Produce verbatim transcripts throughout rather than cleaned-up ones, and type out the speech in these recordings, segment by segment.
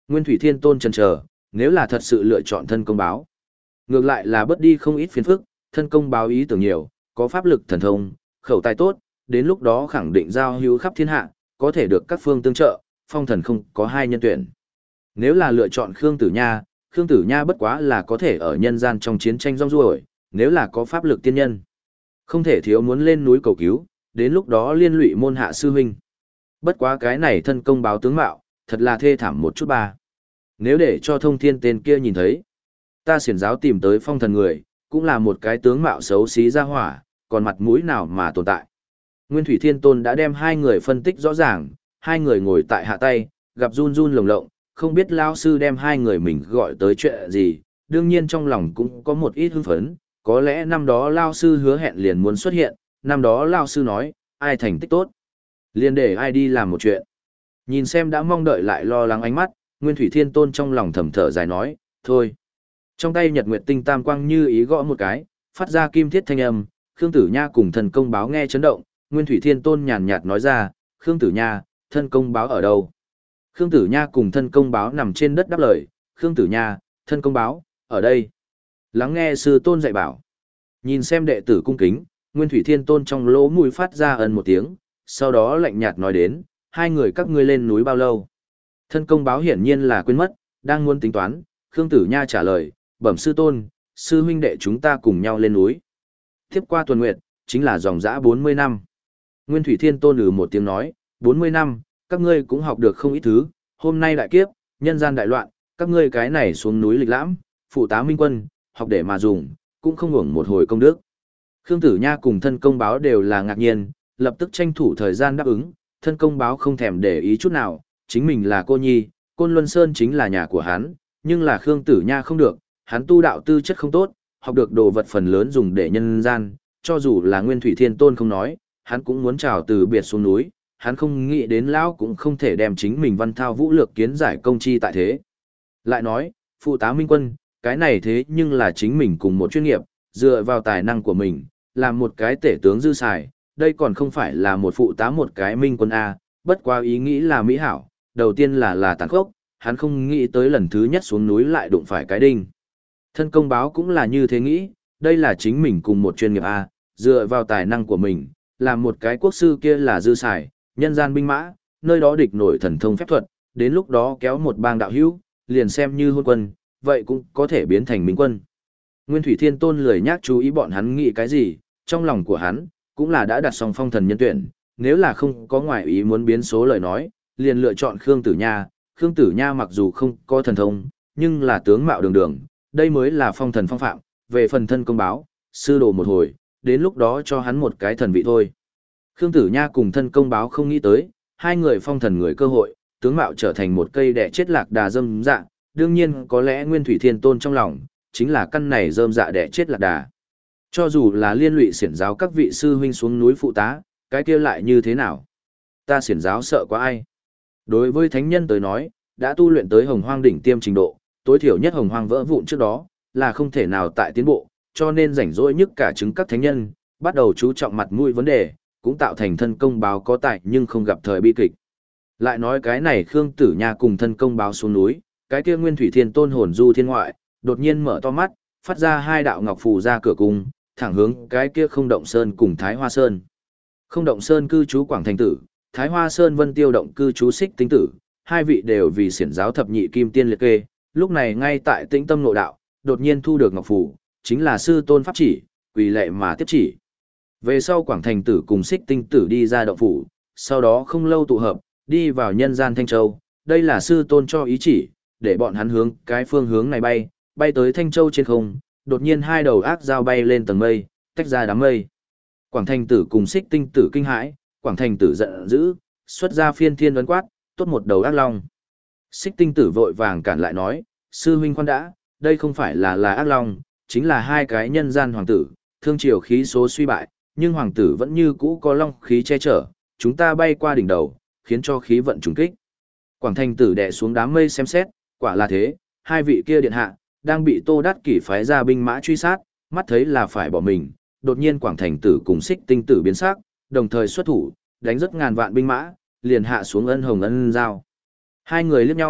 Nguyên Thủy Thiên Tôn chần chờ, nếu là thật sự lựa chọn thân công báo. Ngược lại là bớt đi không ít phiền phức, thân công báo ý tưởng nhiều, có pháp lực thần thông, khẩu tài tốt, đến lúc đó khẳng định giao hữu khắp thiên hạ, có thể được các phương tương trợ, phong thần không có hai nhân tuyển. Nếu là lựa chọn Khương Tử Nha, Khương Tử Nha bất quá là có thể ở nhân gian trong chiến tranh rong ruổi, nếu là có pháp lực tiên nhân. Không thể thiếu muốn lên núi cầu cứu, đến lúc đó liên lụy môn hạ sư huynh. Bất quá cái này thân công báo tướng mạo, thật là thê thảm một chút ba. Nếu để cho thông thiên tên kia nhìn thấy, ta xiển giáo tìm tới phong thần người, cũng là một cái tướng mạo xấu xí ra hỏa, còn mặt mũi nào mà tồn tại. Nguyên Thủy Thiên Tôn đã đem hai người phân tích rõ ràng, hai người ngồi tại hạ tay, gặp run run lồng lộng, không biết lao sư đem hai người mình gọi tới chuyện gì, đương nhiên trong lòng cũng có một ít hưng phấn, có lẽ năm đó lao sư hứa hẹn liền muốn xuất hiện, năm đó lao sư nói, ai thành tích tốt, liền để ai đi làm một chuyện. Nhìn xem đã mong đợi lại lo lắng ánh mắt, Nguyên Thủy Thiên Tôn trong lòng thầm thở dài nói, thôi. Trong tay Nhật Nguyệt Tinh Tam Quang như ý gõ một cái, phát ra kim thiết thanh âm, Khương Tử Nha cùng thần công báo nghe chấn động, Nguyên Thủy Thiên Tôn nhàn nhạt nói ra, Khương Tử Nha, thân công báo ở đâu? Khương Tử Nha cùng thân công báo nằm trên đất đáp lời, Khương Tử Nha, thân công báo, ở đây. Lắng nghe sư tôn dạy bảo. Nhìn xem đệ tử cung kính, Nguyên Thủy Thiên Tôn trong lỗ mũi phát ra ân một tiếng, sau đó lạnh nhạt nói đến, hai người các ngươi lên núi bao lâu? Thân công báo hiển nhiên là quên mất, đang muốn tính toán, Khương Tử Nha trả lời, bẩm sư tôn, sư huynh đệ chúng ta cùng nhau lên núi. Tiếp qua tuần nguyệt, chính là dòng dã bốn mươi năm. Nguyên Thủy Thiên Tôn lừ một tiếng nói, bốn mươi năm, các ngươi cũng học được không ít thứ, hôm nay đại kiếp, nhân gian đại loạn, các ngươi cái này xuống núi lịch lãm, phụ tá minh quân, học để mà dùng, cũng không hưởng một hồi công đức. Khương Tử Nha cùng thân công báo đều là ngạc nhiên, lập tức tranh thủ thời gian đáp ứng, thân công báo không thèm để ý chút nào, chính mình là cô nhi, Côn Luân Sơn chính là nhà của hắn, nhưng là Khương Tử Nha không được, hắn tu đạo tư chất không tốt, học được đồ vật phần lớn dùng để nhân gian, cho dù là Nguyên Thủy Thiên Tôn không nói, hắn cũng muốn chào từ biệt xuống núi, hắn không nghĩ đến lão cũng không thể đem chính mình văn thao vũ lược kiến giải công chi tại thế. Lại nói, phụ tá minh quân, cái này thế nhưng là chính mình cùng một chuyên nghiệp, dựa vào tài năng của mình, làm một cái tể tướng dư xài, đây còn không phải là một phụ tá một cái minh quân A, bất quá ý nghĩ là mỹ hảo, đầu tiên là là tàn khốc, hắn không nghĩ tới lần thứ nhất xuống núi lại đụng phải cái đinh. Thân công báo cũng là như thế nghĩ, đây là chính mình cùng một chuyên nghiệp A, dựa vào tài năng của mình, làm một cái quốc sư kia là dư xài, nhân gian binh mã, nơi đó địch nổi thần thông phép thuật, đến lúc đó kéo một bang đạo hữu, liền xem như hôn quân, vậy cũng có thể biến thành minh quân. Nguyên Thủy Thiên Tôn lười nhác chú ý bọn hắn nghĩ cái gì, trong lòng của hắn, cũng là đã đặt xong phong thần nhân tuyển, nếu là không có ngoại ý muốn biến số lời nói, liền lựa chọn Khương Tử Nha. Khương Tử Nha mặc dù không có thần thông, nhưng là tướng mạo đường đường, đây mới là phong thần phong phạm, về phần thân công báo, sư đồ một hồi, đến lúc đó cho hắn một cái thần vị thôi. Khương Tử Nha cùng thân công báo không nghĩ tới, hai người phong thần người cơ hội, tướng mạo trở thành một cây đẻ chết lạc đà dâm dạ, đương nhiên có lẽ Nguyên Thủy Thiên Tôn trong lòng, chính là căn này dơm dạ đẻ chết lạc đà. Cho dù là liên lụy xiển giáo các vị sư huynh xuống núi phụ tá, cái kia lại như thế nào? Ta xiển giáo sợ quá ai? Đối với thánh nhân tới nói, đã tu luyện tới hồng hoang đỉnh tiêm trình độ, tối thiểu nhất hồng hoang vỡ vụn trước đó, là không thể nào tại tiến bộ, cho nên rảnh rỗi nhất cả chứng các thánh nhân, bắt đầu chú trọng mặt mũi vấn đề, cũng tạo thành thân công báo có tài nhưng không gặp thời bi kịch. Lại nói cái này Khương Tử Nha cùng thân công báo xuống núi, cái kia Nguyên Thủy Thiên Tôn hồn du thiên ngoại, đột nhiên mở to mắt, phát ra hai đạo ngọc phù ra cửa cung, thẳng hướng cái kia Không Động Sơn cùng Thái Hoa Sơn. Không Động Sơn cư trú Quảng Thành Tử, Thái Hoa Sơn Vân Tiêu Động cư trú Xích Tinh Tử, hai vị đều vì xiển giáo thập nhị kim tiên liệt kê, lúc này ngay tại Tĩnh Tâm Nội Đạo, đột nhiên thu được ngọc phù, chính là sư tôn pháp chỉ, quỳ lệ mà tiếp chỉ. Về sau Quảng Thành Tử cùng Xích Tinh Tử đi ra động phủ, sau đó không lâu tụ hợp, đi vào nhân gian Thanh Châu, đây là sư tôn cho ý chỉ, để bọn hắn hướng cái phương hướng này bay, bay tới Thanh Châu trên không, đột nhiên hai đầu ác dao bay lên tầng mây, tách ra đám mây. Quảng Thành Tử cùng Xích Tinh Tử kinh hãi, Quảng Thành Tử giận dữ, xuất ra phiên thiên ấn quát, tốt một đầu ác long. Xích Tinh Tử vội vàng cản lại nói, sư huynh khoan đã, đây không phải là là ác long, chính là hai cái nhân gian hoàng tử, thương triều khí số suy bại, nhưng hoàng tử vẫn như cũ có long khí che chở, chúng ta bay qua đỉnh đầu, khiến cho khí vận trùng kích. Quảng Thành Tử đè xuống đám mây xem xét, quả là thế, hai vị kia điện hạ, đang bị Tô Đát Kỷ phái ra binh mã truy sát, mắt thấy là phải bỏ mình, đột nhiên Quảng Thành Tử cùng Xích Tinh Tử biến sắc, đồng thời xuất thủ, đánh rất ngàn vạn binh mã, liền hạ xuống ân hồng ân giao. Hai người liếc nhau,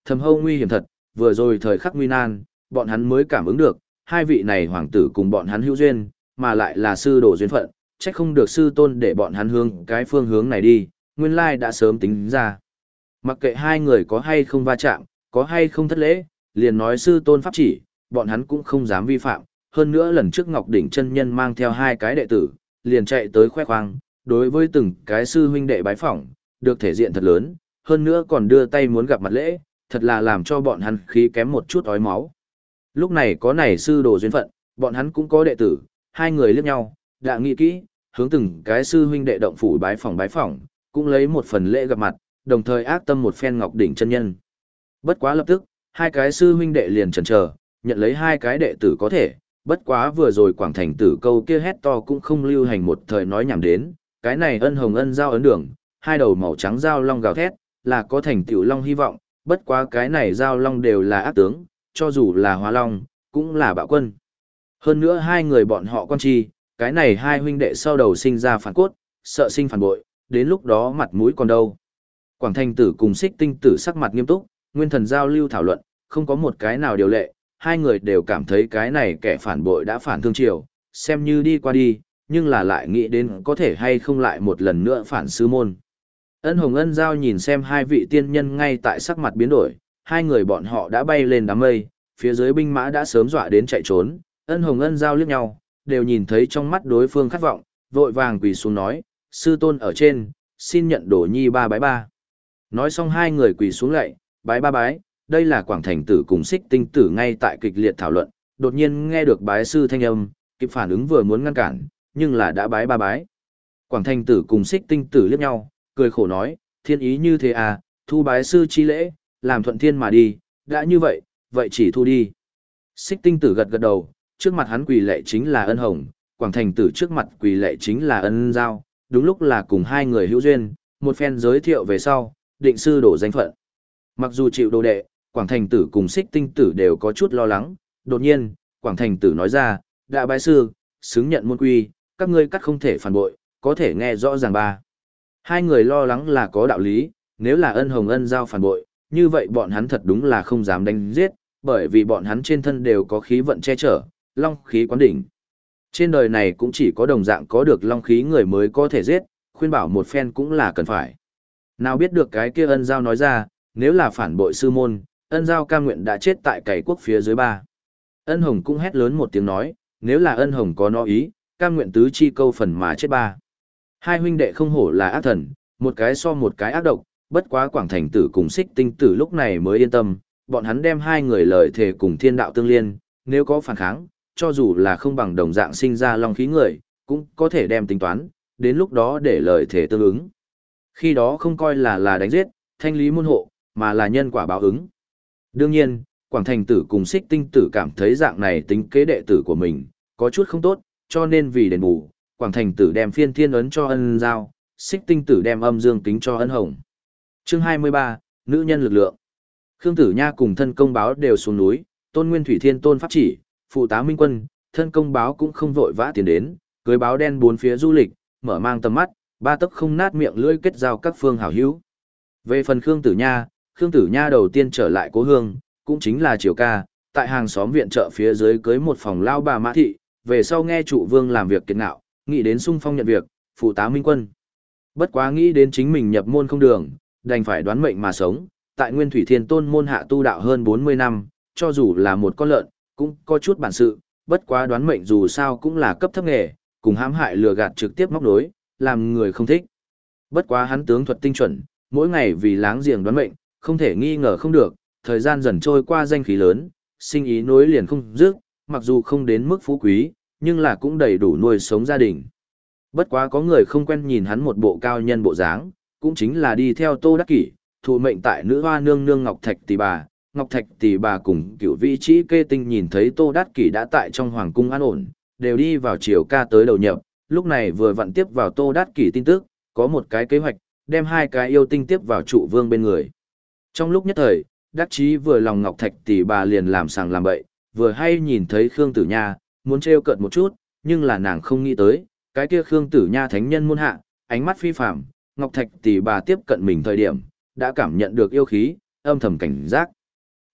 Thầm hâu nguy hiểm thật, vừa rồi thời khắc nguy nan, bọn hắn mới cảm ứng được, hai vị này hoàng tử cùng bọn hắn hữu duyên, mà lại là sư đồ duyên phận, trách không được sư tôn để bọn hắn hướng cái phương hướng này đi, nguyên lai đã sớm tính ra. Mặc kệ hai người có hay không va chạm, có hay không thất lễ, liền nói sư tôn pháp chỉ, bọn hắn cũng không dám vi phạm. Hơn nữa lần trước Ngọc Đỉnh chân nhân mang theo hai cái đệ tử, liền chạy tới khoe khoang, đối với từng cái sư huynh đệ bái phỏng, được thể diện thật lớn, hơn nữa còn đưa tay muốn gặp mặt lễ, thật là làm cho bọn hắn khí kém một chút ói máu. Lúc này có này sư đồ duyên phận, bọn hắn cũng có đệ tử, hai người liếc nhau, đã nghĩ kỹ, hướng từng cái sư huynh đệ động phủ bái phỏng bái phỏng, cũng lấy một phần lễ gặp mặt, đồng thời ác tâm một phen Ngọc Đỉnh chân nhân. Bất quá lập tức, hai cái sư huynh đệ liền chần chờ, nhận lấy hai cái đệ tử có thể, bất quá vừa rồi Quảng Thành Tử câu kia hét to cũng không lưu hành một thời nói nhảm đến, cái này ân hồng ân giao ấn đường, hai đầu màu trắng giao long gào thét, là có thành tựu long hy vọng, bất quá cái này giao long đều là ác tướng, cho dù là hóa long, cũng là bạo quân. Hơn nữa hai người bọn họ quan chi, cái này hai huynh đệ sau đầu sinh ra phản cốt, sợ sinh phản bội, đến lúc đó mặt mũi còn đâu. Quảng Thành Tử cùng Xích Tinh Tử sắc mặt nghiêm túc, nguyên thần giao lưu thảo luận, không có một cái nào điều lệ, hai người đều cảm thấy cái này kẻ phản bội đã phản thương triều, xem như đi qua đi, nhưng là lại nghĩ đến có thể hay không lại một lần nữa phản sư môn. Ân Hồng Ân Giao nhìn xem hai vị tiên nhân ngay tại sắc mặt biến đổi, hai người bọn họ đã bay lên đám mây, phía dưới binh mã đã sớm dọa đến chạy trốn, Ân Hồng Ân Giao liếc nhau, đều nhìn thấy trong mắt đối phương khát vọng, vội vàng quỳ xuống nói, sư tôn ở trên, xin nhận Đồ Nhi ba bái ba. Nói xong hai người quỳ xuống lạy, bái ba bái, đây là Quảng Thành Tử cùng Xích Tinh Tử ngay tại kịch liệt thảo luận, đột nhiên nghe được bái sư thanh âm, kịp phản ứng vừa muốn ngăn cản, nhưng là đã bái ba bái. Quảng Thành Tử cùng Xích Tinh Tử liếc nhau, cười khổ nói, thiên ý như thế à, thu bái sư chi lễ, làm thuận thiên mà đi, đã như vậy, vậy chỉ thu đi. Xích Tinh Tử gật gật đầu, trước mặt hắn quỳ lệ chính là Ân Hồng, Quảng Thành Tử trước mặt quỳ lệ chính là Ân Giao, đúng lúc là cùng hai người hữu duyên, một phen giới thiệu về sau, định sư đổ danh phận. Mặc dù chịu đồ đệ, Quảng Thành Tử cùng Xích Tinh Tử đều có chút lo lắng, đột nhiên, Quảng Thành Tử nói ra, đã bái sư, xứng nhận môn quy, các ngươi cắt không thể phản bội, có thể nghe rõ ràng ba. Hai người lo lắng là có đạo lý, nếu là Ân Hồng Ân Giao phản bội, như vậy bọn hắn thật đúng là không dám đánh giết, bởi vì bọn hắn trên thân đều có khí vận che chở, long khí quán đỉnh. Trên đời này cũng chỉ có đồng dạng có được long khí người mới có thể giết, khuyên bảo một phen cũng là cần phải. Nào biết được cái kia Ân Giao nói ra, nếu là phản bội sư môn, Ân Giao cam nguyện đã chết tại cày quốc phía dưới ba. Ân Hồng cũng hét lớn một tiếng nói, nếu là Ân Hồng có nó ý, cam nguyện tứ chi câu phần mà chết ba. Hai huynh đệ không hổ là ác thần, một cái so một cái ác độc, bất quá Quảng Thành Tử cùng Xích Tinh Tử lúc này mới yên tâm, bọn hắn đem hai người lời thề cùng thiên đạo tương liên, nếu có phản kháng, cho dù là không bằng đồng dạng sinh ra long khí người, cũng có thể đem tính toán, đến lúc đó để lời thề tương ứng. Khi đó không coi là là đánh giết, thanh lý môn hộ, mà là nhân quả báo ứng. Đương nhiên, Quảng Thành Tử cùng Xích Tinh Tử cảm thấy dạng này tính kế đệ tử của mình, có chút không tốt, cho nên vì đền bù, Quảng Thành Tử đem phiên thiên ấn cho Ân Giao, Xích Tinh Tử đem âm dương kính cho Ân Hồng. Chương hai mươi ba, Nữ nhân lực lượng. Khương Tử Nha cùng thân công báo đều xuống núi, Tôn Nguyên Thủy Thiên Tôn pháp chỉ, phụ tá minh quân, thân công báo cũng không vội vã tiến đến, cưới báo đen bốn phía du lịch, mở mang tầm mắt, ba tấc không nát miệng lưỡi kết giao các phương hảo hữu. Về phần Khương Tử Nha, Khương Tử Nha đầu tiên trở lại cố hương, cũng chính là Triều Ca, tại hàng xóm viện chợ phía dưới cưới một phòng lao bà Mã Thị, về sau nghe trụ vương làm việc kiệt ngạo, nghĩ đến sung phong nhận việc, phụ tá minh quân. Bất quá nghĩ đến chính mình nhập môn không đường, đành phải đoán mệnh mà sống, tại Nguyên Thủy Thiên Tôn môn hạ tu đạo hơn bốn mươi năm, cho dù là một con lợn, cũng có chút bản sự, bất quá đoán mệnh dù sao cũng là cấp thấp nghề, cùng hãm hại lừa gạt trực tiếp móc đối, làm người không thích. Bất quá hắn tướng thuật tinh chuẩn, mỗi ngày vì láng giềng đoán mệnh, không thể nghi ngờ không được, thời gian dần trôi qua danh khí lớn, sinh ý nối liền không dứt, mặc dù không đến mức phú quý, nhưng là cũng đầy đủ nuôi sống gia đình. Bất quá có người không quen nhìn hắn một bộ cao nhân bộ dáng, cũng chính là đi theo Tô Đắc Kỷ, thụ mệnh tại nữ hoa nương nương Ngọc Thạch Tỷ Bà. Ngọc Thạch Tỷ Bà cùng cựu vị trí kê tinh nhìn thấy Tô Đắc Kỷ đã tại trong hoàng cung an ổn, đều đi vào Triều Ca tới đầu nhập, lúc này vừa vặn tiếp vào Tô Đắc Kỷ tin tức, có một cái kế hoạch, đem hai cái yêu tinh tiếp vào trụ vương bên người. Trong lúc nhất thời, đắc chí vừa lòng Ngọc Thạch Tỷ Bà liền làm sàng làm bậy, vừa hay nhìn thấy Khương Tử Nha, muốn trêu cợt một chút, nhưng là nàng không nghĩ tới, cái kia Khương Tử Nha thánh nhân môn hạ, ánh mắt phi phàm, Ngọc Thạch Tỷ Bà tiếp cận mình thời điểm, đã cảm nhận được yêu khí, âm thầm cảnh giác.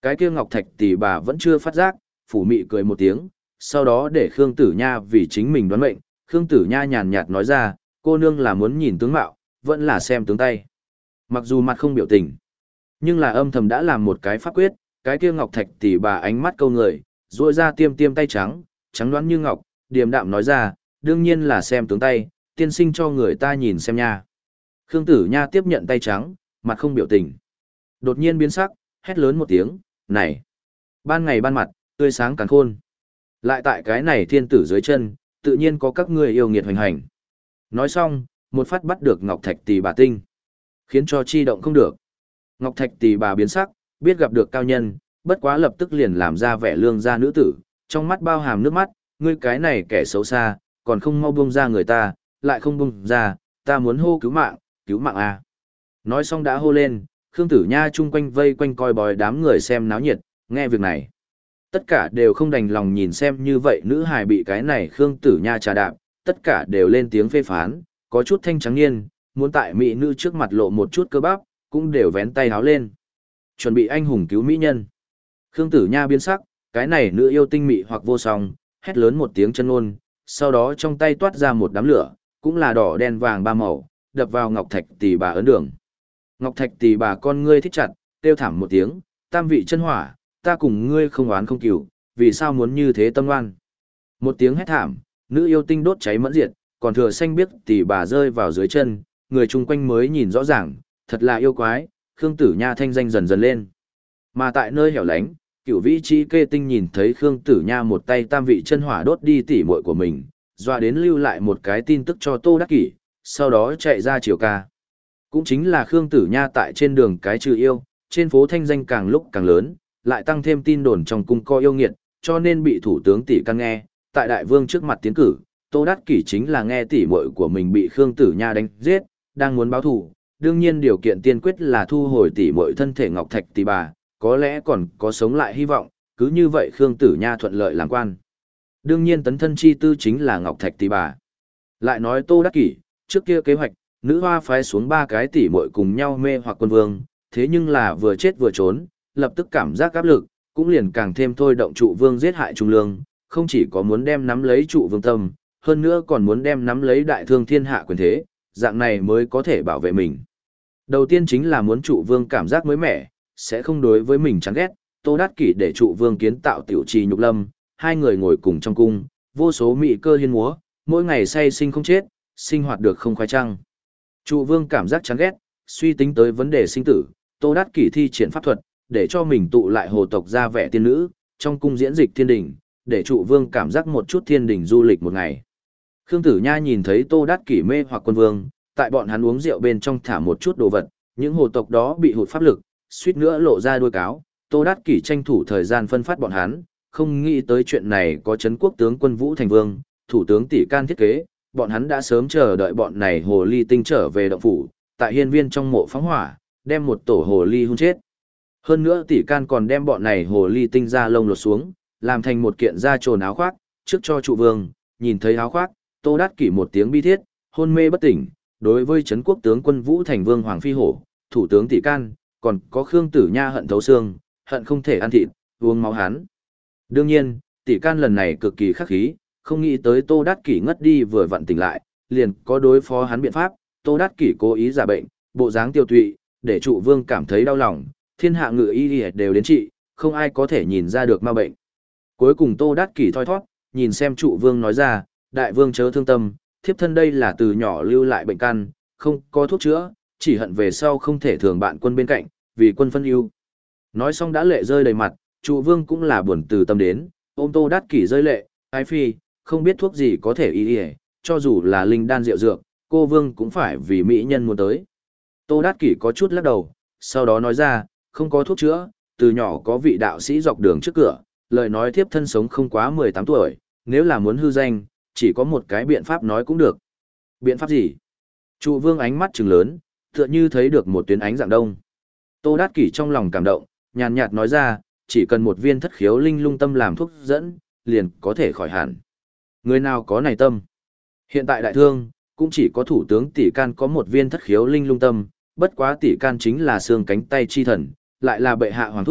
Cái kia Ngọc Thạch tỷ bà vẫn chưa phát giác, phủ mị cười một tiếng, sau đó để Khương Tử Nha vì chính mình đoán mệnh, Khương Tử Nha nhàn nhạt nói ra, cô nương là muốn nhìn tướng mạo, vẫn là xem tướng tay. Mặc dù mặt không biểu tình, nhưng là âm thầm đã làm một cái pháp quyết, cái kia Ngọc Thạch tỷ bà ánh mắt câu người, duỗi ra tiêm tiêm tay trắng, trắng đoán như ngọc, điềm đạm nói ra, đương nhiên là xem tướng tay, tiên sinh cho người ta nhìn xem nha. Khương Tử Nha tiếp nhận tay trắng, mặt không biểu tình. Đột nhiên biến sắc, hét lớn một tiếng, này, ban ngày ban mặt, tươi sáng càn khôn. Lại tại cái này thiên tử dưới chân, tự nhiên có các ngươi yêu nghiệt hoành hành. Nói xong, một phát bắt được Ngọc Thạch tỷ bà tinh, khiến cho chi động không được. Ngọc Thạch tỷ bà biến sắc, biết gặp được cao nhân, bất quá lập tức liền làm ra vẻ lương gia nữ tử, trong mắt bao hàm nước mắt, ngươi cái này kẻ xấu xa, còn không mau buông ra người ta, lại không buông ra, ta muốn hô cứu mạng, cứu mạng a. Nói xong đã hô lên, Khương Tử Nha chung quanh vây quanh coi bói đám người xem náo nhiệt, nghe việc này. Tất cả đều không đành lòng nhìn xem như vậy nữ hài bị cái này Khương Tử Nha trà đạp, tất cả đều lên tiếng phê phán, có chút thanh trắng niên, muốn tại mỹ nữ trước mặt lộ một chút cơ bắp, cũng đều vén tay háo lên. Chuẩn bị anh hùng cứu mỹ nhân. Khương Tử Nha biến sắc, cái này nữ yêu tinh mị hoặc vô song, hét lớn một tiếng chân ôn, sau đó trong tay toát ra một đám lửa, cũng là đỏ đen vàng ba màu, đập vào Ngọc Thạch tỷ bà ấn đường. Ngọc Thạch tỷ bà con ngươi thích chặt, kêu thảm một tiếng, tam vị chân hỏa, ta cùng ngươi không oán không cừu, vì sao muốn như thế tâm oan. Một tiếng hét thảm, nữ yêu tinh đốt cháy mẫn diệt, còn thừa xanh biếc tỷ bà rơi vào dưới chân, người chung quanh mới nhìn rõ ràng, thật là yêu quái, Khương Tử Nha thanh danh dần dần lên. Mà tại nơi hẻo lánh, Cửu Vĩ Chi Kê Tinh nhìn thấy Khương Tử Nha một tay tam vị chân hỏa đốt đi tỷ muội của mình, doa đến lưu lại một cái tin tức cho Tô Đắc Kỷ, sau đó chạy ra chiều ca. Cũng chính là Khương Tử Nha tại trên đường cái trừ yêu, trên phố thanh danh càng lúc càng lớn, lại tăng thêm tin đồn trong cung co yêu nghiệt, cho nên bị thủ tướng tỷ căn nghe, tại đại vương trước mặt tiến cử, Tô Đắc Kỷ chính là nghe tỷ muội của mình bị Khương Tử Nha đánh giết, đang muốn báo thù, đương nhiên điều kiện tiên quyết là thu hồi tỷ muội thân thể Ngọc Thạch tỷ bà, có lẽ còn có sống lại hy vọng, cứ như vậy Khương Tử Nha thuận lợi làm quan. Đương nhiên tấn thân chi tư chính là Ngọc Thạch tỷ bà. Lại nói Tô Đắc Kỷ, trước kia kế hoạch, nữ hoa phái xuống ba cái tỷ muội cùng nhau mê hoặc quân vương, thế nhưng là vừa chết vừa trốn, lập tức cảm giác áp lực, cũng liền càng thêm thôi động trụ vương giết hại trung lương, không chỉ có muốn đem nắm lấy trụ vương tâm, hơn nữa còn muốn đem nắm lấy đại thương thiên hạ quyền thế, dạng này mới có thể bảo vệ mình. Đầu tiên chính là muốn trụ vương cảm giác mới mẻ, sẽ không đối với mình chán ghét, Tô Đắc Kỷ để trụ vương kiến tạo tiểu trì nhục lâm, hai người ngồi cùng trong cung, vô số mỹ cơ hiên múa, mỗi ngày say sinh không chết, sinh hoạt được không khoái trăng. Trụ vương cảm giác chán ghét, suy tính tới vấn đề sinh tử, Tô Đắc Kỷ thi triển pháp thuật, để cho mình tụ lại hồ tộc ra vẻ tiên nữ, trong cung diễn dịch thiên đình, để trụ vương cảm giác một chút thiên đình du lịch một ngày. Khương Tử Nha nhìn thấy Tô Đắc Kỷ mê hoặc quân vương, tại bọn hắn uống rượu bên trong thả một chút đồ vật, những hồ tộc đó bị hụt pháp lực, suýt nữa lộ ra đuôi cáo, Tô Đắc Kỷ tranh thủ thời gian phân phát bọn hắn, không nghĩ tới chuyện này có Trấn Quốc tướng quân Vũ Thành Vương, thủ tướng Tỷ Can thiết kế, bọn hắn đã sớm chờ đợi bọn này hồ ly tinh trở về động phủ, tại hiên viên trong mộ phóng hỏa, đem một tổ hồ ly hun chết. Hơn nữa Tỷ Can còn đem bọn này hồ ly tinh ra lông lột xuống, làm thành một kiện da trồn áo khoác, trước cho trụ vương, nhìn thấy áo khoác, Tô Đắc Kỷ một tiếng bi thiết, hôn mê bất tỉnh, đối với Trấn Quốc tướng quân Vũ Thành Vương Hoàng Phi Hổ, thủ tướng Tỷ Can, còn có Khương Tử Nha hận thấu xương, hận không thể ăn thịt, uống máu hắn. Đương nhiên, Tỷ Can lần này cực kỳ khắc khí, không nghĩ tới Tô Đắc Kỷ ngất đi vừa vặn tỉnh lại, liền có đối phó hắn biện pháp, Tô Đắc Kỷ cố ý giả bệnh, bộ dáng tiêu tụy, để trụ vương cảm thấy đau lòng, thiên hạ ngự y đều đến trị, không ai có thể nhìn ra được ma bệnh. Cuối cùng Tô Đắc Kỷ thoi thoát, nhìn xem trụ vương nói ra, đại vương chớ thương tâm, thiếp thân đây là từ nhỏ lưu lại bệnh căn, không có thuốc chữa, chỉ hận về sau không thể thường bạn quân bên cạnh, vì quân phân ưu. Nói xong đã lệ rơi đầy mặt, trụ vương cũng là buồn từ tâm đến, ôm Tô Đắc Kỷ rơi lệ, ái phi, không biết thuốc gì có thể y y, cho dù là linh đan rượu dược, cô vương cũng phải vì mỹ nhân muốn tới. Tô Đắc Kỷ có chút lắc đầu, sau đó nói ra, không có thuốc chữa, từ nhỏ có vị đạo sĩ dọc đường trước cửa, lời nói thiếp thân sống không quá mười tám tuổi, nếu là muốn hư danh, chỉ có một cái biện pháp nói cũng được. Biện pháp gì? Trụ vương ánh mắt trừng lớn, tựa như thấy được một tuyến ánh dạng đông. Tô Đắc Kỷ trong lòng cảm động, nhàn nhạt nói ra, chỉ cần một viên thất khiếu linh lung tâm làm thuốc dẫn, liền có thể khỏi hẳn. Người nào có này tâm? Hiện tại đại thương, cũng chỉ có thủ tướng Tỷ Can có một viên thất khiếu linh lung tâm, bất quá Tỷ Can chính là xương cánh tay chi thần, lại là bệ hạ hoàng thúc,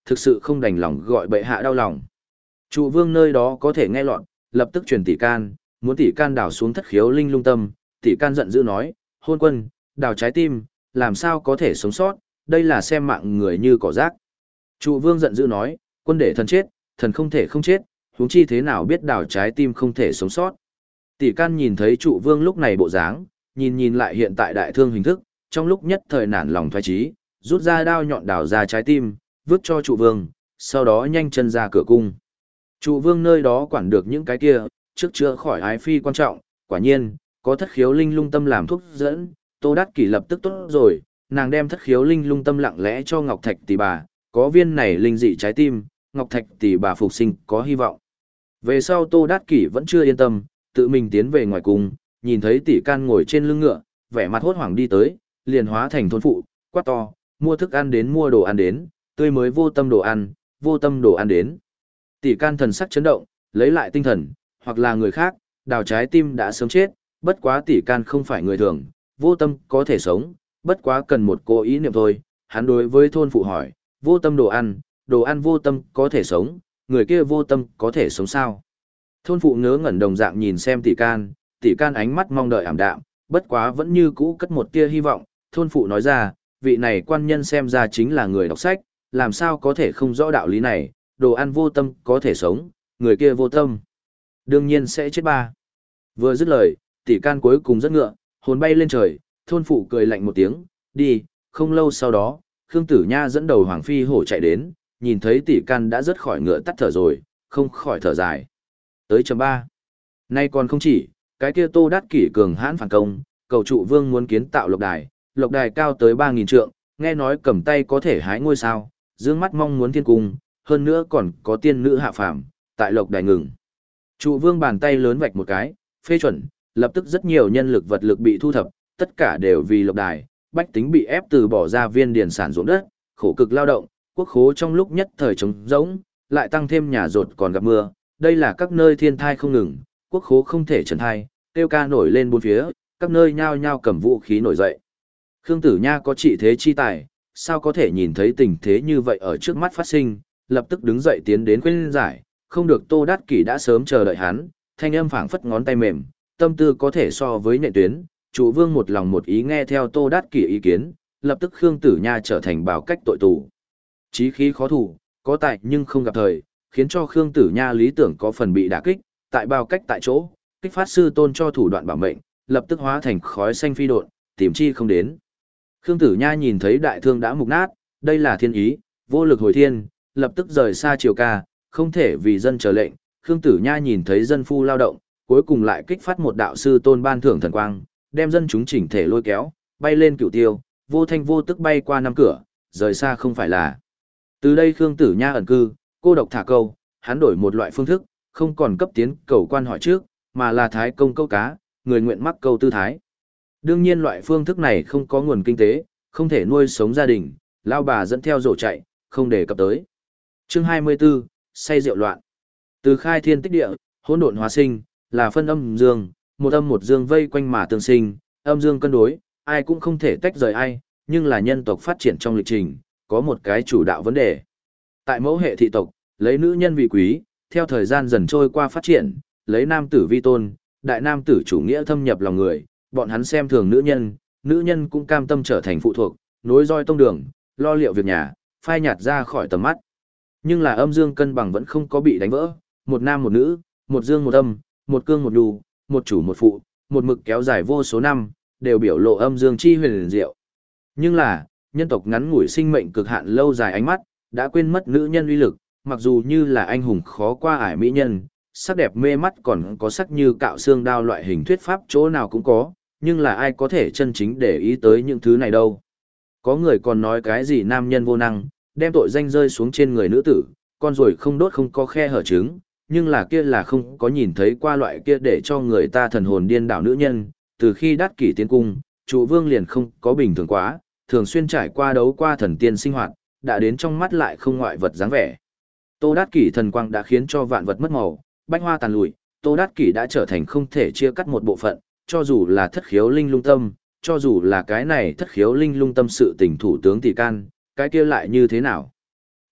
thực sự không đành lòng gọi bệ hạ đau lòng. Trụ vương nơi đó có thể nghe lọt, lập tức truyền tỷ can, muốn tỷ can đào xuống thất khiếu linh lung tâm, tỷ can giận dữ nói, hôn quân, đào trái tim, làm sao có thể sống sót, đây là xem mạng người như cỏ rác. Trụ vương giận dữ nói, quân để thần chết, thần không thể không chết, huống chi thế nào biết đào trái tim không thể sống sót. Tỷ can nhìn thấy trụ vương lúc này bộ dáng, nhìn nhìn lại hiện tại đại thương hình thức, trong lúc nhất thời nản lòng thoái trí, rút ra đao nhọn đào ra trái tim, vứt cho trụ vương, sau đó nhanh chân ra cửa cung. Trụ vương nơi đó quản được những cái kia, trước chữa khỏi ái phi quan trọng, quả nhiên, có thất khiếu linh lung tâm làm thuốc dẫn, Tô Đát Kỷ lập tức tốt rồi, nàng đem thất khiếu linh lung tâm lặng lẽ cho Ngọc Thạch tỷ bà, có viên này linh dị trái tim, Ngọc Thạch tỷ bà phục sinh có hy vọng. Về sau Tô Đát Kỷ vẫn chưa yên tâm, tự mình tiến về ngoài cung, nhìn thấy tỷ can ngồi trên lưng ngựa, vẻ mặt hốt hoảng đi tới, liền hóa thành thôn phụ, quát to, mua thức ăn đến mua đồ ăn đến, tươi mới vô tâm đồ ăn, vô tâm đồ ăn đến. Tỷ can thần sắc chấn động, lấy lại tinh thần, hoặc là người khác, đào trái tim đã sớm chết, bất quá tỷ can không phải người thường, vô tâm có thể sống, bất quá cần một cố ý niệm thôi. Hắn đối với thôn phụ hỏi, vô tâm đồ ăn, đồ ăn vô tâm có thể sống, người kia vô tâm có thể sống sao? Thôn phụ ngớ ngẩn đồng dạng nhìn xem tỷ can, tỷ can ánh mắt mong đợi ảm đạm, bất quá vẫn như cũ cất một tia hy vọng. Thôn phụ nói ra, vị này quan nhân xem ra chính là người đọc sách, làm sao có thể không rõ đạo lý này, đồ ăn vô tâm có thể sống, người kia vô tâm, đương nhiên sẽ chết ba. Vừa dứt lời, tỷ can cuối cùng rất ngựa, hồn bay lên trời, thôn phụ cười lạnh một tiếng, đi. Không lâu sau đó, Khương Tử Nha dẫn đầu Hoàng Phi hổ chạy đến, nhìn thấy tỷ can đã rớt khỏi ngựa tắt thở rồi, không khỏi thở dài. Tới chấm ba. Nay còn không chỉ, cái kia Tô Đát Kỷ cường hãn phản công, cầu trụ vương muốn kiến tạo lộc đài, lộc đài cao tới ba nghìn trượng, nghe nói cầm tay có thể hái ngôi sao, dương mắt mong muốn thiên cung, hơn nữa còn có tiên nữ hạ phàm, tại lộc đài ngừng. Trụ vương bàn tay lớn vạch một cái, phê chuẩn, lập tức rất nhiều nhân lực vật lực bị thu thập, tất cả đều vì lộc đài, bách tính bị ép từ bỏ ra viên điền sản ruộng đất, khổ cực lao động, quốc khố trong lúc nhất thời trống rỗng, lại tăng thêm nhà rột còn gặp mưa, đây là các nơi thiên thai không ngừng, quốc khố không thể trấn thai, tiêu ca nổi lên bốn phía, các nơi nhao nhao cầm vũ khí nổi dậy. Khương Tử Nha có trị thế chi tài, sao có thể nhìn thấy tình thế như vậy ở trước mắt phát sinh, lập tức đứng dậy tiến đến khuyên giải, không được Tô Đát Kỷ đã sớm chờ đợi hắn, thanh âm phảng phất ngón tay mềm, tâm tư có thể so với nhện tuyến, trụ vương một lòng một ý nghe theo Tô Đát Kỷ ý kiến, lập tức Khương Tử Nha trở thành bảo cách tội tù. Chí khí khó thủ, có tài nhưng không gặp thời, khiến cho Khương Tử Nha lý tưởng có phần bị đả kích, tại bao cách tại chỗ, kích phát sư tôn cho thủ đoạn bảo mệnh, lập tức hóa thành khói xanh phi độn, tìm chi không đến. Khương Tử Nha nhìn thấy đại thương đã mục nát, đây là thiên ý, vô lực hồi thiên, lập tức rời xa triều ca, không thể vì dân chờ lệnh. Khương Tử Nha nhìn thấy dân phu lao động, cuối cùng lại kích phát một đạo sư tôn ban thưởng thần quang, đem dân chúng chỉnh thể lôi kéo, bay lên cửu tiêu, vô thanh vô tức bay qua năm cửa, rời xa không phải là. Từ đây Khương Tử Nha ẩn cư, cô độc thả câu, hắn đổi một loại phương thức, không còn cấp tiến cầu quan hỏi trước, mà là thái công câu cá, người nguyện mắc câu tư thái. Đương nhiên loại phương thức này không có nguồn kinh tế, không thể nuôi sống gia đình, lao bà dẫn theo rổ chạy, không để cập tới. Chương hai mươi 24, say rượu loạn. Từ khai thiên tích địa, hỗn độn hóa sinh, là phân âm dương, một âm một dương vây quanh mà tương sinh, âm dương cân đối, ai cũng không thể tách rời ai, nhưng là nhân tộc phát triển trong lịch trình, có một cái chủ đạo vấn đề. Tại mẫu hệ thị tộc, lấy nữ nhân vì quý, theo thời gian dần trôi qua phát triển, lấy nam tử vi tôn, đại nam tử chủ nghĩa thâm nhập lòng người, bọn hắn xem thường nữ nhân, nữ nhân cũng cam tâm trở thành phụ thuộc, nối roi tông đường, lo liệu việc nhà, phai nhạt ra khỏi tầm mắt. Nhưng là âm dương cân bằng vẫn không có bị đánh vỡ, một nam một nữ, một dương một âm, một cương một đù, một chủ một phụ, một mực kéo dài vô số năm, đều biểu lộ âm dương chi huyền diệu. Nhưng là, nhân tộc ngắn ngủi sinh mệnh cực hạn lâu dài ánh mắt, đã quên mất nữ nhân uy lực, mặc dù như là anh hùng khó qua ải mỹ nhân, sắc đẹp mê mắt còn có sắc như cạo xương đao loại hình thuyết pháp chỗ nào cũng có, nhưng là ai có thể chân chính để ý tới những thứ này đâu. Có người còn nói cái gì nam nhân vô năng, đem tội danh rơi xuống trên người nữ tử, con rồi không đốt không có khe hở trứng, nhưng là kia là không có nhìn thấy qua loại kia để cho người ta thần hồn điên đảo nữ nhân, từ khi Đát Kỷ tiến cung, trụ vương liền không có bình thường quá, thường xuyên trải qua đấu qua thần tiên sinh hoạt, đã đến trong mắt lại không ngoại vật dáng vẻ. Tô Đát Kỷ thần quang đã khiến cho vạn vật mất màu, bách hoa tàn lụi, Tô Đát Kỷ đã trở thành không thể chia cắt một bộ phận, cho dù là thất khiếu linh lung tâm, cho dù là cái này thất khiếu linh lung tâm sự tình thủ tướng tỷ can, cái kia lại như thế nào?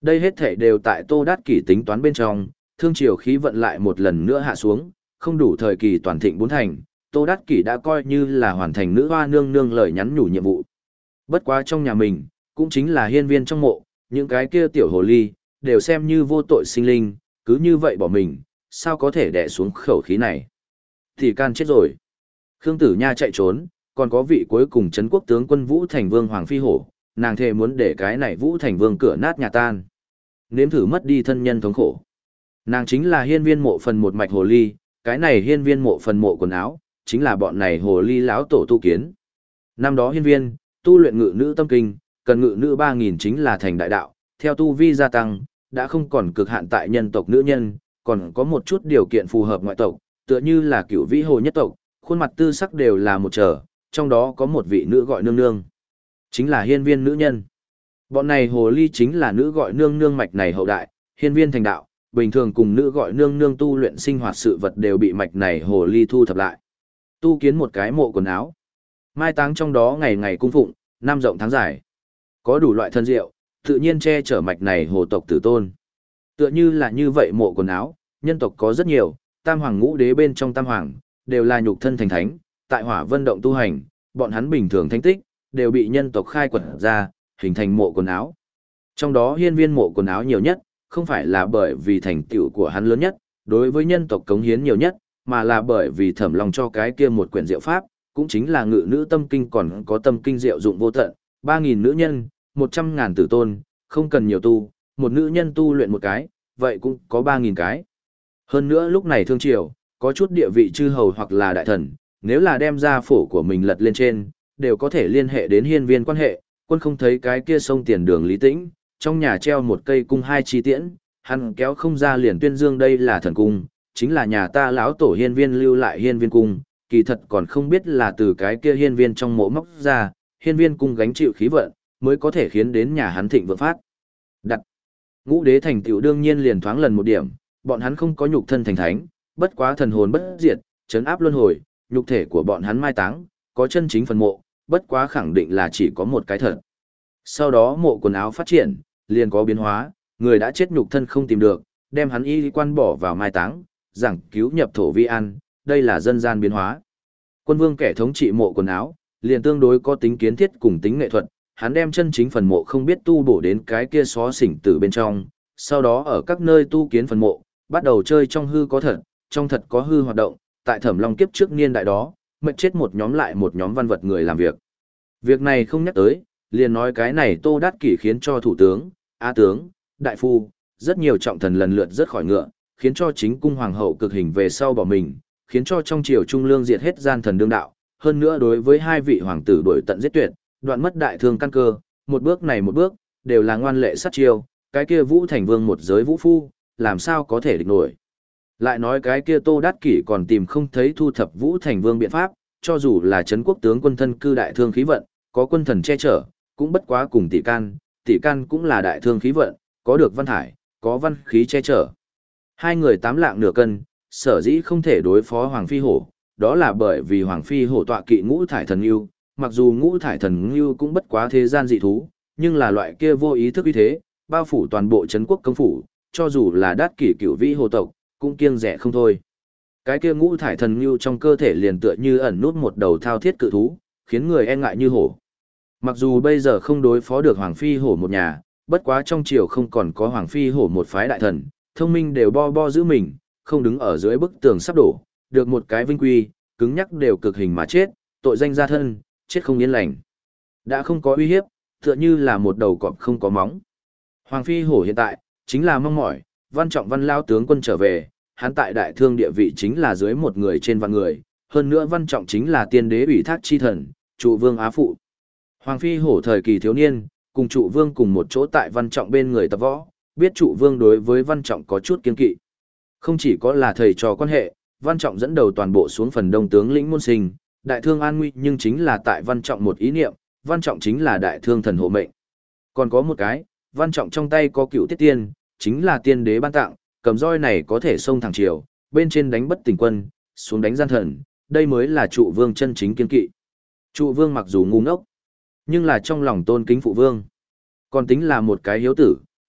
Đây hết thể đều tại Tô Đát Kỷ tính toán bên trong, thương triều khí vận lại một lần nữa hạ xuống, không đủ thời kỳ toàn thịnh bốn thành, Tô Đát Kỷ đã coi như là hoàn thành nữ hoa nương nương lời nhắn nhủ nhiệm vụ. Bất quá trong nhà mình, cũng chính là hiên viên trong mộ, những cái kia tiểu hồ ly, đều xem như vô tội sinh linh, cứ như vậy bỏ mình, sao có thể đè xuống khẩu khí này. Thì can chết rồi. Khương Tử Nha chạy trốn, còn có vị cuối cùng trấn quốc tướng quân Vũ Thành Vương Hoàng Phi Hổ, nàng thề muốn để cái này Vũ Thành Vương cửa nát nhà tan. Nếm thử mất đi thân nhân thống khổ. Nàng chính là hiên viên mộ phần một mạch hồ ly, cái này hiên viên mộ phần mộ quần áo, chính là bọn này hồ ly lão tổ tu kiến. Năm đó hiên viên, tu luyện ngự nữ tâm kinh, cần ngự nữ ba nghìn chính là thành đại đạo, theo tu vi gia tăng, đã không còn cực hạn tại nhân tộc nữ nhân, còn có một chút điều kiện phù hợp ngoại tộc, tựa như là cửu vĩ hồ nhất tộc, khuôn mặt tư sắc đều là một trở, trong đó có một vị nữ gọi nương nương, chính là hiên viên nữ nhân. Bọn này hồ ly chính là nữ gọi nương nương mạch này hậu đại, hiên viên thành đạo, bình thường cùng nữ gọi nương nương tu luyện sinh hoạt sự vật đều bị mạch này hồ ly thu thập lại. Tu kiến một cái mộ quần áo. Mai táng trong đó ngày ngày cung phụng, năm rộng tháng dài. Có đủ loại thân diệu, tự nhiên che chở mạch này hồ tộc tử tôn. Tựa như là như vậy mộ quần áo, nhân tộc có rất nhiều, tam hoàng ngũ đế bên trong tam hoàng, đều là nhục thân thành thánh, tại hỏa vân động tu hành, bọn hắn bình thường thánh tích, đều bị nhân tộc khai quật ra, hình thành mộ quần áo. Trong đó hiên viên mộ quần áo nhiều nhất, không phải là bởi vì thành tựu của hắn lớn nhất, đối với nhân tộc cống hiến nhiều nhất, mà là bởi vì thẩm lòng cho cái kia một quyển diệu pháp, cũng chính là ngự nữ tâm kinh còn có tâm kinh diệu dụng vô tận, ba nghìn nữ nhân, một trăm ngàn tử tôn, không cần nhiều tu, một nữ nhân tu luyện một cái, vậy cũng có ba nghìn cái. Hơn nữa lúc này thương triều, có chút địa vị chư hầu hoặc là đại thần, nếu là đem ra phổ của mình lật lên trên, đều có thể liên hệ đến hiên viên quan hệ, quân không thấy cái kia sông tiền đường Lý Tĩnh, trong nhà treo một cây cung hai chi tiễn, hắn kéo không ra liền tuyên dương đây là thần cung, chính là nhà ta lão tổ hiên viên lưu lại hiên viên cung, kỳ thật còn không biết là từ cái kia hiên viên trong mộ móc ra, hiên viên cung gánh chịu khí vận, mới có thể khiến đến nhà hắn thịnh vượng phát. Đặt. Ngũ đế thành tựu đương nhiên liền thoáng lần một điểm, bọn hắn không có nhục thân thành thánh, bất quá thần hồn bất diệt, chấn áp luân hồi, nhục thể của bọn hắn mai táng, có chân chính phần mộ, bất quá khẳng định là chỉ có một cái thật. Sau đó mộ quần áo phát triển, liền có biến hóa, người đã chết nhục thân không tìm được, đem hắn y quan bỏ vào mai táng, giảng cứu nhập thổ vi an, đây là dân gian biến hóa. Quân vương kẻ thống trị mộ quần áo, liền tương đối có tính kiến thiết cùng tính nghệ thuật, hắn đem chân chính phần mộ không biết tu bổ đến cái kia xó xỉnh từ bên trong, sau đó ở các nơi tu kiến phần mộ, bắt đầu chơi trong hư có thật, trong thật có hư hoạt động, tại Thẩm Long kiếp trước niên đại đó, mệt chết một nhóm lại một nhóm văn vật người làm việc. Việc này không nhắc tới, liền nói cái này Tô Đát Kỷ khiến cho thủ tướng, á tướng, đại phu, rất nhiều trọng thần lần lượt rớt khỏi ngựa, khiến cho chính cung hoàng hậu cực hình về sau bỏ mình, khiến cho trong triều trung lương diệt hết gian thần đương đạo, hơn nữa đối với hai vị hoàng tử đuổi tận giết tuyệt, đoạn mất đại thương căn cơ, một bước này một bước, đều là ngoan lệ sát chiêu, cái kia Vũ Thành Vương một giới vũ phu, làm sao có thể địch nổi. Lại nói cái kia Tô Đát Kỷ còn tìm không thấy thu thập Vũ Thành Vương biện pháp, cho dù là trấn quốc tướng quân thân cư đại thương khí vận, có quân thần che chở, cũng bất quá cùng tỷ can, tỷ can cũng là đại thương khí vận, có được văn thải, có văn khí che chở. Hai người tám lạng nửa cân, sở dĩ không thể đối phó Hoàng Phi Hổ, đó là bởi vì Hoàng Phi Hổ tọa kỵ ngũ thải thần yêu, mặc dù ngũ thải thần yêu cũng bất quá thế gian dị thú, nhưng là loại kia vô ý thức uy thế, bao phủ toàn bộ trấn quốc công phủ, cho dù là Đát Kỷ cửu vĩ hồ tộc, cũng kiêng rẻ không thôi. Cái kia ngũ thải thần yêu trong cơ thể liền tựa như ẩn nút một đầu thao thiết cự thú, khiến người e ngại như hổ. Mặc dù bây giờ không đối phó được Hoàng Phi Hổ một nhà, bất quá trong triều không còn có Hoàng Phi Hổ một phái đại thần, thông minh đều bo bo giữ mình, không đứng ở dưới bức tường sắp đổ, được một cái vinh quy, cứng nhắc đều cực hình mà chết, tội danh gia thân, chết không yên lành. Đã không có uy hiếp, tựa như là một đầu cọp không có móng. Hoàng Phi Hổ hiện tại, chính là mong mỏi, Văn Trọng Văn lao tướng quân trở về, hắn tại đại thương địa vị chính là dưới một người trên vạn người, hơn nữa Văn Trọng chính là tiên đế ủy thác chi thần, trụ vương á phụ. Hoàng Phi Hổ thời kỳ thiếu niên, cùng trụ vương cùng một chỗ tại Văn Trọng bên người tập võ, biết trụ vương đối với Văn Trọng có chút kiên kỵ. Không chỉ có là thầy trò quan hệ, Văn Trọng dẫn đầu toàn bộ xuống phần đông tướng lĩnh môn sinh, đại thương an nguy nhưng chính là tại Văn Trọng một ý niệm, Văn Trọng chính là đại thương thần hộ mệnh. Còn có một cái, Văn Trọng trong tay có cựu tiết tiên, chính là tiên đế ban tặng, cầm roi này có thể xông thẳng triều, bên trên đánh bất tỉnh quân, xuống đánh gian thần, đây mới là trụ vương chân chính kiên kỵ. Trụ vương mặc dù ngu ngốc, nhưng là trong lòng tôn kính phụ vương. Còn tính là một cái hiếu tử,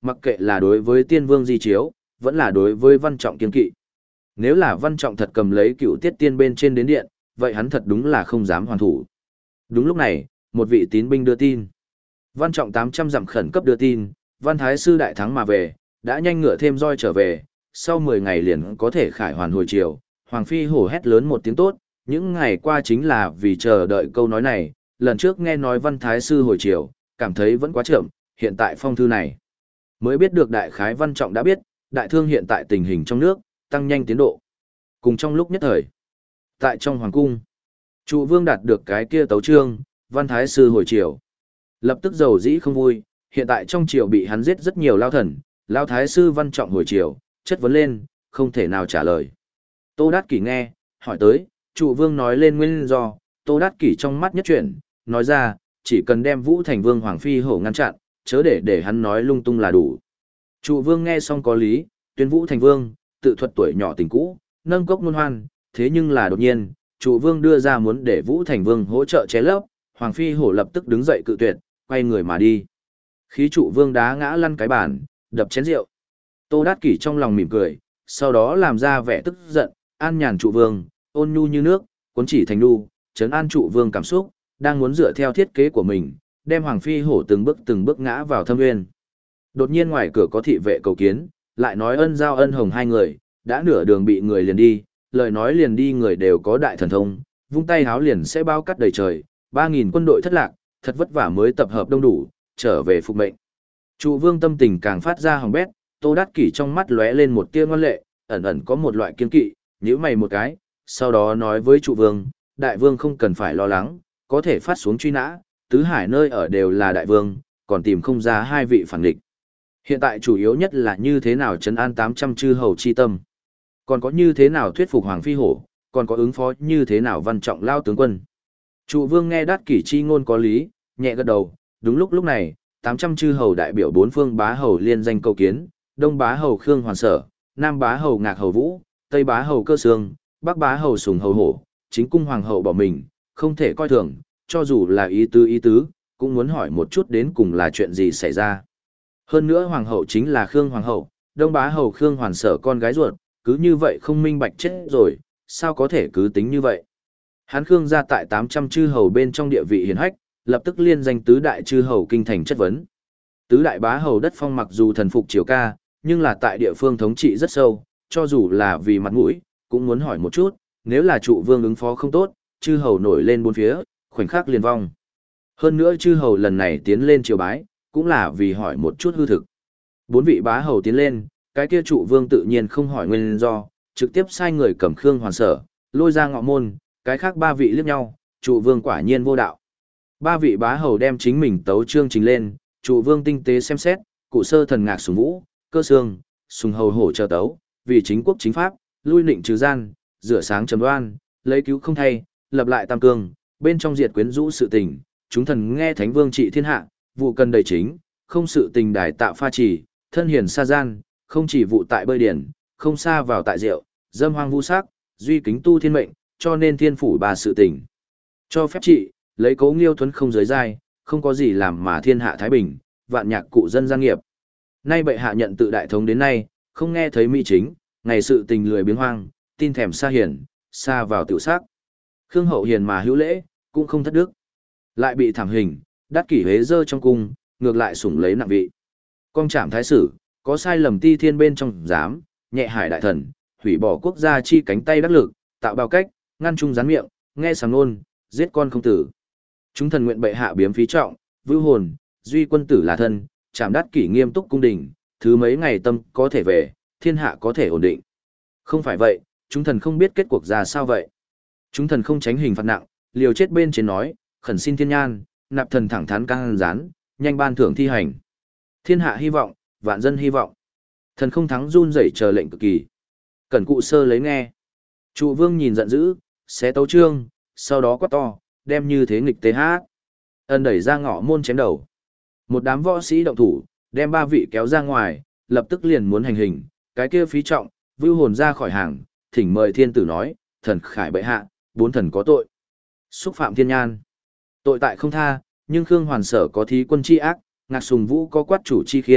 Mặc kệ là đối với tiên vương di chiếu, vẫn là đối với Văn Trọng kiên kỵ. Nếu là Văn Trọng thật cầm lấy cựu tiết tiên bên trên đến điện, vậy hắn thật đúng là không dám hoàn thủ. Đúng lúc này, một vị tín binh đưa tin. Văn Trọng tám trăm dặm khẩn cấp đưa tin, Văn Thái Sư đại thắng mà về, đã nhanh ngựa thêm roi trở về, sau mười ngày liền có thể khải hoàn hồi chiều. Hoàng Phi hổ hét lớn một tiếng tốt, những ngày qua chính là vì chờ đợi câu nói này, lần trước nghe nói Văn Thái Sư hồi chiều, cảm thấy vẫn quá chậm, hiện tại phong thư này. Mới biết được đại khái Văn Trọng đã biết, đại thương hiện tại tình hình trong nước, tăng nhanh tiến độ. Cùng trong lúc nhất thời, tại trong hoàng cung, Trụ Vương đạt được cái kia tấu chương, Văn Thái Sư hồi chiều. Lập tức dầu dĩ không vui, hiện tại trong triều bị hắn giết rất nhiều lao thần, lao Thái Sư Văn Trọng hồi chiều, chất vấn lên, không thể nào trả lời. Tô Đát Kỷ nghe, hỏi tới, Trụ Vương nói lên nguyên do, Tô Đát Kỷ trong mắt nhất chuyển, nói ra, chỉ cần đem Vũ Thành Vương Hoàng Phi hổ ngăn chặn, chớ để để hắn nói lung tung là đủ. Trụ Vương nghe xong có lý, tuyên Vũ Thành Vương, tự thuật tuổi nhỏ tình cũ, nâng cốc ngôn hoan, thế nhưng là đột nhiên, Trụ Vương đưa ra muốn để Vũ Thành Vương hỗ trợ chế lấp, Hoàng Phi hổ lập tức đứng dậy cự tuyệt, quay người mà đi. Khí Trụ Vương đá ngã lăn cái bàn, đập chén rượu. Tô Đát Kỷ trong lòng mỉm cười, sau đó làm ra vẻ tức giận, an nhàn Trụ Vương, ôn nhu như nước, cuốn chỉ thành đu, trấn an Trụ Vương cảm xúc, đang muốn dựa theo thiết kế của mình, đem Hoàng Phi hổ từng bước từng bước ngã vào thâm nguyên. Đột nhiên ngoài cửa có thị vệ cầu kiến, lại nói Ân Giao Ân Hồng hai người, đã nửa đường bị người liền đi, lời nói liền đi người đều có đại thần thông, vung tay háo liền sẽ bao cắt đầy trời, ba nghìn quân đội thất lạc, thật vất vả mới tập hợp đông đủ, trở về phục mệnh. Trụ Vương tâm tình càng phát ra hỏng bét, Tô Đát Kỷ trong mắt lóe lên một tia ngoan lệ, ẩn ẩn có một loại kiên kỵ, nhíu mày một cái, sau đó nói với Trụ Vương, đại vương không cần phải lo lắng, có thể phát xuống truy nã, tứ hải nơi ở đều là đại vương, còn tìm không ra hai vị phản địch. Hiện tại chủ yếu nhất là như thế nào trấn an tám trăm chư hầu chi tâm. Còn có như thế nào thuyết phục Hoàng Phi hổ, còn có ứng phó như thế nào Văn Trọng lao tướng quân. Trụ Vương nghe Đát Kỷ chi ngôn có lý, nhẹ gật đầu, đúng lúc lúc này, tám trăm chư hầu đại biểu bốn phương bá hầu liên danh cầu kiến, Đông bá hầu Khương Hoàn Sở, Nam bá hầu Ngạc hầu Vũ, Tây bá hầu Cơ Sương, Bắc bá hầu Sùng hầu Hổ, chính cung hoàng hậu bỏ mình, không thể coi thường, cho dù là ý tứ ý tứ, cũng muốn hỏi một chút đến cùng là chuyện gì xảy ra. Hơn nữa hoàng hậu chính là Khương hoàng hậu, Đông bá hầu Khương Hoàn Sở con gái ruột, cứ như vậy không minh bạch chết rồi, sao có thể cứ tính như vậy. Hán Khương ra tại tám trăm chư hầu bên trong địa vị hiển hách, lập tức liên danh tứ đại chư hầu kinh thành chất vấn. Tứ đại bá hầu đất phong mặc dù thần phục triều ca, nhưng là tại địa phương thống trị rất sâu, cho dù là vì mặt mũi, cũng muốn hỏi một chút, nếu là Trụ Vương ứng phó không tốt, chư hầu nổi lên bốn phía, khoảnh khắc liền vong. Hơn nữa chư hầu lần này tiến lên triều bái, cũng là vì hỏi một chút hư thực. Bốn vị bá hầu tiến lên, cái kia Trụ Vương tự nhiên không hỏi nguyên do, trực tiếp sai người cầm Khương Hoàn Sở, lôi ra ngọ môn, cái khác ba vị liếc nhau, Trụ Vương quả nhiên vô đạo. Ba vị bá hầu đem chính mình tấu chương trình lên, Trụ Vương tinh tế xem xét, cụ sơ thần Ngạc Sùng Vũ, Cơ Sương, Sùng hầu hổ chờ tấu, vì chính quốc chính pháp, lui nịnh trừ gian, rửa sáng trầm đoan, lấy cứu không thay, lập lại tam cương, bên trong diệt quyến rũ sự tình, chúng thần nghe thánh vương trị thiên hạ, vụ cần đầy chính, không sự tình đài tạo pha trì, thân hiền xa gian, không chỉ vụ tại bơi điển, không xa vào tại rượu, dâm hoang vu sắc, duy kính tu thiên mệnh, cho nên thiên phủ bà sự tình. Cho phép trị, lấy cố nghiêu thuấn không giới giai, không có gì làm mà thiên hạ thái bình, vạn nhạc cụ dân gian nghiệp. Nay bệ hạ nhận tự đại thống đến nay, không nghe thấy mỹ chính, ngày sự tình lười biếng hoang, tin thèm xa hiển, xa vào tiểu sắc. Khương hậu hiền mà hữu lễ, cũng không thất đức. Lại bị thảm hình, Đát Kỷ huế dơ trong cung, ngược lại sủng lấy nặng vị. Công trảm thái sử, có sai lầm ti thiên bên trong giám, nhẹ hải đại thần, hủy bỏ quốc gia chi cánh tay đắc lực, tạo bao cách, ngăn trung gián miệng, nghe sàng nôn, giết con không tử. Chúng thần nguyện bệ hạ biếm phí trọng, vưu hồn, duy quân tử là thân, trảm Đát Kỷ nghiêm túc cung đình, thứ mấy ngày tâm có thể về, thiên hạ có thể ổn định. Không phải vậy, chúng thần không biết kết cuộc ra sao vậy. Chúng thần không tránh hình phạt nặng, liều chết bên trên nói, khẩn xin thiên nhan, nạp thần thẳng thắn căng rán, nhanh ban thưởng thi hành. Thiên hạ hy vọng, vạn dân hy vọng. Thần không thắng run rẩy chờ lệnh cực kỳ. Cẩn cụ sơ lấy nghe. Trụ Vương nhìn giận dữ, xé tấu chương, sau đó quát to, đem như thế nghịch tế hát. Ân đẩy ra ngõ môn chém đầu. Một đám võ sĩ động thủ, đem ba vị kéo ra ngoài, lập tức liền muốn hành hình, cái kia phí trọng, vưu hồn ra khỏi hàng, thỉnh mời thiên tử nói, thần khải bệ hạ, bốn thần có tội. Xúc phạm thiên nhan. Tội tại không tha, nhưng Khương Hoàn Sở có thí quân chi ác, Ngạc Sùng Vũ có quát chủ chi khiên,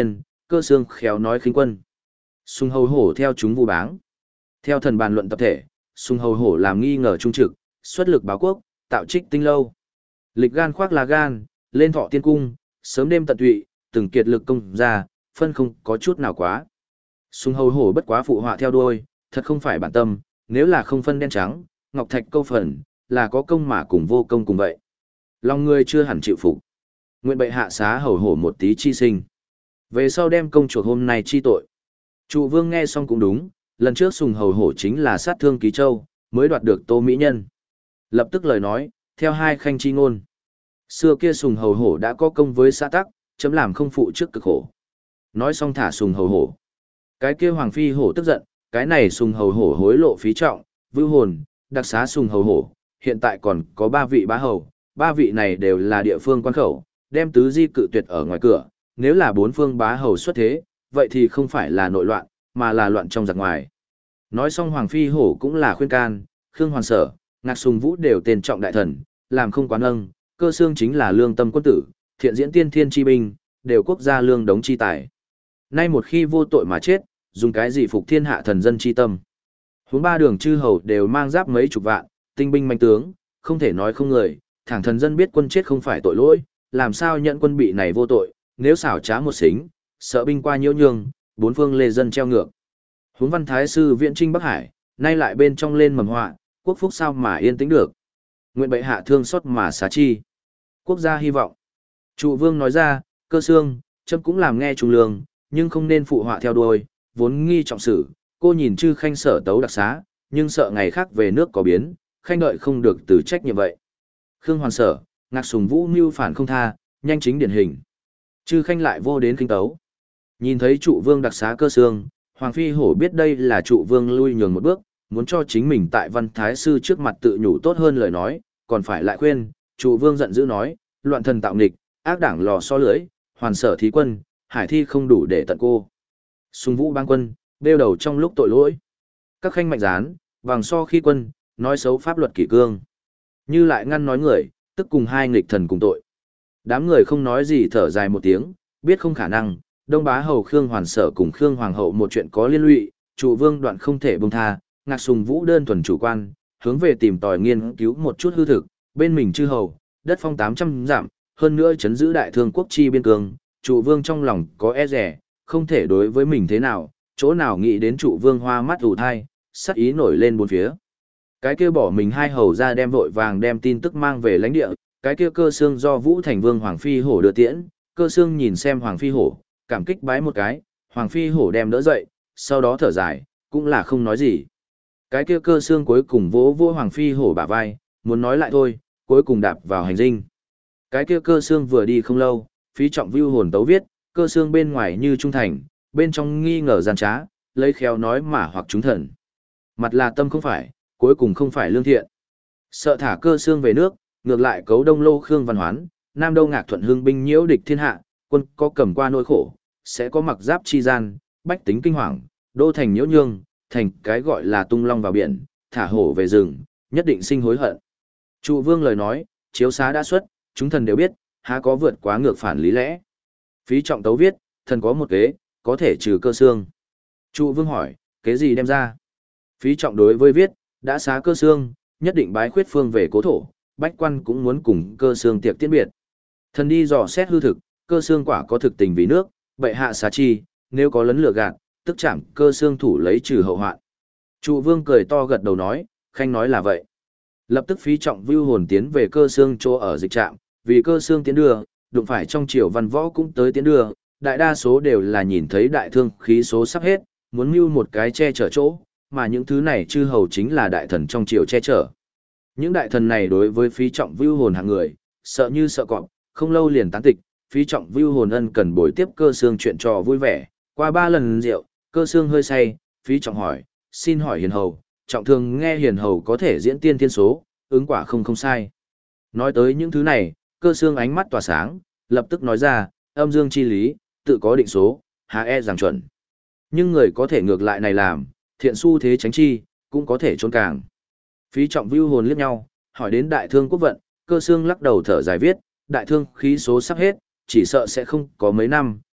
cơ xương khéo nói khinh quân. Sùng hầu hổ theo chúng vu báng. Theo thần bàn luận tập thể, sùng hầu hổ làm nghi ngờ trung trực, xuất lực báo quốc, tạo trích tinh lâu. Lịch gan khoác là gan, lên thọ tiên cung, sớm đêm tận tụy, từng kiệt lực công ra, phân không có chút nào quá. Sùng hầu hổ bất quá phụ họa theo đuôi, thật không phải bản tâm, nếu là không phân đen trắng, ngọc thạch câu phần, là có công mà cùng vô công cùng vậy. Lòng người chưa hẳn chịu phục. Nguyện bệ hạ xá hầu hổ một tí chi sinh. Về sau đem công chuộc hôm nay chi tội. Trụ vương nghe xong cũng đúng, lần trước sùng hầu hổ chính là sát thương ký châu, mới đoạt được tô mỹ nhân. Lập tức lời nói, theo hai khanh chi ngôn. Xưa kia sùng hầu hổ đã có công với xã tắc, chấm làm không phụ trước cực khổ. Nói xong thả sùng hầu hổ. Cái kia hoàng phi hổ tức giận, cái này sùng hầu hổ hối lộ phí trọng, vưu hồn, đặc xá sùng hầu hổ, hiện tại còn có ba vị bá hầu, ba vị này đều là địa phương quan khẩu, đem tứ di cự tuyệt ở ngoài cửa, nếu là bốn phương bá hầu xuất thế, vậy thì không phải là nội loạn, mà là loạn trong giặc ngoài. Nói xong hoàng phi hổ cũng là khuyên can, Khương Hoàn Sở, Ngạc Sùng Vũ đều tên trọng đại thần, làm không quán âng, cơ xương chính là lương tâm quân tử, thiện diễn tiên thiên chi binh, đều quốc gia lương đống chi tài. Nay một khi vô tội mà chết, dùng cái gì phục thiên hạ thần dân chi tâm. Huống ba đường chư hầu đều mang giáp mấy chục vạn, tinh binh manh tướng, không thể nói không người, thẳng thần dân biết quân chết không phải tội lỗi, làm sao nhận quân bị này vô tội, nếu xảo trá một xính, sợ binh qua nhiễu nhương, bốn phương lê dân treo ngược. Huống văn thái sư viện trinh Bắc Hải, nay lại bên trong lên mầm họa, quốc phúc sao mà yên tĩnh được. Nguyện bệ hạ thương xót mà xá chi. Quốc gia hy vọng. Trụ vương nói ra, cơ xương, chấm cũng làm nghe trung lương, nhưng không nên phụ họa theo đuôi, vốn nghi trọng sử, cô nhìn chư khanh sở tấu đặc xá, nhưng sợ ngày khác về nước có biến, khanh đợi không được từ trách như vậy. Khương Hoàn Sở, Ngạc Sùng Vũ mưu phản không tha, nhanh chính điển hình. Chư khanh lại vô đến kinh tấu. Nhìn thấy trụ vương đặc xá cơ xương, Hoàng Phi Hổ biết đây là trụ vương lui nhường một bước, muốn cho chính mình tại văn thái sư trước mặt tự nhủ tốt hơn lời nói, còn phải lại khuyên, trụ vương giận dữ nói, loạn thần tạo nghịch, ác đảng lò so lưỡi, hoàn sở thí quân, hải thi không đủ để tận cô. Sùng Vũ bang quân, đeo đầu trong lúc tội lỗi. Các khanh mạnh gián, vàng so khi quân, nói xấu pháp luật kỷ cương. Như lại ngăn nói người, tức cùng hai nghịch thần cùng tội. Đám người không nói gì thở dài một tiếng, biết không khả năng, Đông Bá Hầu Khương Hoàn Sở cùng Khương Hoàng hậu một chuyện có liên lụy, trụ vương đoạn không thể buông tha, Ngạc Sùng Vũ đơn thuần chủ quan, hướng về tìm tòi nghiên cứu một chút hư thực, bên mình chư hầu, đất phong tám trăm dặm, hơn nữa chấn giữ đại thương quốc chi biên cương, trụ vương trong lòng có e rẻ, không thể đối với mình thế nào, chỗ nào nghĩ đến trụ vương hoa mắt ù thai, sắc ý nổi lên bốn phía. Cái kia bỏ mình hai hầu ra đem vội vàng đem tin tức mang về lãnh địa, cái kia cơ xương do Vũ Thành Vương Hoàng Phi Hổ đưa tiễn, cơ xương nhìn xem Hoàng Phi Hổ, cảm kích bái một cái, Hoàng Phi Hổ đem đỡ dậy, sau đó thở dài, cũng là không nói gì. Cái kia cơ xương cuối cùng vỗ vỗ Hoàng Phi Hổ bả vai, muốn nói lại thôi, cuối cùng đạp vào hành dinh. Cái kia cơ xương vừa đi không lâu, phí trọng view hồn tấu viết, cơ xương bên ngoài như trung thành, bên trong nghi ngờ gian trá, lấy khéo nói mà hoặc trúng thần. Mặt là tâm không phải, cuối cùng không phải lương thiện. Sợ thả cơ xương về nước, ngược lại cấu Đông Lô Khương Văn Hoán, Nam Đâu Ngạc Thuận hưng binh nhiễu địch thiên hạ, quân có cầm qua nỗi khổ, sẽ có mặc giáp chi gian, bách tính kinh hoàng, đô thành nhiễu nhương, thành cái gọi là tung long vào biển, thả hổ về rừng, nhất định sinh hối hận. Trụ vương lời nói, chiếu xá đã xuất, chúng thần đều biết, há có vượt quá ngược phản lý lẽ. Phí trọng tấu viết, thần có một kế, có thể trừ cơ xương. Trụ vương hỏi, kế gì đem ra? Phí trọng đối với viết, đã xá cơ xương, nhất định bái khuyết phương về cố thổ, bách quan cũng muốn cùng cơ xương tiệc tiễn biệt. Thần đi dò xét hư thực, cơ xương quả có thực tình vì nước, bệ hạ xá chi, nếu có lấn lửa gạt, tức chạm cơ xương thủ lấy trừ hậu hoạn. Trụ vương cười to gật đầu nói, khanh nói là vậy. Lập tức phí trọng view hồn tiến về cơ xương chỗ ở dịch trạm, vì cơ xương tiến đưa, đụng phải trong triều văn võ cũng tới tiến đưa, đại đa số đều là nhìn thấy đại thương khí số sắp hết, muốn mưu một cái che chở chỗ, mà những thứ này chư hầu chính là đại thần trong triều che chở. Những đại thần này đối với phí trọng view hồn hạng người, sợ như sợ cọp, không lâu liền tán tịch, phí trọng view hồn ân cần bồi tiếp cơ xương chuyện trò vui vẻ, qua ba lần rượu, cơ xương hơi say, phí trọng hỏi, xin hỏi hiền hầu, trọng thường nghe hiền hầu có thể diễn tiên thiên số, ứng quả không không sai. Nói tới những thứ này, cơ xương ánh mắt tỏa sáng, lập tức nói ra, âm dương chi lý, tự có định số, há e rằng chuẩn. Nhưng người có thể ngược lại này làm, thiện su thế tránh chi, cũng có thể trốn càng. Phí trọng view hồn liếc nhau, hỏi đến đại thương quốc vận, cơ xương lắc đầu thở dài viết, đại thương khí số sắp hết, chỉ sợ sẽ không có mấy năm,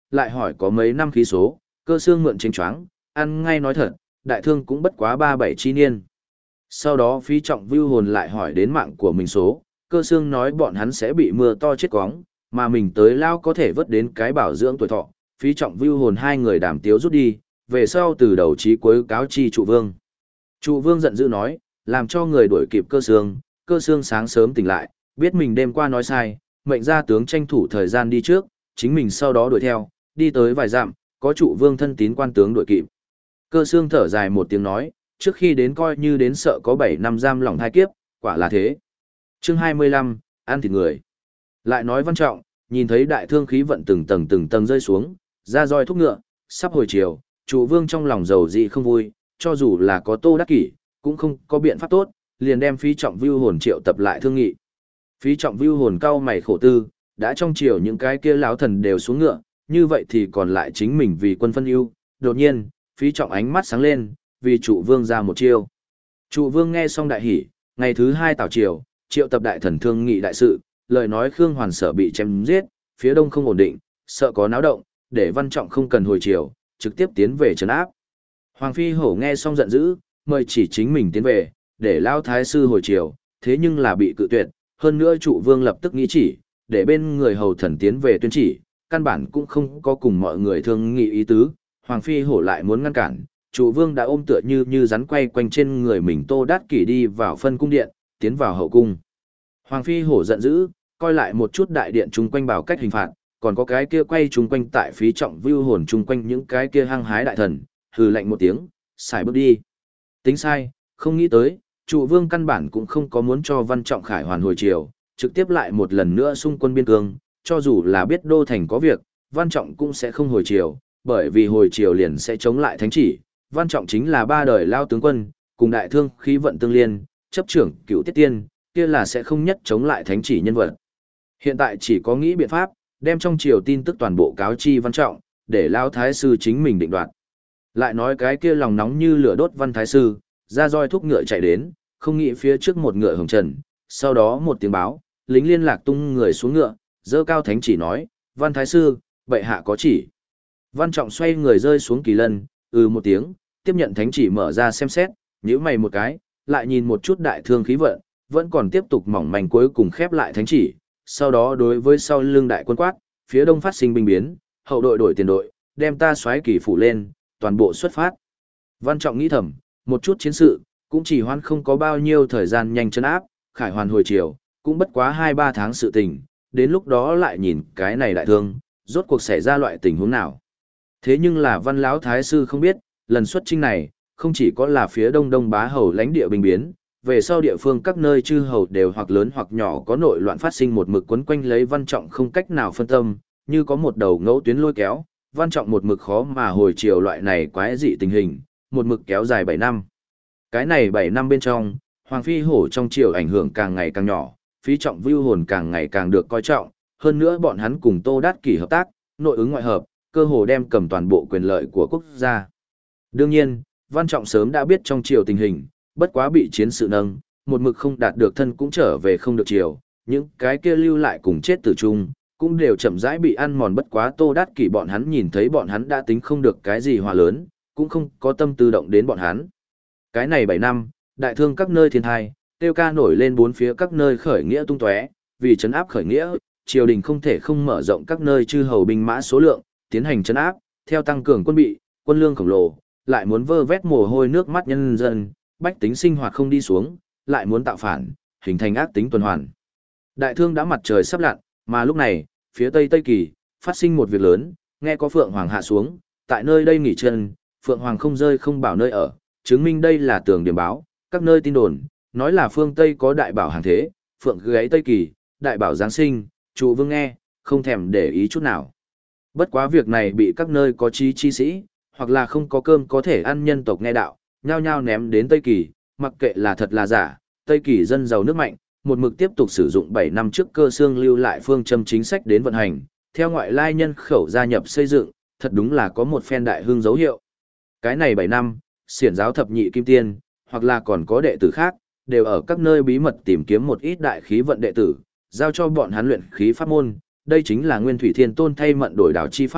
lại hỏi có mấy năm khí số, cơ xương mượn chênh choáng, ăn ngay nói thật, đại thương cũng bất quá ba bảy chi niên. Sau đó phí trọng vưu hồn lại hỏi đến mạng của mình số, cơ xương nói bọn hắn sẽ bị mưa to chết quóng, mà mình tới lao có thể vớt đến cái bảo dưỡng tuổi thọ, phí trọng vưu hồn hai người đàm tiếu rút đi, về sau từ đầu chí cuối cáo chi trụ vương. Trụ vương giận dữ nói, làm cho người đuổi kịp cơ xương, cơ xương sáng sớm tỉnh lại, biết mình đêm qua nói sai, mệnh ra tướng tranh thủ thời gian đi trước, chính mình sau đó đuổi theo, đi tới vài dặm, có trụ vương thân tín quan tướng đuổi kịp. Cơ xương thở dài một tiếng nói, trước khi đến coi như đến sợ có bảy năm giam lỏng thai kiếp, quả là thế. Chương hai mươi lăm, ăn thịt người. Lại nói Văn Trọng, nhìn thấy đại thương khí vận từng tầng từng tầng rơi xuống, ra roi thúc ngựa, sắp hồi chiều, trụ vương trong lòng giàu dị không vui, cho dù là có Tô Đắc Kỷ, cũng không có biện pháp tốt, liền đem phí trọng vưu hồn triệu tập lại thương nghị. Phí trọng vưu hồn cau mày khổ tư, đã trong chiều những cái kia lão thần đều xuống ngựa, như vậy thì còn lại chính mình vì quân phân ưu. Đột nhiên, phí trọng ánh mắt sáng lên, vì trụ vương ra một chiêu. Trụ vương nghe xong đại hỉ, ngày thứ hai tảo triều, triệu tập đại thần thương nghị đại sự, lời nói Khương Hoàn Sở bị chém giết, phía đông không ổn định, sợ có náo động, để Văn Trọng không cần hồi triều, trực tiếp tiến về trấn áp. Hoàng Phi Hổ nghe xong giận dữ, mời chỉ chính mình tiến về, để Lao Thái Sư hồi triều, thế nhưng là bị cự tuyệt, hơn nữa trụ vương lập tức nghĩ chỉ, để bên người hầu thần tiến về tuyên chỉ, căn bản cũng không có cùng mọi người thương nghị ý tứ, Hoàng Phi Hổ lại muốn ngăn cản, trụ vương đã ôm tựa như như rắn quay quanh trên người mình Tô Đát Kỷ đi vào phân cung điện, tiến vào hậu cung. Hoàng Phi Hổ giận dữ, coi lại một chút đại điện chung quanh bảo cách hình phạt, còn có cái kia quay chung quanh tại phí trọng vưu hồn chung quanh những cái kia hăng hái đại thần, hừ lạnh một tiếng, xài bước đi. Tính sai, không nghĩ tới, trụ vương căn bản cũng không có muốn cho Văn Trọng Khải hoàn hồi triều, trực tiếp lại một lần nữa xung quân biên cương, cho dù là biết đô thành có việc, Văn Trọng cũng sẽ không hồi triều, bởi vì hồi triều liền sẽ chống lại thánh chỉ. Văn Trọng chính là ba đời lao tướng quân, cùng đại thương khí vận tương liên, chấp trưởng cựu tiết tiên, kia là sẽ không nhất chống lại thánh chỉ nhân vật. Hiện tại chỉ có nghĩ biện pháp, đem trong triều tin tức toàn bộ cáo chi Văn Trọng, để lao thái sư chính mình định đoạt. Lại nói cái kia lòng nóng như lửa đốt Văn thái sư, ra roi thúc ngựa chạy đến, không nghĩ phía trước một ngựa hồng trần, sau đó một tiếng báo, lính liên lạc tung người xuống ngựa, dơ cao thánh chỉ nói, Văn thái sư, bệ hạ có chỉ. Văn Trọng xoay người rơi xuống kỳ lân, ừ một tiếng, tiếp nhận thánh chỉ mở ra xem xét, nhíu mày một cái, lại nhìn một chút đại thương khí vận, vẫn còn tiếp tục mỏng manh cuối cùng khép lại thánh chỉ, sau đó đối với sau lưng đại quân quát, phía đông phát sinh binh biến, hậu đội đổi tiền đội, đem ta xoáy kỳ phủ lên, toàn bộ xuất phát. Văn Trọng nghĩ thầm, một chút chiến sự, cũng chỉ hoan không có bao nhiêu thời gian nhanh chân áp, khải hoàn hồi chiều, cũng bất quá hai ba tháng sự tình, đến lúc đó lại nhìn cái này đại thương, rốt cuộc xảy ra loại tình huống nào. Thế nhưng là Văn Lão Thái Sư không biết, lần xuất chinh này, không chỉ có là phía đông đông bá hầu lãnh địa binh biến, về sau địa phương các nơi chư hầu đều hoặc lớn hoặc nhỏ có nội loạn phát sinh một mực quấn quanh lấy Văn Trọng không cách nào phân tâm, như có một đầu ngẫu tuyến lôi kéo, Văn Trọng một mực khó mà hồi chiều loại này quái dị tình hình, một mực kéo dài bảy năm. Cái này bảy năm bên trong, Hoàng Phi Hổ trong triều ảnh hưởng càng ngày càng nhỏ, phí trọng vưu hồn càng ngày càng được coi trọng, hơn nữa bọn hắn cùng Tô Đát Kỷ hợp tác, nội ứng ngoại hợp, cơ hồ đem cầm toàn bộ quyền lợi của quốc gia. Đương nhiên, Văn Trọng sớm đã biết trong triều tình hình, bất quá bị chiến sự nâng, một mực không đạt được thân cũng trở về không được triều, những cái kia lưu lại cùng chết tử chung, cũng đều chậm rãi bị ăn mòn bất quá Tô Đát Kỷ bọn hắn nhìn thấy bọn hắn đã tính không được cái gì hòa lớn, cũng không có tâm tư động đến bọn hắn. Cái này bảy năm, đại thương các nơi thiên thai, tiêu ca nổi lên bốn phía các nơi khởi nghĩa tung tóe, vì trấn áp khởi nghĩa, triều đình không thể không mở rộng các nơi chư hầu binh mã số lượng, tiến hành trấn áp, theo tăng cường quân bị, quân lương khổng lồ, lại muốn vơ vét mồ hôi nước mắt nhân dân, bách tính sinh hoạt không đi xuống, lại muốn tạo phản, hình thành ác tính tuần hoàn. Đại thương đã mặt trời sắp lặn, mà lúc này, phía tây Tây Kỳ, phát sinh một việc lớn, nghe có Phượng Hoàng hạ xuống, tại nơi đây nghỉ chân, Phượng Hoàng không rơi không bảo nơi ở, chứng minh đây là tường điểm báo, các nơi tin đồn, nói là phương Tây có đại bảo hàng thế, Phượng gáy Tây Kỳ, đại bảo Giáng sinh, trụ vương nghe, không thèm để ý chút nào. Bất quá việc này bị các nơi có trí chi sĩ, hoặc là không có cơm có thể ăn nhân tộc nghe đạo, nhao nhao ném đến Tây Kỳ, mặc kệ là thật là giả, Tây Kỳ dân giàu nước mạnh, một mực tiếp tục sử dụng bảy năm trước cơ xương lưu lại phương châm chính sách đến vận hành, theo ngoại lai nhân khẩu gia nhập xây dựng, thật đúng là có một phen đại hương dấu hiệu. Cái này bảy năm, xiển giáo thập nhị kim tiên, hoặc là còn có đệ tử khác, đều ở các nơi bí mật tìm kiếm một ít đại khí vận đệ tử, giao cho bọn hắn luyện khí pháp môn, đây chính là Nguyên Thủy Thiên Tôn thay mận đổi đảo chi pháp,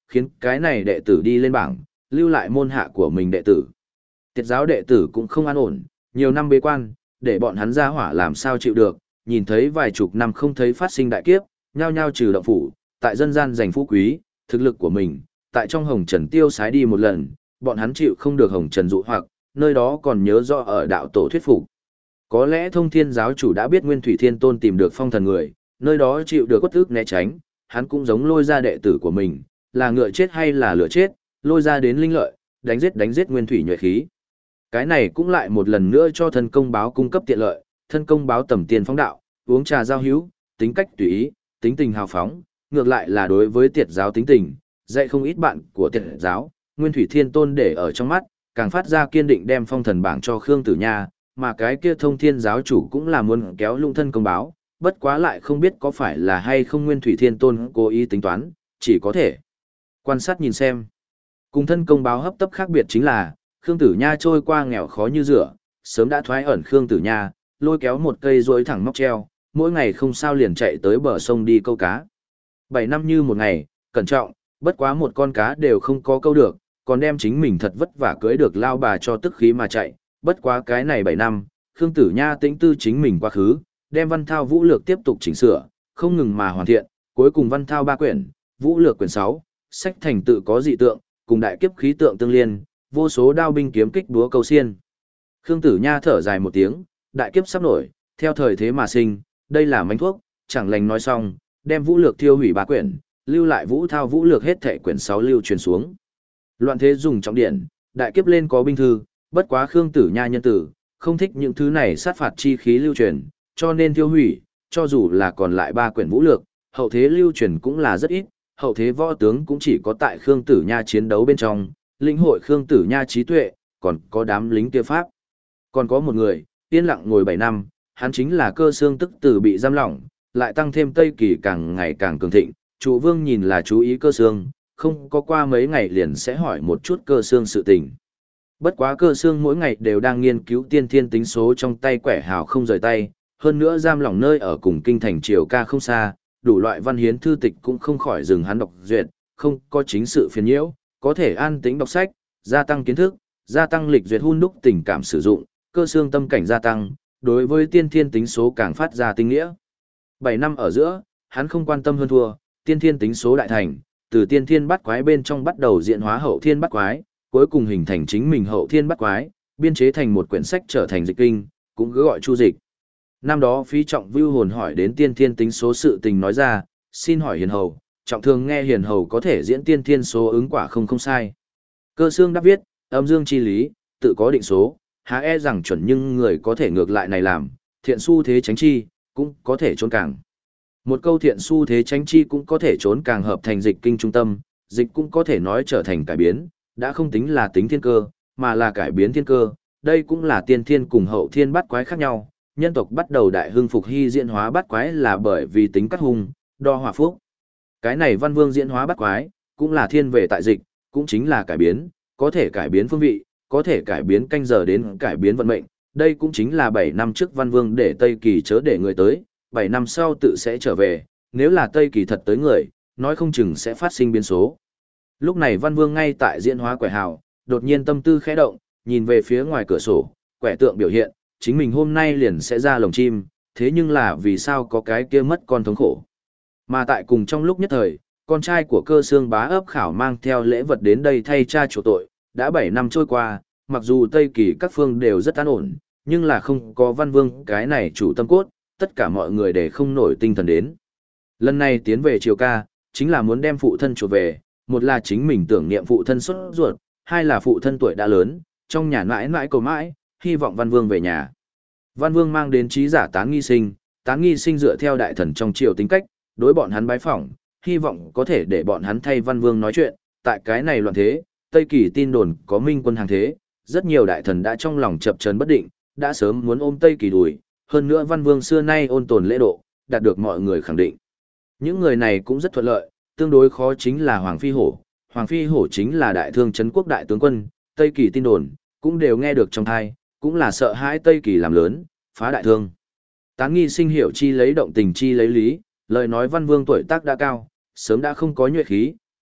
khiến cái này đệ tử đi lên bảng, lưu lại môn hạ của mình đệ tử. Tiệt giáo đệ tử cũng không an ổn, nhiều năm bế quan, để bọn hắn ra hỏa làm sao chịu được, nhìn thấy vài chục năm không thấy phát sinh đại kiếp, nhao nhao trừ động phủ, tại dân gian giành phú quý, thực lực của mình, tại trong hồng trần tiêu sái đi một lần, bọn hắn chịu không được hồng trần dụ hoặc, nơi đó còn nhớ rõ ở đạo tổ thuyết phục. Có lẽ thông thiên giáo chủ đã biết Nguyên Thủy Thiên Tôn tìm được phong thần người, nơi đó chịu được quất ức né tránh, hắn cũng giống lôi ra đệ tử của mình, là ngựa chết hay là lửa chết, lôi ra đến linh lợi, đánh giết đánh giết Nguyên Thủy nhuệ khí. Cái này cũng lại một lần nữa cho thân công báo cung cấp tiện lợi, thân công báo tầm tiền phóng đạo, uống trà giao hữu, tính cách tùy ý, tính tình hào phóng, ngược lại là đối với tiệt giáo tính tình, dạy không ít bạn của tiệt giáo, Nguyên Thủy Thiên Tôn để ở trong mắt, càng phát ra kiên định đem phong thần bảng cho Khương Tử Nha, mà cái kia thông thiên giáo chủ cũng là muốn kéo lung thân công báo, bất quá lại không biết có phải là hay không Nguyên Thủy Thiên Tôn cố ý tính toán, chỉ có thể quan sát nhìn xem. Cùng thân công báo hấp tấp khác biệt chính là, Khương Tử Nha trôi qua nghèo khó như rửa, sớm đã thoái ẩn Khương Tử Nha, lôi kéo một cây rối thẳng móc treo, mỗi ngày không sao liền chạy tới bờ sông đi câu cá. Bảy năm như một ngày, cẩn trọng, bất quá một con cá đều không có câu được, còn đem chính mình thật vất vả cưới được lao bà cho tức khí mà chạy, bất quá cái này bảy năm, Khương Tử Nha tĩnh tư chính mình quá khứ, đem văn thao vũ lược tiếp tục chỉnh sửa, không ngừng mà hoàn thiện, cuối cùng văn thao ba quyển, vũ lược quyển sáu, sách thành tự có dị tượng, cùng đại kiếp khí tượng tương liên, vô số đao binh kiếm kích đúa câu xiên. Khương Tử Nha thở dài một tiếng, đại kiếp sắp nổi, theo thời thế mà sinh, đây là mánh thuốc, chẳng lành nói xong, đem vũ lược thiêu hủy ba quyển, lưu lại vũ thao vũ lược hết thệ quyển sáu lưu truyền xuống. Loạn thế dùng trọng điển, đại kiếp lên có binh thư, bất quá Khương Tử Nha nhân tử, không thích những thứ này sát phạt chi khí lưu truyền, cho nên thiêu hủy, cho dù là còn lại ba quyển vũ lược, hậu thế lưu truyền cũng là rất ít, hậu thế võ tướng cũng chỉ có tại Khương Tử Nha chiến đấu bên trong, lĩnh hội Khương Tử Nha trí tuệ, còn có đám lính kia pháp. Còn có một người, yên lặng ngồi bảy năm, hắn chính là Cơ Xương tức từ bị giam lỏng, lại tăng thêm Tây Kỳ càng ngày càng cường thịnh, chủ vương nhìn là chú ý Cơ Xương, không có qua mấy ngày liền sẽ hỏi một chút Cơ Xương sự tình. Bất quá Cơ Xương mỗi ngày đều đang nghiên cứu tiên thiên tính số trong tay quẻ hào không rời tay, hơn nữa giam lỏng nơi ở cùng kinh thành triều ca không xa, đủ loại văn hiến thư tịch cũng không khỏi dừng hắn đọc duyệt, không có chính sự phiền nhiễu, có thể an tĩnh đọc sách, gia tăng kiến thức, gia tăng lịch duyệt hun đúc tình cảm sử dụng, Cơ Xương tâm cảnh gia tăng, đối với tiên thiên tính số càng phát ra tinh nghĩa. Bảy năm ở giữa, hắn không quan tâm hơn thua, tiên thiên tính số đại thành, từ tiên thiên bắt quái bên trong bắt đầu diễn hóa hậu thiên bắt quái, cuối cùng hình thành chính mình hậu thiên bắt quái, biên chế thành một quyển sách trở thành dịch kinh, cũng cứ gọi chu dịch. Năm đó Phí Trọng Vưu hồn hỏi đến tiên thiên tính số sự tình nói ra, xin hỏi hiền hầu, Trọng thường nghe hiền hầu có thể diễn tiên thiên số ứng quả không không sai. Cơ Xương đáp viết, âm dương chi lý, tự có định số, há e rằng chuẩn nhưng người có thể ngược lại này làm, thiện su thế tránh chi, cũng có thể trốn càng. Một câu thiện su thế tránh chi cũng có thể trốn càng hợp thành dịch kinh trung tâm, dịch cũng có thể nói trở thành cải biến, đã không tính là tính thiên cơ, mà là cải biến thiên cơ, đây cũng là tiên thiên cùng hậu thiên bắt quái khác nhau. Nhân tộc bắt đầu đại hưng phục hy diễn hóa bắt quái là bởi vì tính cắt hung, đo hòa phúc. Cái này văn vương diễn hóa bắt quái, cũng là thiên về tại dịch, cũng chính là cải biến, có thể cải biến phương vị, có thể cải biến canh giờ đến cải biến vận mệnh. Đây cũng chính là bảy năm trước văn vương để Tây Kỳ chớ để người tới, bảy năm sau tự sẽ trở về, nếu là Tây Kỳ thật tới người, nói không chừng sẽ phát sinh biến số. Lúc này văn vương ngay tại diễn hóa quẻ hào, đột nhiên tâm tư khẽ động, nhìn về phía ngoài cửa sổ, quẻ tượng biểu hiện, chính mình hôm nay liền sẽ ra lồng chim, thế nhưng là vì sao có cái kia mất con thống khổ. Mà tại cùng trong lúc nhất thời, con trai của Cơ Xương bá ấp khảo mang theo lễ vật đến đây thay cha chủ tội, đã bảy năm trôi qua, mặc dù Tây Kỳ các phương đều rất an ổn, nhưng là không có văn vương cái này chủ tâm cốt, tất cả mọi người để không nổi tinh thần đến. Lần này tiến về triều ca, chính là muốn đem phụ thân chuộc về, một là chính mình tưởng niệm phụ thân xuất ruột, hai là phụ thân tuổi đã lớn, trong nhà mãi mãi cầu mãi, hy vọng Văn Vương về nhà. Văn Vương mang đến trí giả Tán Nghi Sinh, Tán Nghi Sinh dựa theo đại thần trong triều tính cách, đối bọn hắn bái phỏng, hy vọng có thể để bọn hắn thay Văn Vương nói chuyện, tại cái này loạn thế, Tây Kỳ tin đồn có minh quân hàng thế, rất nhiều đại thần đã trong lòng chập chờn bất định, đã sớm muốn ôm Tây Kỳ đuổi, hơn nữa Văn Vương xưa nay ôn tồn lễ độ, đạt được mọi người khẳng định. Những người này cũng rất thuận lợi, tương đối khó chính là Hoàng Phi Hổ, Hoàng Phi Hổ chính là đại thương trấn quốc đại tướng quân, Tây Kỳ tin đồn, cũng đều nghe được trong thai, cũng là sợ hãi Tây Kỳ làm lớn, phá đại thương. Tán Nghi Sinh hiểu chi lấy động tình chi lấy lý, lời nói Văn Vương tuổi tác đã cao, sớm đã không có nhuệ khí,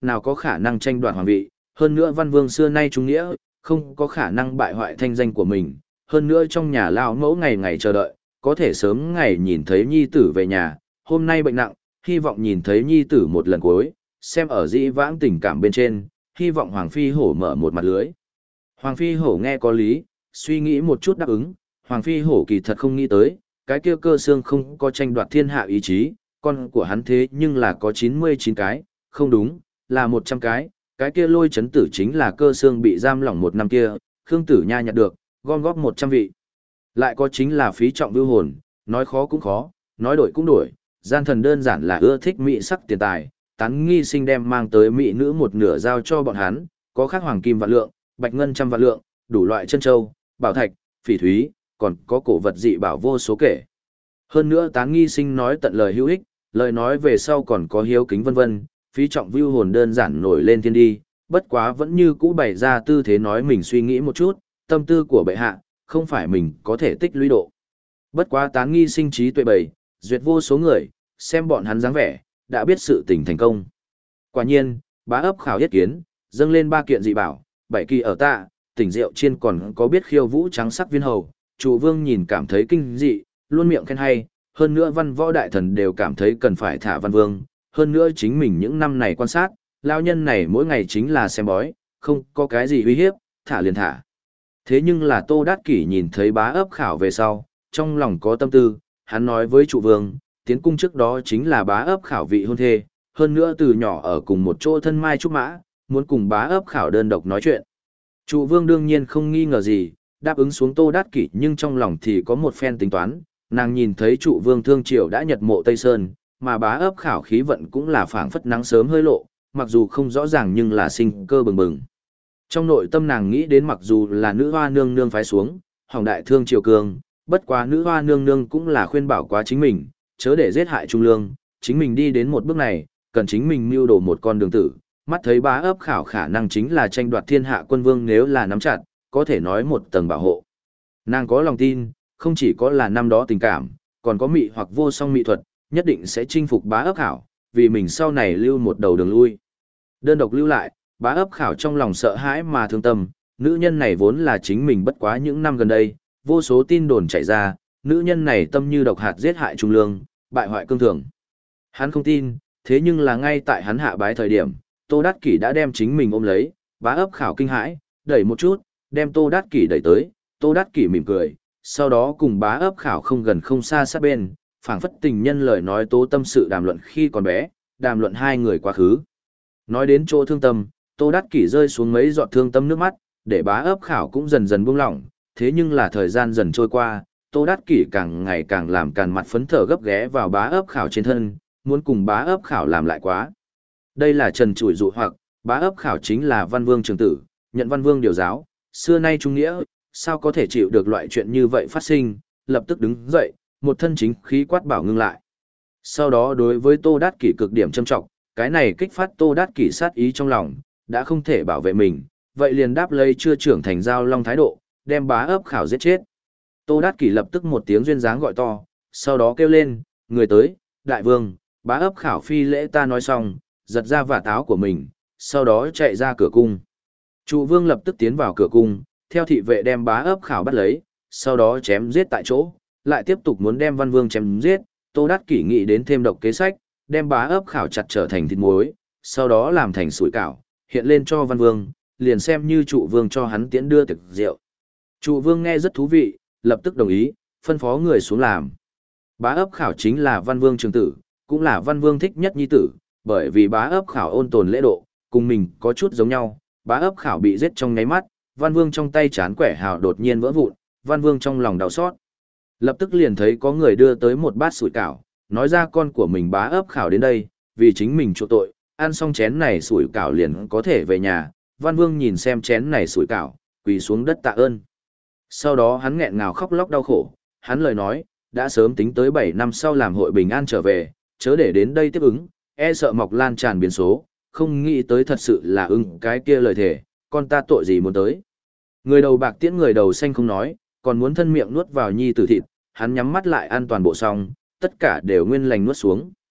nào có khả năng tranh đoạt hoàng vị, hơn nữa văn vương xưa nay trung nghĩa, không có khả năng bại hoại thanh danh của mình, hơn nữa trong nhà lão mẫu ngày ngày chờ đợi, có thể sớm ngày nhìn thấy nhi tử về nhà, hôm nay bệnh nặng, hy vọng nhìn thấy nhi tử một lần cuối, xem ở dĩ vãng tình cảm bên trên, hy vọng Hoàng Phi Hổ mở một mặt lưới. Hoàng Phi Hổ nghe có lý, suy nghĩ một chút đáp ứng, Hoàng Phi Hổ kỳ thật không nghĩ tới, cái kia Cơ Xương không có tranh đoạt thiên hạ ý chí, con của hắn thế nhưng là có chín mươi chín cái, không đúng, là một trăm cái, cái kia Lôi Chấn Tử chính là Cơ Xương bị giam lỏng một năm kia, Khương Tử Nha nhặt được, gom góp một trăm vị. Lại có chính là Phí Trọng Vưu Hồn, nói khó cũng khó, nói đổi cũng đổi, gian thần đơn giản là ưa thích mỹ sắc tiền tài, Tán Nghi Sinh đem mang tới mỹ nữ một nửa giao cho bọn hắn, có khác hoàng kim vạn lượng, bạch ngân trăm vạn lượng, đủ loại chân châu, bảo thạch, phỉ thúy, còn có cổ vật dị bảo vô số kể. Hơn nữa Tán Nghi Sinh nói tận lời hữu ích, lời nói về sau còn có hiếu kính vân vân, Phí Trọng Vưu Hồn đơn giản nổi lên thiên đi, bất quá vẫn như cũ bày ra tư thế nói mình suy nghĩ một chút, tâm tư của bệ hạ, không phải mình có thể tích lũy độ. Bất quá Tán Nghi Sinh trí tuệ bày, duyệt vô số người, xem bọn hắn dáng vẻ, đã biết sự tình thành công. Quả nhiên, bá ấp khảo yết kiến, dâng lên ba kiện dị bảo, bảy kỳ ở tạ, tỉnh rượu chiên còn có biết khiêu vũ trắng sắc viên hầu, chủ vương nhìn cảm thấy kinh dị, luôn miệng khen hay, hơn nữa văn võ đại thần đều cảm thấy cần phải thả văn vương, hơn nữa chính mình những năm này quan sát, lao nhân này mỗi ngày chính là xem bói, không có cái gì uy hiếp, thả liền thả. Thế nhưng là Tô Đát Kỷ nhìn thấy bá ấp khảo về sau, trong lòng có tâm tư, hắn nói với trụ vương, tiến cung trước đó chính là bá ấp khảo vị hôn thê, hơn nữa từ nhỏ ở cùng một chỗ thân mai trúc mã, muốn cùng bá ấp khảo đơn độc nói chuyện. Trụ vương đương nhiên không nghi ngờ gì, đáp ứng xuống Tô Đát Kỷ nhưng trong lòng thì có một phen tính toán, nàng nhìn thấy trụ vương thương triều đã nhật mộ Tây Sơn, mà bá ấp khảo khí vận cũng là phảng phất nắng sớm hơi lộ, mặc dù không rõ ràng nhưng là sinh cơ bừng bừng. Trong nội tâm nàng nghĩ đến mặc dù là nữ hoa nương nương phái xuống, hỏng đại thương triều cường, bất quá nữ hoa nương nương cũng là khuyên bảo quá chính mình, chớ để giết hại trung lương, chính mình đi đến một bước này, cần chính mình mưu đồ một con đường tử, mắt thấy bá ấp khảo khả năng chính là tranh đoạt thiên hạ quân vương nếu là nắm chặt, có thể nói một tầng bảo hộ. Nàng có lòng tin, không chỉ có là năm đó tình cảm, còn có mị hoặc vô song mỹ thuật, nhất định sẽ chinh phục bá ấp khảo, vì mình sau này lưu một đầu đường lui. Đơn độc lưu lại, bá ấp khảo trong lòng sợ hãi mà thương tâm, nữ nhân này vốn là chính mình bất quá những năm gần đây, vô số tin đồn chạy ra, nữ nhân này tâm như độc hạt giết hại trung lương, bại hoại cương thường. Hắn không tin, thế nhưng là ngay tại hắn hạ bái thời điểm, Tô Đát Kỷ đã đem chính mình ôm lấy, bá ấp khảo kinh hãi, đẩy một chút, đem Tô Đát Kỷ đẩy tới, Tô Đát Kỷ mỉm cười, sau đó cùng bá ấp khảo không gần không xa sát bên, phảng phất tình nhân lời nói tố tâm sự đàm luận khi còn bé, đàm luận hai người quá khứ. Nói đến chỗ thương tâm, Tô Đát Kỷ rơi xuống mấy giọt thương tâm nước mắt, để bá ấp khảo cũng dần dần buông lỏng, thế nhưng là thời gian dần trôi qua, Tô Đát Kỷ càng ngày càng làm càn mặt phấn thở gấp ghé vào bá ấp khảo trên thân, muốn cùng bá ấp khảo làm lại quá. Đây là trần trụi dụ hoặc, bá ấp khảo chính là văn vương trường tử, nhận văn vương điều giáo, xưa nay trung nghĩa, sao có thể chịu được loại chuyện như vậy phát sinh, lập tức đứng dậy, một thân chính khí quát bảo ngưng lại. Sau đó đối với Tô Đát Kỷ cực điểm châm trọng, cái này kích phát Tô Đát Kỷ sát ý trong lòng, đã không thể bảo vệ mình, vậy liền đáp lấy chưa trưởng thành giao long thái độ, đem bá ấp khảo giết chết. Tô Đát Kỷ lập tức một tiếng duyên dáng gọi to, sau đó kêu lên, người tới, đại vương, bá ấp khảo phi lễ ta nói xong, giật ra vạt áo của mình, sau đó chạy ra cửa cung. Trụ vương lập tức tiến vào cửa cung, theo thị vệ đem bá ấp khảo bắt lấy, sau đó chém giết tại chỗ, lại tiếp tục muốn đem văn vương chém giết, Tô Đát Kỷ nghĩ đến thêm độc kế sách, đem bá ấp khảo chặt trở thành thịt muối, sau đó làm thành sủi cảo, hiện lên cho văn vương, liền xem như trụ vương cho hắn tiễn đưa thực rượu. Trụ vương nghe rất thú vị, lập tức đồng ý, phân phó người xuống làm. Bá ấp khảo chính là văn vương trường tử, cũng là văn vương thích nhất nhi tử, bởi vì bá ấp khảo ôn tồn lễ độ, cùng mình có chút giống nhau, bá ấp khảo bị giết trong nháy mắt, văn vương trong tay chán quẻ hào đột nhiên vỡ vụn, văn vương trong lòng đau xót. Lập tức liền thấy có người đưa tới một bát sủi cảo, nói ra con của mình bá ấp khảo đến đây, vì chính mình chỗ tội, ăn xong chén này sủi cảo liền có thể về nhà, văn vương nhìn xem chén này sủi cảo, quỳ xuống đất tạ ơn. Sau đó hắn nghẹn ngào khóc lóc đau khổ, hắn lời nói, đã sớm tính tới bảy năm sau làm hội bình an trở về, chớ để đến đây tiếp ứng, e sợ mọc lan tràn biến số, không nghĩ tới thật sự là ưng cái kia lời thề, con ta tội gì muốn tới. Người đầu bạc tiễn người đầu xanh không nói, còn muốn thân miệng nuốt vào nhi tử thịt, hắn nhắm mắt lại an toàn bộ xong, tất cả đều nguyên lành nuốt xuống.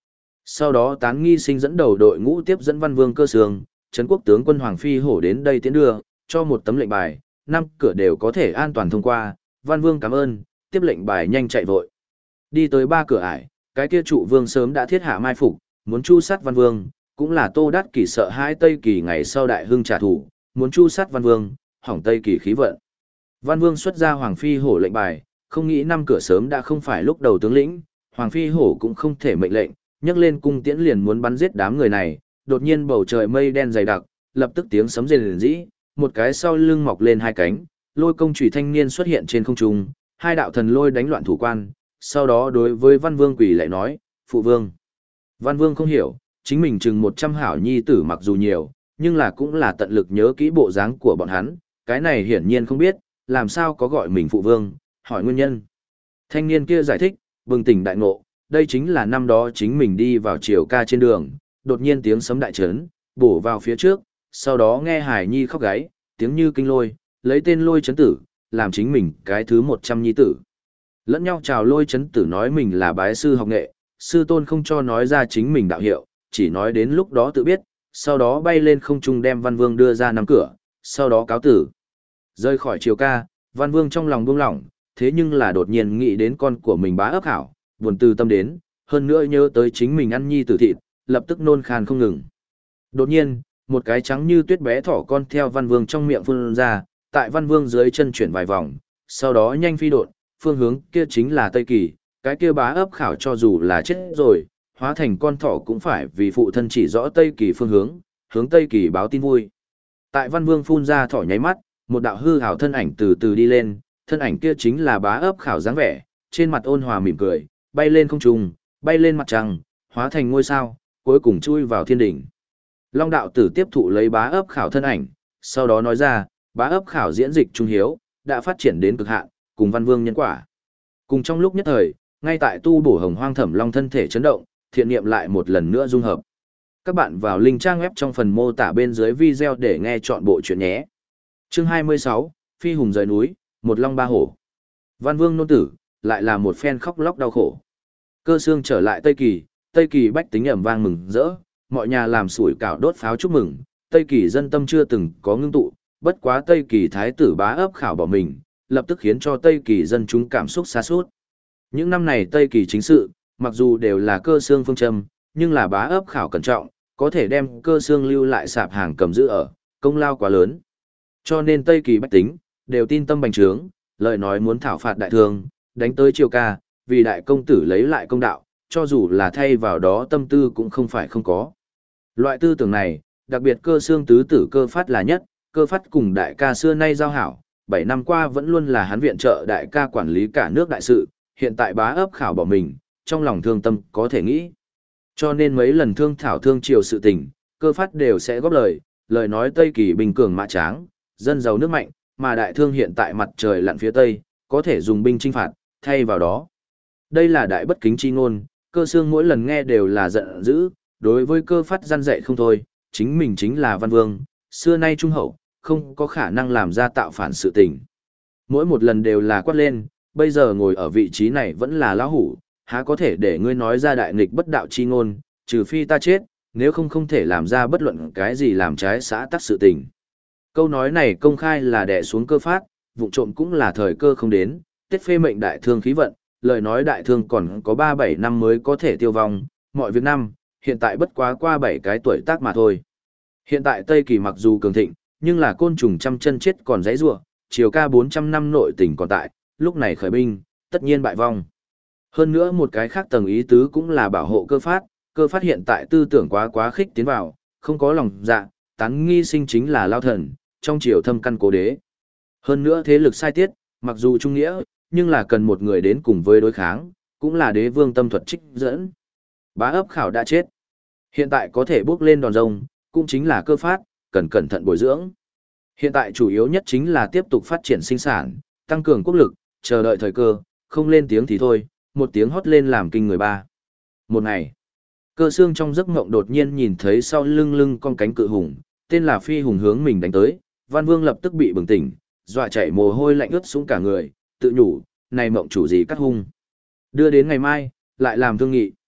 Sau đó Tán Nghi Sinh dẫn đầu đội ngũ tiếp dẫn Văn Vương Cơ Sương, trấn quốc tướng quân Hoàng Phi Hổ đến đây tiến đưa, cho một tấm lệnh bài, năm cửa đều có thể an toàn thông qua, Văn Vương cảm ơn, tiếp lệnh bài nhanh chạy vội. Đi tới ba cửa ải, cái kia trụ vương sớm đã thiết hạ mai phục, muốn chu sát Văn Vương, cũng là Tô Đát Kỷ sợ hai Tây Kỳ ngày sau đại hưng trả thù, muốn chu sát Văn Vương, hỏng Tây Kỳ khí vận. Văn Vương xuất ra Hoàng Phi Hổ lệnh bài, không nghĩ năm cửa sớm đã không phải lúc đầu tướng lĩnh, Hoàng Phi Hổ cũng không thể mệnh lệnh, nhấc lên cung tiễn liền muốn bắn giết đám người này, đột nhiên bầu trời mây đen dày đặc, lập tức tiếng sấm rền rĩ, một cái sau lưng mọc lên hai cánh, lôi công chủy thanh niên xuất hiện trên không trung, hai đạo thần lôi đánh loạn thủ quan, sau đó đối với Văn Vương quỳ lại nói, phụ vương. Văn Vương không hiểu, chính mình chừng một trăm hảo nhi tử mặc dù nhiều, nhưng là cũng là tận lực nhớ kỹ bộ dáng của bọn hắn, cái này hiển nhiên không biết, làm sao có gọi mình phụ vương, hỏi nguyên nhân. Thanh niên kia giải thích, bừng tỉnh đại ngộ, đây chính là năm đó chính mình đi vào triều ca trên đường, đột nhiên tiếng sấm đại trấn, bổ vào phía trước, sau đó nghe Hải Nhi khóc gáy, tiếng như kinh lôi, lấy tên lôi chấn tử, làm chính mình cái thứ một trăm nhi tử. Lẫn nhau chào lôi chấn tử nói mình là bái sư học nghệ, sư tôn không cho nói ra chính mình đạo hiệu, chỉ nói đến lúc đó tự biết, sau đó bay lên không trung đem Văn Vương đưa ra nắm cửa, sau đó cáo tử. Rơi khỏi triều ca, Văn Vương trong lòng buông lỏng, thế nhưng là đột nhiên nghĩ đến con của mình bá ấp hảo, buồn từ tâm đến, hơn nữa nhớ tới chính mình ăn nhi tử thịt, lập tức nôn khan không ngừng. Đột nhiên, một cái trắng như tuyết bé thỏ con theo Văn Vương trong miệng phun ra, tại Văn Vương dưới chân chuyển vài vòng, sau đó nhanh phi độn, phương hướng kia chính là Tây Kỳ, cái kia bá ấp khảo cho dù là chết rồi, hóa thành con thỏ cũng phải vì phụ thân chỉ rõ Tây Kỳ phương hướng, hướng Tây Kỳ báo tin vui. Tại Văn Vương phun ra thỏ nháy mắt, một đạo hư hảo thân ảnh từ từ đi lên, thân ảnh kia chính là bá ấp khảo dáng vẻ, trên mặt ôn hòa mỉm cười, bay lên không trung, bay lên mặt trăng, hóa thành ngôi sao, cuối cùng chui vào thiên đỉnh. Long đạo tử tiếp thụ lấy bá ấp khảo thân ảnh, sau đó nói ra, bá ấp khảo diễn dịch trung hiếu, đã phát triển đến cực hạn, cùng Văn Vương nhân quả. Cùng trong lúc nhất thời, ngay tại tu bổ hồng hoang thẩm long thân thể chấn động, thiện niệm lại một lần nữa dung hợp. Các bạn vào link trang web trong phần mô tả bên dưới video để nghe chọn bộ chuyện nhé. Chương hai mươi sáu, Phi hùng rời núi, một long ba hổ. Văn Vương nôn tử, lại là một phen khóc lóc đau khổ. Cơ xương trở lại Tây Kỳ, Tây Kỳ bách tính ầm vang mừng rỡ, mọi nhà làm sủi cảo đốt pháo chúc mừng, Tây Kỳ dân tâm chưa từng có ngưng tụ, bất quá Tây Kỳ thái tử bá ấp khảo bỏ mình, lập tức khiến cho Tây Kỳ dân chúng cảm xúc xa sút. Những năm này Tây Kỳ chính sự, mặc dù đều là cơ xương phương châm, nhưng là bá ấp khảo cẩn trọng, có thể đem cơ xương lưu lại sạp hàng cầm giữ ở, công lao quá lớn. Cho nên Tây Kỳ bách tính, đều tin tâm bành trướng, lời nói muốn thảo phạt đại thương, đánh tới triều ca, vì đại công tử lấy lại công đạo, cho dù là thay vào đó tâm tư cũng không phải không có. Loại tư tưởng này, đặc biệt cơ xương tứ tử cơ phát là nhất, cơ phát cùng đại ca xưa nay giao hảo, bảy năm qua vẫn luôn là hắn viện trợ đại ca quản lý cả nước đại sự, hiện tại bá ấp khảo bỏ mình, trong lòng thương tâm có thể nghĩ. Cho nên mấy lần thương thảo thương triều sự tình, cơ phát đều sẽ góp lời, lời nói Tây Kỳ bình cường mã tráng, dân giàu nước mạnh, mà đại thương hiện tại mặt trời lặn phía Tây, có thể dùng binh chinh phạt, thay vào đó. Đây là đại bất kính chi ngôn, cơ xương mỗi lần nghe đều là giận dữ, đối với cơ phát gian dạy không thôi, chính mình chính là Văn Vương, xưa nay trung hậu, không có khả năng làm ra tạo phản sự tình. Mỗi một lần đều là quát lên, bây giờ ngồi ở vị trí này vẫn là lão hủ, há có thể để ngươi nói ra đại nghịch bất đạo chi ngôn, trừ phi ta chết, nếu không không thể làm ra bất luận cái gì làm trái xã tắc sự tình. Câu nói này công khai là đè xuống cơ phát, vụ trộm cũng là thời cơ không đến, Tết phê mệnh đại thương khí vận, lời nói đại thương còn có ba bảy năm mới có thể tiêu vong, mọi việc năm, hiện tại bất quá qua bảy cái tuổi tác mà thôi. Hiện tại Tây Kỳ mặc dù cường thịnh, nhưng là côn trùng trăm chân chết còn dãy rủa, chiều ca bốn trăm năm nội tình còn tại, lúc này khởi binh, tất nhiên bại vong. Hơn nữa một cái khác tầng ý tứ cũng là bảo hộ cơ phát, cơ phát hiện tại tư tưởng quá quá khích tiến vào, không có lòng dạ, Tán Nghi Sinh chính là lao thần, trong triều thâm căn cố đế. Hơn nữa thế lực sai tiết, mặc dù trung nghĩa, nhưng là cần một người đến cùng với đối kháng, cũng là đế vương tâm thuật trích dẫn. Bá ấp khảo đã chết. Hiện tại có thể bước lên đòn rông, cũng chính là cơ phát, cần cẩn thận bồi dưỡng. Hiện tại chủ yếu nhất chính là tiếp tục phát triển sinh sản, tăng cường quốc lực, chờ đợi thời cơ, không lên tiếng thì thôi, một tiếng hót lên làm kinh người ba. Một ngày, cơ xương trong giấc mộng đột nhiên nhìn thấy sau lưng lưng con cánh cự hùng, tên là Phi hùng hướng mình đánh tới, Văn Vương lập tức bị bừng tỉnh, dọa chảy mồ hôi lạnh ướt xuống cả người, tự nhủ, này mộng chủ gì cắt hung. Đưa đến ngày mai, lại làm thương nghị.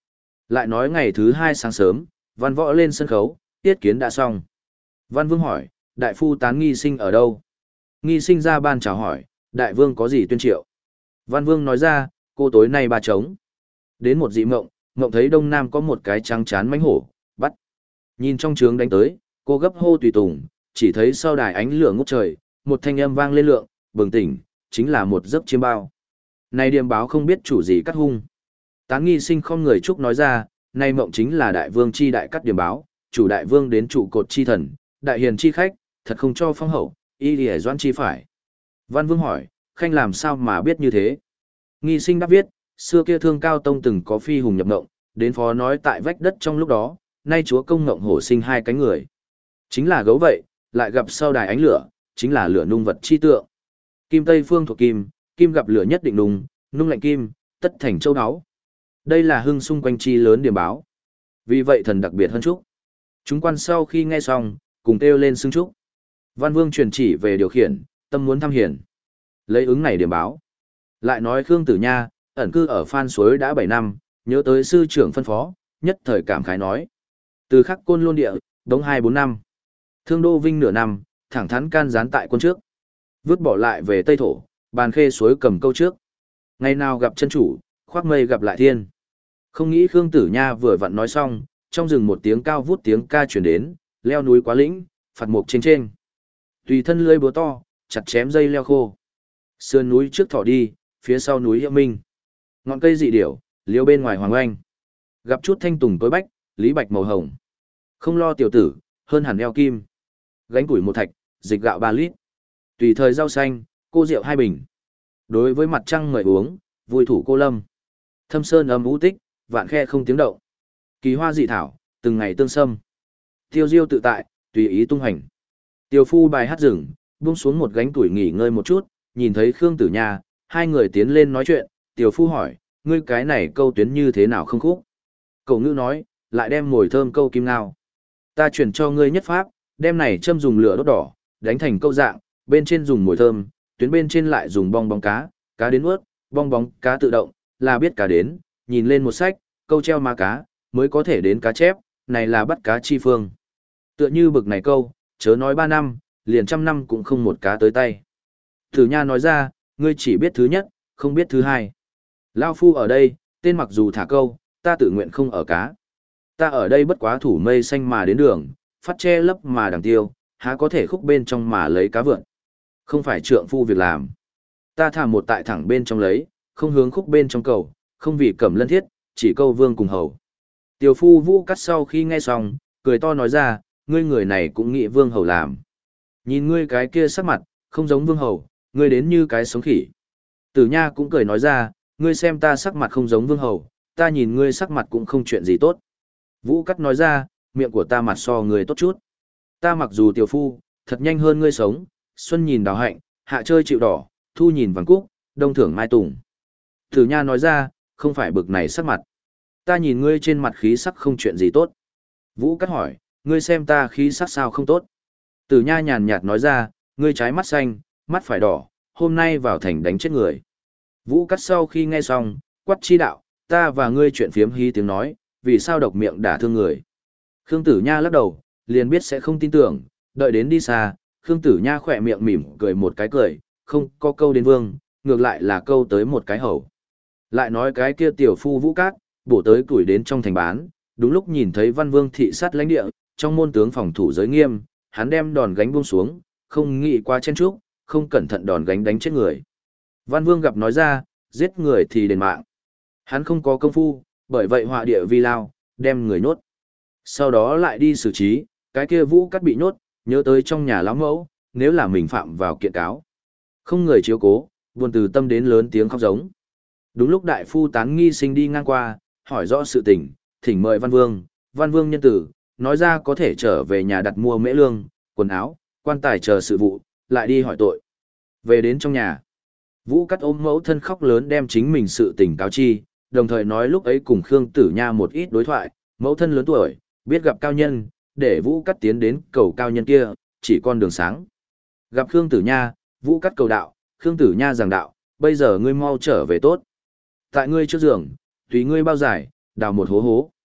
Lại nói ngày thứ hai sáng sớm, Văn Võ lên sân khấu, tiết kiến đã xong. Văn Vương hỏi, đại phu Tán Nghi Sinh ở đâu? Nghi Sinh ra ban chào hỏi, đại vương có gì tuyên triệu? Văn Vương nói ra, cô tối nay ba trống. Đến một dị mộng, mộng thấy đông nam có một cái trắng chán mãnh hổ, bắt. Nhìn trong trướng đánh tới, cô gấp hô tùy tùng, chỉ thấy sau đài ánh lửa ngút trời, một thanh âm vang lên lượng, bừng tỉnh, chính là một giấc chiêm bao. Này điềm báo không biết chủ gì cắt hung. Tán Nghi Sinh không người chúc nói ra, nay mộng chính là đại vương chi đại cắt điềm báo, chủ đại vương đến trụ cột chi thần, đại hiền chi khách, thật không cho phong hậu, y lìa doan chi phải. Văn Vương hỏi, khanh làm sao mà biết như thế? Nghi Sinh đáp viết, xưa kia Thương Cao Tông từng có phi hùng nhập ngộng, đến phó nói tại vách đất trong lúc đó, nay chúa công ngộng hổ sinh hai cánh người. Chính là gấu vậy, lại gặp sau đài ánh lửa, chính là lửa nung vật chi tượng. Kim Tây Phương thuộc kim, kim gặp lửa nhất định nung, nung lạnh kim, tất thành châu áo. Đây là hưng xung quanh chi lớn điểm báo. Vì vậy thần đặc biệt hơn chúc. Chúng quan sau khi nghe xong, cùng kêu lên xưng chúc. Văn Vương truyền chỉ về điều khiển, tâm muốn thăm hiển. Lấy ứng này điểm báo. Lại nói Khương Tử Nha, ẩn cư ở Phan Suối đã bảy năm, nhớ tới sư trưởng phân phó, nhất thời cảm khái nói. Từ khắc Côn Lôn địa, đống hai bốn năm. Thương Đô Vinh nửa năm, thẳng thắn can gián tại quân trước. Vứt bỏ lại về Tây Thổ, bàn khê suối cầm câu trước. Ngày nào gặp chân chủ, khoác mây gặp lại thiên. Không nghĩ Khương Tử Nha vừa vặn nói xong, trong rừng một tiếng cao vút tiếng ca chuyển đến, leo núi quá lĩnh, phạt mục trên trên. Tùy thân lưỡi búa to, chặt chém dây leo khô. Sườn núi trước thỏ đi, phía sau núi Hiệu Minh. Ngọn cây dị điểu, liêu bên ngoài hoàng oanh. Gặp chút thanh tùng tối bách, lý bạch màu hồng. Không lo tiểu tử, hơn hẳn eo kim. Gánh củi một thạch, dịch gạo ba lít. Tùy thời rau xanh, cô rượu hai bình. Đối với mặt trăng mời uống, vui thủ cô lâm. Thâm sơn âm vũ tích, vạn khe không tiếng động. Kỳ hoa dị thảo, từng ngày tương xâm. Tiêu diêu tự tại, tùy ý tung hành. Tiêu phu bài hát rừng, buông xuống một gánh tuổi nghỉ ngơi một chút, nhìn thấy Khương Tử Nha, hai người tiến lên nói chuyện, Tiêu phu hỏi, ngươi cái này câu tuyến như thế nào không khúc? Cậu ngữ nói, lại đem mồi thơm câu kim ngao. Ta chuyển cho ngươi nhất pháp, đem này châm dùng lửa đốt đỏ, đánh thành câu dạng, bên trên dùng mồi thơm, tuyến bên trên lại dùng bong bóng cá, cá đến ướt, bong bóng cá tự động, là biết cá đến, nhìn lên một sách, câu treo ma cá, mới có thể đến cá chép, này là bắt cá chi phương. Tựa như bực này câu, chớ nói ba năm, liền trăm năm cũng không một cá tới tay. Tử Nha nói ra, ngươi chỉ biết thứ nhất, không biết thứ hai. Lao phu ở đây, tên mặc dù thả câu, ta tự nguyện không ở cá. Ta ở đây bất quá thủ mây xanh mà đến đường, phát che lấp mà đằng tiêu, há có thể khúc bên trong mà lấy cá vượn. Không phải trượng phu việc làm. Ta thả một tại thẳng bên trong lấy, không hướng khúc bên trong cầu, không vì cẩm lân thiết, chỉ câu vương cùng hầu. Tiểu phu Vũ Cắt sau khi nghe xong, cười to nói ra, ngươi người này cũng nghĩ vương hầu làm. Nhìn ngươi cái kia sắc mặt, không giống vương hầu, ngươi đến như cái sống khỉ. Tử Nha cũng cười nói ra, ngươi xem ta sắc mặt không giống vương hầu, ta nhìn ngươi sắc mặt cũng không chuyện gì tốt. Vũ Cắt nói ra, miệng của ta mặt so ngươi tốt chút. Ta mặc dù tiểu phu, thật nhanh hơn ngươi sống, xuân nhìn đào hạnh, hạ chơi chịu đỏ, thu nhìn vàng cúc, đông thưởng mai tùng. Tử Nha nói ra, không phải bực này sắc mặt. Ta nhìn ngươi trên mặt khí sắc không chuyện gì tốt. Vũ Cắt hỏi, ngươi xem ta khí sắc sao không tốt. Tử Nha nhàn nhạt nói ra, ngươi trái mắt xanh, mắt phải đỏ, hôm nay vào thành đánh chết người. Vũ Cắt sau khi nghe xong, quát chi đạo, ta và ngươi chuyện phiếm hí tiếng nói, vì sao độc miệng đả thương người. Khương Tử Nha lắc đầu, liền biết sẽ không tin tưởng, đợi đến đi xa, Khương Tử Nha khỏe miệng mỉm cười một cái cười, không có câu đến vương, ngược lại là câu tới một cái hầu. Lại nói cái kia tiểu phu Vũ Cát, bổ tới tuổi đến trong thành bán, đúng lúc nhìn thấy Văn Vương thị sát lãnh địa, trong môn tướng phòng thủ giới nghiêm, hắn đem đòn gánh buông xuống, không nghĩ qua chen trúc, không cẩn thận đòn gánh đánh chết người. Văn Vương gặp nói ra, giết người thì đền mạng. Hắn không có công phu, bởi vậy họa địa vi lao, đem người nhốt. Sau đó lại đi xử trí, cái kia Vũ Cát bị nhốt, nhớ tới trong nhà lão mẫu, nếu là mình phạm vào kiện cáo. Không người chiếu cố, buồn từ tâm đến lớn tiếng khóc giống. Đúng lúc đại phu Tán Nghi Sinh đi ngang qua, hỏi rõ sự tình, thỉnh mời Văn Vương, Văn Vương nhân tử, nói ra có thể trở về nhà đặt mua mễ lương, quần áo, quan tài chờ sự vụ, lại đi hỏi tội. Về đến trong nhà, Vũ Cát ôm mẫu thân khóc lớn đem chính mình sự tình cáo chi, đồng thời nói lúc ấy cùng Khương Tử Nha một ít đối thoại, mẫu thân lớn tuổi, biết gặp cao nhân, để Vũ Cát tiến đến cầu cao nhân kia, chỉ con đường sáng. Gặp Khương Tử Nha, Vũ Cát cầu đạo, Khương Tử Nha giảng đạo, bây giờ ngươi mau trở về tốt. Tại ngươi trước giường, tùy ngươi bao giải, đào một hố hố.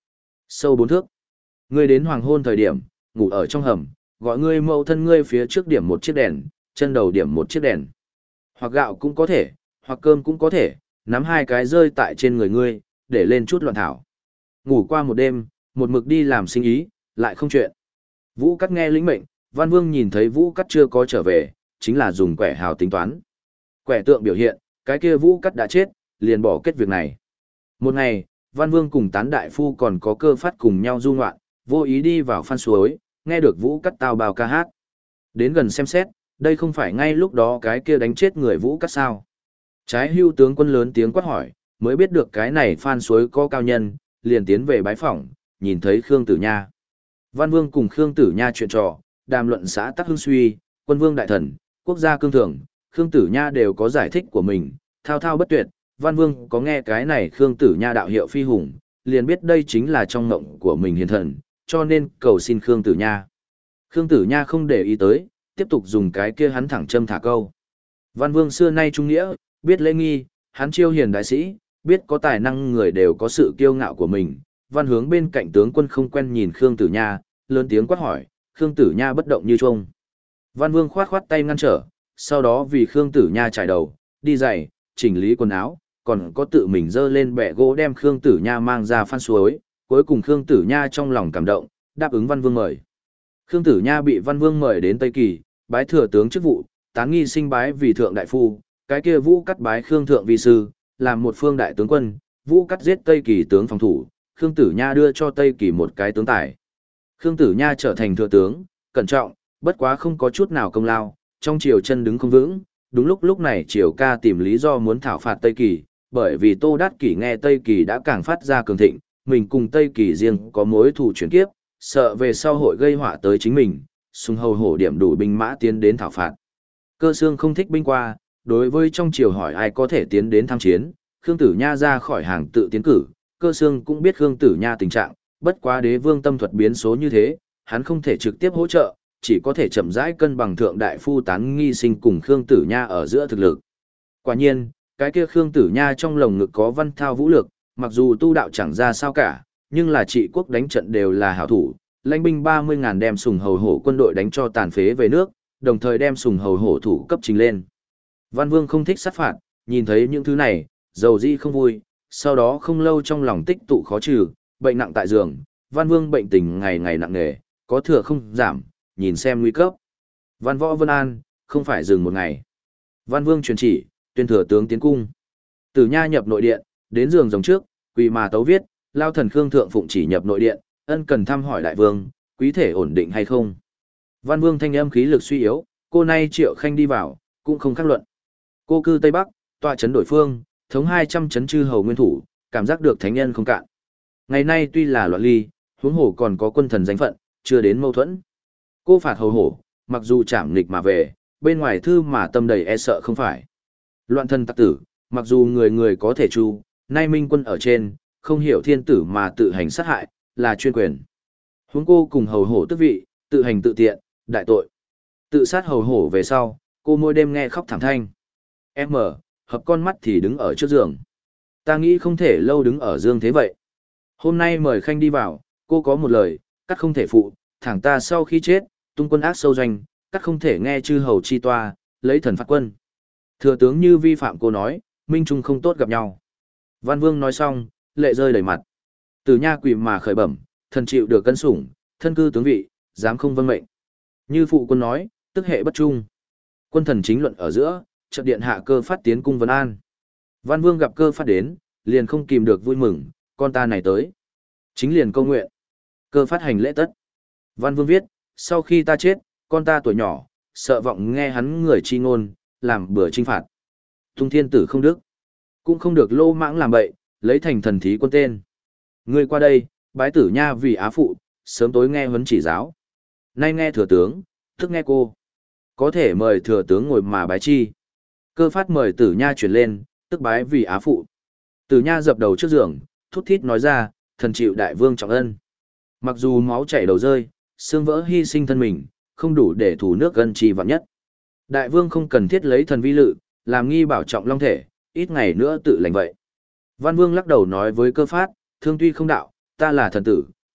Sâu bốn thước. Ngươi đến hoàng hôn thời điểm, ngủ ở trong hầm, gọi ngươi mẫu thân ngươi phía trước điểm một chiếc đèn, chân đầu điểm một chiếc đèn. Hoặc gạo cũng có thể, hoặc cơm cũng có thể, nắm hai cái rơi tại trên người ngươi, để lên chút loạn thảo. Ngủ qua một đêm, một mực đi làm sinh ý, lại không chuyện. Vũ Cắt nghe lĩnh mệnh, Văn Vương nhìn thấy Vũ Cắt chưa có trở về, chính là dùng quẻ hào tính toán. Quẻ tượng biểu hiện, cái kia Vũ Cắt đã chết, liền bỏ kết việc này. Một ngày, Văn Vương cùng Tán Đại Phu còn có Cơ Phát cùng nhau du ngoạn, vô ý đi vào phan suối, nghe được Vũ Cắt tao bào ca hát. Đến gần xem xét, đây không phải ngay lúc đó cái kia đánh chết người Vũ Cắt sao. Trái hưu tướng quân lớn tiếng quát hỏi, mới biết được cái này phan suối có cao nhân, liền tiến về bái phỏng, nhìn thấy Khương Tử Nha. Văn Vương cùng Khương Tử Nha chuyện trò, đàm luận xã tắc hưng suy, quân vương đại thần, quốc gia cương thường, Khương Tử Nha đều có giải thích của mình, thao thao bất tuyệt. Văn Vương có nghe cái này Khương Tử Nha đạo hiệu phi hùng, liền biết đây chính là trong ngộng của mình hiền thần, cho nên cầu xin Khương Tử Nha. Khương Tử Nha không để ý tới, tiếp tục dùng cái kia hắn thẳng châm thả câu. Văn Vương xưa nay trung nghĩa, biết lễ nghi, hắn chiêu hiền đại sĩ, biết có tài năng người đều có sự kiêu ngạo của mình. Văn Hướng bên cạnh tướng quân không quen nhìn Khương Tử Nha, lớn tiếng quát hỏi, Khương Tử Nha bất động như trông. Văn Vương khoát khoát tay ngăn trở, sau đó vì Khương Tử Nha trải đầu, đi giày, chỉnh lý quần áo, còn có tự mình dơ lên bẹ gỗ đem Khương Tử Nha mang ra phan suối. Cuối cùng Khương Tử Nha trong lòng cảm động, đáp ứng Văn Vương mời. Khương Tử Nha bị Văn Vương mời đến Tây Kỳ, bái thừa tướng chức vụ, tán nghi sinh bái vì thượng đại phu, cái kia Vũ Cắt bái Khương thượng vi sư, làm một phương đại tướng quân, Vũ Cắt giết Tây Kỳ tướng phòng thủ, Khương Tử Nha đưa cho Tây Kỳ một cái tướng tài. Khương Tử Nha trở thành thừa tướng, cẩn trọng, bất quá không có chút nào công lao, trong triều chân đứng không vững, đúng lúc lúc này triều ca tìm lý do muốn thảo phạt Tây Kỳ, bởi vì Tô Đát Kỷ nghe Tây Kỳ đã càng phát ra cường thịnh, mình cùng Tây Kỳ riêng có mối thù chuyển kiếp, sợ về sau hội gây họa tới chính mình, xung hầu hổ điểm đủ binh mã tiến đến thảo phạt. Cơ Xương không thích binh qua, đối với trong triều hỏi ai có thể tiến đến tham chiến, Khương Tử Nha ra khỏi hàng tự tiến cử, Cơ Xương cũng biết Khương Tử Nha tình trạng, bất quá đế vương tâm thuật biến số như thế, hắn không thể trực tiếp hỗ trợ, chỉ có thể chậm rãi cân bằng thượng đại phu tán nghi sinh cùng Khương Tử Nha ở giữa thực lực. Quả nhiên, cái kia Khương Tử Nha trong lồng ngực có văn thao vũ lực, mặc dù tu đạo chẳng ra sao cả, nhưng là trị quốc đánh trận đều là hảo thủ, lãnh binh ba mươi ngàn đem sùng hầu hổ quân đội đánh cho tàn phế về nước, đồng thời đem sùng hầu hổ thủ cấp trình lên. Văn Vương không thích sát phạt, nhìn thấy những thứ này, dầu dĩ không vui, sau đó không lâu trong lòng tích tụ khó trừ, bệnh nặng tại giường, Văn Vương bệnh tình ngày ngày nặng nề, có thừa không giảm, nhìn xem nguy cấp. Văn Võ Vân An, không phải dừng một ngày. Văn Vương truyền chỉ, tuyên thừa tướng tiến cung. Tử Nha nhập nội điện, đến giường giống trước, quỳ mà tấu viết, lao thần Khương thượng phụng chỉ nhập nội điện, ân cần thăm hỏi đại vương, quý thể ổn định hay không. Văn Vương thanh âm khí lực suy yếu, cô nay Triệu Khanh đi vào, cũng không khắc luận. Cô cư Tây Bắc, tọa trấn đổi phương, thống hai trăm trấn chư hầu nguyên thủ, cảm giác được thánh nhân không cạn. Ngày nay tuy là loạn ly, huống hồ còn có quân thần danh phận, chưa đến mâu thuẫn. Cô phạt hầu hổ, mặc dù chạm nghịch mà về, bên ngoài thư mà tâm đầy e sợ không phải. Loạn thân tặc tử, mặc dù người người có thể chu, nay minh quân ở trên, không hiểu thiên tử mà tự hành sát hại, là chuyên quyền. Huống cô cùng hầu hổ tước vị, tự hành tự tiện, đại tội. Tự sát hầu hổ về sau, cô mỗi đêm nghe khóc thảm thanh. Em mở, hợp con mắt thì đứng ở trước giường. Ta nghĩ không thể lâu đứng ở dương thế vậy. Hôm nay mời Khanh đi vào, cô có một lời, cắt không thể phụ, thẳng ta sau khi chết, tung quân ác sâu doanh, cắt không thể nghe chư hầu chi toa, lấy thần phạt quân. Thừa tướng như vi phạm cô nói, minh trung không tốt gặp nhau. Văn Vương nói xong, lệ rơi đầy mặt. Tử Nha quỳ mà khởi bẩm, thần chịu được cân sủng, thân cư tướng vị, dám không vâng mệnh. Như phụ quân nói, tức hệ bất trung. Quân thần chính luận ở giữa, chợt điện hạ Cơ Phát tiến cung vấn an. Văn Vương gặp Cơ Phát đến, liền không kìm được vui mừng, con ta này tới. Chính liền câu nguyện. Cơ Phát hành lễ tất. Văn Vương viết, sau khi ta chết, con ta tuổi nhỏ, sợ vọng nghe hắn người chi ngôn, làm bừa trinh phạt. Tung thiên tử không đức. Cũng không được lô mãng làm bậy, lấy thành thần thí quân tên. Ngươi qua đây, bái Tử Nha vì á phụ, sớm tối nghe huấn chỉ giáo. Nay nghe thừa tướng, thức nghe cô. Có thể mời thừa tướng ngồi mà bái chi. Cơ Phát mời Tử Nha chuyển lên, tức bái vì á phụ. Tử Nha dập đầu trước giường, thút thít nói ra, thần chịu đại vương trọng ân. Mặc dù máu chảy đầu rơi, xương vỡ hy sinh thân mình, không đủ để thủ nước gân chi vạn nhất. Đại vương không cần thiết lấy thần vi lự, làm nghi bảo trọng long thể, ít ngày nữa tự lành vậy. Văn Vương lắc đầu nói với Cơ Phát, thương tuy không đạo, ta là thần tử,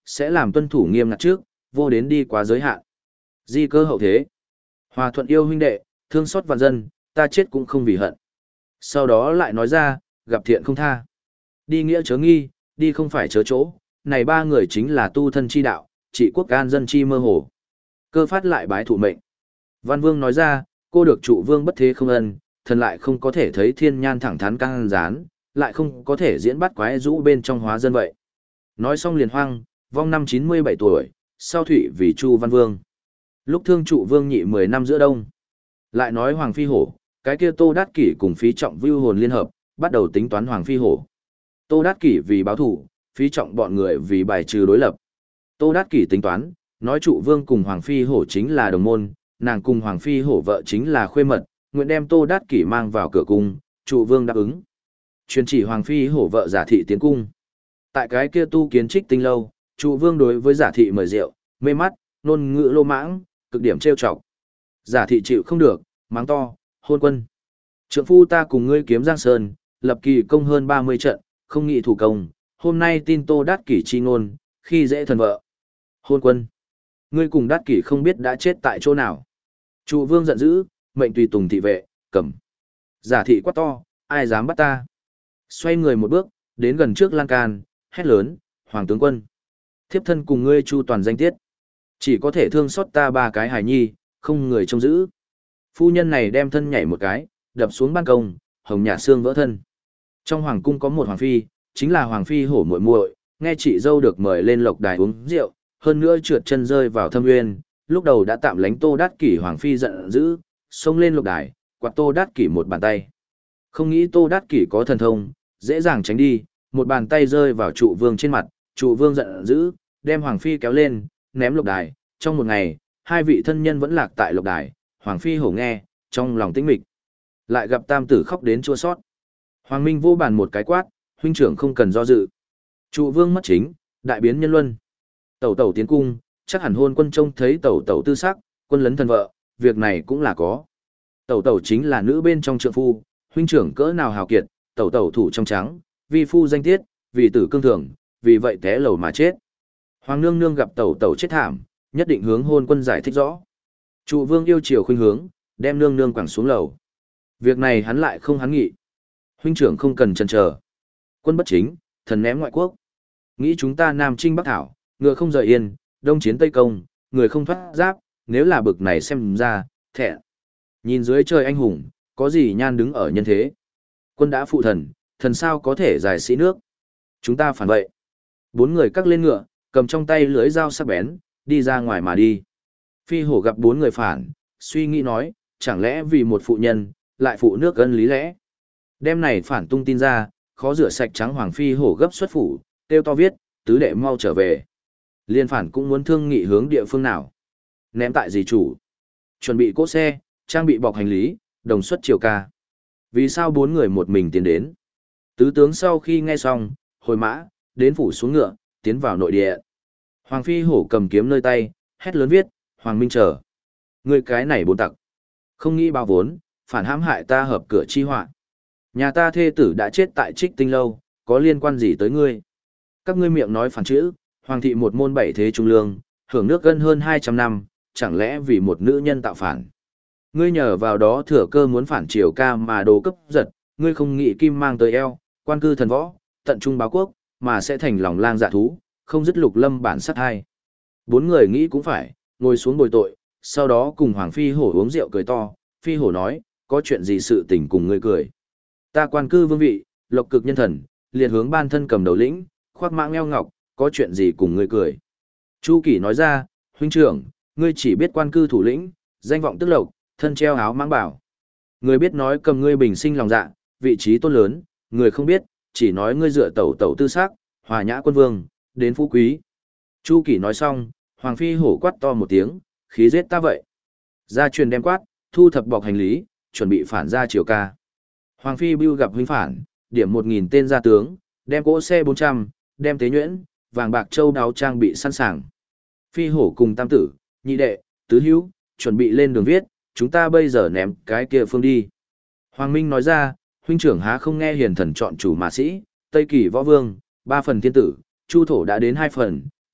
sẽ làm tuân thủ nghiêm ngặt trước, vô đến đi quá giới hạn. Di cơ hậu thế. Hòa thuận yêu huynh đệ, thương xót vạn dân, ta chết cũng không vì hận. Sau đó lại nói ra, gặp thiện không tha. Đi nghĩa chớ nghi, đi không phải chớ chỗ, này ba người chính là tu thân chi đạo, trị quốc an dân chi mơ hồ. Cơ phát lại bái thụ mệnh. Văn Vương nói ra, cô được trụ vương bất thế không ân, thần lại không có thể thấy thiên nhan thẳng thắn căng rán, lại không có thể diễn bắt quái rũ bên trong hóa dân vậy. Nói xong liền hoang, vong năm chín mươi bảy tuổi, sau thủy vì Chu Văn Vương. Lúc thương trụ vương nhị mười năm giữa đông. Lại nói Hoàng Phi Hổ, cái kia Tô Đát Kỷ cùng Phí Trọng vưu hồn liên hợp, bắt đầu tính toán Hoàng Phi Hổ. Tô Đát Kỷ vì báo thủ, Phí Trọng bọn người vì bài trừ đối lập. Tô Đát Kỷ tính toán, nói trụ vương cùng Hoàng Phi Hổ chính là đồng môn, nàng cùng Hoàng Phi Hổ vợ chính là khuê mật, nguyện đem Tô Đát Kỷ mang vào cửa cung, trụ vương đáp ứng. Truyền chỉ Hoàng Phi Hổ vợ Giả Thị tiến cung. Tại cái kia tu kiến Trích Tinh lâu, trụ vương đối với Giả Thị mời rượu, mê mắt, nôn ngữ lô mãng, cực điểm trêu chọc. Giả Thị chịu không được, mắng to, hôn quân. Trượng phu ta cùng ngươi kiếm Giang Sơn, lập kỳ công hơn ba mươi trận, không nghị thủ công, hôm nay tin Tô Đát Kỷ chi ngôn, khi dễ thần vợ. Hôn quân. Ngươi cùng Đát Kỷ không biết đã chết tại chỗ nào. Trụ vương giận dữ, mệnh tùy tùng thị vệ, cầm. Giả Thị quát to, ai dám bắt ta. Xoay người một bước, đến gần trước lan can, hét lớn, Hoàng tướng quân. Thiếp thân cùng ngươi chu toàn danh tiết. Chỉ có thể thương xót ta ba cái hài nhi, không người trông giữ. Phu nhân này đem thân nhảy một cái, đập xuống ban công, hồng nhạt xương vỡ thân. Trong hoàng cung có một hoàng phi, chính là Hoàng Phi Hổ muội muội, nghe chị dâu được mời lên lộc đài uống rượu, hơn nữa trượt chân rơi vào thâm nguyên, lúc đầu đã tạm lánh Tô Đát Kỷ Hoàng Phi giận dữ, xông lên lộc đài, quạt Tô Đát Kỷ một bàn tay. Không nghĩ Tô Đát Kỷ có thần thông, dễ dàng tránh đi, một bàn tay rơi vào trụ vương trên mặt, trụ vương giận dữ, đem Hoàng Phi kéo lên, ném lộc đài. Trong một ngày, hai vị thân nhân vẫn lạc tại lộc đài, Hoàng Phi Hổ nghe, trong lòng tĩnh mịch. Lại gặp tam tử khóc đến chua sót. Hoàng Minh vô bàn một cái quát, huynh trưởng không cần do dự. Trụ vương mất chính, đại biến nhân luân. Tẩu tẩu tiến cung, chắc hẳn hôn quân trông thấy tẩu tẩu tư sắc, quân lấn thần vợ, việc này cũng là có. Tẩu tẩu chính là nữ bên trong trượng phu, huynh trưởng cỡ nào hào kiệt, tẩu tẩu thủ trong trắng, vi phu danh tiết, vì tử cương thường, vì vậy té lầu mà chết. Hoàng nương nương gặp tẩu tẩu chết thảm, nhất định hướng hôn quân giải thích rõ. Trụ vương yêu chiều khuynh hướng, đem nương nương quẳng xuống lầu. Việc này hắn lại không hắn nghị. Huynh trưởng không cần chần chờ. Quân bất chính, thần ném ngoại quốc. Nghĩ chúng ta Nam Trinh Bắc Thảo, ngựa không rời yên, đông chiến Tây công, người không thoát giáp, nếu là bực này xem ra, thẹn. Nhìn dưới trời anh hùng, có gì nhan đứng ở nhân thế. Quân đã phụ thần, thần sao có thể giải sĩ nước. Chúng ta phản vậy. Bốn người cắt lên ngựa, cầm trong tay lưới dao sắc bén, đi ra ngoài mà đi. Phi Hổ gặp bốn người phản, suy nghĩ nói, chẳng lẽ vì một phụ nhân, lại phụ nước ân lý lẽ. Đêm này phản tung tin ra, khó rửa sạch trắng Hoàng Phi Hổ gấp xuất phủ, tiêu to viết, tứ đệ mau trở về. Liên phản cũng muốn thương nghị hướng địa phương nào. Ném tại gì chủ. Chuẩn bị cỗ xe, trang bị bọc hành lý, đồng xuất chiều ca. Vì sao bốn người một mình tiến đến? Tứ tướng sau khi nghe xong, hồi mã, đến phủ xuống ngựa, tiến vào nội địa. Hoàng Phi Hổ cầm kiếm nơi tay, hét lớn viết, Hoàng Minh chờ. Người cái này bốn tặc. Không nghĩ bao vốn, phản hãm hại ta hợp cửa chi họa. Nhà ta thê tử đã chết tại Trích Tinh lâu, có liên quan gì tới ngươi? Các ngươi miệng nói phản chữ, Hoàng thị một môn bảy thế trung lương, hưởng nước gần hơn hai trăm năm, chẳng lẽ vì một nữ nhân tạo phản? Ngươi nhờ vào đó thừa cơ muốn phản triều ca mà đồ cấp giật, ngươi không nghĩ kim mang tới eo, quan cư thần võ, tận trung báo quốc, mà sẽ thành lòng lang dạ thú, không dứt lục lâm bản sát hai. Bốn người nghĩ cũng phải, ngồi xuống bồi tội, sau đó cùng Hoàng Phi Hổ uống rượu cười to, Phi Hổ nói, có chuyện gì sự tình cùng ngươi cười. Ta quan cư vương vị, lộc cực nhân thần, liệt hướng ban thân cầm đầu lĩnh, khoác mãng eo ngọc, có chuyện gì cùng ngươi cười. Chu Kỷ nói ra, huynh trưởng, ngươi chỉ biết quan cư thủ lĩnh, danh vọng tức lộc, thân treo áo mãng bảo. Người biết nói cầm ngươi bình sinh lòng dạ, vị trí tôn lớn, người không biết, chỉ nói ngươi dựa tẩu tẩu tư sắc, hòa nhã quân vương, đến phú quý. Chu Kỷ nói xong, Hoàng Phi Hổ quát to một tiếng, khí giết ta vậy. Gia truyền đem quát, thu thập bọc hành lý, chuẩn bị phản ra triều ca. Hoàng Phi bưu gặp huynh phản, điểm một nghìn tên gia tướng, đem cỗ xe bốn trăm, đem tế nhuyễn, vàng bạc châu đáo trang bị sẵn sàng. Phi Hổ cùng tam tử, nhị đệ, tứ hữu, chuẩn bị lên đường viết, chúng ta bây giờ ném cái kia phương đi. Hoàng Minh nói ra, huynh trưởng há không nghe hiền thần chọn chủ mà sĩ, Tây Kỳ võ vương, ba phần thiên tử, Chu thổ đã đến hai phần,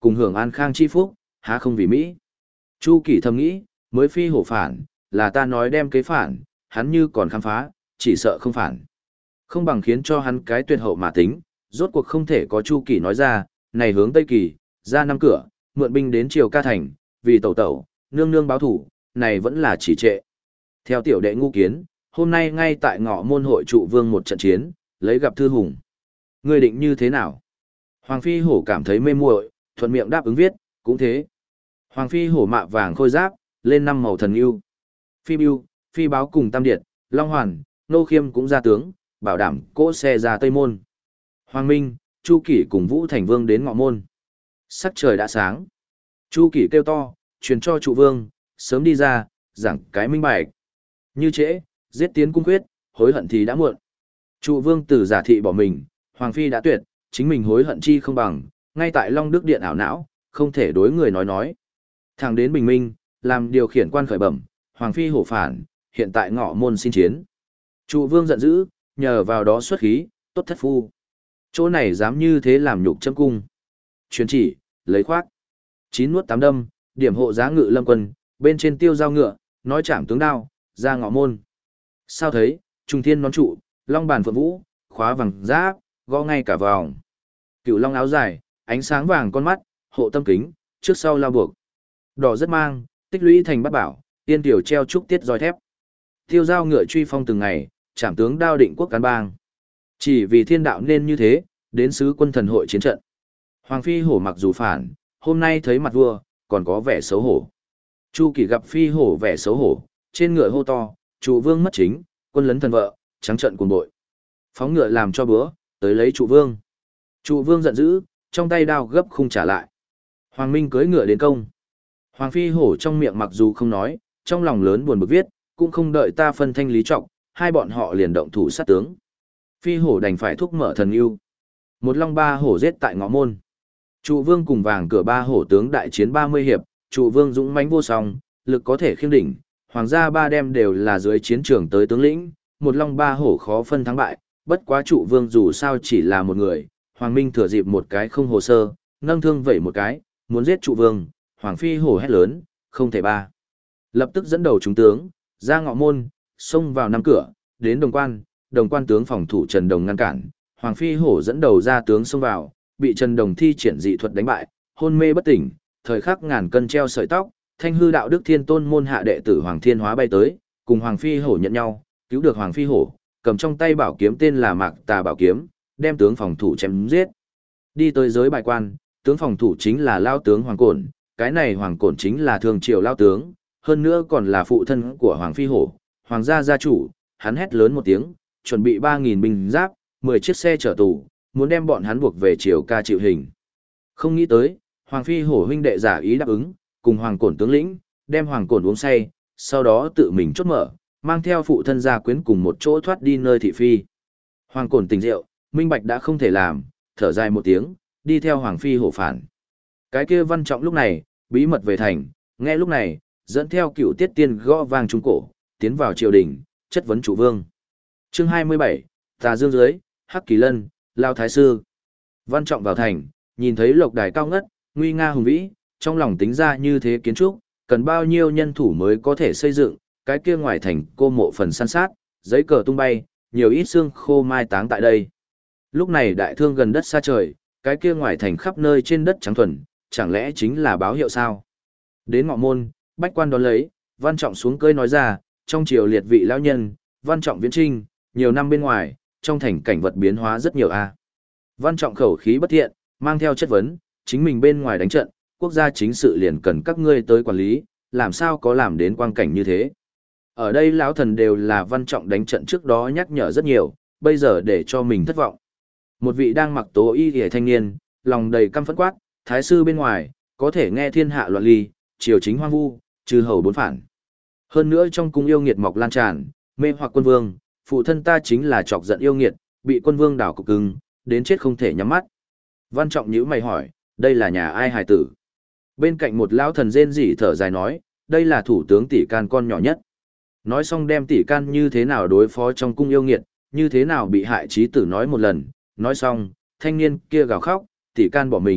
cùng hưởng an khang chi phúc, há không vì Mỹ. Chu Kỳ thầm nghĩ, mới phi hổ phản, là ta nói đem kế phản, hắn như còn khám phá, chỉ sợ không phản. Không bằng khiến cho hắn cái tuyệt hậu mà tính, rốt cuộc không thể có Chu Kỳ nói ra, này hướng Tây Kỳ, ra năm cửa, mượn binh đến Triều Ca Thành, vì tẩu tẩu, nương nương báo thủ, này vẫn là chỉ trệ. Theo tiểu đệ ngu kiến, hôm nay ngay tại ngõ môn hội trụ vương một trận chiến, lấy gặp thư hùng. Ngươi định như thế nào? Hoàng Phi Hổ cảm thấy mê muội, thuận miệng đáp ứng viết, cũng thế. Hoàng Phi Hổ mạ vàng khôi giáp, lên năm màu thần yêu. Phi Bưu, Phi Báo cùng Tam Điệt, Long Hoàn, Nô Khiêm cũng ra tướng, bảo đảm cỗ xe ra Tây Môn. Hoàng Minh, Chu Kỷ cùng Vũ Thành Vương đến ngọ môn. Sắc trời đã sáng. Chu Kỷ kêu to, truyền cho trụ vương, sớm đi ra, giảng cái minh bạch. Như trễ, giết tiến cung quyết, hối hận thì đã muộn. Trụ vương từ giả thị bỏ mình, Hoàng Phi đã tuyệt, chính mình hối hận chi không bằng, ngay tại Long Đức Điện ảo não, không thể đối người nói nói. Thẳng đến bình minh, làm điều khiển quan khởi bẩm, Hoàng Phi hổ phản, hiện tại ngọ môn xin chiến. Trụ vương giận dữ, nhờ vào đó xuất khí, tốt thất phu. Chỗ này dám như thế làm nhục châm cung. Truyền chỉ, lấy khoác. Chín nuốt tám đâm, điểm hộ giá ngự lâm quân, bên trên tiêu giao ngựa, nói chạm tướng đao, ra ngọ môn. Sao thấy, trùng thiên nón trụ, long bàn phượng vũ, khóa vàng giáp, gõ ngay cả vòng. Cựu long áo dài, ánh sáng vàng con mắt, hộ tâm kính, trước sau lao buộc. Đỏ rất mang, tích lũy thành bát bảo, tiên tiểu treo trúc tiết roi thép. Tiêu giao ngựa truy phong từng ngày, trảm tướng đao định quốc cán bang. Chỉ vì thiên đạo nên như thế, đến sứ quân thần hội chiến trận. Hoàng Phi hổ mặc dù phản, hôm nay thấy mặt vua, còn có vẻ xấu hổ. Chu Kỳ gặp Phi hổ vẻ xấu hổ, trên ngựa hô to, trụ vương mất chính, quân lấn thần vợ, trắng trận cuồng bội. Phóng ngựa làm cho bữa, tới lấy trụ vương. Trụ vương giận dữ, trong tay đao gấp không trả lại. Hoàng Minh cưỡi ngựa đến công. Hoàng Phi hổ trong miệng mặc dù không nói, trong lòng lớn buồn bực viết, cũng không đợi ta phân thanh lý trọng, hai bọn họ liền động thủ sát tướng. Phi hổ đành phải thúc mở thần yêu. Một long ba hổ giết tại ngõ môn. Trụ vương cùng vàng cửa ba hổ tướng đại chiến ba mươi hiệp, trụ vương dũng mãnh vô song, lực có thể khiêng đỉnh, hoàng gia ba đem đều là dưới chiến trường tới tướng lĩnh, một long ba hổ khó phân thắng bại, bất quá trụ vương dù sao chỉ là một người, Hoàng Minh thừa dịp một cái không hồ sơ, nâng thương vẩy một cái, muốn giết trụ vương, Hoàng Phi hổ hét lớn, không thể ba. Lập tức dẫn đầu chúng tướng, ra ngọ môn, xông vào năm cửa, đến đồng quan, đồng quan tướng phòng thủ Trần Đồng ngăn cản, Hoàng Phi hổ dẫn đầu ra tướng xông vào, bị Trần Đồng thi triển dị thuật đánh bại, hôn mê bất tỉnh, thời khắc ngàn cân treo sợi tóc, thanh hư đạo đức thiên tôn môn hạ đệ tử Hoàng Thiên Hóa bay tới, cùng Hoàng Phi hổ nhận nhau, cứu được Hoàng Phi hổ, cầm trong tay bảo kiếm tên là Mạc Tà bảo kiếm, đem tướng phòng thủ chém giết. Đi tới giới bài quan, tướng phòng thủ chính là lao tướng Hoàng Cổn, cái này Hoàng Cổn chính là thường triều lao tướng, hơn nữa còn là phụ thân của Hoàng Phi hổ, Hoàng gia gia chủ, hắn hét lớn một tiếng, chuẩn bị ba nghìn binh giáp, mười chiếc xe chở tù, muốn đem bọn hắn buộc về triều ca chịu hình. Không nghĩ tới, Hoàng Phi hổ huynh đệ giả ý đáp ứng, cùng Hoàng Cổn tướng lĩnh, đem Hoàng Cổn uống say, sau đó tự mình chốt mở, mang theo phụ thân gia quyến cùng một chỗ thoát đi nơi thị phi. Hoàng Cổn tỉnh rượu, minh bạch đã không thể làm, thở dài một tiếng, đi theo Hoàng Phi hổ phản. Cái kia Văn Trọng lúc này, bí mật về thành, nghe lúc này, dẫn theo cựu tiết tiên gõ vang trung cổ, tiến vào triều đình, chất vấn chủ vương. Chương hai mươi bảy, Tà Dương dưới, Hắc Kỳ Lân, Lao Thái Sư. Văn Trọng vào thành, nhìn thấy lộc đài cao ngất, nguy nga hùng vĩ, trong lòng tính ra như thế kiến trúc, cần bao nhiêu nhân thủ mới có thể xây dựng, cái kia ngoài thành cô mộ phần san sát, giấy cờ tung bay, nhiều ít xương khô mai táng tại đây. Lúc này đại thương gần đất xa trời, cái kia ngoài thành khắp nơi trên đất trắng thuần, chẳng lẽ chính là báo hiệu sao? Đến ngọ môn, bách quan đón lấy, Văn Trọng xuống cơi nói ra, trong triều liệt vị lão nhân, Văn Trọng viễn trinh, nhiều năm bên ngoài, trong thành cảnh vật biến hóa rất nhiều a. Văn Trọng khẩu khí bất thiện, mang theo chất vấn, chính mình bên ngoài đánh trận, quốc gia chính sự liền cần các ngươi tới quản lý, làm sao có làm đến quang cảnh như thế. Ở đây lão thần đều là Văn Trọng đánh trận trước đó nhắc nhở rất nhiều, bây giờ để cho mình thất vọng. Một vị đang mặc tố y hề thanh niên, lòng đầy căm phẫn quát, thái sư bên ngoài, có thể nghe thiên hạ loạn ly, triều chính hoang vu, trừ hầu bốn phản. Hơn nữa trong cung yêu nghiệt mọc lan tràn, mê hoặc quân vương, phụ thân ta chính là chọc giận yêu nghiệt, bị quân vương đảo cục cưng, đến chết không thể nhắm mắt. Văn Trọng nhíu mày hỏi, đây là nhà ai hài tử? Bên cạnh một lão thần rên rỉ thở dài nói, đây là thủ tướng tỷ can con nhỏ nhất. Nói xong đem tỷ can như thế nào đối phó trong cung yêu nghiệt, như thế nào bị hại chí tử nói một lần, nói xong, thanh niên kia gào khóc, tỷ can bỏ mình,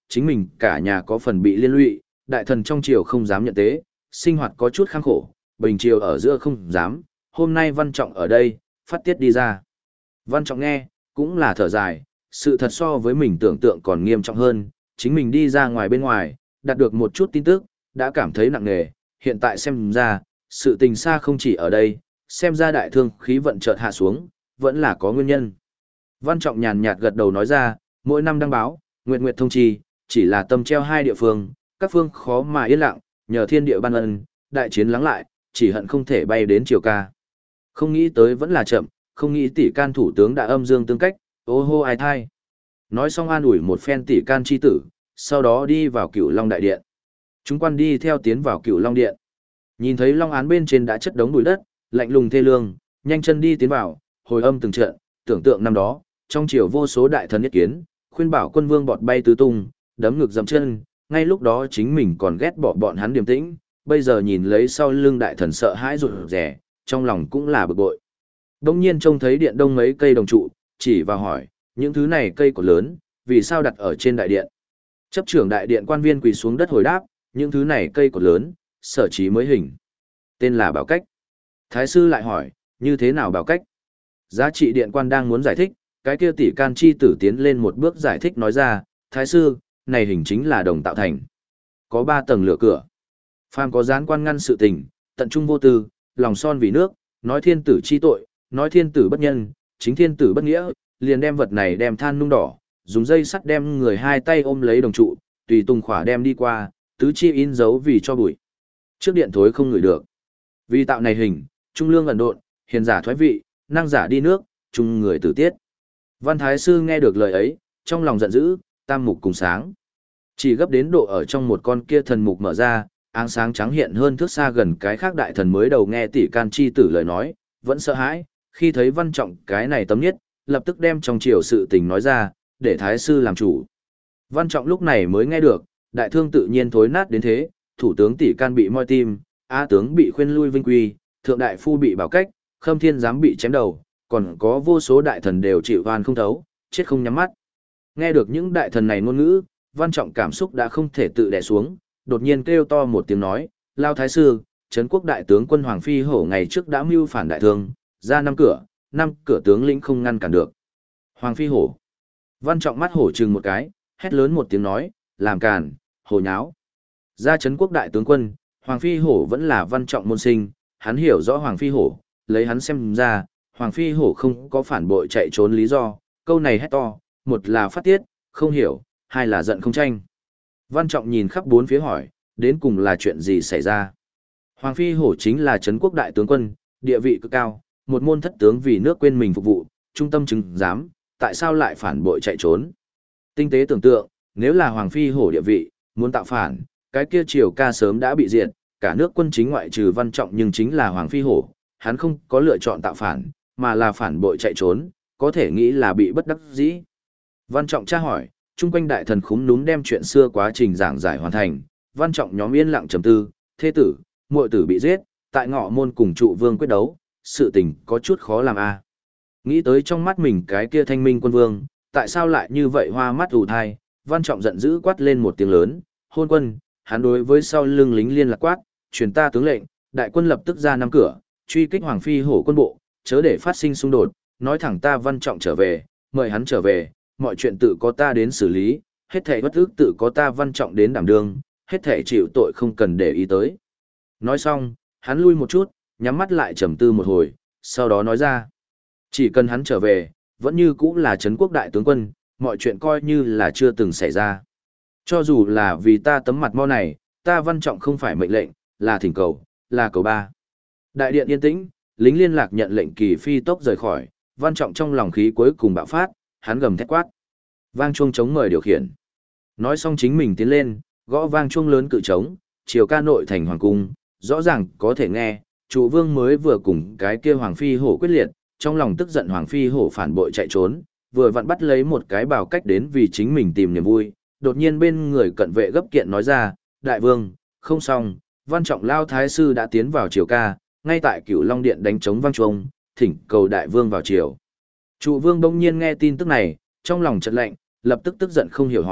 chính mình cả nhà có phần bị liên lụy, đại thần trong triều không dám nhận tế, sinh hoạt có chút khang khổ, bình triều ở giữa không dám, hôm nay Văn Trọng ở đây, phát tiết đi ra. Văn Trọng nghe, cũng là thở dài, sự thật so với mình tưởng tượng còn nghiêm trọng hơn, chính mình đi ra ngoài bên ngoài, đạt được một chút tin tức, đã cảm thấy nặng nề, hiện tại xem ra, sự tình xa không chỉ ở đây, xem ra đại thương khí vận chợt hạ xuống, vẫn là có nguyên nhân. Văn Trọng nhàn nhạt gật đầu nói ra, mỗi năm đăng báo, nguyệt nguyệt thông trì, chỉ là tâm treo hai địa phương, các phương khó mà yên lặng, nhờ thiên địa ban ân, đại chiến lắng lại, chỉ hận không thể bay đến triều ca. Không nghĩ tới vẫn là chậm, không nghĩ tỷ can thủ tướng đã âm dương tương cách, ô hô ai thai. Nói xong an ủi một phen tỷ can chi tử, sau đó đi vào Cửu Long đại điện. Chúng quan đi theo tiến vào Cửu Long điện. Nhìn thấy long án bên trên đã chất đống bụi đất, lạnh lùng thê lương, nhanh chân đi tiến vào, hồi âm từng trận, tưởng tượng năm đó, trong triều vô số đại thần nhất kiến, khuyên bảo quân vương bọt bay tứ tung, đấm ngực dậm chân, ngay lúc đó chính mình còn ghét bỏ bọn hắn điềm tĩnh, bây giờ nhìn lấy sau lưng đại thần sợ hãi rụt rè, trong lòng cũng là bực bội. Đông nhiên trông thấy điện đông mấy cây đồng trụ, chỉ vào hỏi, những thứ này cây cột lớn, vì sao đặt ở trên đại điện? Chấp trưởng đại điện quan viên quỳ xuống đất hồi đáp, những thứ này cây cột lớn, sở trí mới hình. Tên là Bảo Cách. Thái sư lại hỏi, như thế nào Bảo Cách? Giá trị điện quan đang muốn giải thích, cái kia tỷ can chi tử tiến lên một bước giải thích nói ra, Thái sư, này hình chính là đồng tạo thành. Có ba tầng lửa cửa. Phàm có gián quan ngăn sự tình, tận trung vô tư, lòng son vì nước, nói thiên tử chi tội, nói thiên tử bất nhân, chính thiên tử bất nghĩa, liền đem vật này đem than nung đỏ, dùng dây sắt đem người hai tay ôm lấy đồng trụ, tùy tung khỏa đem đi qua, tứ chi in dấu vì cho bụi. Trước điện thối không ngửi được. Vì tạo này hình, trung lương ẩn độn, hiền giả thoái vị, năng giả đi nước, trung người tử tiết. Văn Thái sư nghe được lời ấy, trong lòng giận dữ, tam mục cùng sáng. Chỉ gấp đến độ ở trong một con kia thần mục mở ra, áng sáng trắng hiện hơn thước xa gần cái khác đại thần mới đầu nghe tỷ can chi tử lời nói, vẫn sợ hãi, khi thấy Văn Trọng cái này tấm nhất, lập tức đem trong triều sự tình nói ra, để Thái sư làm chủ. Văn Trọng lúc này mới nghe được, đại thương tự nhiên thối nát đến thế, thủ tướng tỷ can bị moi tim, á tướng bị khuyên lui vinh quy, thượng đại phu bị bảo cách, khâm thiên giám bị chém đầu, còn có vô số đại thần đều chịu oan không thấu, chết không nhắm mắt. Nghe được những đại thần này ngôn ngữ, Văn Trọng cảm xúc đã không thể tự đè xuống, đột nhiên kêu to một tiếng nói, lao thái sư, Trấn quốc đại tướng quân Hoàng Phi Hổ ngày trước đã mưu phản đại thương, ra năm cửa, năm cửa tướng lĩnh không ngăn cản được. Hoàng Phi Hổ. Văn Trọng mắt hổ trừng một cái, hét lớn một tiếng nói, làm càn, hồ nháo. Ra Trấn quốc đại tướng quân, Hoàng Phi Hổ vẫn là Văn Trọng môn sinh, hắn hiểu rõ Hoàng Phi Hổ, lấy hắn xem ra, Hoàng Phi Hổ không có phản bội chạy trốn lý do, câu này hét to, một là phát tiết, không hiểu, hai là giận không tranh. Văn Trọng nhìn khắp bốn phía hỏi, đến cùng là chuyện gì xảy ra? Hoàng Phi Hổ chính là Trấn quốc đại tướng quân, địa vị cực cao, một môn thất tướng vì nước quên mình phục vụ, trung tâm chứng giám, tại sao lại phản bội chạy trốn? Tinh tế tưởng tượng, nếu là Hoàng Phi Hổ địa vị, muốn tạo phản, cái kia triều ca sớm đã bị diệt, cả nước quân chính ngoại trừ Văn Trọng nhưng chính là Hoàng Phi Hổ, hắn không có lựa chọn tạo phản, mà là phản bội chạy trốn, có thể nghĩ là bị bất đắc dĩ. Văn Trọng tra hỏi, chung quanh đại thần khúm núm đem chuyện xưa quá trình giảng giải hoàn thành, Văn Trọng nhóm yên lặng trầm tư, thế tử, muội tử bị giết, tại Ngọ Môn cùng trụ vương quyết đấu, sự tình có chút khó làm a. Nghĩ tới trong mắt mình cái kia thanh minh quân vương, tại sao lại như vậy hoa mắt ù thai, Văn Trọng giận dữ quát lên một tiếng lớn, hôn quân, hắn đối với sau lưng lính liên lạc quát, truyền ta tướng lệnh, đại quân lập tức ra năm cửa, truy kích Hoàng Phi Hổ quân bộ, chớ để phát sinh xung đột, nói thẳng ta Văn Trọng trở về, mời hắn trở về, mọi chuyện tự có ta đến xử lý, hết thảy bất ức tự có ta Văn Trọng đến đảm đương, hết thảy chịu tội không cần để ý tới. Nói xong, hắn lui một chút, nhắm mắt lại trầm tư một hồi, sau đó nói ra, chỉ cần hắn trở về, vẫn như cũ là Trấn quốc đại tướng quân, mọi chuyện coi như là chưa từng xảy ra. Cho dù là vì ta tấm mặt mo này, ta Văn Trọng không phải mệnh lệnh, là thỉnh cầu, là cầu ba. Đại điện yên tĩnh, lính liên lạc nhận lệnh kỳ phi tốc rời khỏi, Văn Trọng trong lòng khí cuối cùng bạo phát, hắn gầm thét quát. Vang chuông trống mời điều khiển. Nói xong chính mình tiến lên, gõ vang chuông lớn cự trống, chiều ca nội thành hoàng cung, rõ ràng có thể nghe, trụ vương mới vừa cùng cái kia Hoàng Phi Hổ quyết liệt, trong lòng tức giận Hoàng Phi Hổ phản bội chạy trốn, vừa vặn bắt lấy một cái bảo cách đến vì chính mình tìm niềm vui, đột nhiên bên người cận vệ gấp kiện nói ra, đại vương, không xong, Văn Trọng lao thái sư đã tiến vào triều ca, ngay tại Cửu Long điện đánh trống vang chuông, thỉnh cầu đại vương vào triều. Trụ vương bỗng nhiên nghe tin tức này, trong lòng chợt lạnh, lập tức tức giận không hiểu hỏi,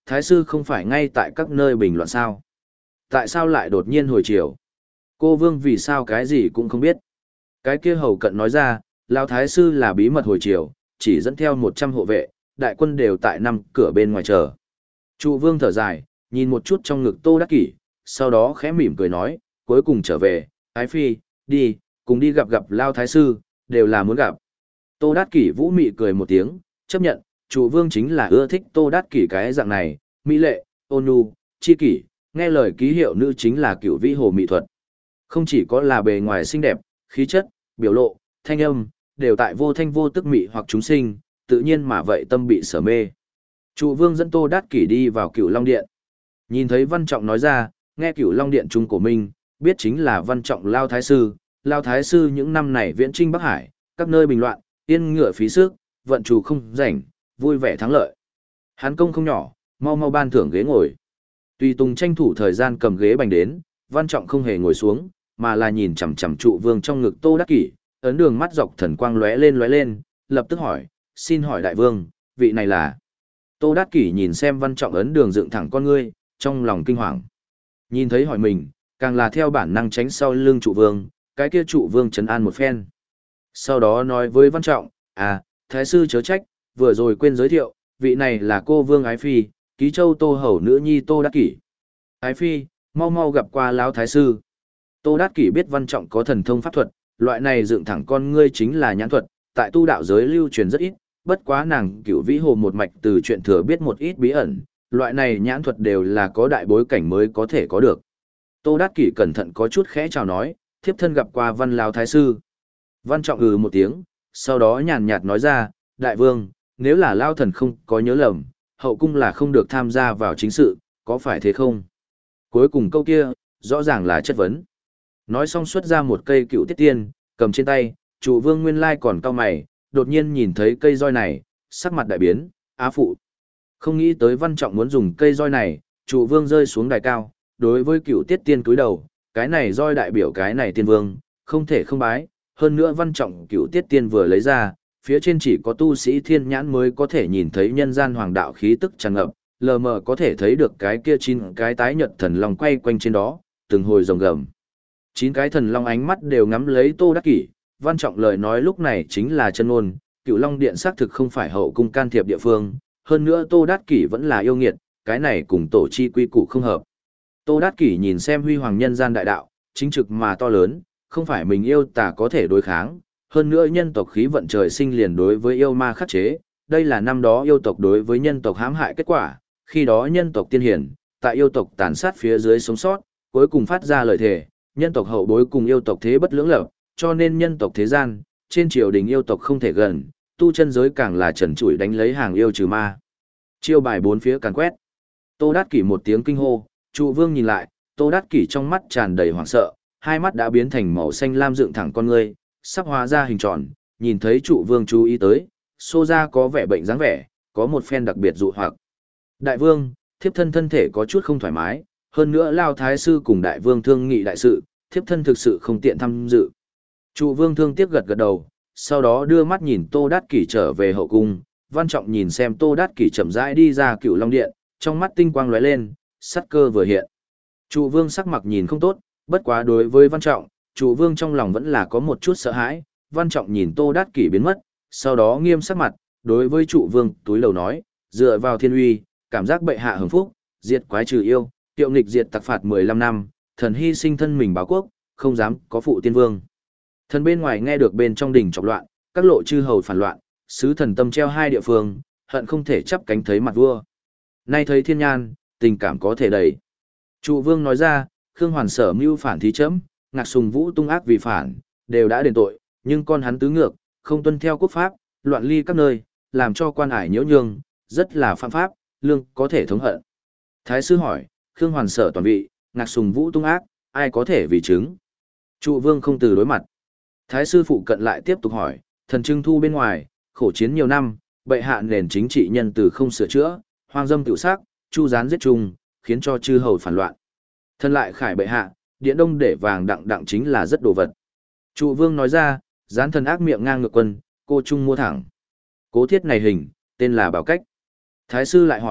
Thái sư không phải ngay tại các nơi bình loạn sao? Tại sao lại đột nhiên hồi chiều? Cô vương vì sao cái gì cũng không biết? Cái kia hầu cận nói ra, Lão Thái sư là bí mật hồi chiều, chỉ dẫn theo một trăm hộ vệ, đại quân đều tại năm cửa bên ngoài chờ. Trụ vương thở dài, nhìn một chút trong ngực Tô Đắc Kỷ, sau đó khẽ mỉm cười nói, cuối cùng trở về, Ái Phi, đi, cùng đi gặp gặp Lão Thái sư, đều là muốn gặp. Tô Đắc Kỷ vũ mị cười một tiếng, chấp nhận, trụ vương chính là ưa thích Tô Đắc Kỷ cái dạng này, mỹ lệ, ôn nhu, chi kỷ, nghe lời ký hiệu nữ chính là cựu vĩ hồ mỹ thuật. Không chỉ có là bề ngoài xinh đẹp, khí chất, biểu lộ, thanh âm, đều tại vô thanh vô tức mị hoặc chúng sinh, tự nhiên mà vậy tâm bị sở mê. Trụ vương dẫn Tô Đát Kỷ đi vào Cửu Long Điện. Nhìn thấy Văn Trọng nói ra, nghe Cửu Long Điện trung của mình, biết chính là Văn Trọng Lao Thái Sư. Lao Thái Sư những năm này viễn trinh Bắc Hải, các nơi bình loạn, yên ngựa phí sức, vận chủ không rảnh, vui vẻ thắng lợi. Hán công không nhỏ, mau mau ban thưởng ghế ngồi. Tùy Tùng tranh thủ thời gian cầm ghế bành đến, Văn Trọng không hề ngồi xuống, mà là nhìn chằm chằm trụ vương trong ngực Tô Đắc Kỷ, ấn đường mắt dọc thần quang lóe lên lóe lên, lập tức hỏi, xin hỏi đại vương, vị này là... Tô Đắc Kỷ nhìn xem Văn Trọng ấn đường dựng thẳng con ngươi, trong lòng kinh hoàng. Nhìn thấy hỏi mình, càng là theo bản năng tránh sau lưng trụ vương, cái kia trụ vương trấn an một phen. Sau đó nói với Văn Trọng, à, Thái sư chớ trách, vừa rồi quên giới thiệu, vị này là cô vương Ái Phi, ký châu Tô Hầu nữ nhi Tô Đắc Kỷ. Ái Phi, mau mau gặp qua Lão Thái sư. Tô Đát Kỷ biết Văn Trọng có thần thông pháp thuật, loại này dựng thẳng con ngươi chính là nhãn thuật, tại tu đạo giới lưu truyền rất ít, bất quá nàng Cửu Vĩ Hồ một mạch từ chuyện thừa biết một ít bí ẩn, loại này nhãn thuật đều là có đại bối cảnh mới có thể có được. Tô Đát Kỷ cẩn thận có chút khẽ chào nói, thiếp thân gặp qua Văn Lão Thái sư. Văn Trọng ừ một tiếng, sau đó nhàn nhạt nói ra, đại vương, nếu là Lao thần không có nhớ lầm, hậu cung là không được tham gia vào chính sự, có phải thế không? Cuối cùng câu kia, rõ ràng là chất vấn. Nói xong xuất ra một cây cựu tiết tiên, cầm trên tay, trụ vương nguyên lai còn cau mày, đột nhiên nhìn thấy cây roi này, sắc mặt đại biến, á phụ. Không nghĩ tới Văn Trọng muốn dùng cây roi này, trụ vương rơi xuống đài cao, đối với cựu tiết tiên cúi đầu, cái này roi đại biểu cái này tiên vương, không thể không bái, hơn nữa Văn Trọng cựu tiết tiên vừa lấy ra, phía trên chỉ có tu sĩ thiên nhãn mới có thể nhìn thấy nhân gian hoàng đạo khí tức tràn ngập, lờ mờ có thể thấy được cái kia chín cái tái nhật thần long quay quanh trên đó, từng hồi rồng gầm. Chín cái thần long ánh mắt đều ngắm lấy Tô Đắc Kỷ, Văn Trọng lời nói lúc này chính là chân ngôn, Cửu Long Điện xác thực không phải hậu cung can thiệp địa phương, hơn nữa Tô Đắc Kỷ vẫn là yêu nghiệt, cái này cùng tổ chi quy củ không hợp. Tô Đắc Kỷ nhìn xem huy hoàng nhân gian đại đạo, chính trực mà to lớn, không phải mình yêu tà có thể đối kháng, hơn nữa nhân tộc khí vận trời sinh liền đối với yêu ma khắc chế, đây là năm đó yêu tộc đối với nhân tộc hãm hại kết quả, khi đó nhân tộc tiên hiển, tại yêu tộc tàn sát phía dưới sống sót, cuối cùng phát ra lời thề, nhân tộc hậu bối cùng yêu tộc thế bất lưỡng lập, cho nên nhân tộc thế gian, trên triều đình yêu tộc không thể gần, tu chân giới càng là trần trụi đánh lấy hàng yêu trừ ma. Chiêu bài bốn phía càn quét. Tô Đát Kỷ một tiếng kinh hô, trụ vương nhìn lại, Tô Đát Kỷ trong mắt tràn đầy hoảng sợ, hai mắt đã biến thành màu xanh lam dựng thẳng con ngươi, sắp hóa ra hình tròn, nhìn thấy trụ vương chú ý tới, xô ra có vẻ bệnh dáng vẻ, có một phen đặc biệt dụ hoặc. Đại vương, thiếp thân thân thể có chút không thoải mái, hơn nữa Lao Thái sư cùng đại vương thương nghị đại sự, thiếp thân thực sự không tiện tham dự. Trụ vương thương tiếc gật gật đầu, sau đó đưa mắt nhìn Tô Đát Kỷ trở về hậu cung, Văn Trọng nhìn xem Tô Đát Kỷ chậm rãi đi ra Cửu Long Điện, trong mắt tinh quang lóe lên, sát cơ vừa hiện. Trụ vương sắc mặt nhìn không tốt, bất quá đối với Văn Trọng, trụ vương trong lòng vẫn là có một chút sợ hãi. Văn Trọng nhìn Tô Đát Kỷ biến mất, sau đó nghiêm sắc mặt, đối với trụ vương túi lầu nói, dựa vào thiên uy, cảm giác bệ hạ hưởng phúc, diệt quái trừ yêu, tiệu nghịch diệt tặc phạt mười lăm năm, thần hy sinh thân mình báo quốc, không dám có phụ tiên vương. Thần bên ngoài nghe được bên trong đình chọc loạn, các lộ chư hầu phản loạn, sứ thần tâm treo hai địa phương, hận không thể chắp cánh thấy mặt vua. Nay thấy thiên nhan, tình cảm có thể đầy. Trụ vương nói ra, Khương Hoàn sở mưu phản thí chấm, Ngạc Sùng Vũ tung ác vì phản, đều đã đền tội, nhưng con hắn tứ ngược, không tuân theo quốc pháp, loạn ly các nơi, làm cho quan ải nhiễu nhương, rất là phạm pháp, lương có thể thống hận. Thái sư hỏi, Khương Hoàn sở toàn vị, Ngạc Sùng Vũ tung ác, ai có thể vì chứng? Trụ vương không từ đối mặt. Thái sư phụ cận lại tiếp tục hỏi, thần trưng thu bên ngoài, khổ chiến nhiều năm, bệ hạ nền chính trị nhân từ không sửa chữa, hoang dâm tiểu sắc, chu gián giết chung, khiến cho chư hầu phản loạn. Thần lại khải bệ hạ, điện đông để vàng đặng đặng chính là rất đồ vật. Trụ vương nói ra, gián thần ác miệng ngang ngược quân, cô trung mua thẳng. Cố thiết này hình, tên là Bảo Cách. Thái sư lại hỏi,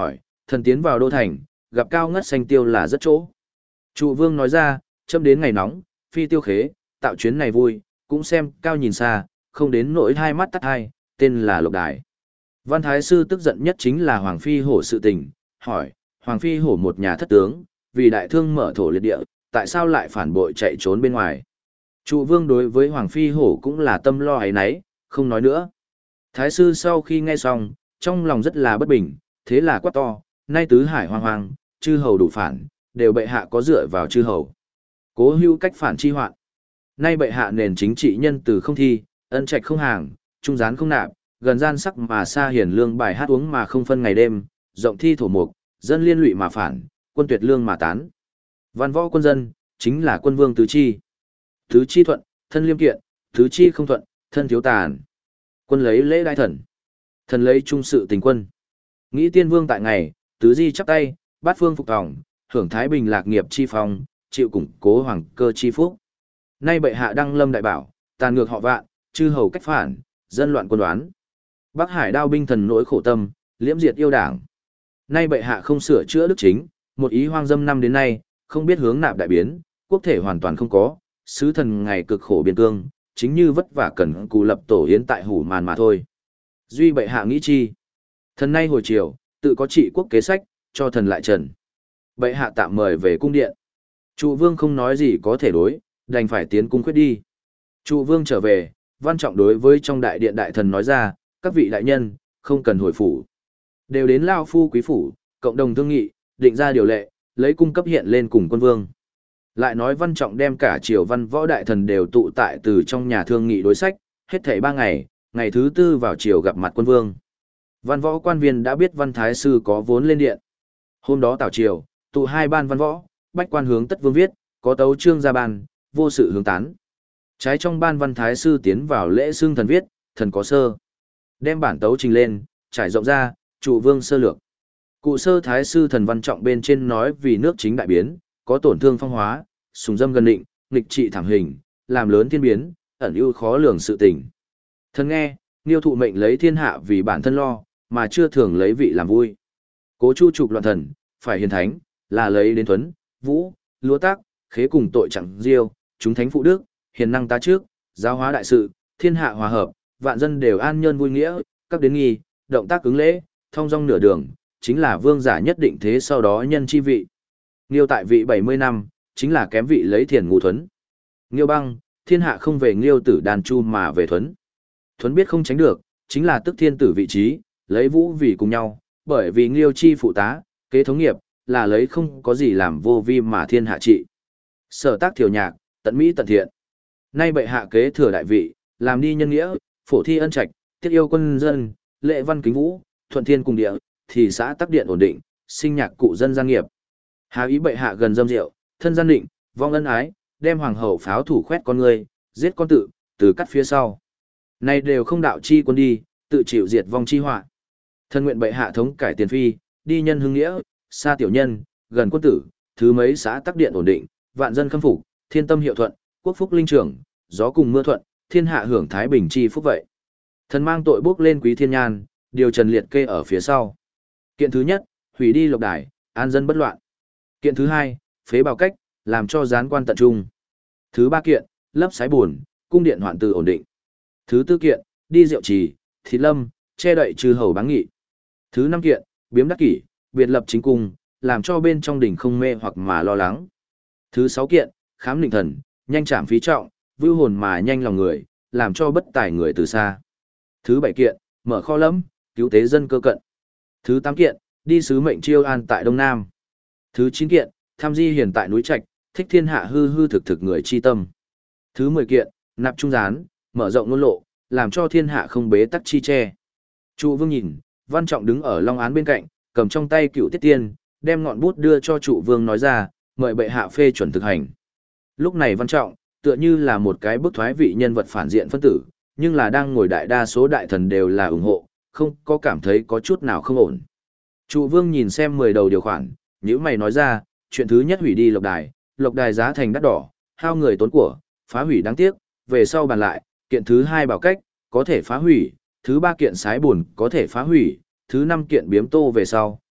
thần tiến vào đô thành, gặp cao ngất xanh tiêu là rất chỗ. Trụ vương nói ra, châm đến ngày nóng, phi tiêu khế, tạo chuyến này vui, cũng xem cao nhìn xa, không đến nỗi hai mắt tắt hai, tên là Lộc Đài. Văn Thái Sư tức giận nhất chính là Hoàng Phi Hổ sự tình, hỏi, Hoàng Phi Hổ một nhà thất tướng, vì đại thương mở thổ liệt địa, tại sao lại phản bội chạy trốn bên ngoài. Trụ vương đối với Hoàng Phi Hổ cũng là tâm lo ấy nấy, không nói nữa. Thái Sư sau khi nghe xong, trong lòng rất là bất bình, thế là quát to, nay tứ hải hoang hoang, chư hầu đủ phản, đều bệ hạ có dựa vào chư hầu. Cố hữu cách phản chi hoạn. Nay bệ hạ nền chính trị nhân từ không thi, ân trạch không hàng, trung gián không nạp, gần gian sắc mà xa hiển lương bài hát uống mà không phân ngày đêm, rộng thi thổ mục, dân liên lụy mà phản, quân tuyệt lương mà tán. Văn võ quân dân, chính là quân vương tứ chi. Tứ chi thuận, thân liêm kiện, tứ chi không thuận, thân thiếu tàn. Quân lấy lễ đại thần, thần lấy trung sự tình quân. Nghĩ tiên vương tại ngày, tứ di chắp tay, bát phương phục tòng, hưởng thái bình lạc nghiệp chi phong, chịu củng cố hoàng cơ chi phúc. Nay bệ hạ đăng lâm đại bảo, tàn ngược họ vạn, chư hầu cách phản, dân loạn quân đoán. Bắc Hải đao binh thần nỗi khổ tâm, liễm diệt yêu đảng. Nay bệ hạ không sửa chữa đức chính, một ý hoang dâm năm đến nay, không biết hướng nạp đại biến, quốc thể hoàn toàn không có, sứ thần ngày cực khổ biên cương, chính như vất vả cần cù lập tổ yến tại hủ màn mà thôi. Duy bệ hạ nghĩ chi? Thần nay hồi chiều, tự có trị quốc kế sách, cho thần lại trần. Bệ hạ tạm mời về cung điện. Trụ vương không nói gì có thể đối, đành phải tiến cung khuyết đi. Trụ vương trở về, Văn Trọng đối với trong đại điện đại thần nói ra, các vị đại nhân, không cần hồi phủ. Đều đến lao phu quý phủ, cộng đồng thương nghị, định ra điều lệ, lấy cung cấp hiện lên cùng quân vương. Lại nói Văn Trọng đem cả triều văn võ đại thần đều tụ tại từ trong nhà thương nghị đối sách, hết thảy ba ngày, ngày thứ tư vào triều gặp mặt quân vương. Văn võ quan viên đã biết Văn Thái Sư có vốn lên điện. Hôm đó tảo triều, tụ hai ban văn võ, bách quan hướng tất vương viết, có tấu trương ra ban, vô sự hướng tán. Trái trong ban Văn Thái Sư tiến vào lễ xưng thần viết, thần có sơ. Đem bản tấu trình lên, trải rộng ra, trụ vương sơ lược. Cụ sơ Thái Sư thần Văn Trọng bên trên nói vì nước chính đại biến, có tổn thương phong hóa, sùng dâm gần định, nghịch trị thảm hình, làm lớn thiên biến, ẩn ưu khó lường sự tình. Thần nghe, Nghiêu thụ mệnh lấy thiên hạ vì bản thân lo, mà chưa thường lấy vị làm vui. Cố chu trục loạn thần, phải hiền thánh, là lấy đến thuấn, vũ, lúa tác, khế cùng tội chẳng diêu, chúng thánh phụ đức, hiền năng tá trước, giáo hóa đại sự, thiên hạ hòa hợp, vạn dân đều an nhơn vui nghĩa, các đến nghi, động tác ứng lễ, thông dong nửa đường, chính là vương giả nhất định thế sau đó nhân chi vị. Nghiêu tại vị bảy mươi năm, chính là kém vị lấy thiền ngũ thuấn. Nghiêu băng, thiên hạ không về Nghiêu tử đàn chu mà về thuấn. Thuấn biết không tránh được, chính là tức thiên tử vị trí, lấy vũ vì cùng nhau, bởi vì Nghiêu chi phụ tá, kế thống nghiệp, là lấy không có gì làm vô vi mà thiên hạ trị. Sở tác thiểu nhạc, tận mỹ tận thiện. Nay bệ hạ kế thừa đại vị, làm đi nhân nghĩa, phổ thi ân trạch, tiết yêu quân dân, lệ văn kính vũ, thuận thiên cùng địa, thì xã tắc điện ổn định, sinh nhạc cụ dân gian nghiệp. Há ý bệ hạ gần dâm rượu, thân gian định, vong ân ái, đem hoàng hậu pháo thủ khoét con người, giết con tự, từ cắt phía sau. Này đều không đạo chi quân đi, tự chịu diệt vong chi họa. Thân nguyện bệ hạ thống cải tiền phi, đi nhân hưng nghĩa, xa tiểu nhân, gần quân tử, thứ mấy xã tắc điện ổn định, vạn dân khâm phục, thiên tâm hiệu thuận, quốc phúc linh trưởng, gió cùng mưa thuận, thiên hạ hưởng thái bình chi phúc vậy. Thần mang tội bước lên quý thiên nhan, điều trần liệt kê ở phía sau. Kiện thứ nhất, hủy đi lộc đài, an dân bất loạn. Kiện thứ hai, phế bào cách, làm cho gián quan tận trung. Thứ ba kiện, lấp sái buồn, cung điện hoạn từ ổn định. Thứ tư kiện, đi rượu trì, thịt lâm, che đậy trừ hầu báng nghị. Thứ năm kiện, biếm đắc kỷ, biệt lập chính cung, làm cho bên trong đỉnh không mê hoặc mà lo lắng. Thứ sáu kiện, khám định thần, nhanh chạm phí trọng, vưu hồn mà nhanh lòng người, làm cho bất tài người từ xa. Thứ bảy kiện, mở kho lẫm, cứu tế dân cơ cận. Thứ tám kiện, đi sứ mệnh chiêu an tại Đông Nam. Thứ chín kiện, tham di hiền tại núi Trạch, thích thiên hạ hư hư thực thực người chi tâm. Thứ mười kiện, nạp trung gián, mở rộng ngôn lộ, làm cho thiên hạ không bế tắc chi che. Trụ vương nhìn, Văn Trọng đứng ở long án bên cạnh, cầm trong tay cựu tiết tiên, đem ngọn bút đưa cho trụ vương nói ra, mời bệ hạ phê chuẩn thực hành. Lúc này Văn Trọng, tựa như là một cái bức thoái vị nhân vật phản diện phân tử, nhưng là đang ngồi đại đa số đại thần đều là ủng hộ, không có cảm thấy có chút nào không ổn. Trụ vương nhìn xem mười đầu điều khoản, nhữ mày nói ra, chuyện thứ nhất hủy đi lộc đài, lộc đài giá thành đắt đỏ, hao người tốn của, phá hủy đáng tiếc, về sau bàn lại, kiện thứ hai bảo cách, có thể phá hủy, thứ ba kiện sái buồn có thể phá hủy, thứ năm kiện biếm tô về sau,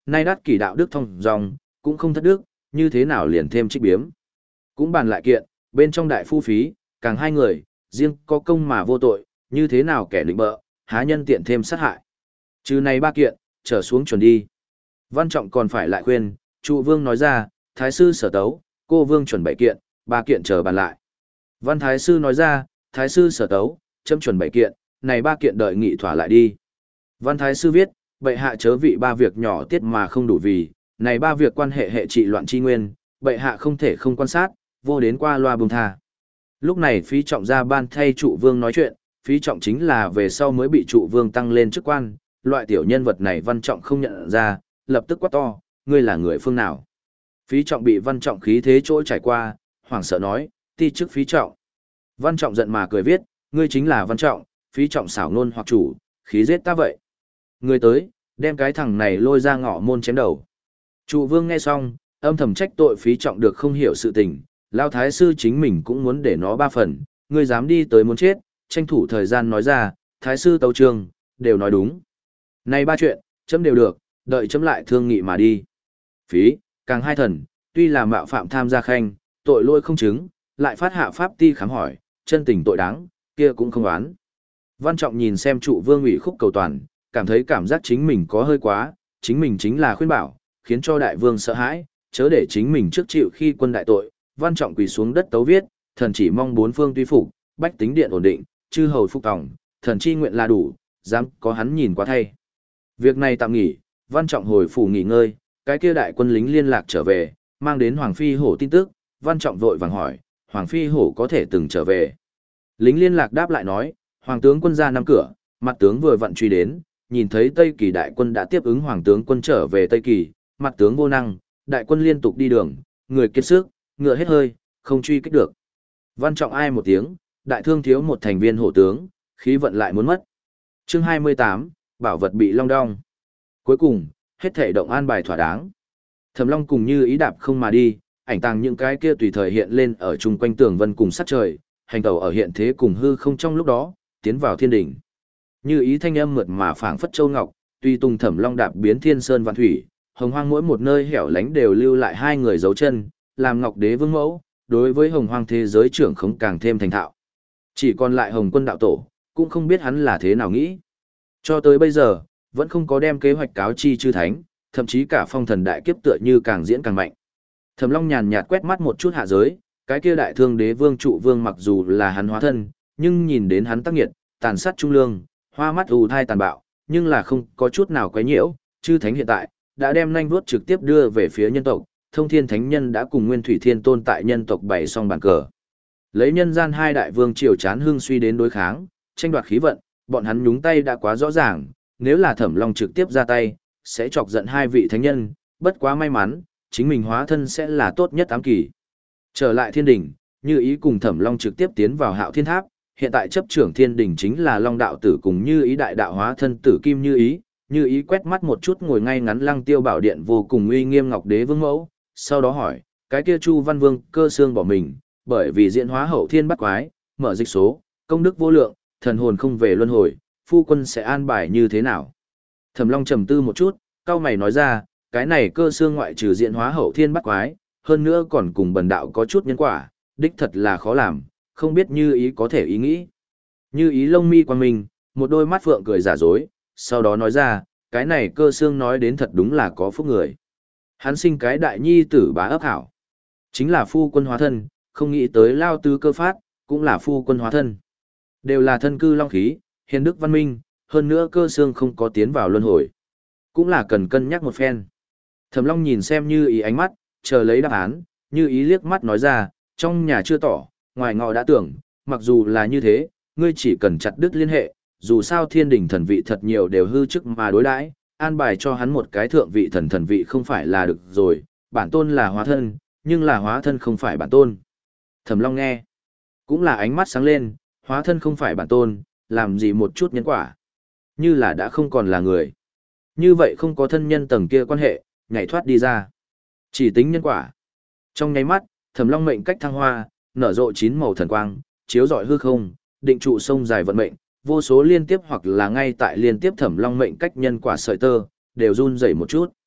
nay đắt kỷ đạo đức thông dòng, cũng không thất đức, như thế nào liền thêm trích biếm. Cũng bàn lại kiện, bên trong đại phu phí, càng hai người, riêng có công mà vô tội, như thế nào kẻ định bợ, há nhân tiện thêm sát hại. Trừ này ba kiện, trở xuống chuẩn đi. Văn Trọng còn phải lại khuyên, trụ vương nói ra, thái sư sở tấu, cô vương chuẩn bảy kiện, ba kiện chờ bàn lại. Văn thái sư nói ra, thái sư sở tấu, châm chuẩn bảy kiện, này ba kiện đợi nghị thỏa lại đi. Văn thái sư viết, bệ hạ chớ vị ba việc nhỏ tiết mà không đủ vì, này ba việc quan hệ hệ trị loạn chi nguyên, bệ hạ không thể không quan sát, vô đến qua loa buông tha. Lúc này phí trọng ra ban thay trụ vương nói chuyện, phí trọng chính là về sau mới bị trụ vương tăng lên chức quan, loại tiểu nhân vật này Văn Trọng không nhận ra, lập tức quát to, ngươi là người phương nào? Phí trọng bị Văn Trọng khí thế chỗ trải qua, hoảng sợ nói, ti chức phí trọng. Văn Trọng giận mà cười viết, ngươi chính là Văn Trọng, phí trọng xảo ngôn hoặc chủ, khí giết ta vậy. Ngươi tới, đem cái thằng này lôi ra ngõ môn chém đầu. Trụ vương nghe xong, âm thầm trách tội phí trọng được không hiểu sự tình, lao thái sư chính mình cũng muốn để nó ba phần, ngươi dám đi tới muốn chết, tranh thủ thời gian nói ra, thái sư tấu trường, đều nói đúng. Này ba chuyện, chấm đều được, đợi chấm lại thương nghị mà đi. Phí, càng hai thần, tuy là mạo phạm tham gia khanh, tội lỗi không chứng, lại phát hạ pháp ti khám hỏi, chân tình tội đáng, kia cũng không oán. Văn Trọng nhìn xem trụ vương ủy khúc cầu toàn, cảm thấy cảm giác chính mình có hơi quá, chính mình chính là khuyên bảo, khiến cho đại vương sợ hãi, chớ để chính mình trước chịu khi quân đại tội. Văn Trọng quỳ xuống đất tấu viết, thần chỉ mong bốn phương tuy phục, bách tính điện ổn định, chư hầu phục tòng, thần chi nguyện là đủ, dám có hắn nhìn quá thay. Việc này tạm nghỉ, Văn Trọng hồi phủ nghỉ ngơi, cái kia đại quân lính liên lạc trở về, mang đến Hoàng Phi Hổ tin tức, Văn Trọng vội vàng hỏi, Hoàng Phi Hổ có thể từng trở về. Lính liên lạc đáp lại nói, Hoàng tướng quân ra năm cửa, mặt tướng vừa vặn truy đến, nhìn thấy Tây Kỳ đại quân đã tiếp ứng Hoàng tướng quân trở về Tây Kỳ, mặt tướng vô năng, đại quân liên tục đi đường, người kiệt sức, ngựa hết hơi, không truy kích được. Văn Trọng ai một tiếng, đại thương thiếu một thành viên hổ tướng, khí vận lại muốn mất. Chương hai mươi tám, bảo vật bị long đong. Cuối cùng, hết thể động an bài thỏa đáng. Thẩm Long cùng Như Ý đạp không mà đi, ảnh tàng những cái kia tùy thời hiện lên ở chung quanh tường vân cùng sát trời, hành tẩu ở hiện thế cùng hư không trong lúc đó, tiến vào thiên đỉnh. Như Ý thanh âm mượt mà phảng phất châu ngọc, tuy tung Thẩm Long đạp biến thiên sơn vạn thủy, hồng hoang mỗi một nơi hẻo lánh đều lưu lại hai người dấu chân, làm Ngọc Đế vương mẫu, đối với hồng hoang thế giới trưởng khống càng thêm thành thạo. Chỉ còn lại Hồng Quân đạo tổ, cũng không biết hắn là thế nào nghĩ. Cho tới bây giờ, vẫn không có đem kế hoạch cáo chi chư thánh, thậm chí cả phong thần đại kiếp tựa như càng diễn càng mạnh. Thẩm Long nhàn nhạt quét mắt một chút hạ giới, cái kia đại thương đế vương trụ vương mặc dù là hắn hóa thân, nhưng nhìn đến hắn tác nghiệt, tàn sát trung lương, hoa mắt ù thai tàn bạo, nhưng là không có chút nào quấy nhiễu, chư thánh hiện tại đã đem nhanh vuốt trực tiếp đưa về phía nhân tộc, Thông Thiên Thánh Nhân đã cùng Nguyên Thủy Thiên Tôn tại nhân tộc bày xong bàn cờ. Lấy nhân gian hai đại vương triều chán hương suy đến đối kháng, tranh đoạt khí vận, bọn hắn nhúng tay đã quá rõ ràng, nếu là Thẩm Long trực tiếp ra tay, sẽ chọc giận hai vị thánh nhân, bất quá may mắn, chính mình hóa thân sẽ là tốt nhất ám kỳ. Trở lại thiên đỉnh, Như Ý cùng Thẩm Long trực tiếp tiến vào Hạo Thiên Tháp, hiện tại chấp trưởng thiên đỉnh chính là Long đạo tử cùng Như Ý đại đạo hóa thân tử kim Như Ý. Như Ý quét mắt một chút ngồi ngay ngắn Lăng Tiêu Bảo Điện vô cùng uy nghiêm Ngọc Đế vương mẫu, sau đó hỏi, cái kia Chu Văn Vương cơ xương bỏ mình, bởi vì diễn hóa hậu thiên bắt quái, mở dịch số, công đức vô lượng, thần hồn không về luân hồi, phu quân sẽ an bài như thế nào? Thẩm Long trầm tư một chút, cao mày nói ra, cái này cơ xương ngoại trừ diễn hóa hậu thiên bắt quái, hơn nữa còn cùng bần đạo có chút nhân quả, đích thật là khó làm, không biết Như Ý có thể ý nghĩ. Như Ý lông mi quan mình, một đôi mắt phượng cười giả dối, sau đó nói ra, cái này cơ xương nói đến thật đúng là có phúc người. Hắn sinh cái đại nhi tử bá ấp hảo. Chính là phu quân hóa thân, không nghĩ tới lao tứ cơ phát, cũng là phu quân hóa thân. Đều là thân cư long khí, hiền đức văn minh, hơn nữa cơ xương không có tiến vào luân hồi. Cũng là cần cân nhắc một phen. Thẩm Long nhìn xem Như Ý ánh mắt, chờ lấy đáp án, Như Ý liếc mắt nói ra, trong nhà chưa tỏ, ngoài ngọ đã tưởng, mặc dù là như thế, ngươi chỉ cần chặt đứt liên hệ, dù sao thiên đình thần vị thật nhiều đều hư chức mà đối đãi, an bài cho hắn một cái thượng vị thần thần vị không phải là được rồi, bản tôn là hóa thân, nhưng là hóa thân không phải bản tôn. Thẩm Long nghe, cũng là ánh mắt sáng lên, hóa thân không phải bản tôn, làm gì một chút nhân quả. Như là đã không còn là người. Như vậy không có thân nhân tầng kia quan hệ, nhảy thoát đi ra. Chỉ tính nhân quả. Trong nháy mắt, Thẩm Long mệnh cách thăng hoa, nở rộ chín màu thần quang, chiếu rọi hư không, định trụ sông dài vận mệnh, vô số liên tiếp hoặc là ngay tại liên tiếp Thẩm Long mệnh cách nhân quả sợi tơ, đều run rẩy một chút.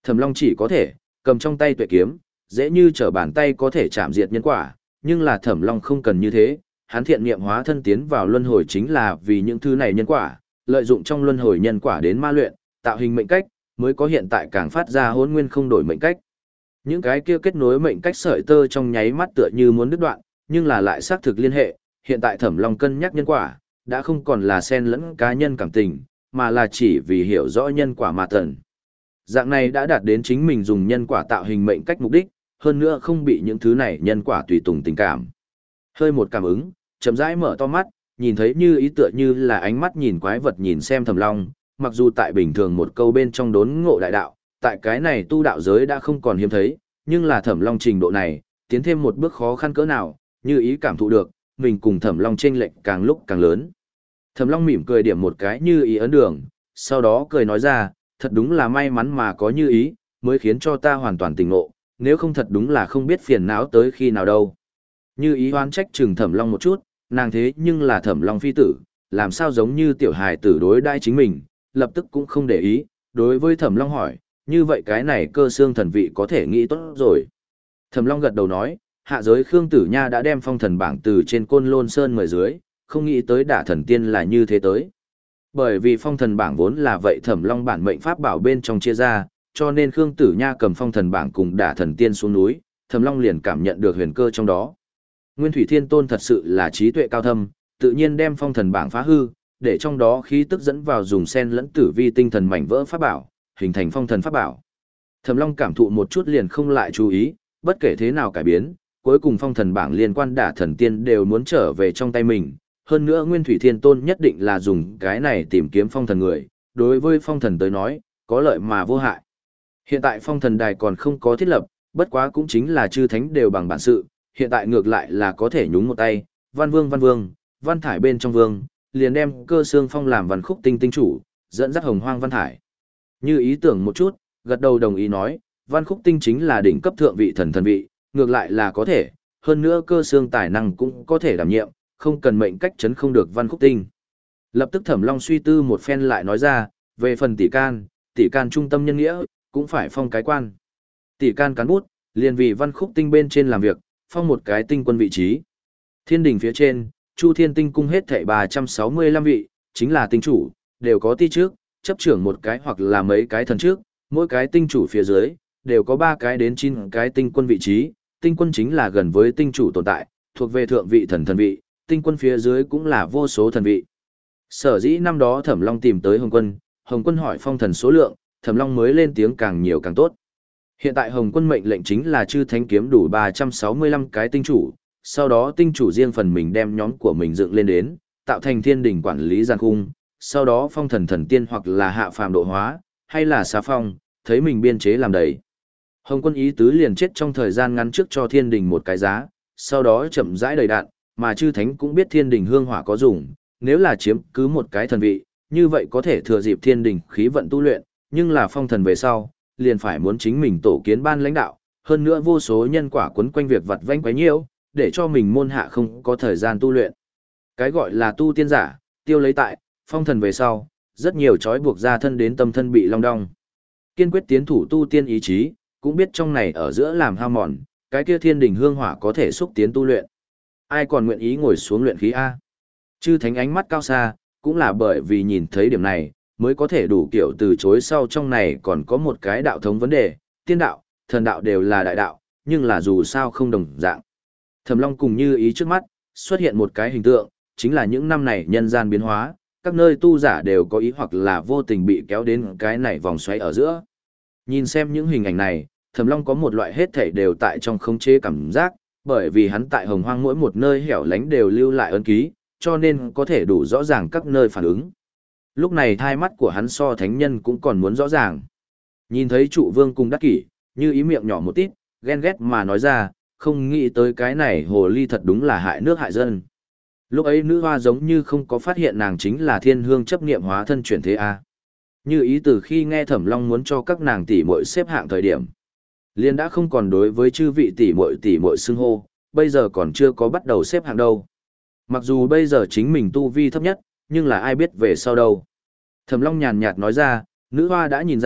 Thẩm Long chỉ có thể cầm trong tay tuệ kiếm, dễ như trở bàn tay có thể chạm diệt nhân quả, nhưng là Thẩm Long không cần như thế, hắn thiện niệm hóa thân tiến vào luân hồi chính là vì những thứ này nhân quả, lợi dụng trong luân hồi nhân quả đến ma luyện, tạo hình mệnh cách, mới có hiện tại càng phát ra hỗn nguyên không đổi mệnh cách. Những cái kia kết nối mệnh cách sợi tơ trong nháy mắt tựa như muốn đứt đoạn, nhưng là lại xác thực liên hệ, hiện tại Thẩm Long cân nhắc nhân quả, đã không còn là xen lẫn cá nhân cảm tình, mà là chỉ vì hiểu rõ nhân quả mà tần. Dạng này đã đạt đến chính mình dùng nhân quả tạo hình mệnh cách mục đích, hơn nữa không bị những thứ này nhân quả tùy tùng tình cảm. Hơi một cảm ứng, chậm rãi mở to mắt, nhìn thấy Như Ý tựa như là ánh mắt nhìn quái vật nhìn xem Thẩm Long, mặc dù tại bình thường một câu bên trong đốn ngộ đại đạo, tại cái này tu đạo giới đã không còn hiếm thấy, nhưng là Thẩm Long trình độ này, tiến thêm một bước khó khăn cỡ nào, Như Ý cảm thụ được, mình cùng Thẩm Long chênh lệch càng lúc càng lớn. Thẩm Long mỉm cười điểm một cái Như Ý ấn đường, sau đó cười nói ra, thật đúng là may mắn mà có Như Ý, mới khiến cho ta hoàn toàn tỉnh ngộ, nếu không thật đúng là không biết phiền não tới khi nào đâu. Như Ý oán trách chừng Thẩm Long một chút, nàng thế nhưng là Thẩm Long phi tử, làm sao giống như tiểu hài tử đối đãi chính mình, lập tức cũng không để ý, đối với Thẩm Long hỏi, như vậy cái này cơ xương thần vị có thể nghĩ tốt rồi. Thẩm Long gật đầu nói, hạ giới Khương Tử Nha đã đem phong thần bảng từ trên Côn Lôn Sơn mời dưới, không nghĩ tới đả thần tiên là như thế tới. Bởi vì phong thần bảng vốn là vậy Thẩm Long bản mệnh pháp bảo bên trong chia ra, cho nên Khương Tử Nha cầm phong thần bảng cùng đả thần tiên xuống núi, Thẩm Long liền cảm nhận được huyền cơ trong đó. Nguyên Thủy Thiên Tôn thật sự là trí tuệ cao thâm, tự nhiên đem phong thần bảng phá hư, để trong đó khí tức dẫn vào dùng sen lẫn tử vi tinh thần mảnh vỡ pháp bảo, hình thành phong thần pháp bảo. Thẩm Long cảm thụ một chút liền không lại chú ý, bất kể thế nào cải biến, cuối cùng phong thần bảng liên quan đả thần tiên đều muốn trở về trong tay mình. Hơn nữa Nguyên Thủy Thiên Tôn nhất định là dùng cái này tìm kiếm phong thần người, đối với phong thần tới nói, có lợi mà vô hại. Hiện tại phong thần đài còn không có thiết lập, bất quá cũng chính là chư thánh đều bằng bản sự, hiện tại ngược lại là có thể nhúng một tay, văn vương văn vương, văn thải bên trong vương, liền đem cơ xương phong làm văn khúc tinh tinh chủ, dẫn dắt hồng hoang văn thải. Như ý tưởng một chút, gật đầu đồng ý nói, văn khúc tinh chính là đỉnh cấp thượng vị thần thần vị, ngược lại là có thể, hơn nữa cơ xương tài năng cũng có thể đảm nhiệm, không cần mệnh cách chấn không được văn khúc tinh. Lập tức Thẩm Long suy tư một phen lại nói ra, về phần tỷ can, tỷ can trung tâm nhân nghĩa, cũng phải phong cái quan. Tỷ can cán bút, liền vì văn khúc tinh bên trên làm việc, phong một cái tinh quân vị trí. Thiên đình phía trên, Chu Thiên Tinh cung hết thảy ba trăm sáu mươi lăm vị, chính là tinh chủ, đều có ti trước, chấp trưởng một cái hoặc là mấy cái thần trước, mỗi cái tinh chủ phía dưới, đều có ba cái đến chín cái tinh quân vị trí, tinh quân chính là gần với tinh chủ tồn tại, thuộc về thượng vị thần thần vị, tinh quân phía dưới cũng là vô số thần vị. Sở dĩ năm đó Thẩm Long tìm tới Hồng Quân, Hồng Quân hỏi phong thần số lượng, Thẩm Long mới lên tiếng càng nhiều càng tốt. Hiện tại Hồng Quân mệnh lệnh chính là chư thánh kiếm đủ ba trăm sáu mươi lăm cái tinh chủ, sau đó tinh chủ riêng phần mình đem nhóm của mình dựng lên đến, tạo thành thiên đình quản lý gian khung, sau đó phong thần thần tiên hoặc là hạ phàm độ hóa, hay là xá phong, thấy mình biên chế làm đầy. Hồng Quân ý tứ liền chết trong thời gian ngắn trước cho thiên đình một cái giá, sau đó chậm rãi đầy đạn, mà chư thánh cũng biết thiên đình hương hỏa có dùng, nếu là chiếm cứ một cái thần vị, như vậy có thể thừa dịp thiên đình khí vận tu luyện, nhưng là phong thần về sau, liền phải muốn chính mình tổ kiến ban lãnh đạo, hơn nữa vô số nhân quả quấn quanh việc vặt vãnh quấy nhiễu, để cho mình môn hạ không có thời gian tu luyện. Cái gọi là tu tiên giả, tiêu lấy tại, phong thần về sau, rất nhiều trói buộc ra thân đến tâm thân bị long đong. Kiên quyết tiến thủ tu tiên ý chí, cũng biết trong này ở giữa làm hao mòn, cái kia thiên đình hương hỏa có thể xúc tiến tu luyện. Ai còn nguyện ý ngồi xuống luyện khí A? Chư thánh ánh mắt cao xa, cũng là bởi vì nhìn thấy điểm này, mới có thể đủ kiểu từ chối sau trong này còn có một cái đạo thống vấn đề, tiên đạo, thần đạo đều là đại đạo, nhưng là dù sao không đồng dạng. Thẩm Long cùng Như ý trước mắt, xuất hiện một cái hình tượng, chính là những năm này nhân gian biến hóa, các nơi tu giả đều có ý hoặc là vô tình bị kéo đến cái này vòng xoáy ở giữa. Nhìn xem những hình ảnh này, Thẩm Long có một loại hết thảy đều tại trong khống chế cảm giác, bởi vì hắn tại hồng hoang mỗi một nơi hẻo lánh đều lưu lại ấn ký, cho nên có thể đủ rõ ràng các nơi phản ứng. Lúc này thai mắt của hắn so thánh nhân cũng còn muốn rõ ràng. Nhìn thấy trụ vương cùng đắc kỷ, Như ý miệng nhỏ một tít, ghen ghét mà nói ra, không nghĩ tới cái này hồ ly thật đúng là hại nước hại dân. Lúc ấy nữ hoa giống như không có phát hiện nàng chính là thiên hương chấp niệm hóa thân chuyển thế A. Như ý từ khi nghe Thẩm Long muốn cho các nàng tỷ muội xếp hạng thời điểm, liền đã không còn đối với chư vị tỷ muội tỷ muội xưng hô, bây giờ còn chưa có bắt đầu xếp hạng đâu. Mặc dù bây giờ chính mình tu vi thấp nhất, nhưng là ai biết về sau đâu. Thẩm Long nhàn nhạt nói ra, nữ hoa đã nhìn ra,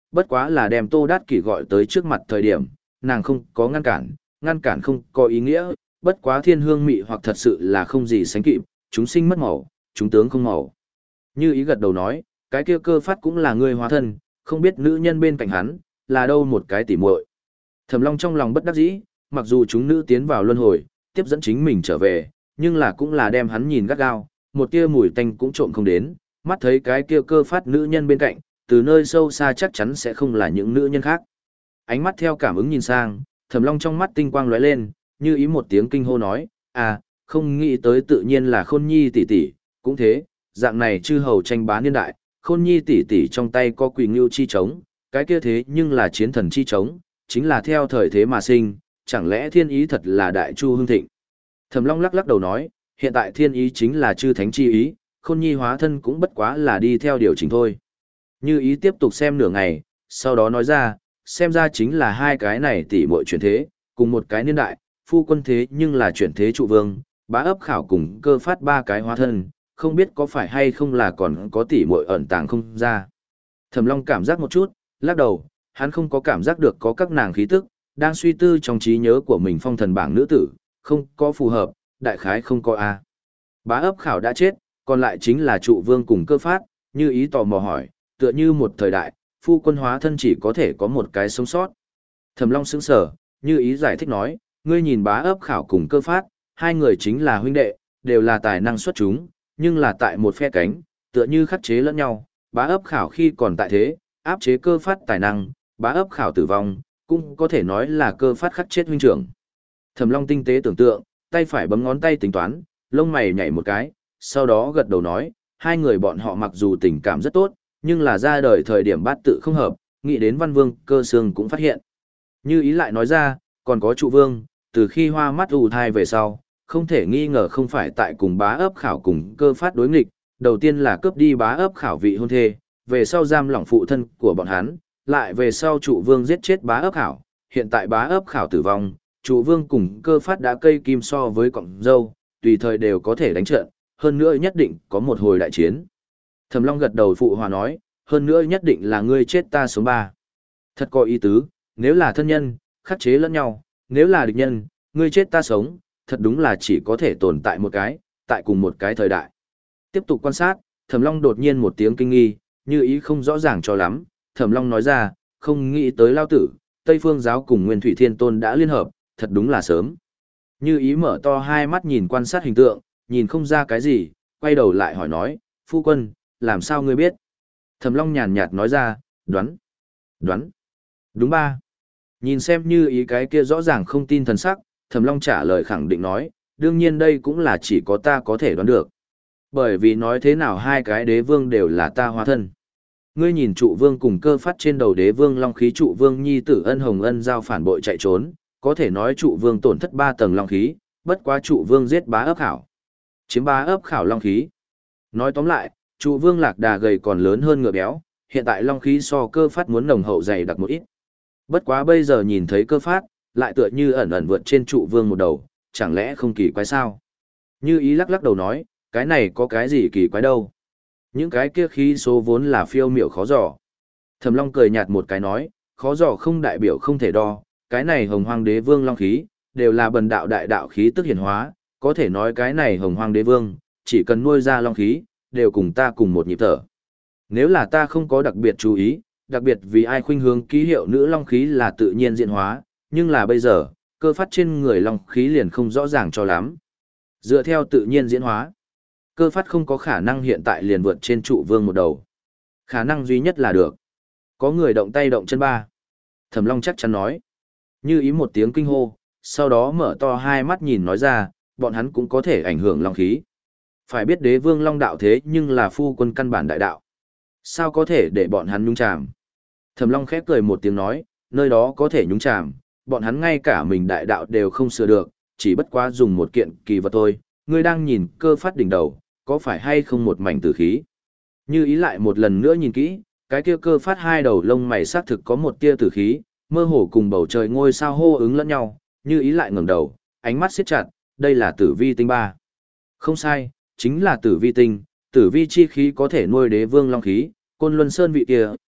bất quá là đem Tô Đát Kỷ gọi tới trước mặt thời điểm, nàng không có ngăn cản, ngăn cản không có ý nghĩa, bất quá thiên hương mị hoặc thật sự là không gì sánh kịp, chúng sinh mất màu, chúng tướng không màu. Như ý gật đầu nói, cái kia cơ phát cũng là người hóa thân, không biết nữ nhân bên cạnh hắn, là đâu một cái tỉ muội. Thẩm Long trong lòng bất đắc dĩ, mặc dù chúng nữ tiến vào luân hồi, tiếp dẫn chính mình trở về, nhưng là cũng là đem hắn nhìn gắt gao, một tia mùi tanh cũng trộm không đến, mắt thấy cái kia cơ phát nữ nhân bên cạnh, từ nơi sâu xa chắc chắn sẽ không là những nữ nhân khác. Ánh mắt theo cảm ứng nhìn sang, Thẩm Long trong mắt tinh quang lóe lên, như ý một tiếng kinh hô nói, à, không nghĩ tới tự nhiên là Khôn Nhi tỷ tỷ, cũng thế, dạng này chư hầu tranh bá niên đại, Khôn Nhi tỷ tỷ trong tay có Quỳ Ngưu chi trống, cái kia thế nhưng là chiến thần chi trống, chính là theo thời thế mà sinh, chẳng lẽ thiên ý thật là đại chu hưng thịnh. Thẩm Long lắc lắc đầu nói, hiện tại thiên ý chính là chư thánh chi ý, Khôn Nhi hóa thân cũng bất quá là đi theo điều chỉnh thôi. Như ý tiếp tục xem nửa ngày, sau đó nói ra, xem ra chính là hai cái này tỷ muội chuyển thế, cùng một cái niên đại, phu quân thế nhưng là chuyển thế trụ vương, bá ấp khảo cùng cơ phát ba cái hóa thân, không biết có phải hay không là còn có tỷ muội ẩn tàng không ra. Thẩm Long cảm giác một chút, lắc đầu, hắn không có cảm giác được có các nàng khí tức, đang suy tư trong trí nhớ của mình phong thần bảng nữ tử, không có phù hợp, đại khái không có a. Bá ấp khảo đã chết, còn lại chính là trụ vương cùng cơ phát, như ý tò mò hỏi, tựa như một thời đại, phu quân hóa thân chỉ có thể có một cái sống sót. Thẩm Long sững sờ, như ý giải thích nói, ngươi nhìn bá ấp khảo cùng cơ phát, hai người chính là huynh đệ, đều là tài năng xuất chúng, nhưng là tại một phe cánh, tựa như khắc chế lẫn nhau, bá ấp khảo khi còn tại thế, áp chế cơ phát tài năng, bá ấp khảo tử vong, cũng có thể nói là cơ phát khắc chết huynh trưởng. Thẩm Long tinh tế tưởng tượng, tay phải bấm ngón tay tính toán, lông mày nhảy một cái, sau đó gật đầu nói, hai người bọn họ mặc dù tình cảm rất tốt, nhưng là ra đời thời điểm bát tự không hợp, nghĩ đến Văn Vương, Cơ Xương cũng phát hiện. Như ý lại nói ra, còn có trụ vương, từ khi hoa mắt ù thai về sau, không thể nghi ngờ không phải tại cùng bá ấp khảo cùng cơ phát đối nghịch, đầu tiên là cướp đi bá ấp khảo vị hôn thê, về sau giam lỏng phụ thân của bọn hắn, lại về sau trụ vương giết chết bá ấp khảo, hiện tại bá ấp khảo tử vong, trụ vương cùng cơ phát đã cây kim so với cọng dâu, tùy thời đều có thể đánh trận, hơn nữa nhất định có một hồi đại chiến. Thẩm Long gật đầu phụ hòa nói, hơn nữa nhất định là ngươi chết ta sống ba. Thật có ý tứ, nếu là thân nhân, khắc chế lẫn nhau, nếu là địch nhân, ngươi chết ta sống, thật đúng là chỉ có thể tồn tại một cái, tại cùng một cái thời đại. Tiếp tục quan sát, Thẩm Long đột nhiên một tiếng kinh nghi, như ý không rõ ràng cho lắm, Thẩm Long nói ra, không nghĩ tới lao tử, Tây Phương giáo cùng Nguyên Thủy Thiên Tôn đã liên hợp, thật đúng là sớm. Như ý mở to hai mắt nhìn quan sát hình tượng, nhìn không ra cái gì, quay đầu lại hỏi nói, phu quân, làm sao ngươi biết? Thẩm Long nhàn nhạt nói ra, đoán, đoán, đúng ba. Nhìn xem như ý cái kia rõ ràng không tin thần sắc, Thẩm Long trả lời khẳng định nói, đương nhiên đây cũng là chỉ có ta có thể đoán được. Bởi vì nói thế nào hai cái đế vương đều là ta hóa thân. Ngươi nhìn trụ vương cùng cơ phát trên đầu đế vương long khí trụ vương nhi tử ân hồng ân giao phản bội chạy trốn, có thể nói trụ vương tổn thất ba tầng long khí, bất quá trụ vương giết bá ấp khảo. Chiếm bá ấp khảo long khí. Nói tóm lại, trụ vương lạc đà gầy còn lớn hơn ngựa béo, hiện tại long khí so cơ phát muốn nồng hậu dày đặc một ít. Bất quá bây giờ nhìn thấy cơ phát, lại tựa như ẩn ẩn vượt trên trụ vương một đầu, chẳng lẽ không kỳ quái sao? Như ý lắc lắc đầu nói, cái này có cái gì kỳ quái đâu. Những cái kia khí số vốn là phiêu miểu khó dò. Thẩm Long cười nhạt một cái nói, khó dò không đại biểu không thể đo, cái này hồng hoang đế vương long khí, đều là bần đạo đại đạo khí tức hiển hóa, có thể nói cái này hồng hoang đế vương, chỉ cần nuôi ra long khí, đều cùng ta cùng một nhịp thở. Nếu là ta không có đặc biệt chú ý, đặc biệt vì ai khuynh hướng ký hiệu nữ long khí là tự nhiên diễn hóa, nhưng là bây giờ, cơ phát trên người long khí liền không rõ ràng cho lắm. Dựa theo tự nhiên diễn hóa, cơ phát không có khả năng hiện tại liền vượt trên trụ vương một đầu. Khả năng duy nhất là được. Có người động tay động chân ba. Thẩm Long chắc chắn nói. Như ý một tiếng kinh hô, sau đó mở to hai mắt nhìn nói ra, bọn hắn cũng có thể ảnh hưởng long khí. Phải biết đế vương long đạo thế nhưng là phu quân căn bản đại đạo. Sao có thể để bọn hắn nhúng chàm? Thẩm Long khép cười một tiếng nói, nơi đó có thể nhúng chàm, bọn hắn ngay cả mình đại đạo đều không sửa được, chỉ bất quá dùng một kiện kỳ vật thôi. Ngươi đang nhìn cơ phát đỉnh đầu, có phải hay không một mảnh tử khí? Như ý lại một lần nữa nhìn kỹ, cái kia cơ phát hai đầu lông mày xác thực có một tia tử khí, mơ hồ cùng bầu trời ngôi sao hô ứng lẫn nhau, như ý lại ngẩng đầu, ánh mắt siết chặt, đây là tử vi tinh ba. Không sai, chính là tử vi tinh, tử vi chi khí có thể nuôi đế vương long khí, côn luân sơn vị kia,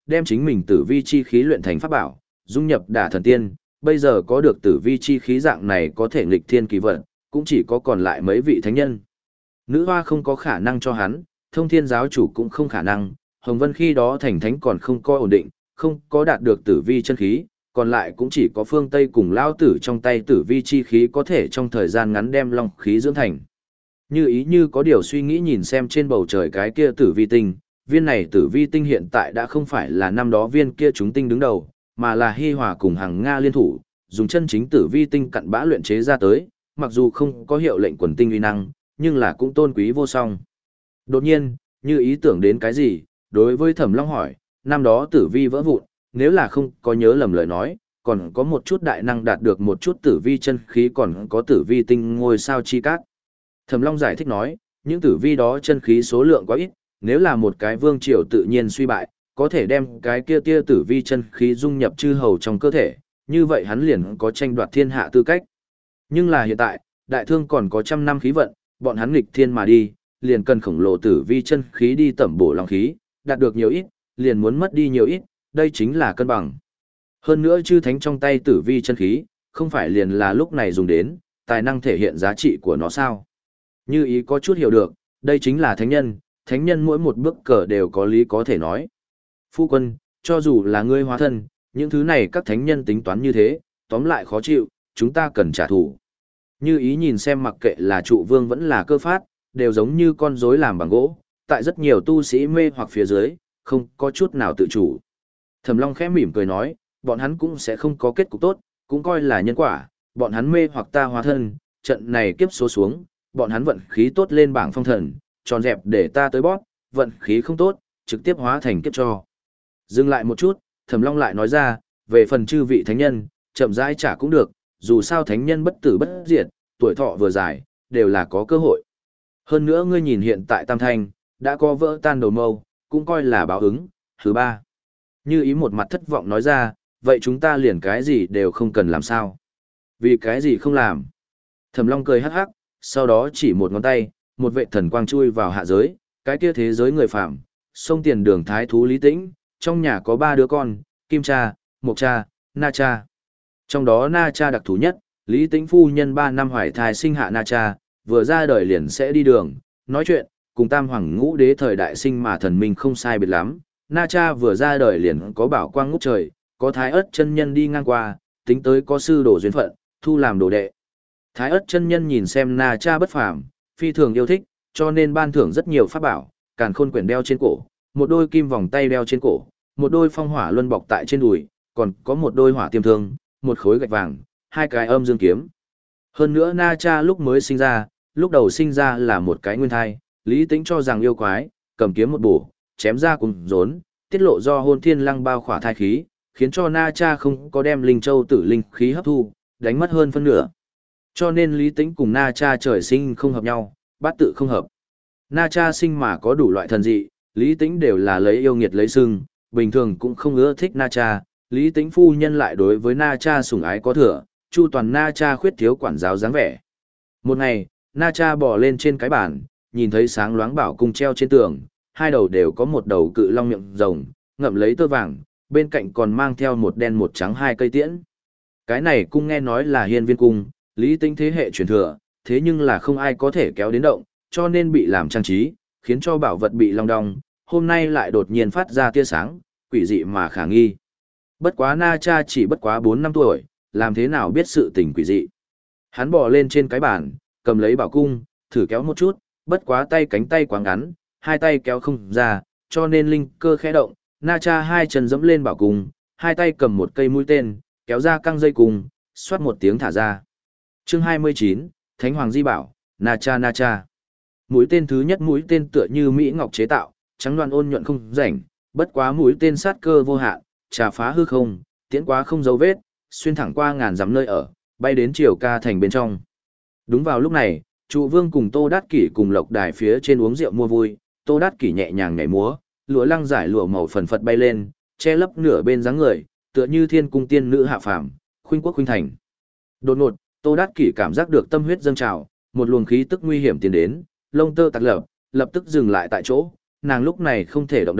đem chính mình tử vi chi khí luyện thành pháp bảo, dung nhập đả thần tiên, bây giờ có được tử vi chi khí dạng này có thể nghịch thiên kỳ vận, cũng chỉ có còn lại mấy vị thánh nhân. Nữ hoa không có khả năng cho hắn, thông thiên giáo chủ cũng không khả năng, Hồng Vân khi đó thành thánh còn không có ổn định, không có đạt được tử vi chân khí, còn lại cũng chỉ có phương Tây cùng lao tử trong tay tử vi chi khí có thể trong thời gian ngắn đem long khí dưỡng thành. Như ý như có điều suy nghĩ nhìn xem trên bầu trời cái kia tử vi tinh, viên này tử vi tinh hiện tại đã không phải là năm đó viên kia chúng tinh đứng đầu, mà là Hi Hòa cùng hàng Nga liên thủ, dùng chân chính tử vi tinh cặn bã luyện chế ra tới, mặc dù không có hiệu lệnh quần tinh uy năng, nhưng là cũng tôn quý vô song. Đột nhiên, như ý tưởng đến cái gì, đối với Thẩm Long hỏi, năm đó tử vi vỡ vụn, nếu là không có nhớ lầm lời nói, còn có một chút đại năng đạt được một chút tử vi chân khí còn có tử vi tinh ngôi sao chi cát. Thẩm Long giải thích nói, những tử vi đó chân khí số lượng quá ít, nếu là một cái vương triều tự nhiên suy bại, có thể đem cái kia tia tử vi chân khí dung nhập chư hầu trong cơ thể, như vậy hắn liền có tranh đoạt thiên hạ tư cách. Nhưng là hiện tại, đại thương còn có trăm năm khí vận, bọn hắn nghịch thiên mà đi, liền cần khổng lồ tử vi chân khí đi tẩm bổ long khí, đạt được nhiều ít, liền muốn mất đi nhiều ít, đây chính là cân bằng. Hơn nữa chư thánh trong tay tử vi chân khí, không phải liền là lúc này dùng đến, tài năng thể hiện giá trị của nó sao. Như ý có chút hiểu được, đây chính là thánh nhân, thánh nhân mỗi một bước cờ đều có lý có thể nói. Phu quân, cho dù là ngươi hóa thân, những thứ này các thánh nhân tính toán như thế, tóm lại khó chịu, chúng ta cần trả thù. Như ý nhìn xem mặc kệ là trụ vương vẫn là cơ phát, đều giống như con rối làm bằng gỗ, tại rất nhiều tu sĩ mê hoặc phía dưới, không có chút nào tự chủ. Thẩm Long khẽ mỉm cười nói, bọn hắn cũng sẽ không có kết cục tốt, cũng coi là nhân quả, bọn hắn mê hoặc ta hóa thân, trận này kiếp số xuống, bọn hắn vận khí tốt lên bảng phong thần, tròn dẹp để ta tới bóp, vận khí không tốt, trực tiếp hóa thành kiếp cho. Dừng lại một chút, Thẩm Long lại nói ra, về phần chư vị thánh nhân, chậm rãi trả cũng được, dù sao thánh nhân bất tử bất diệt, tuổi thọ vừa dài, đều là có cơ hội. Hơn nữa ngươi nhìn hiện tại Tam Thanh, đã có vỡ tan đầu mâu, cũng coi là báo ứng. Thứ ba, Như ý một mặt thất vọng nói ra, vậy chúng ta liền cái gì đều không cần làm sao? Vì cái gì không làm? Thẩm Long cười hắc hắc, sau đó chỉ một ngón tay, một vệ thần quang chui vào hạ giới, cái kia thế giới người phạm, sông tiền đường thái thú Lý Tĩnh, trong nhà có ba đứa con, Kim Cha, Mộc Cha, Na Cha. Trong đó Na Cha đặc thù nhất, Lý Tĩnh phu nhân ba năm hoài thai sinh hạ Na Cha, vừa ra đời liền sẽ đi đường, nói chuyện, cùng Tam Hoàng Ngũ Đế thời đại sinh mà thần minh không sai biệt lắm. Na Cha vừa ra đời liền có bảo quang ngút trời, có Thái Ức chân nhân đi ngang qua, tính tới có sư đồ duyên phận, thu làm đồ đệ. Thái Ức chân nhân nhìn xem Na Cha bất phàm, phi thường yêu thích, cho nên ban thưởng rất nhiều pháp bảo, càn khôn quyển đeo trên cổ, một đôi kim vòng tay đeo trên cổ, một đôi phong hỏa luân bọc tại trên đùi, còn có một đôi hỏa tiêm thương, một khối gạch vàng, hai cái âm dương kiếm. Hơn nữa Na Cha lúc mới sinh ra, lúc đầu sinh ra là một cái nguyên thai, Lý Tĩnh cho rằng yêu quái, cầm kiếm một bổ, chém ra cùng rốn, tiết lộ do hôn thiên lăng bao khỏa thai khí, khiến cho Na Cha không có đem linh châu tử linh khí hấp thu, đánh mất hơn phân nửa. Cho nên Lý Tĩnh cùng Na Cha trời sinh không hợp nhau, bát tự không hợp. Na Cha sinh mà có đủ loại thần dị, Lý Tĩnh đều là lấy yêu nghiệt lấy sưng, bình thường cũng không ưa thích Na Cha, Lý Tĩnh phu nhân lại đối với Na Cha sủng ái có thừa, chu toàn Na Cha khuyết thiếu quản giáo dáng vẻ. Một ngày, Na Cha bò lên trên cái bàn, nhìn thấy sáng loáng bảo cung treo trên tường, hai đầu đều có một đầu cự long miệng rồng, ngậm lấy tơ vàng, bên cạnh còn mang theo một đen một trắng hai cây tiễn. Cái này cung nghe nói là Hiên Viên cung, Lý Tĩnh thế hệ truyền thừa, thế nhưng là không ai có thể kéo đến động, cho nên bị làm trang trí, khiến cho bảo vật bị long đong, hôm nay lại đột nhiên phát ra tia sáng, quỷ dị mà khả nghi. Bất quá Na Cha chỉ bất quá bốn năm tuổi, làm thế nào biết sự tình quỷ dị. Hắn bò lên trên cái bàn, cầm lấy bảo cung, thử kéo một chút, bất quá tay cánh tay quá ngắn, hai tay kéo không ra, cho nên linh cơ khẽ động, Na Cha hai chân dẫm lên bảo cung, hai tay cầm một cây mũi tên, kéo ra căng dây cung, xoát một tiếng thả ra. Chương hai mươi chín, Thánh Hoàng Di Bảo, Na Cha Na Cha. Mũi tên thứ nhất mũi tên tựa như mỹ ngọc chế tạo, trắng loan ôn nhuận không rảnh, bất quá mũi tên sát cơ vô hạn, trà phá hư không, tiễn quá không dấu vết, xuyên thẳng qua ngàn dặm nơi ở, bay đến Triều Ca thành bên trong. Đúng vào lúc này, Trụ Vương cùng Tô Đát Kỷ cùng Lộc Đài phía trên uống rượu mua vui, Tô Đát Kỷ nhẹ nhàng nhảy múa, lụa lăng giải lụa màu phần phật bay lên, che lấp nửa bên dáng người, tựa như thiên cung tiên nữ hạ phàm, khuynh quốc khuynh thành. Đột ngột, Tô Đát Kỷ cảm giác được tâm huyết dâng trào, một luồng khí tức nguy hiểm tiến đến, lông tơ tạc lập, lập tức dừng lại tại chỗ, nàng lúc này không thể động đậy,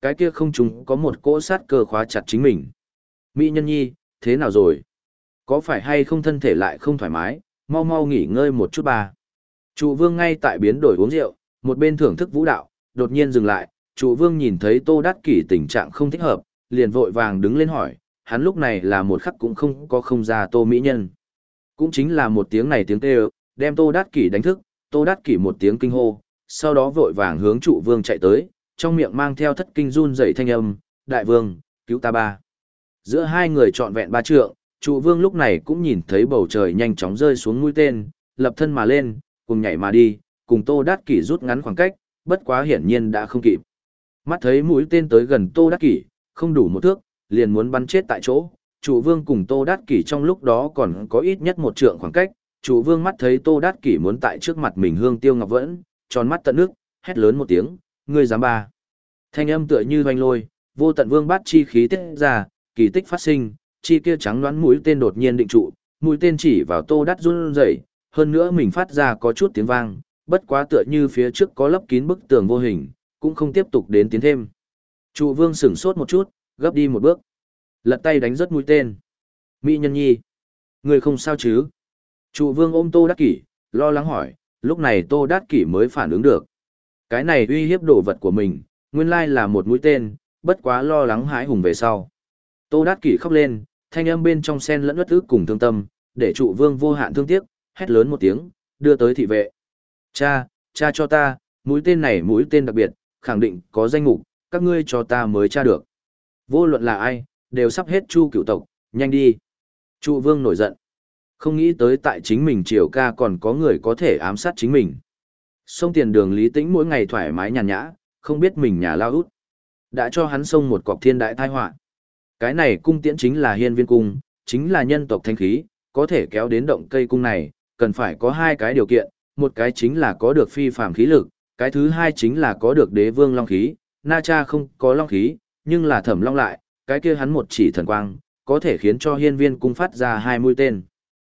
cái kia không trùng có một cỗ sát cơ khóa chặt chính mình. Mỹ nhân nhi, thế nào rồi? Có phải hay không thân thể lại không thoải mái, mau mau nghỉ ngơi một chút ba. Trụ vương ngay tại biến đổi uống rượu, một bên thưởng thức vũ đạo, đột nhiên dừng lại, trụ vương nhìn thấy Tô Đát Kỷ tình trạng không thích hợp, liền vội vàng đứng lên hỏi, hắn lúc này là một khắc cũng không có không ra Tô Mỹ Nhân. Cũng chính là một tiếng này tiếng kêu, đem Tô Đát Kỷ đánh thức, Tô Đát Kỷ một tiếng kinh hô, sau đó vội vàng hướng trụ vương chạy tới, trong miệng mang theo thất kinh run rẩy thanh âm, đại vương, cứu ta ba. Giữa hai người trọn vẹn ba trượng, trụ vương lúc này cũng nhìn thấy bầu trời nhanh chóng rơi xuống mũi tên, lập thân mà lên, cùng nhảy mà đi, cùng Tô Đát Kỷ rút ngắn khoảng cách, bất quá hiển nhiên đã không kịp. Mắt thấy mũi tên tới gần Tô Đát Kỷ, không đủ một thước, liền muốn bắn chết tại chỗ. Trụ vương cùng Tô Đát Kỷ trong lúc đó còn có ít nhất một trượng khoảng cách. Trụ vương mắt thấy Tô Đát Kỷ muốn tại trước mặt mình hương tiêu ngọc vẫn, tròn mắt tận nước, hét lớn một tiếng, ngươi dám ba. Thanh âm tựa như hoanh lôi, vô tận vương bát chi khí tiết ra, kỳ tích phát sinh, chi kia trắng đoán mũi tên đột nhiên định trụ, mũi tên chỉ vào Tô Đát run rẩy, hơn nữa mình phát ra có chút tiếng vang, bất quá tựa như phía trước có lấp kín bức tường vô hình, cũng không tiếp tục đến tiến thêm. Trụ vương sửng sốt một chút, gấp đi một bước. Lật tay đánh rớt mũi tên. Mỹ nhân nhi, người không sao chứ? Trụ vương ôm Tô Đát Kỷ, lo lắng hỏi, lúc này Tô Đát Kỷ mới phản ứng được. Cái này uy hiếp đồ vật của mình, nguyên lai là một mũi tên, bất quá lo lắng hãi hùng về sau. Tô Đát Kỷ khóc lên, thanh âm bên trong sen lẫn uất ức cùng thương tâm, để trụ vương vô hạn thương tiếc, hét lớn một tiếng, đưa tới thị vệ. Cha, cha cho ta, mũi tên này mũi tên đặc biệt, khẳng định có danh mục, các ngươi cho ta mới tra được. Vô luận là ai, đều sắp hết chu cựu tộc, nhanh đi. Trụ vương nổi giận. Không nghĩ tới tại chính mình triều ca còn có người có thể ám sát chính mình. Sông tiền đường Lý Tĩnh mỗi ngày thoải mái nhàn nhã, không biết mình nhà lao út. Đã cho hắn xông một cọc thiên đại tai họa. Cái này cung tiễn chính là hiên viên cung, chính là nhân tộc thanh khí, có thể kéo đến động cây cung này, cần phải có hai cái điều kiện, một cái chính là có được phi phàm khí lực, cái thứ hai chính là có được đế vương long khí. Na Cha không có long khí, nhưng là Thẩm Long lại, cái kia hắn một chỉ thần quang, có thể khiến cho hiên viên cung phát ra hai mũi tên.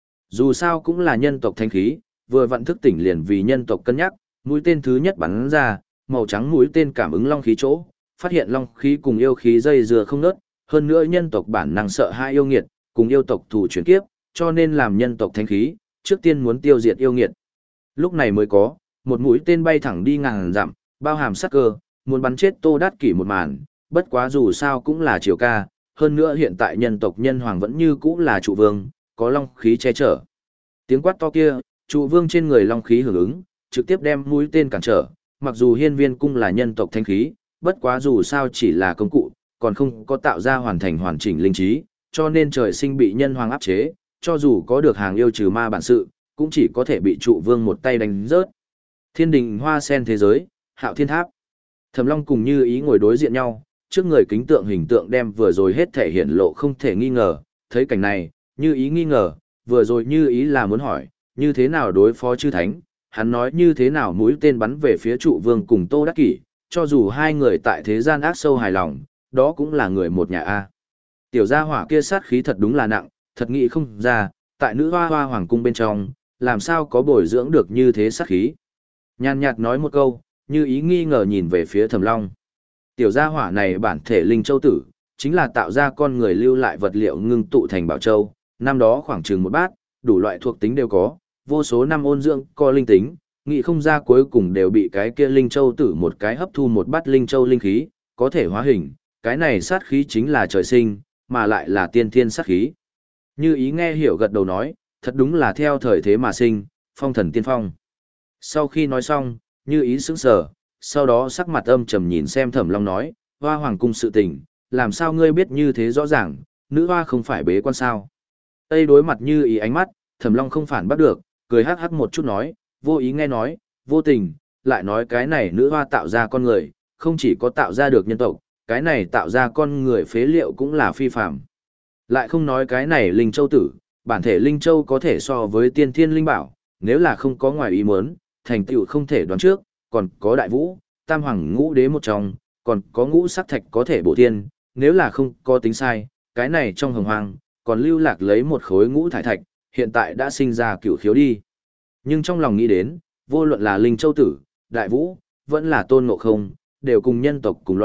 Dù sao cũng là nhân tộc thanh khí, vừa vặn thức tỉnh liền vì nhân tộc cân nhắc, mũi tên thứ nhất bắn ra, màu trắng mũi tên cảm ứng long khí chỗ, phát hiện long khí cùng yêu khí dây dưa không nớt, hơn nữa nhân tộc bản năng sợ hai yêu nghiệt, cùng yêu tộc thủ chuyển kiếp, cho nên làm nhân tộc thanh khí, trước tiên muốn tiêu diệt yêu nghiệt. Lúc này mới có, một mũi tên bay thẳng đi ngàn dặm, bao hàm sát cơ, muốn bắn chết Tô Đát Kỷ một màn, bất quá dù sao cũng là triều ca, hơn nữa hiện tại nhân tộc nhân hoàng vẫn như cũ là trụ vương, có long khí che chở. Tiếng quát to kia, trụ vương trên người long khí hưởng ứng, trực tiếp đem mũi tên cản trở, mặc dù hiên viên cung là nhân tộc thanh khí, bất quá dù sao chỉ là công cụ, còn không có tạo ra hoàn thành hoàn chỉnh linh trí, cho nên trời sinh bị nhân hoàng áp chế, cho dù có được hàng yêu trừ ma bản sự, cũng chỉ có thể bị trụ vương một tay đánh rớt. Thiên đình hoa sen thế giới, Hạo Thiên Tháp. Thẩm Long cùng Như Ý ngồi đối diện nhau, trước người kính tượng hình tượng đem vừa rồi hết thể hiện lộ không thể nghi ngờ, thấy cảnh này, Như Ý nghi ngờ, vừa rồi Như Ý là muốn hỏi, như thế nào đối phó chư thánh, hắn nói như thế nào mũi tên bắn về phía trụ vương cùng Tô Đắc Kỷ, cho dù hai người tại thế gian ác sâu hài lòng, đó cũng là người một nhà A. Tiểu gia hỏa kia sát khí thật đúng là nặng, thật nghĩ không ra, tại nữ hoa hoa hoàng cung bên trong, làm sao có bồi dưỡng được như thế sát khí. Nhàn nhạt nói một câu, Như Ý nghi ngờ nhìn về phía Thẩm Long. Tiểu gia hỏa này bản thể linh châu tử, chính là tạo ra con người lưu lại vật liệu ngưng tụ thành bảo châu, năm đó khoảng chừng một bát, đủ loại thuộc tính đều có, vô số năm ôn dưỡng, co linh tính, nghĩ không ra cuối cùng đều bị cái kia linh châu tử một cái hấp thu một bát linh châu linh khí, có thể hóa hình, cái này sát khí chính là trời sinh, mà lại là tiên thiên sát khí. Như Ý nghe hiểu gật đầu nói, thật đúng là theo thời thế mà sinh, phong thần tiên phong. Sau khi nói xong, Như Ý sững sờ, sau đó sắc mặt âm trầm nhìn xem Thẩm Long nói, hoa hoàng cung sự tình, làm sao ngươi biết như thế rõ ràng, nữ hoa không phải bế quan sao. Tây đối mặt Như Ý ánh mắt, Thẩm Long không phản bắt được, cười hắc hắc một chút nói, vô ý nghe nói, vô tình, lại nói cái này nữ hoa tạo ra con người, không chỉ có tạo ra được nhân tộc, cái này tạo ra con người phế liệu cũng là phi phạm. Lại không nói cái này linh châu tử, bản thể linh châu có thể so với tiên thiên linh bảo, nếu là không có ngoài ý muốn, thành tựu không thể đoán trước, còn có đại vũ, tam hoàng ngũ đế một trong, còn có ngũ sắc thạch có thể bổ thiên, nếu là không có tính sai, cái này trong hồng hoang, còn lưu lạc lấy một khối ngũ thải thạch, hiện tại đã sinh ra cửu khiếu đi. Nhưng trong lòng nghĩ đến, vô luận là linh châu tử, đại vũ, vẫn là tôn ngộ không, đều cùng nhân tộc cùng loại,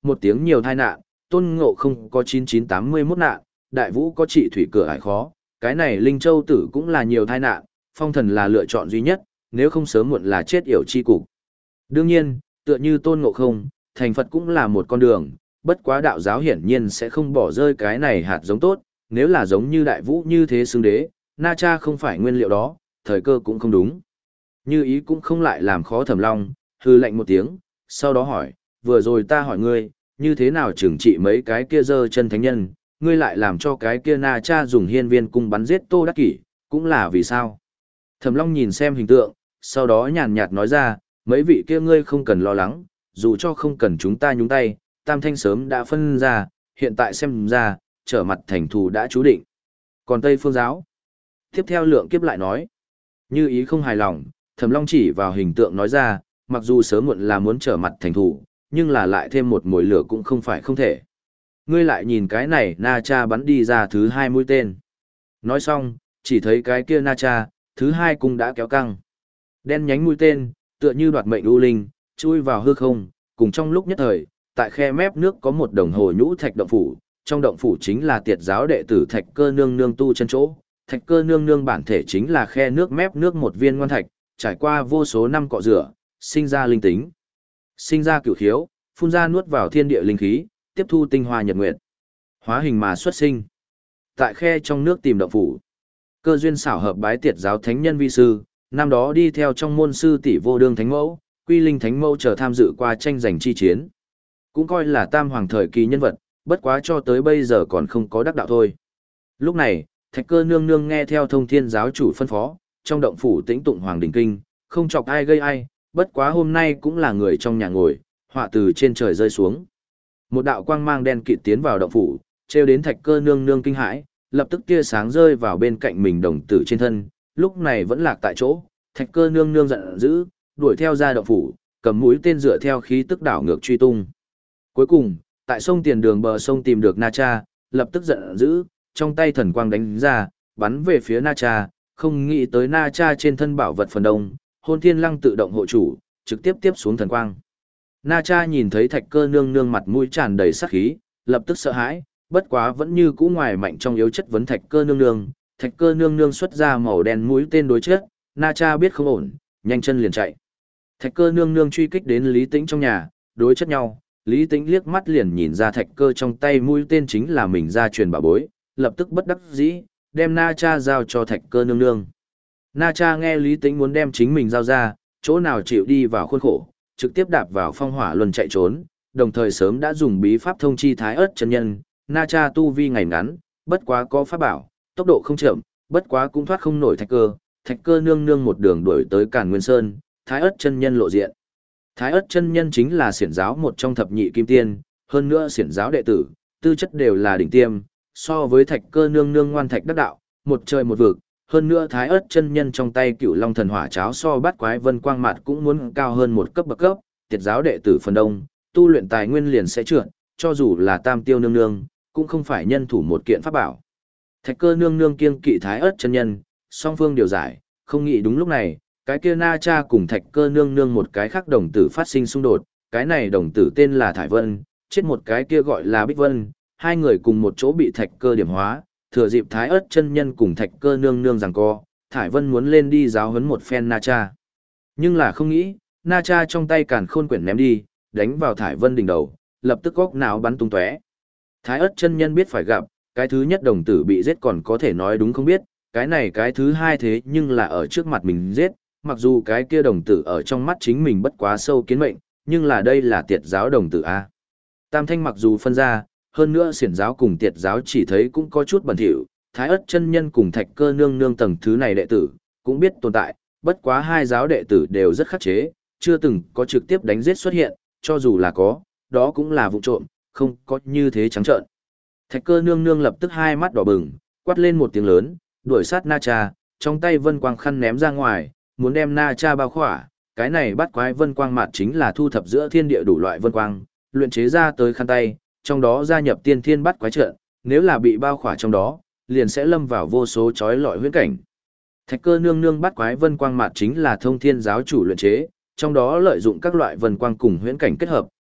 một tiếng nhiều tai nạn, Tôn Ngộ Không có chín chín tám mươi mốt nạn, Đại Vũ có trị thủy cửa ải khó, cái này Linh Châu Tử cũng là nhiều tai nạn, phong thần là lựa chọn duy nhất, nếu không sớm muộn là chết yểu chi cục. Đương nhiên, tựa như Tôn Ngộ Không, thành Phật cũng là một con đường, bất quá đạo giáo hiển nhiên sẽ không bỏ rơi cái này hạt giống tốt, nếu là giống như Đại Vũ như thế xưng đế, Na Cha không phải nguyên liệu đó, thời cơ cũng không đúng. Như ý cũng không lại làm khó Thẩm Long, hư lạnh một tiếng, sau đó hỏi, vừa rồi ta hỏi ngươi, như thế nào trừng trị mấy cái kia dơ chân thánh nhân, ngươi lại làm cho cái kia Na Cha dùng hiên viên cung bắn giết Tô Đắc Kỷ, cũng là vì sao? Thẩm Long nhìn xem hình tượng, sau đó nhàn nhạt nói ra, mấy vị kia ngươi không cần lo lắng, dù cho không cần chúng ta nhúng tay, Tam Thanh sớm đã phân ra, hiện tại xem ra, trở mặt thành thù đã chú định. Còn Tây Phương giáo? Tiếp theo Lượng Kiếp lại nói, như ý không hài lòng, Thẩm Long chỉ vào hình tượng nói ra, mặc dù sớm muộn là muốn trở mặt thành thù, nhưng là lại thêm một mồi lửa cũng không phải không thể. Ngươi lại nhìn cái này Na Cha bắn đi ra thứ hai mũi tên. Nói xong, chỉ thấy cái kia Na Cha, thứ hai cung đã kéo căng. Đen nhánh mũi tên, tựa như đoạt mệnh u linh, chui vào hư không, cùng trong lúc nhất thời, tại khe mép nước có một đồng hồ nhũ thạch động phủ, trong động phủ chính là tiệt giáo đệ tử Thạch Cơ Nương Nương tu chân chỗ. Thạch Cơ Nương Nương bản thể chính là khe nước mép nước một viên ngoan thạch, trải qua vô số năm cọ rửa, sinh ra linh tính, sinh ra cửu khiếu, phun ra nuốt vào thiên địa linh khí, tiếp thu tinh hoa nhật nguyệt, hóa hình mà xuất sinh. Tại khe trong nước tìm động phủ, cơ duyên xảo hợp bái tiệt giáo thánh nhân vi sư, năm đó đi theo trong môn sư tỷ Vô Đương Thánh Mẫu, Quy Linh Thánh Mẫu chờ tham dự qua tranh giành chi chiến. Cũng coi là tam hoàng thời kỳ nhân vật, bất quá cho tới bây giờ còn không có đắc đạo thôi. Lúc này, Thạch Cơ Nương Nương nghe theo Thông Thiên giáo chủ phân phó, trong động phủ tĩnh tụng Hoàng Đỉnh Kinh, không chọc ai gây ai, bất quá hôm nay cũng là người trong nhà ngồi, họa từ trên trời rơi xuống. Một đạo quang mang đen kịt tiến vào động phủ, trêu đến Thạch Cơ Nương Nương kinh hãi, lập tức tia sáng rơi vào bên cạnh mình đồng tử trên thân, lúc này vẫn lạc tại chỗ. Thạch Cơ Nương Nương giận dữ, đuổi theo ra động phủ, cầm mũi tên dựa theo khí tức đảo ngược truy tung. Cuối cùng, tại sông Tiền Đường bờ sông tìm được Na Cha, lập tức giận dữ, trong tay thần quang đánh ra, bắn về phía Na Cha, không nghĩ tới Na Cha trên thân bảo vật phần đông, Hôn Thiên Lăng tự động hộ chủ, trực tiếp tiếp xuống thần quang. Na Cha nhìn thấy Thạch Cơ Nương Nương mặt mũi tràn đầy sát khí, lập tức sợ hãi, bất quá vẫn như cũ ngoài mạnh trong yếu chất vấn Thạch Cơ Nương Nương. Thạch Cơ Nương Nương xuất ra màu đen mũi tên đối chết, Na Cha biết không ổn, nhanh chân liền chạy. Thạch Cơ Nương Nương truy kích đến Lý Tĩnh trong nhà, đối chất nhau, Lý Tĩnh liếc mắt liền nhìn ra Thạch Cơ trong tay mũi tên chính là mình gia truyền bảo bối, lập tức bất đắc dĩ, đem Na Cha giao cho Thạch Cơ Nương Nương. Na Cha nghe Lý Tĩnh muốn đem chính mình giao ra, chỗ nào chịu đi vào khuôn khổ, trực tiếp đạp vào phong hỏa luân chạy trốn, đồng thời sớm đã dùng bí pháp thông chi Thái Ức chân nhân. Na Cha tu vi ngày ngắn, bất quá có pháp bảo, tốc độ không chậm, bất quá cũng thoát không nổi Thạch Cơ. Thạch Cơ Nương Nương một đường đuổi tới Càn Nguyên Sơn, Thái Ức chân nhân lộ diện. Thái Ức chân nhân chính là xiển giáo một trong thập nhị kim tiên, hơn nữa xiển giáo đệ tử, tư chất đều là đỉnh tiêm, so với Thạch Cơ Nương Nương ngoan thạch đắc đạo, một trời một vực. Hơn nữa Thái Ức chân nhân trong tay Cửu Long thần hỏa cháo so bát quái vân quang mạt cũng muốn cao hơn một cấp bậc cấp, tiệt giáo đệ tử phần đông, tu luyện tài nguyên liền sẽ trượt, cho dù là Tam Tiêu Nương Nương, cũng không phải nhân thủ một kiện pháp bảo. Thạch Cơ Nương Nương kiêng kỵ Thái Ức chân nhân, song phương điều giải, không nghĩ đúng lúc này, cái kia Na Cha cùng Thạch Cơ Nương Nương một cái khác đồng tử phát sinh xung đột, cái này đồng tử tên là Thải Vân, chết một cái kia gọi là Bích Vân, hai người cùng một chỗ bị Thạch Cơ điểm hóa. Thừa dịp Thái Ức chân nhân cùng Thạch Cơ Nương Nương giằng co, Thải Vân muốn lên đi giáo huấn một phen Na Cha. Nhưng là không nghĩ, Na Cha trong tay càn khôn quyển ném đi, đánh vào Thải Vân đỉnh đầu, lập tức góc não bắn tung tóe. Thái Ức chân nhân biết phải gặp, cái thứ nhất đồng tử bị giết còn có thể nói đúng không biết, cái này cái thứ hai thế nhưng là ở trước mặt mình giết, mặc dù cái kia đồng tử ở trong mắt chính mình bất quá sâu kiến mệnh, nhưng là đây là tiệt giáo đồng tử A. Tam thanh mặc dù phân ra, hơn nữa xiển giáo cùng tiệt giáo chỉ thấy cũng có chút bẩn thỉu, Thái Ức chân nhân cùng Thạch Cơ Nương Nương tầng thứ này đệ tử, cũng biết tồn tại, bất quá hai giáo đệ tử đều rất khắc chế, chưa từng có trực tiếp đánh giết xuất hiện, cho dù là có, đó cũng là vụ trộm, không có như thế trắng trợn. Thạch Cơ Nương Nương lập tức hai mắt đỏ bừng, quát lên một tiếng lớn, đuổi sát Na Cha, trong tay vân quang khăn ném ra ngoài, muốn đem Na Cha bao khỏa, cái này bắt quái vân quang mạt chính là thu thập giữa thiên địa đủ loại vân quang, luyện chế ra tới khăn tay, trong đó gia nhập tiên thiên bắt quái trận, nếu là bị bao khỏa trong đó, liền sẽ lâm vào vô số chói lọi huyễn cảnh. Thạch Cơ Nương Nương bắt quái vân quang mạt chính là thông thiên giáo chủ luyện chế, trong đó lợi dụng các loại vân quang cùng huyễn cảnh kết hợp,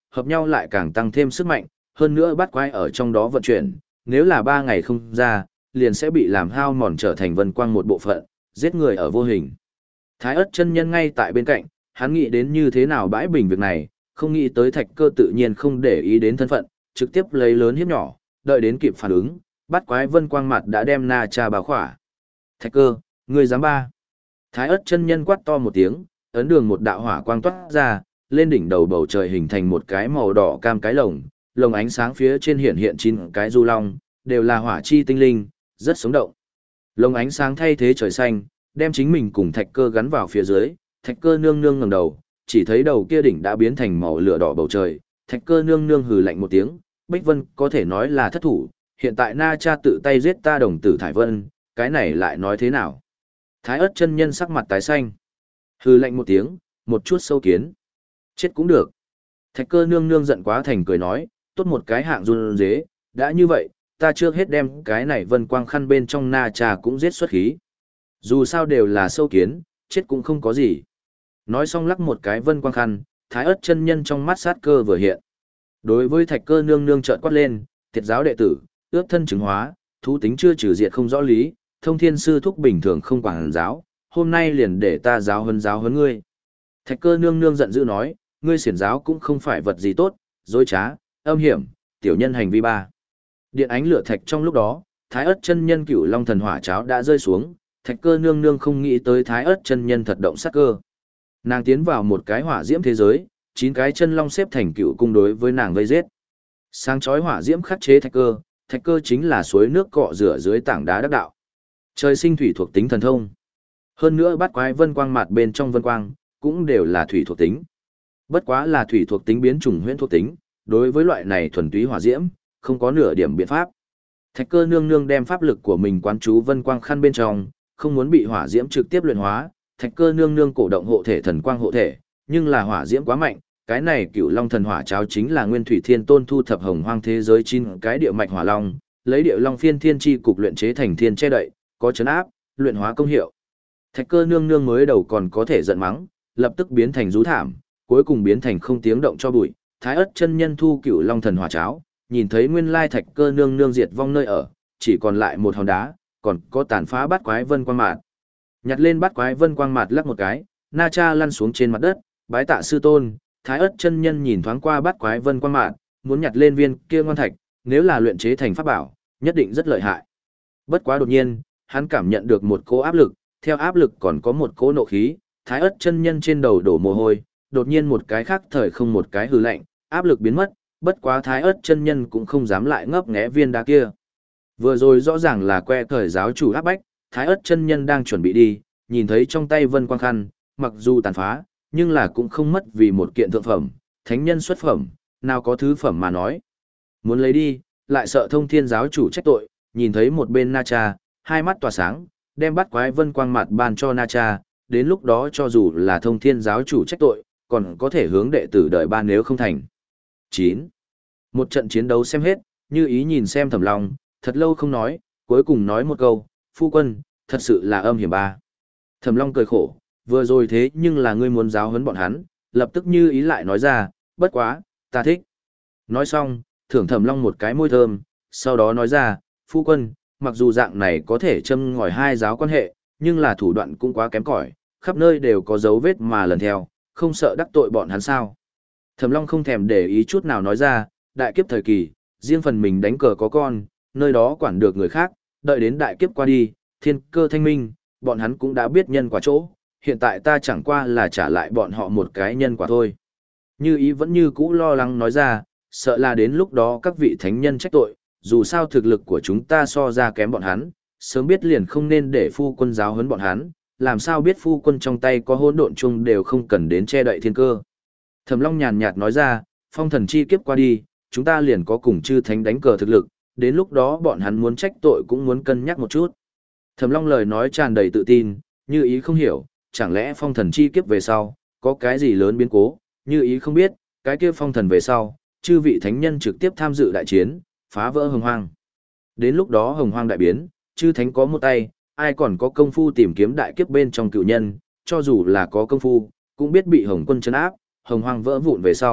hợp nhau lại càng tăng thêm sức mạnh, hơn nữa bắt quái ở trong đó vận chuyển, nếu là ba ngày không ra, liền sẽ bị làm hao mòn trở thành vân quang một bộ phận, giết người ở vô hình. Thái ớt chân nhân ngay tại bên cạnh, hắn nghĩ đến như thế nào bãi bình việc này, không nghĩ tới thạch cơ tự nhiên không để ý đến thân phận, trực tiếp lấy lớn hiếp nhỏ, đợi đến kịp phản ứng, bắt quái vân quang mặt đã đem Na Cha bao khỏa. Thạch cơ, ngươi dám ba. Thái ớt chân nhân quát to một tiếng, ấn đường một đạo hỏa quang toát ra, lên đỉnh đầu bầu trời hình thành một cái màu đỏ cam cái lồng, lồng ánh sáng phía trên hiện hiện chín cái du long, đều là hỏa chi tinh linh, rất sống động. Lồng ánh sáng thay thế trời xanh, đem chính mình cùng thạch cơ gắn vào phía dưới, thạch cơ nương nương ngẩng đầu, chỉ thấy đầu kia đỉnh đã biến thành màu lửa đỏ bầu trời, thạch cơ nương nương hừ lạnh một tiếng, Bích Vân có thể nói là thất thủ, hiện tại Na Cha tự tay giết ta đồng tử Thải Vân, cái này lại nói thế nào? Thái ớt chân nhân sắc mặt tái xanh, hừ lạnh một tiếng, một chút sâu kiến, chết cũng được. Thạch cơ nương nương giận quá thành cười nói, tốt một cái hạng run dế, đã như vậy, ta trước hết đem cái này vân quang khăn bên trong Na Cha cũng giết xuất khí. Dù sao đều là sâu kiến, chết cũng không có gì. Nói xong lắc một cái vân quang khăn, thái ớt chân nhân trong mắt sát cơ vừa hiện. Đối với thạch cơ nương nương trợn quát lên, thiệt giáo đệ tử, ước thân chứng hóa, thú tính chưa trừ diệt không rõ lý, thông thiên sư thúc bình thường không quản giáo, hôm nay liền để ta giáo huấn giáo huấn ngươi. Thạch cơ nương nương giận dữ nói, ngươi xiển giáo cũng không phải vật gì tốt, dối trá, âm hiểm, tiểu nhân hành vi ba. Điện ánh lửa thạch trong lúc đó, thái ớt chân nhân cửu long thần hỏa cháo đã rơi xuống, thạch cơ nương nương không nghĩ tới thái ớt chân nhân thật động sát cơ. Nàng tiến vào một cái hỏa diễm thế giới, chín cái chân long xếp thành cựu cung đối với nàng vây giết. Sáng chói hỏa diễm khắc chế thạch cơ, thạch cơ chính là suối nước cọ rửa dưới tảng đá đắc đạo. Trời sinh thủy thuộc tính thần thông. Hơn nữa bắt quái vân quang mặt bên trong vân quang, cũng đều là thủy thuộc tính. Bất quá là thủy thuộc tính biến chủng huyễn thuộc tính, đối với loại này thuần túy hỏa diễm, không có nửa điểm biện pháp. Thạch cơ nương nương đem pháp lực của mình quán chú vân quang khăn bên trong, không muốn bị hỏa diễm trực tiếp luyện hóa, thạch cơ nương nương cổ động hộ thể thần quang hộ thể, nhưng là hỏa diễm quá mạnh, cái này cựu long thần hỏa cháo chính là nguyên thủy thiên tôn thu thập hồng hoang thế giới chín cái địa mạch hỏa long, lấy địa long phiên thiên chi cục luyện chế thành thiên che đậy, có chấn áp, luyện hóa công hiệu. Thạch cơ nương nương mới đầu còn có thể giận mắng, lập tức biến thành rú thảm, cuối cùng biến thành không tiếng động cho bụi. Thái ất chân nhân thu cựu long thần hỏa cháo, nhìn thấy nguyên lai thạch cơ nương nương diệt vong nơi ở, chỉ còn lại một hòn đá, còn có tàn phá bát quái vân quang mạt. Nhặt lên bát quái vân quang mạt lắc một cái, Na Cha lăn xuống trên mặt đất, bái tạ sư tôn. Thái ất chân nhân nhìn thoáng qua bát quái vân quang mạt, muốn nhặt lên viên kia ngoan thạch, nếu là luyện chế thành pháp bảo, nhất định rất lợi hại. Bất quá đột nhiên, hắn cảm nhận được một cỗ áp lực, theo áp lực còn có một cỗ nộ khí, thái ất chân nhân trên đầu đổ mồ hôi, đột nhiên một cái khác thời không một cái hư lạnh, áp lực biến mất, bất quá thái ất chân nhân cũng không dám lại ngấp nghé viên đá kia. Vừa rồi rõ ràng là que thời giáo chủ áp bách, thái ất chân nhân đang chuẩn bị đi, nhìn thấy trong tay vân quang khăn, mặc dù tàn phá, nhưng là cũng không mất vì một kiện thượng phẩm, thánh nhân xuất phẩm, nào có thứ phẩm mà nói. Muốn lấy đi, lại sợ thông thiên giáo chủ trách tội, nhìn thấy một bên Na Cha, hai mắt tỏa sáng, đem bắt quái vân quang mặt ban cho Na Cha, đến lúc đó cho dù là thông thiên giáo chủ trách tội, còn có thể hướng đệ tử đợi ban nếu không thành. chín. Một trận chiến đấu xem hết, Như Ý nhìn xem Thẩm Long, thật lâu không nói, cuối cùng nói một câu, phu quân, thật sự là âm hiểm ba. Thẩm Long cười khổ, vừa rồi thế nhưng là ngươi muốn giáo huấn bọn hắn, lập tức Như Ý lại nói ra, bất quá, ta thích. Nói xong, thưởng Thẩm Long một cái môi thơm, sau đó nói ra, phu quân, mặc dù dạng này có thể châm ngòi hai giáo quan hệ, nhưng là thủ đoạn cũng quá kém cỏi, khắp nơi đều có dấu vết mà lần theo, không sợ đắc tội bọn hắn sao. Thẩm Long không thèm để ý chút nào nói ra, đại kiếp thời kỳ, riêng phần mình đánh cờ có con, nơi đó quản được người khác, đợi đến đại kiếp qua đi, thiên cơ thanh minh, bọn hắn cũng đã biết nhân quả chỗ, hiện tại ta chẳng qua là trả lại bọn họ một cái nhân quả thôi. Như Ý vẫn như cũ lo lắng nói ra, sợ là đến lúc đó các vị thánh nhân trách tội, dù sao thực lực của chúng ta so ra kém bọn hắn, sớm biết liền không nên để phu quân giáo huấn bọn hắn, làm sao biết phu quân trong tay có hỗn độn chung đều không cần đến che đậy thiên cơ. Thẩm Long nhàn nhạt nói ra, phong thần chi kiếp qua đi, chúng ta liền có cùng chư thánh đánh cờ thực lực, đến lúc đó bọn hắn muốn trách tội cũng muốn cân nhắc một chút. Thẩm Long lời nói tràn đầy tự tin, Như Ý không hiểu, chẳng lẽ phong thần chi kiếp về sau, có cái gì lớn biến cố, Như Ý không biết, cái kia phong thần về sau, chư vị thánh nhân trực tiếp tham dự đại chiến, phá vỡ hồng hoang. Đến lúc đó hồng hoang đại biến, chư thánh có một tay, ai còn có công phu tìm kiếm đại kiếp bên trong cựu nhân, cho dù là có công phu, cũng biết bị hồng quân trấn áp, hồng hoang vỡ vụn về sau,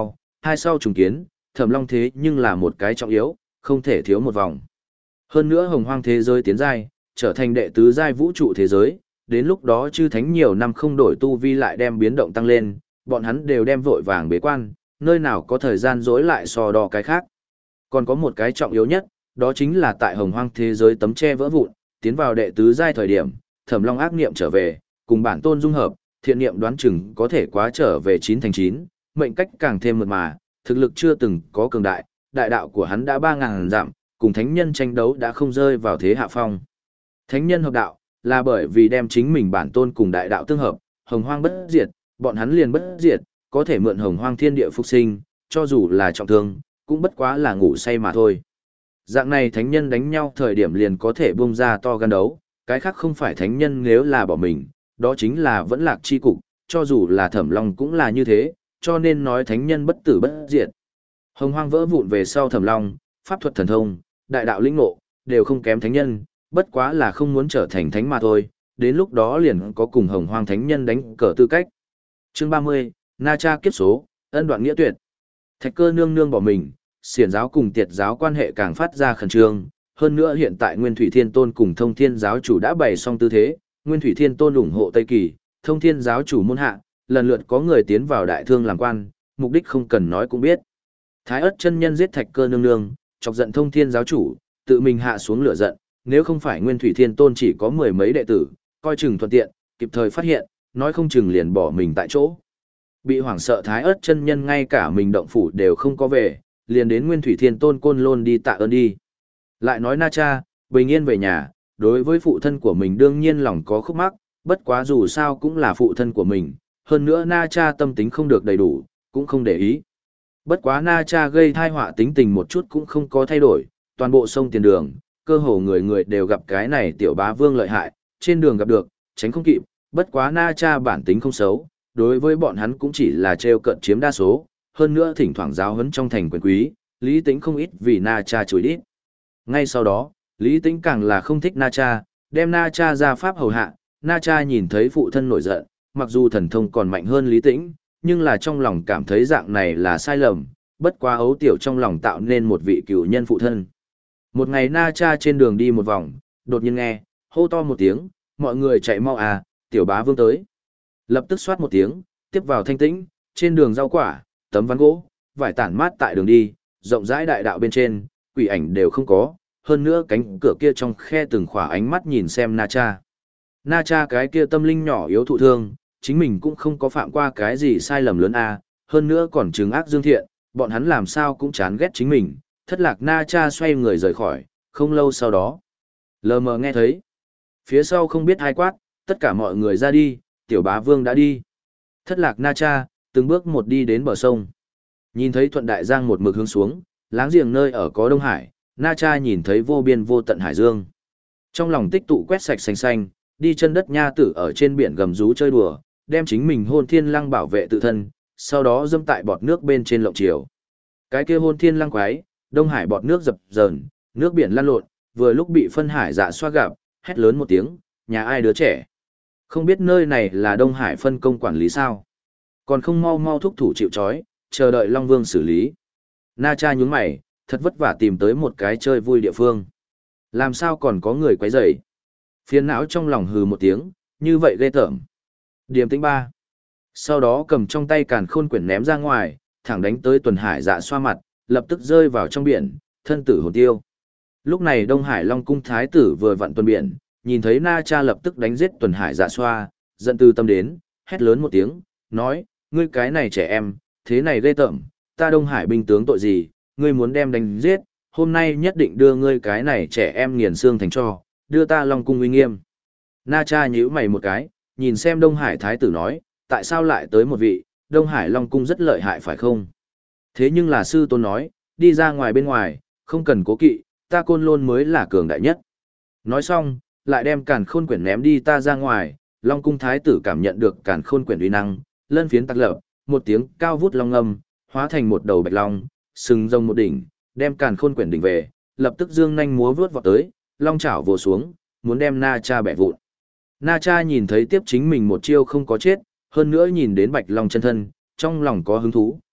hai sau trùng kiến, Thẩm Long thế nhưng là một cái trọng yếu, không thể thiếu một vòng. Hơn nữa hồng hoang thế giới tiến giai, trở thành đệ tứ giai vũ trụ thế giới, đến lúc đó chư thánh nhiều năm không đổi tu vi lại đem biến động tăng lên, bọn hắn đều đem vội vàng bế quan, nơi nào có thời gian dối lại so đo cái khác. Còn có một cái trọng yếu nhất, đó chính là tại hồng hoang thế giới tấm che vỡ vụn, tiến vào đệ tứ giai thời điểm, Thẩm Long ác niệm trở về, cùng bản tôn dung hợp, thiện niệm đoán chừng có thể quá trở về chín thành chín, mệnh cách càng thêm mượt mà, thực lực chưa từng có cường đại, đại đạo của hắn đã ba ngàn dặm, cùng thánh nhân tranh đấu đã không rơi vào thế hạ phong. Thánh nhân hợp đạo, là bởi vì đem chính mình bản tôn cùng đại đạo tương hợp, hồng hoang bất diệt, bọn hắn liền bất diệt, có thể mượn hồng hoang thiên địa phục sinh, cho dù là trọng thương, cũng bất quá là ngủ say mà thôi. Dạng này thánh nhân đánh nhau thời điểm liền có thể buông ra to gan đấu, cái khác không phải thánh nhân nếu là bỏ mình, đó chính là vẫn lạc chi cục, cho dù là Thẩm Long cũng là như thế, cho nên nói thánh nhân bất tử bất diệt. Hồng hoang vỡ vụn về sau Thẩm Long, pháp thuật thần thông, đại đạo linh ngộ, đều không kém thánh nhân, bất quá là không muốn trở thành thánh mà thôi, đến lúc đó liền có cùng hồng hoang thánh nhân đánh cờ tư cách. Chương ba mươi, Na Cha kiếp số, ân đoạn nghĩa tuyệt. Thạch Cơ nương nương bỏ mình, xiển giáo cùng tiệt giáo quan hệ càng phát ra khẩn trương, hơn nữa hiện tại Nguyên Thủy Thiên Tôn cùng Thông Thiên giáo chủ đã bày xong tư thế, Nguyên Thủy Thiên Tôn ủng hộ Tây Kỳ, Thông Thiên giáo chủ môn hạ, lần lượt có người tiến vào đại thương làm quan, mục đích không cần nói cũng biết. Thái Ức chân nhân giết Thạch Cơ nương nương, chọc giận Thông Thiên giáo chủ, tự mình hạ xuống lửa giận, nếu không phải Nguyên Thủy Thiên Tôn chỉ có mười mấy đệ tử, coi chừng thuận tiện, kịp thời phát hiện, nói không chừng liền bỏ mình tại chỗ. Bị hoảng sợ Thái Ức chân nhân ngay cả mình động phủ đều không có về, liền đến Nguyên Thủy Thiên Tôn Côn Lôn đi tạ ơn đi. Lại nói Na Cha, bình yên về nhà, đối với phụ thân của mình đương nhiên lòng có khúc mắc, bất quá dù sao cũng là phụ thân của mình, hơn nữa Na Cha tâm tính không được đầy đủ, cũng không để ý. Bất quá Na Cha gây thai họa tính tình một chút cũng không có thay đổi, toàn bộ sông tiền đường, cơ hồ người người đều gặp cái này tiểu bá vương lợi hại, trên đường gặp được, tránh không kịp, bất quá Na Cha bản tính không xấu, đối với bọn hắn cũng chỉ là trêu cợt chiếm đa số, hơn nữa thỉnh thoảng giáo huấn trong thành quyền quý, Lý Tĩnh không ít vì Na Cha chửi đít. Ngay sau đó, Lý Tĩnh càng là không thích Na Cha, đem Na Cha ra pháp hầu hạ, Na Cha nhìn thấy phụ thân nổi giận, mặc dù thần thông còn mạnh hơn Lý Tĩnh, nhưng là trong lòng cảm thấy dạng này là sai lầm, bất quá ấu tiểu trong lòng tạo nên một vị cựu nhân phụ thân. Một ngày Na Cha trên đường đi một vòng, đột nhiên nghe, hô to một tiếng, mọi người chạy mau à, tiểu bá vương tới. Lập tức xoát một tiếng, tiếp vào thanh tĩnh, trên đường rau quả, tấm ván gỗ, vải tản mát tại đường đi, rộng rãi đại đạo bên trên, quỷ ảnh đều không có, hơn nữa cánh cửa kia trong khe từng khỏa ánh mắt nhìn xem Na Cha. Na Cha cái kia tâm linh nhỏ yếu thụ thương, chính mình cũng không có phạm qua cái gì sai lầm lớn à, hơn nữa còn trừng ác dương thiện, bọn hắn làm sao cũng chán ghét chính mình, thất lạc Na Cha xoay người rời khỏi, không lâu sau đó. Lờ mờ nghe thấy, phía sau không biết ai quát, tất cả mọi người ra đi, tiểu bá vương đã đi. Thất lạc Na Cha, từng bước một đi đến bờ sông. Nhìn thấy Thuận Đại Giang một mực hướng xuống, láng giềng nơi ở có Đông Hải, Na Cha nhìn thấy vô biên vô tận hải dương. Trong lòng tích tụ quét sạch xanh xanh, đi chân đất nha tử ở trên biển gầm rú chơi đùa, đem chính mình hôn thiên lăng bảo vệ tự thân, sau đó dâm tại bọt nước bên trên lộng chiều. Cái kia hôn thiên lăng quái, Đông Hải bọt nước dập dờn, nước biển lăn lộn, vừa lúc bị phân hải dạ xoa gặp, hét lớn một tiếng, nhà ai đứa trẻ. Không biết nơi này là Đông Hải phân công quản lý sao? Còn không mau mau thúc thủ chịu trói, chờ đợi Long Vương xử lý. Na Cha nhún mày, thật vất vả tìm tới một cái chơi vui địa phương. Làm sao còn có người quấy rầy? Phiền não trong lòng hừ một tiếng, như vậy ghê tởm. Điềm tĩnh ba. Sau đó cầm trong tay càn khôn quyển ném ra ngoài, thẳng đánh tới Tuần Hải dạ xoa mặt, lập tức rơi vào trong biển, thân tử hồn tiêu. Lúc này Đông Hải Long Cung Thái tử vừa vặn tuần biển, nhìn thấy Na Cha lập tức đánh giết Tuần Hải dạ xoa, giận từ tâm đến, hét lớn một tiếng, nói, ngươi cái này trẻ em, thế này ghê tởm, ta Đông Hải binh tướng tội gì, ngươi muốn đem đánh giết, hôm nay nhất định đưa ngươi cái này trẻ em nghiền xương thành cho, đưa ta Long Cung uy nghiêm. Na Cha nhíu mày một cái, nhìn xem Đông Hải Thái tử nói, tại sao lại tới một vị, Đông Hải Long Cung rất lợi hại phải không? Thế nhưng là sư tôn nói, đi ra ngoài bên ngoài, không cần cố kỵ, ta Côn Lôn mới là cường đại nhất. Nói xong, lại đem càn khôn quyển ném đi ta ra ngoài, Long Cung Thái tử cảm nhận được càn khôn quyển uy năng, lân phiến tắc lập, một tiếng cao vút long âm, hóa thành một đầu bạch long, sừng rồng một đỉnh, đem càn khôn quyển đỉnh về, lập tức dương nhanh múa vướt vọt tới, long chảo vồ xuống, muốn đem Na Cha bẻ vụn. Na Cha nhìn thấy tiếp chính mình một chiêu không có chết, hơn nữa nhìn đến bạch long chân thân, trong lòng có hứng thú,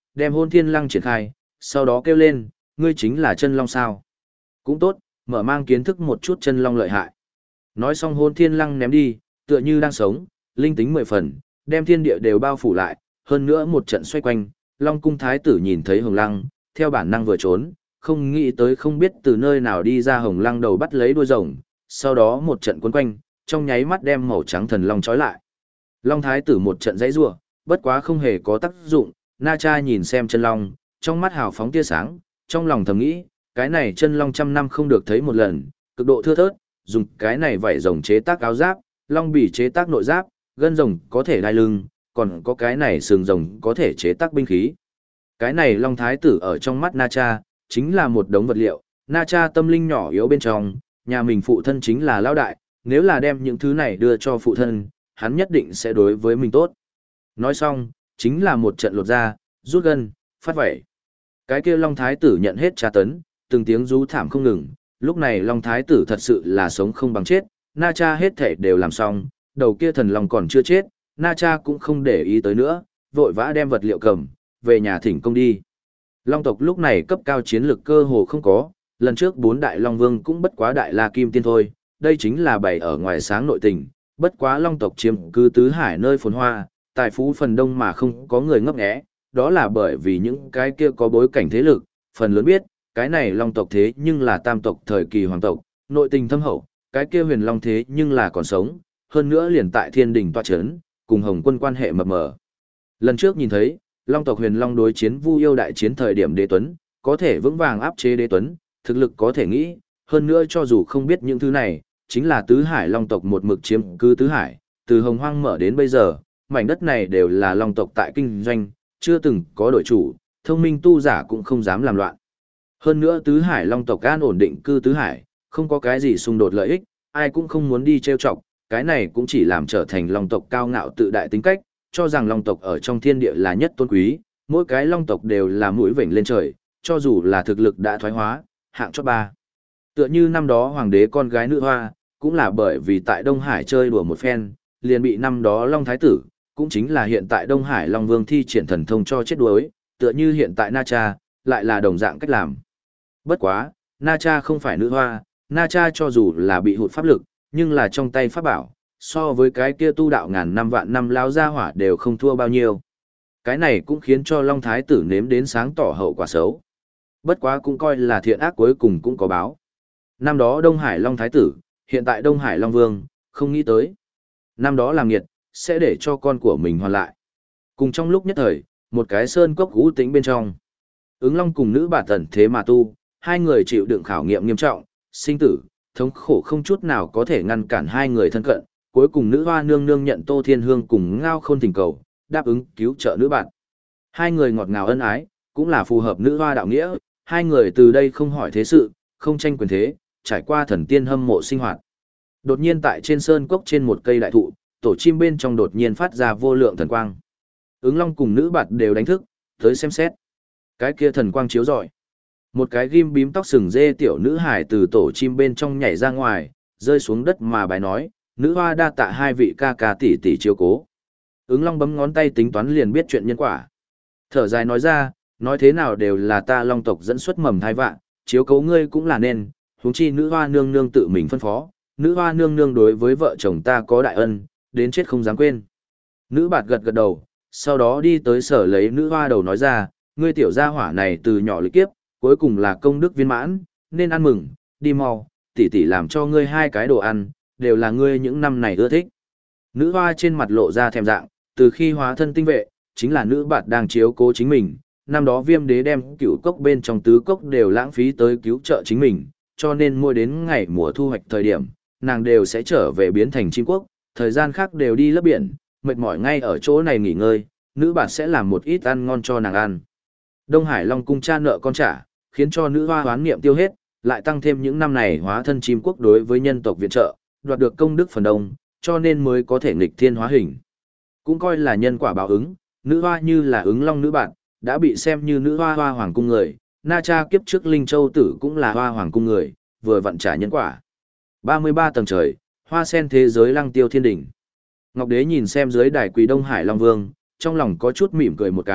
đem hôn thiên lăng triển khai, sau đó kêu lên, ngươi chính là chân long sao. Cũng tốt, mở mang kiến thức một chút chân long lợi hại. Nói xong hôn thiên lăng ném đi, tựa như đang sống, linh tính mười phần, đem thiên địa đều bao phủ lại, hơn nữa một trận xoay quanh, long cung thái tử nhìn thấy hồng lăng, theo bản năng vừa trốn, không nghĩ tới không biết từ nơi nào đi ra hồng lăng đầu bắt lấy đuôi rồng, sau đó một trận cuốn quanh, trong nháy mắt đem màu trắng thần long trói lại. Long thái tử một trận dãy rủa, bất quá không hề có tác dụng, Na Cha nhìn xem chân long, trong mắt hào phóng tia sáng, trong lòng thầm nghĩ, cái này chân long trăm năm không được thấy một lần, cực độ thưa thớt, dùng cái này vảy rồng chế tác áo giáp, long bỉ chế tác nội giáp, gân rồng có thể đai lưng, còn có cái này sừng rồng có thể chế tác binh khí. Cái này long thái tử ở trong mắt Na Cha, chính là một đống vật liệu, Na Cha tâm linh nhỏ yếu bên trong, nhà mình phụ thân chính là lão đại, nếu là đem những thứ này đưa cho phụ thân, hắn nhất định sẽ đối với mình tốt. Nói xong, chính là một trận lột da, rút gân, phát vẩy. Cái kia long thái tử nhận hết tra tấn, từng tiếng rú thảm không ngừng, lúc này long thái tử thật sự là sống không bằng chết, Na Cha hết thể đều làm xong, đầu kia thần long còn chưa chết, Na Cha cũng không để ý tới nữa, vội vã đem vật liệu cầm, về nhà thỉnh công đi. Long tộc lúc này cấp cao chiến lực cơ hồ không có, lần trước bốn đại long vương cũng bất quá đại la kim tiên thôi, đây chính là bày ở ngoài sáng nội tình, bất quá long tộc chiếm cứ tứ hải nơi phồn hoa, tài phú phần đông mà không có người ngấp nghé, đó là bởi vì những cái kia có bối cảnh thế lực, phần lớn biết, cái này long tộc thế nhưng là tam tộc thời kỳ hoàng tộc, nội tình thâm hậu, cái kia huyền long thế nhưng là còn sống, hơn nữa liền tại thiên đình tọa chấn, cùng hồng quân quan hệ mập mờ. Lần trước nhìn thấy, long tộc huyền long đối chiến Vu Yêu đại chiến thời điểm đế tuấn, có thể vững vàng áp chế đế tuấn, thực lực có thể nghĩ, hơn nữa cho dù không biết những thứ này, chính là tứ hải long tộc một mực chiếm cứ tứ hải, từ hồng hoang mở đến bây giờ, mảnh đất này đều là long tộc tại kinh doanh, chưa từng có đội chủ, thông minh tu giả cũng không dám làm loạn. Hơn nữa tứ hải long tộc an ổn định cư tứ hải, không có cái gì xung đột lợi ích, ai cũng không muốn đi trêu chọc, cái này cũng chỉ làm trở thành long tộc cao ngạo tự đại tính cách, cho rằng long tộc ở trong thiên địa là nhất tôn quý, mỗi cái long tộc đều là mũi vểnh lên trời, cho dù là thực lực đã thoái hóa, hạng chót ba. Tựa như năm đó hoàng đế con gái nữ hoa, cũng là bởi vì tại Đông Hải chơi đùa một phen, liền bị năm đó long thái tử, cũng chính là hiện tại Đông Hải long vương thi triển thần thông cho chết đuối, tựa như hiện tại Na Cha, lại là đồng dạng cách làm. Bất quá, Na Cha không phải nữ hoa, Na Cha cho dù là bị hụt pháp lực, nhưng là trong tay pháp bảo, so với cái kia tu đạo ngàn năm vạn năm lao ra hỏa đều không thua bao nhiêu. Cái này cũng khiến cho Long Thái tử nếm đến sáng tỏ hậu quả xấu. Bất quá cũng coi là thiện ác cuối cùng cũng có báo. Năm đó Đông Hải Long Thái tử, hiện tại Đông Hải Long Vương, không nghĩ tới. Năm đó làm nghiệt, sẽ để cho con của mình hoàn lại. Cùng trong lúc nhất thời, một cái sơn cốc gũ tĩnh bên trong. Ứng Long cùng nữ bà tần thế mà tu, hai người chịu đựng khảo nghiệm nghiêm trọng, sinh tử, thống khổ không chút nào có thể ngăn cản hai người thân cận. Cuối cùng nữ hoa nương nương nhận Tô Thiên Hương cùng Ngao Khôn thỉnh cầu, đáp ứng cứu trợ nữ bạn. Hai người ngọt ngào ân ái, cũng là phù hợp nữ hoa đạo nghĩa, hai người từ đây không hỏi thế sự, không tranh quyền thế, trải qua thần tiên hâm mộ sinh hoạt. Đột nhiên tại trên sơn cốc trên một cây đại thụ, tổ chim bên trong đột nhiên phát ra vô lượng thần quang. Ứng Long cùng nữ bạn đều đánh thức, tới xem xét. Cái kia thần quang chiếu rọi. Một cái ghim bím tóc sừng dê tiểu nữ hải từ tổ chim bên trong nhảy ra ngoài, rơi xuống đất mà bài nói, nữ hoa đa tạ hai vị ca ca tỷ tỷ chiếu cố. Ứng Long bấm ngón tay tính toán liền biết chuyện nhân quả. Thở dài nói ra, nói thế nào đều là ta Long tộc dẫn xuất mầm thai vạn, chiếu cố ngươi cũng là nên, huống chi nữ hoa nương nương tự mình phân phó, nữ hoa nương nương đối với vợ chồng ta có đại ân, đến chết không dám quên. Nữ bạt gật gật đầu, sau đó đi tới sở lấy nữ hoa đầu nói ra, ngươi tiểu gia hỏa này từ nhỏ lịch kiếp, cuối cùng là công đức viên mãn, nên ăn mừng, đi mau, tỷ tỷ làm cho ngươi hai cái đồ ăn, đều là ngươi những năm này ưa thích. Nữ hoa trên mặt lộ ra thèm dạng, từ khi hóa thân tinh vệ, chính là nữ bạt đang chiếu cố chính mình, năm đó viêm đế đem cửu cốc bên trong tứ cốc đều lãng phí tới cứu trợ chính mình, cho nên mỗi đến ngày mùa thu hoạch thời điểm, nàng đều sẽ trở về biến thành chim quốc, thời gian khác đều đi lấp biển, mệt mỏi ngay ở chỗ này nghỉ ngơi, nữ bạt sẽ làm một ít ăn ngon cho nàng ăn. Đông Hải Long cung cha nợ con trả, khiến cho nữ hoa hoán niệm tiêu hết, lại tăng thêm những năm này hóa thân chim quốc đối với nhân tộc viện trợ, đoạt được công đức phần đông, cho nên mới có thể nghịch thiên hóa hình. Cũng coi là nhân quả báo ứng, nữ hoa như là ứng long nữ bạn, đã bị xem như nữ hoa hoa hoàng cung người, Na Cha kiếp trước Linh Châu tử cũng là hoa hoàng cung người, vừa vặn trả nhân quả. ba mươi ba tầng trời, hoa sen thế giới lăng tiêu thiên đỉnh. Ngọc Đế nhìn xem dưới đài quỳ Đông Hải Long Vương, trong lòng có chút mỉm cười một cái,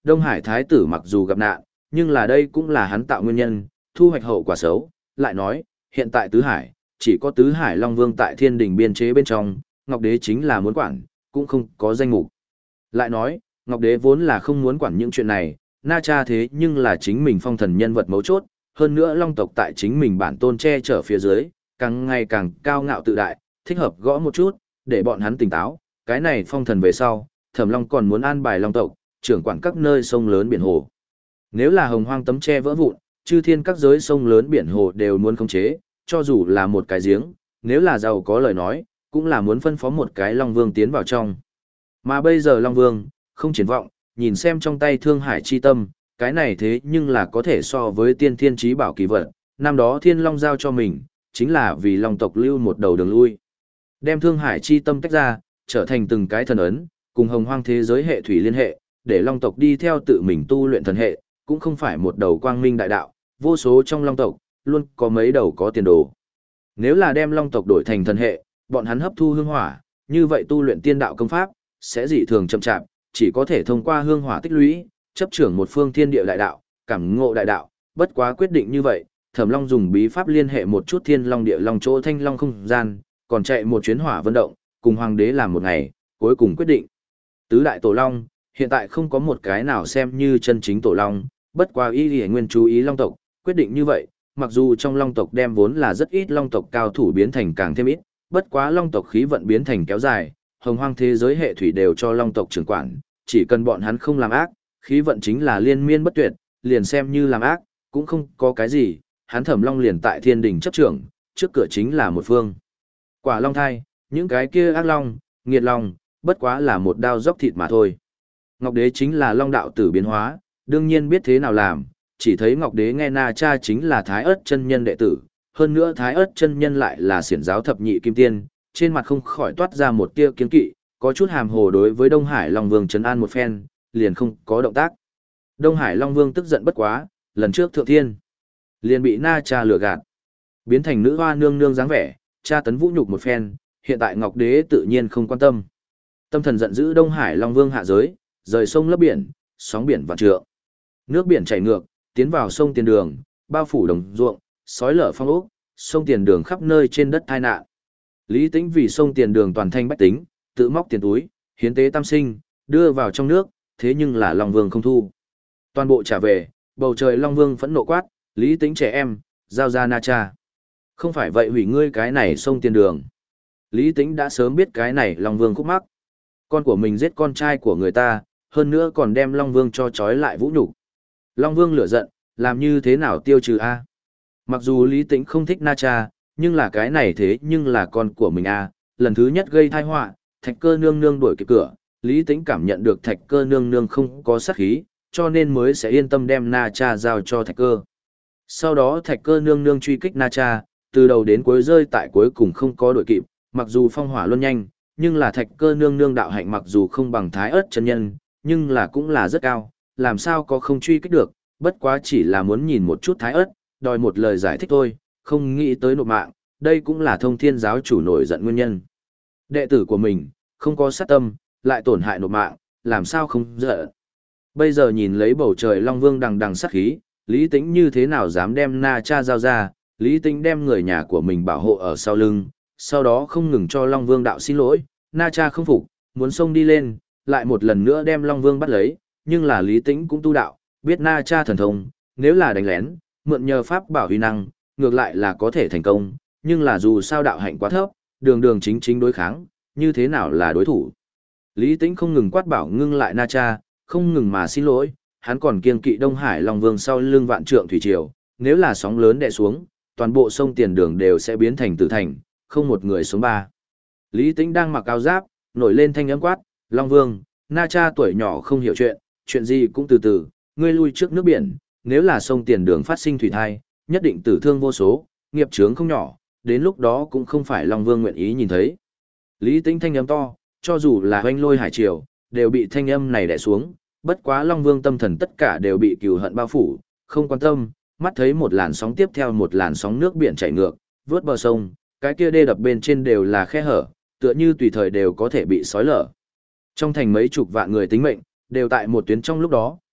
Đông Hải Thái tử mặc dù gặp nạn, nhưng là đây cũng là hắn tạo nguyên nhân, thu hoạch hậu quả xấu. Lại nói, hiện tại Tứ Hải, chỉ có Tứ Hải Long Vương tại thiên đình biên chế bên trong, Ngọc Đế chính là muốn quản, cũng không có danh mục. Lại nói, Ngọc Đế vốn là không muốn quản những chuyện này, Na Cha thế nhưng là chính mình phong thần nhân vật mấu chốt, hơn nữa Long tộc tại chính mình bản tôn che chở phía dưới, càng ngày càng cao ngạo tự đại, thích hợp gõ một chút, để bọn hắn tỉnh táo, cái này phong thần về sau, Thẩm Long còn muốn an bài Long tộc, trưởng quản các nơi sông lớn biển hồ. Nếu là hồng hoang tấm che vỡ vụn, chư thiên các giới sông lớn biển hồ đều muốn khống chế, cho dù là một cái giếng, nếu là giàu có lời nói, cũng là muốn phân phó một cái Long Vương tiến vào trong. Mà bây giờ Long Vương, không triển vọng, nhìn xem trong tay Thương Hải chi tâm, cái này thế nhưng là có thể so với tiên thiên trí bảo kỳ vật, năm đó Thiên Long giao cho mình, chính là vì Long tộc lưu một đầu đường lui. Đem Thương Hải chi tâm tách ra, trở thành từng cái thần ấn, cùng hồng hoang thế giới hệ thủy liên hệ, để Long tộc đi theo tự mình tu luyện thần hệ, cũng không phải một đầu quang minh đại đạo, vô số trong Long tộc, luôn có mấy đầu có tiền đồ. Nếu là đem Long tộc đổi thành thần hệ, bọn hắn hấp thu hương hỏa, như vậy tu luyện tiên đạo công pháp, sẽ dị thường chậm chạp, chỉ có thể thông qua hương hỏa tích lũy, chấp trưởng một phương thiên địa đại đạo, cảm ngộ đại đạo, bất quá quyết định như vậy, Thẩm Long dùng bí pháp liên hệ một chút thiên long địa long chỗ thanh long không gian, còn chạy một chuyến hỏa vận động, cùng hoàng đế làm một ngày, cuối cùng quyết định. Tứ đại tổ long, hiện tại không có một cái nào xem như chân chính tổ long, bất quá y y nguyên chú ý long tộc, quyết định như vậy, mặc dù trong long tộc đem vốn là rất ít long tộc cao thủ biến thành càng thêm ít, bất quá long tộc khí vận biến thành kéo dài, hồng hoang thế giới hệ thủy đều cho long tộc trưởng quản, chỉ cần bọn hắn không làm ác, khí vận chính là liên miên bất tuyệt, liền xem như làm ác, cũng không có cái gì, hắn Thẩm Long liền tại thiên đình chấp trưởng, trước cửa chính là một phương. Quả long thai, những cái kia ác long, nghiệt long, bất quá là một đao dốc thịt mà thôi. Ngọc Đế chính là long đạo tử biến hóa, đương nhiên biết thế nào làm, chỉ thấy Ngọc Đế nghe Na Cha chính là Thái Ức chân nhân đệ tử, hơn nữa Thái Ức chân nhân lại là xiển giáo thập nhị kim tiên, trên mặt không khỏi toát ra một tia kiên kỵ, có chút hàm hồ đối với Đông Hải Long Vương trấn an một phen, liền không có động tác. Đông Hải Long Vương tức giận bất quá, lần trước thượng thiên, liền bị Na Cha lừa gạt, biến thành nữ hoa nương nương dáng vẻ, tra tấn vũ nhục một phen, hiện tại Ngọc Đế tự nhiên không quan tâm. Tâm thần giận dữ Đông Hải Long Vương hạ giới, rời sông lấp biển, sóng biển vạn trượng. Nước biển chảy ngược, tiến vào sông Tiền Đường, bao phủ đồng ruộng, sói lở phong ốc, sông Tiền Đường khắp nơi trên đất tai nạn. Lý Tĩnh vì sông Tiền Đường toàn thanh bách tính, tự móc tiền túi, hiến tế tam sinh, đưa vào trong nước, thế nhưng là Long Vương không thu. Toàn bộ trả về, bầu trời Long Vương phẫn nộ quát, Lý Tĩnh trẻ em, giao ra Na Cha. Không phải vậy hủy ngươi cái này sông Tiền Đường. Lý Tĩnh đã sớm biết cái này Long Vương khúc mắc. Con của mình giết con trai của người ta, hơn nữa còn đem Long Vương cho trói lại vũ nhục. Long Vương lửa giận, làm như thế nào tiêu trừ a? Mặc dù Lý Tĩnh không thích Na Cha, nhưng là cái này thế nhưng là con của mình a, lần thứ nhất gây tai họa, Thạch Cơ nương nương đuổi kịp cửa, Lý Tĩnh cảm nhận được Thạch Cơ nương nương không có sát khí, cho nên mới sẽ yên tâm đem Na Cha giao cho Thạch Cơ. Sau đó Thạch Cơ nương nương truy kích Na Cha, từ đầu đến cuối rơi tại cuối cùng không có đuổi kịp, mặc dù phong hỏa luân nhanh, nhưng là Thạch Cơ nương nương đạo hạnh mặc dù không bằng Thái Ức chân nhân, nhưng là cũng là rất cao, làm sao có không truy kích được, bất quá chỉ là muốn nhìn một chút Thái Ức, đòi một lời giải thích thôi, không nghĩ tới nộp mạng, đây cũng là Thông Thiên giáo chủ nổi giận nguyên nhân. Đệ tử của mình, không có sát tâm, lại tổn hại nộp mạng, làm sao không giận. Bây giờ nhìn lấy bầu trời Long Vương đằng đằng sát khí, Lý Tĩnh như thế nào dám đem Na Cha giao ra, Lý Tĩnh đem người nhà của mình bảo hộ ở sau lưng, sau đó không ngừng cho Long Vương đạo xin lỗi, Na Cha không phục, muốn xông đi lên, lại một lần nữa đem Long Vương bắt lấy, nhưng là Lý Tĩnh cũng tu đạo, biết Na Cha thần thông, nếu là đánh lén, mượn nhờ pháp bảo huy năng, ngược lại là có thể thành công, nhưng là dù sao đạo hạnh quá thấp, đường đường chính chính đối kháng, như thế nào là đối thủ. Lý Tĩnh không ngừng quát bảo ngưng lại Na Cha, không ngừng mà xin lỗi, hắn còn kiêng kỵ Đông Hải Long Vương sau lưng vạn trượng thủy triều, nếu là sóng lớn đè xuống, toàn bộ sông Tiền Đường đều sẽ biến thành tử thành, không một người sống ba. Lý Tĩnh đang mặc áo giáp, nổi lên thanh âm quát, Long Vương, Na Cha tuổi nhỏ không hiểu chuyện, chuyện gì cũng từ từ, ngươi lui trước nước biển, nếu là sông Tiền Đường phát sinh thủy thai, nhất định tử thương vô số, nghiệp chướng không nhỏ, đến lúc đó cũng không phải Long Vương nguyện ý nhìn thấy. Lý Tĩnh thanh âm to, cho dù là hoanh lôi hải triều, đều bị thanh âm này đè xuống, bất quá Long Vương tâm thần tất cả đều bị cừu hận bao phủ, không quan tâm, mắt thấy một làn sóng tiếp theo một làn sóng nước biển chảy ngược, vớt bờ sông, cái kia đê đập bên trên đều là khe hở, tựa như tùy thời đều có thể bị xói lở. Trong thành mấy chục vạn người tính mệnh, đều tại một tuyến trong lúc đó,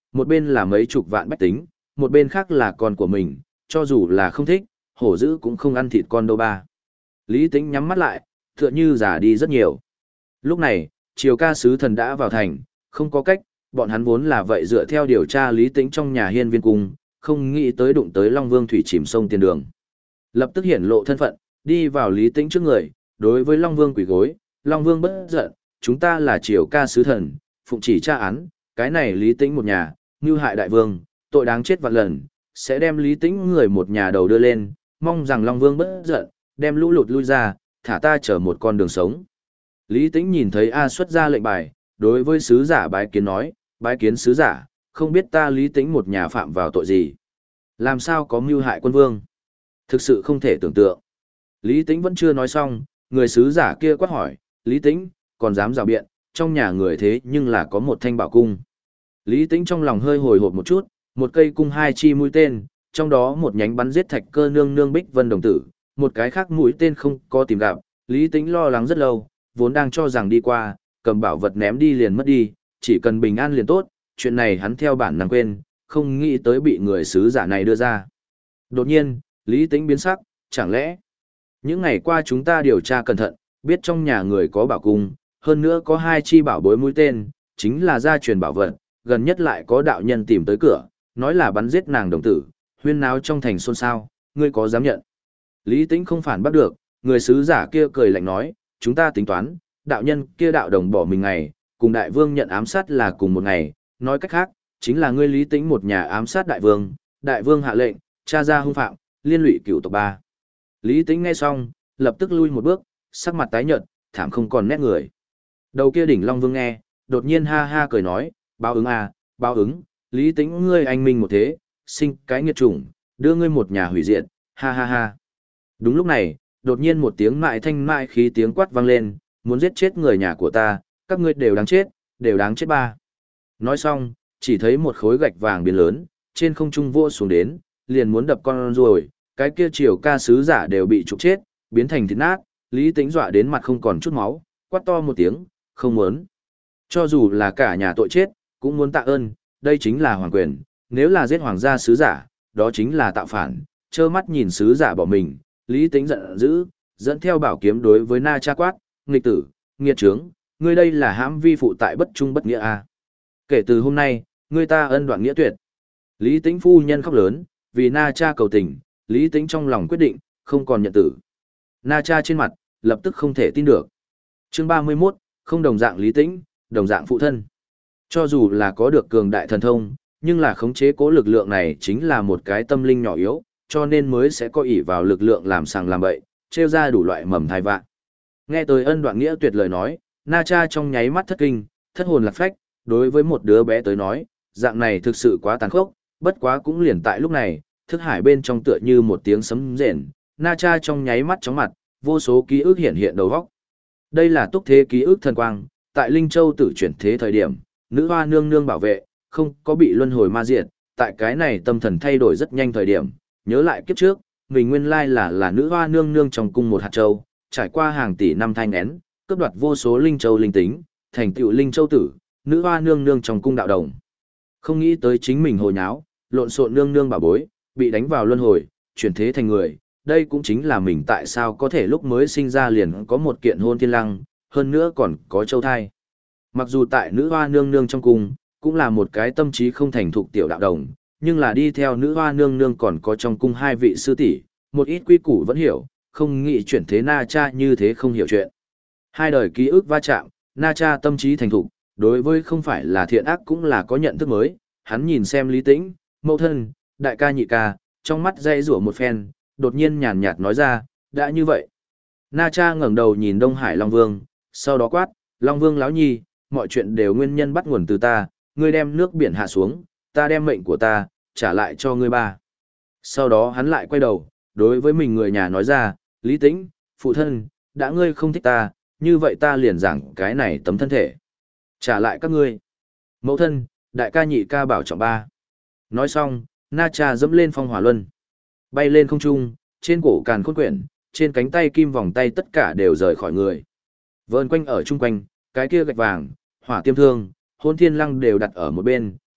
Một bên là mấy chục vạn bách tính, một bên khác là con của mình, cho dù là không thích, hổ dữ cũng không ăn thịt con đâu ba. Lý Tĩnh nhắm mắt lại, tựa như già đi rất nhiều. Lúc này, Triều Ca sứ thần đã vào thành, không có cách, bọn hắn vốn là vậy dựa theo điều tra Lý Tĩnh trong nhà hiên viên cung, không nghĩ tới đụng tới Long Vương thủy chìm sông tiền đường. Lập tức hiển lộ thân phận, đi vào Lý Tĩnh trước người, đối với Long Vương quỳ gối, Long Vương bất giận, chúng ta là Triều Ca sứ thần, phụng chỉ tra án, cái này Lý Tĩnh một nhà, mưu hại đại vương, tội đáng chết vạn lần, sẽ đem Lý Tĩnh người một nhà đầu đưa lên, mong rằng Long Vương bất giận, đem lũ lụt lui ra, thả ta chở một con đường sống. Lý Tĩnh nhìn thấy A xuất ra lệnh bài, đối với sứ giả bái kiến nói, bái kiến sứ giả, không biết ta Lý Tĩnh một nhà phạm vào tội gì. Làm sao có mưu hại quân vương? Thực sự không thể tưởng tượng. Lý Tĩnh vẫn chưa nói xong, người sứ giả kia quát hỏi, Lý Tĩnh, còn dám rào biện, trong nhà người thế nhưng là có một thanh bảo cung. Lý Tĩnh trong lòng hơi hồi hộp một chút, một cây cung hai chi mũi tên, trong đó một nhánh bắn giết Thạch Cơ nương nương Bích Vân đồng tử, một cái khác mũi tên không có tìm gặp, Lý Tĩnh lo lắng rất lâu, vốn đang cho rằng đi qua, cầm bảo vật ném đi liền mất đi, chỉ cần bình an liền tốt, chuyện này hắn theo bản năng quên, không nghĩ tới bị người sứ giả này đưa ra. Đột nhiên, Lý Tĩnh biến sắc, chẳng lẽ những ngày qua chúng ta điều tra cẩn thận, biết trong nhà người có bảo cung, hơn nữa có hai chi bảo bối mũi tên, chính là gia truyền bảo vật, gần nhất lại có đạo nhân tìm tới cửa, nói là bắn giết nàng đồng tử, huyên náo trong thành xôn xao, ngươi có dám nhận? Lý Tĩnh không phản bắt được, người sứ giả kia cười lạnh nói, chúng ta tính toán, đạo nhân kia đạo đồng bỏ mình ngày, cùng đại vương nhận ám sát là cùng một ngày, nói cách khác, chính là ngươi Lý Tĩnh một nhà ám sát đại vương, đại vương hạ lệnh, tra ra hung phạm, liên lụy cửu tộc ba. Lý Tĩnh nghe xong, lập tức lui một bước, sắc mặt tái nhợt, thảm không còn nét người. Đầu kia đỉnh Long Vương nghe, đột nhiên ha ha cười nói, báo ứng à, báo ứng, Lý Tĩnh ngươi anh minh một thế, sinh cái nghiệt chủng, đưa ngươi một nhà hủy diệt, ha ha ha. Đúng lúc này, đột nhiên một tiếng mại thanh mại khí tiếng quát vang lên, muốn giết chết người nhà của ta, các ngươi đều đáng chết, đều đáng chết ba. Nói xong, chỉ thấy một khối gạch vàng biến lớn, trên không trung vua xuống đến, liền muốn đập con ruồi, cái kia Triều Ca sứ giả đều bị trục chết, biến thành thịt nát, Lý Tĩnh dọa đến mặt không còn chút máu, quát to một tiếng, không muốn. Cho dù là cả nhà tội chết, cũng muốn tạ ơn, đây chính là hoàng quyền, nếu là giết hoàng gia sứ giả, đó chính là tạo phản, trơ mắt nhìn sứ giả bỏ mình, Lý Tĩnh giận dữ, dẫn theo bảo kiếm đối với Na Cha quát, nghịch tử, nghiệt trướng, ngươi đây là hãm vi phụ tại bất trung bất nghĩa a. À. Kể từ hôm nay, ngươi ta ân đoạn nghĩa tuyệt. Lý Tĩnh phu nhân khóc lớn, vì Na Cha cầu tình, Lý Tĩnh trong lòng quyết định, không còn nhận tử. Na Cha trên mặt, lập tức không thể tin được. Chương ba mươi mốt, không đồng dạng Lý Tĩnh, đồng dạng phụ thân. Cho dù là có được cường đại thần thông, nhưng là khống chế cố lực lượng này chính là một cái tâm linh nhỏ yếu, cho nên mới sẽ có ỷ vào lực lượng làm sàng làm bậy, trêu ra đủ loại mầm thai vạn. Nghe tới ân đoạn nghĩa tuyệt lời nói, Na Cha trong nháy mắt thất kinh, thất hồn lạc phách, đối với một đứa bé tới nói, dạng này thực sự quá tàn khốc, bất quá cũng liền tại lúc này, thức hải bên trong tựa như một tiếng sấm rền, Na Cha trong nháy mắt chóng mặt, vô số ký ức hiện hiện đầu góc. Đây là túc thế ký ức thần quang, tại Linh Châu tử chuyển thế thời điểm, nữ hoa nương nương bảo vệ, không có bị luân hồi ma diệt, tại cái này tâm thần thay đổi rất nhanh thời điểm, nhớ lại kiếp trước, mình nguyên lai là là nữ hoa nương nương trong cung một hạt châu, trải qua hàng tỷ năm thanh én, cướp đoạt vô số linh châu linh tính, thành tựu Linh Châu tử, nữ hoa nương nương trong cung đạo đồng. Không nghĩ tới chính mình hồi nháo, lộn xộn nương nương bảo bối, bị đánh vào luân hồi, chuyển thế thành người, đây cũng chính là mình tại sao có thể lúc mới sinh ra liền có một kiện hôn thiên lăng, hơn nữa còn có châu thai. Mặc dù tại nữ hoa nương nương trong cung, cũng là một cái tâm trí không thành thục tiểu đạo đồng, nhưng là đi theo nữ hoa nương nương còn có trong cung hai vị sư tỷ, một ít quy củ vẫn hiểu, không nghĩ chuyển thế Na Cha như thế không hiểu chuyện. Hai đời ký ức va chạm, Na Cha tâm trí thành thục, đối với không phải là thiện ác cũng là có nhận thức mới, hắn nhìn xem Lý Tĩnh, mẫu thân, đại ca nhị ca, trong mắt dây rủa một phen, đột nhiên nhàn nhạt nói ra, đã như vậy. Na Cha ngẩng đầu nhìn Đông Hải Long Vương, sau đó quát, Long Vương láo nhi, mọi chuyện đều nguyên nhân bắt nguồn từ ta, ngươi đem nước biển hạ xuống, ta đem mệnh của ta, trả lại cho ngươi ba. Sau đó hắn lại quay đầu, đối với mình người nhà nói ra, Lý Tĩnh, phụ thân, đã ngươi không thích ta, như vậy ta liền giảng cái này tấm thân thể. Trả lại các ngươi. Mẫu thân, đại ca nhị ca bảo trọng ba. Nói xong, Na Cha dẫm lên phong hỏa luân. Bay lên không trung, trên cổ càn khôn quyển, trên cánh tay kim vòng tay tất cả đều rời khỏi người. Vờn quanh ở chung quanh, cái kia gạch vàng, hỏa tiêm thương, hôn thiên lăng đều đặt ở một bên,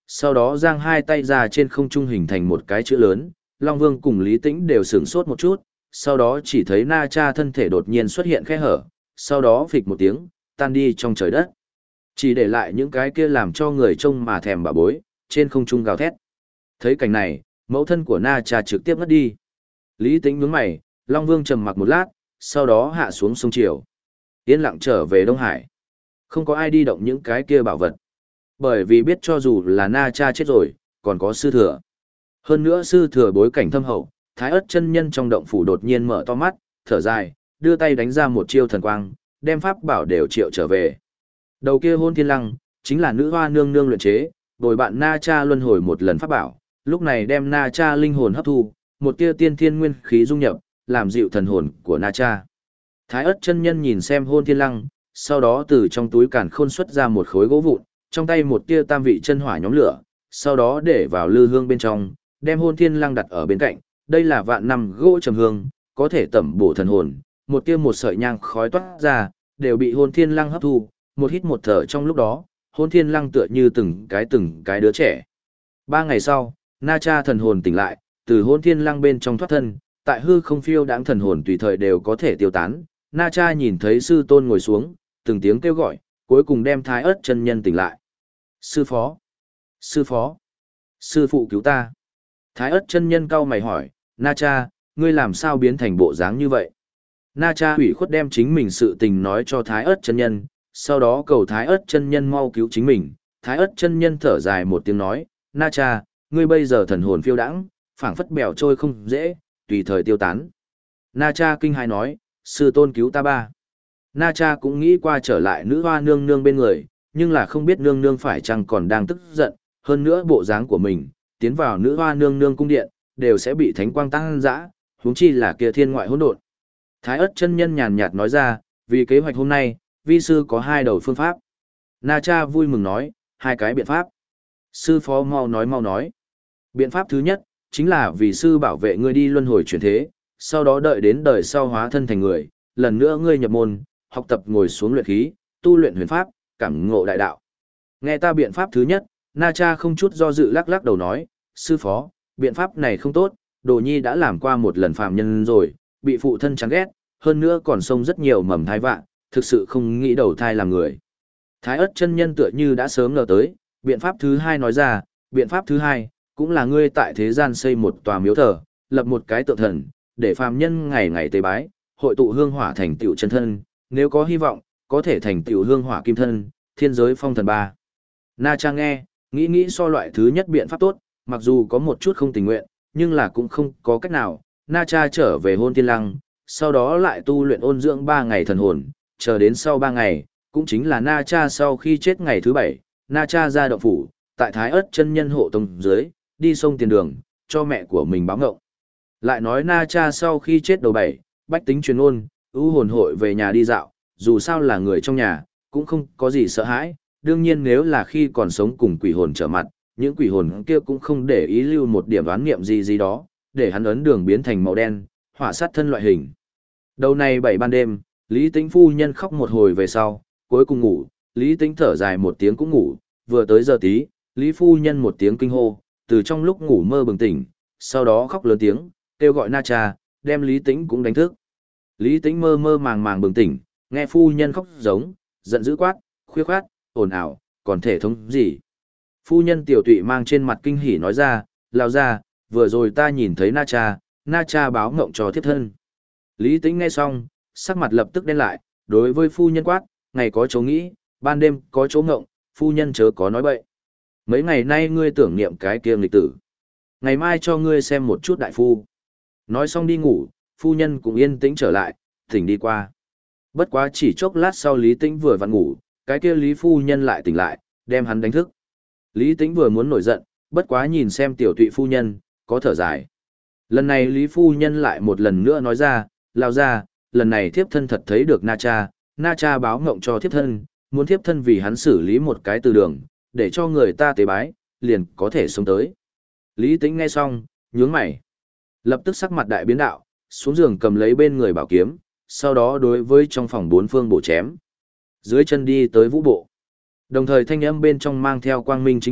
sau đó giang hai tay ra trên không trung hình thành một cái chữ lớn, Long Vương cùng Lý Tĩnh đều sửng sốt một chút, sau đó chỉ thấy Na Cha thân thể đột nhiên xuất hiện khe hở, sau đó phịch một tiếng, tan đi trong trời đất. Chỉ để lại những cái kia làm cho người trông mà thèm bà bối, trên không trung gào thét. Thấy cảnh này, mẫu thân của Na Cha trực tiếp ngất đi. Lý Tĩnh nhướng mày, Long Vương trầm mặc một lát, sau đó hạ xuống sông Triều. Yên lặng trở về Đông Hải. Không có ai đi động những cái kia bảo vật. Bởi vì biết cho dù là Na Cha chết rồi, còn có sư thừa. Hơn nữa sư thừa bối cảnh thâm hậu, Thái Ức chân nhân trong động phủ đột nhiên mở to mắt, thở dài, đưa tay đánh ra một chiêu thần quang, đem pháp bảo đều triệu trở về. Đầu kia Hôn Thiên Lăng, chính là nữ hoa nương nương luyện chế, bồi bạn Na Cha luân hồi một lần pháp bảo, lúc này đem Na Cha linh hồn hấp thu, một tia tiên thiên nguyên khí dung nhập, làm dịu thần hồn của Na Cha. Thái Ức chân nhân nhìn xem Hôn Thiên Lăng, sau đó từ trong túi càn khôn xuất ra một khối gỗ vụn, trong tay một tia tam vị chân hỏa nhóm lửa, sau đó để vào lư hương bên trong, đem Hôn Thiên Lăng đặt ở bên cạnh. Đây là vạn năm gỗ trầm hương, có thể tẩm bổ thần hồn, một tia một sợi nhang khói toát ra, đều bị Hôn Thiên Lăng hấp thu, một hít một thở trong lúc đó, Hôn Thiên Lăng tựa như từng cái từng cái đứa trẻ. Ba ngày sau, Na Cha thần hồn tỉnh lại, từ Hôn Thiên Lăng bên trong thoát thân, tại hư không phiêu đãng thần hồn tùy thời đều có thể tiêu tán. Na Cha nhìn thấy sư tôn ngồi xuống, từng tiếng kêu gọi, cuối cùng đem Thái Ức chân nhân tỉnh lại. Sư phó, sư phó, sư phụ cứu ta. Thái Ức chân nhân cau mày hỏi, Na Cha, ngươi làm sao biến thành bộ dáng như vậy? Na Cha hủy khuất đem chính mình sự tình nói cho Thái Ức chân nhân, sau đó cầu Thái Ức chân nhân mau cứu chính mình. Thái Ức chân nhân thở dài một tiếng nói, Na Cha, ngươi bây giờ thần hồn phiêu đãng, phảng phất bèo trôi không dễ, tùy thời tiêu tán. Na Cha kinh hãi nói, sư tôn cứu ta ba. Na Cha cũng nghĩ qua trở lại nữ hoa nương nương bên người, nhưng là không biết nương nương phải chăng còn đang tức giận, hơn nữa bộ dáng của mình, tiến vào nữ hoa nương nương cung điện, đều sẽ bị thánh quang tăng dã, huống chi là kia thiên ngoại hỗn độn. Thái Ức chân nhân nhàn nhạt nói ra, vì kế hoạch hôm nay, vi sư có hai đầu phương pháp. Na Cha vui mừng nói, hai cái biện pháp. Sư phó mau nói mau nói. Biện pháp thứ nhất, chính là vì sư bảo vệ ngươi đi luân hồi chuyển thế, sau đó đợi đến đời sau hóa thân thành người, lần nữa ngươi nhập môn, học tập ngồi xuống luyện khí, tu luyện huyền pháp, cảm ngộ đại đạo. Nghe ta biện pháp thứ nhất, Na Cha không chút do dự lắc lắc đầu nói, sư phó, biện pháp này không tốt, Đồ Nhi đã làm qua một lần phàm nhân rồi, bị phụ thân chán ghét, hơn nữa còn xông rất nhiều mầm thai vạn, thực sự không nghĩ đầu thai làm người. Thái Ức chân nhân tựa như đã sớm ngờ tới, biện pháp thứ hai nói ra, biện pháp thứ hai, cũng là ngươi tại thế gian xây một tòa miếu thờ, lập một cái tượng thần, để phàm nhân ngày ngày tế bái, hội tụ hương hỏa thành tựu chân thân, nếu có hy vọng, có thể thành tựu hương hỏa kim thân, thiên giới phong thần ba. Na Cha nghe, nghĩ nghĩ so loại thứ nhất biện pháp tốt, mặc dù có một chút không tình nguyện, nhưng là cũng không có cách nào. Na Cha trở về Hôn Thiên Lăng, sau đó lại tu luyện ôn dưỡng ba ngày thần hồn, chờ đến sau ba ngày, cũng chính là Na Cha sau khi chết ngày thứ bảy, Na Cha ra động phủ, tại Thái Ức chân nhân hộ tông dưới, đi sông tiền đường, cho mẹ của mình báo ngộng. Lại nói Na Cha sau khi chết đầu bảy, bách tính truyền ôn, ưu hồn hội về nhà đi dạo, dù sao là người trong nhà, cũng không có gì sợ hãi, đương nhiên nếu là khi còn sống cùng quỷ hồn trở mặt, những quỷ hồn kia cũng không để ý lưu một điểm đoán nghiệm gì gì đó, để hắn ấn đường biến thành màu đen, hỏa sát thân loại hình. Đầu này bảy ban đêm, Lý Tĩnh phu nhân khóc một hồi về sau, cuối cùng ngủ, Lý Tĩnh thở dài một tiếng cũng ngủ, vừa tới giờ tí, Lý phu nhân một tiếng kinh hô, từ trong lúc ngủ mơ bừng tỉnh, sau đó khóc lớn tiếng, kêu gọi Na Cha, đem Lý Tĩnh cũng đánh thức. Lý Tĩnh mơ mơ màng màng bừng tỉnh, nghe phu nhân khóc giống, giận dữ quát, khuya khoát, ồn ào, còn thể thống gì. Phu nhân tiểu tụy mang trên mặt kinh hỉ nói ra, lao ra, vừa rồi ta nhìn thấy Na Cha, Na Cha báo ngộng cho thiếp thân. Lý Tĩnh nghe xong, sắc mặt lập tức đen lại, đối với phu nhân quát, ngày có chỗ nghĩ, ban đêm có chỗ ngộng, phu nhân chớ có nói bậy. Mấy ngày nay ngươi tưởng niệm cái kia nghịch tử. Ngày mai cho ngươi xem một chút đại phu. Nói xong đi ngủ, phu nhân cũng yên tĩnh trở lại, tỉnh đi qua. Bất quá chỉ chốc lát sau Lý Tĩnh vừa vặn ngủ, cái kia Lý phu nhân lại tỉnh lại, đem hắn đánh thức. Lý Tĩnh vừa muốn nổi giận, bất quá nhìn xem tiểu tụy phu nhân, có thở dài. Lần này Lý phu nhân lại một lần nữa nói ra, lao ra, lần này thiếp thân thật thấy được Na Cha, Na Cha báo ngộng cho thiếp thân, muốn thiếp thân vì hắn xử lý một cái từ đường, để cho người ta tế bái, liền có thể sống tới. Lý Tĩnh nghe xong, nhướng mày. Lập tức sắc mặt đại biến đạo, xuống giường cầm lấy bên người bảo kiếm, sau đó đối với trong phòng bốn phương bổ chém. Dưới chân đi tới vũ bộ. Đồng thời thanh âm bên trong mang theo quang minh chính đại,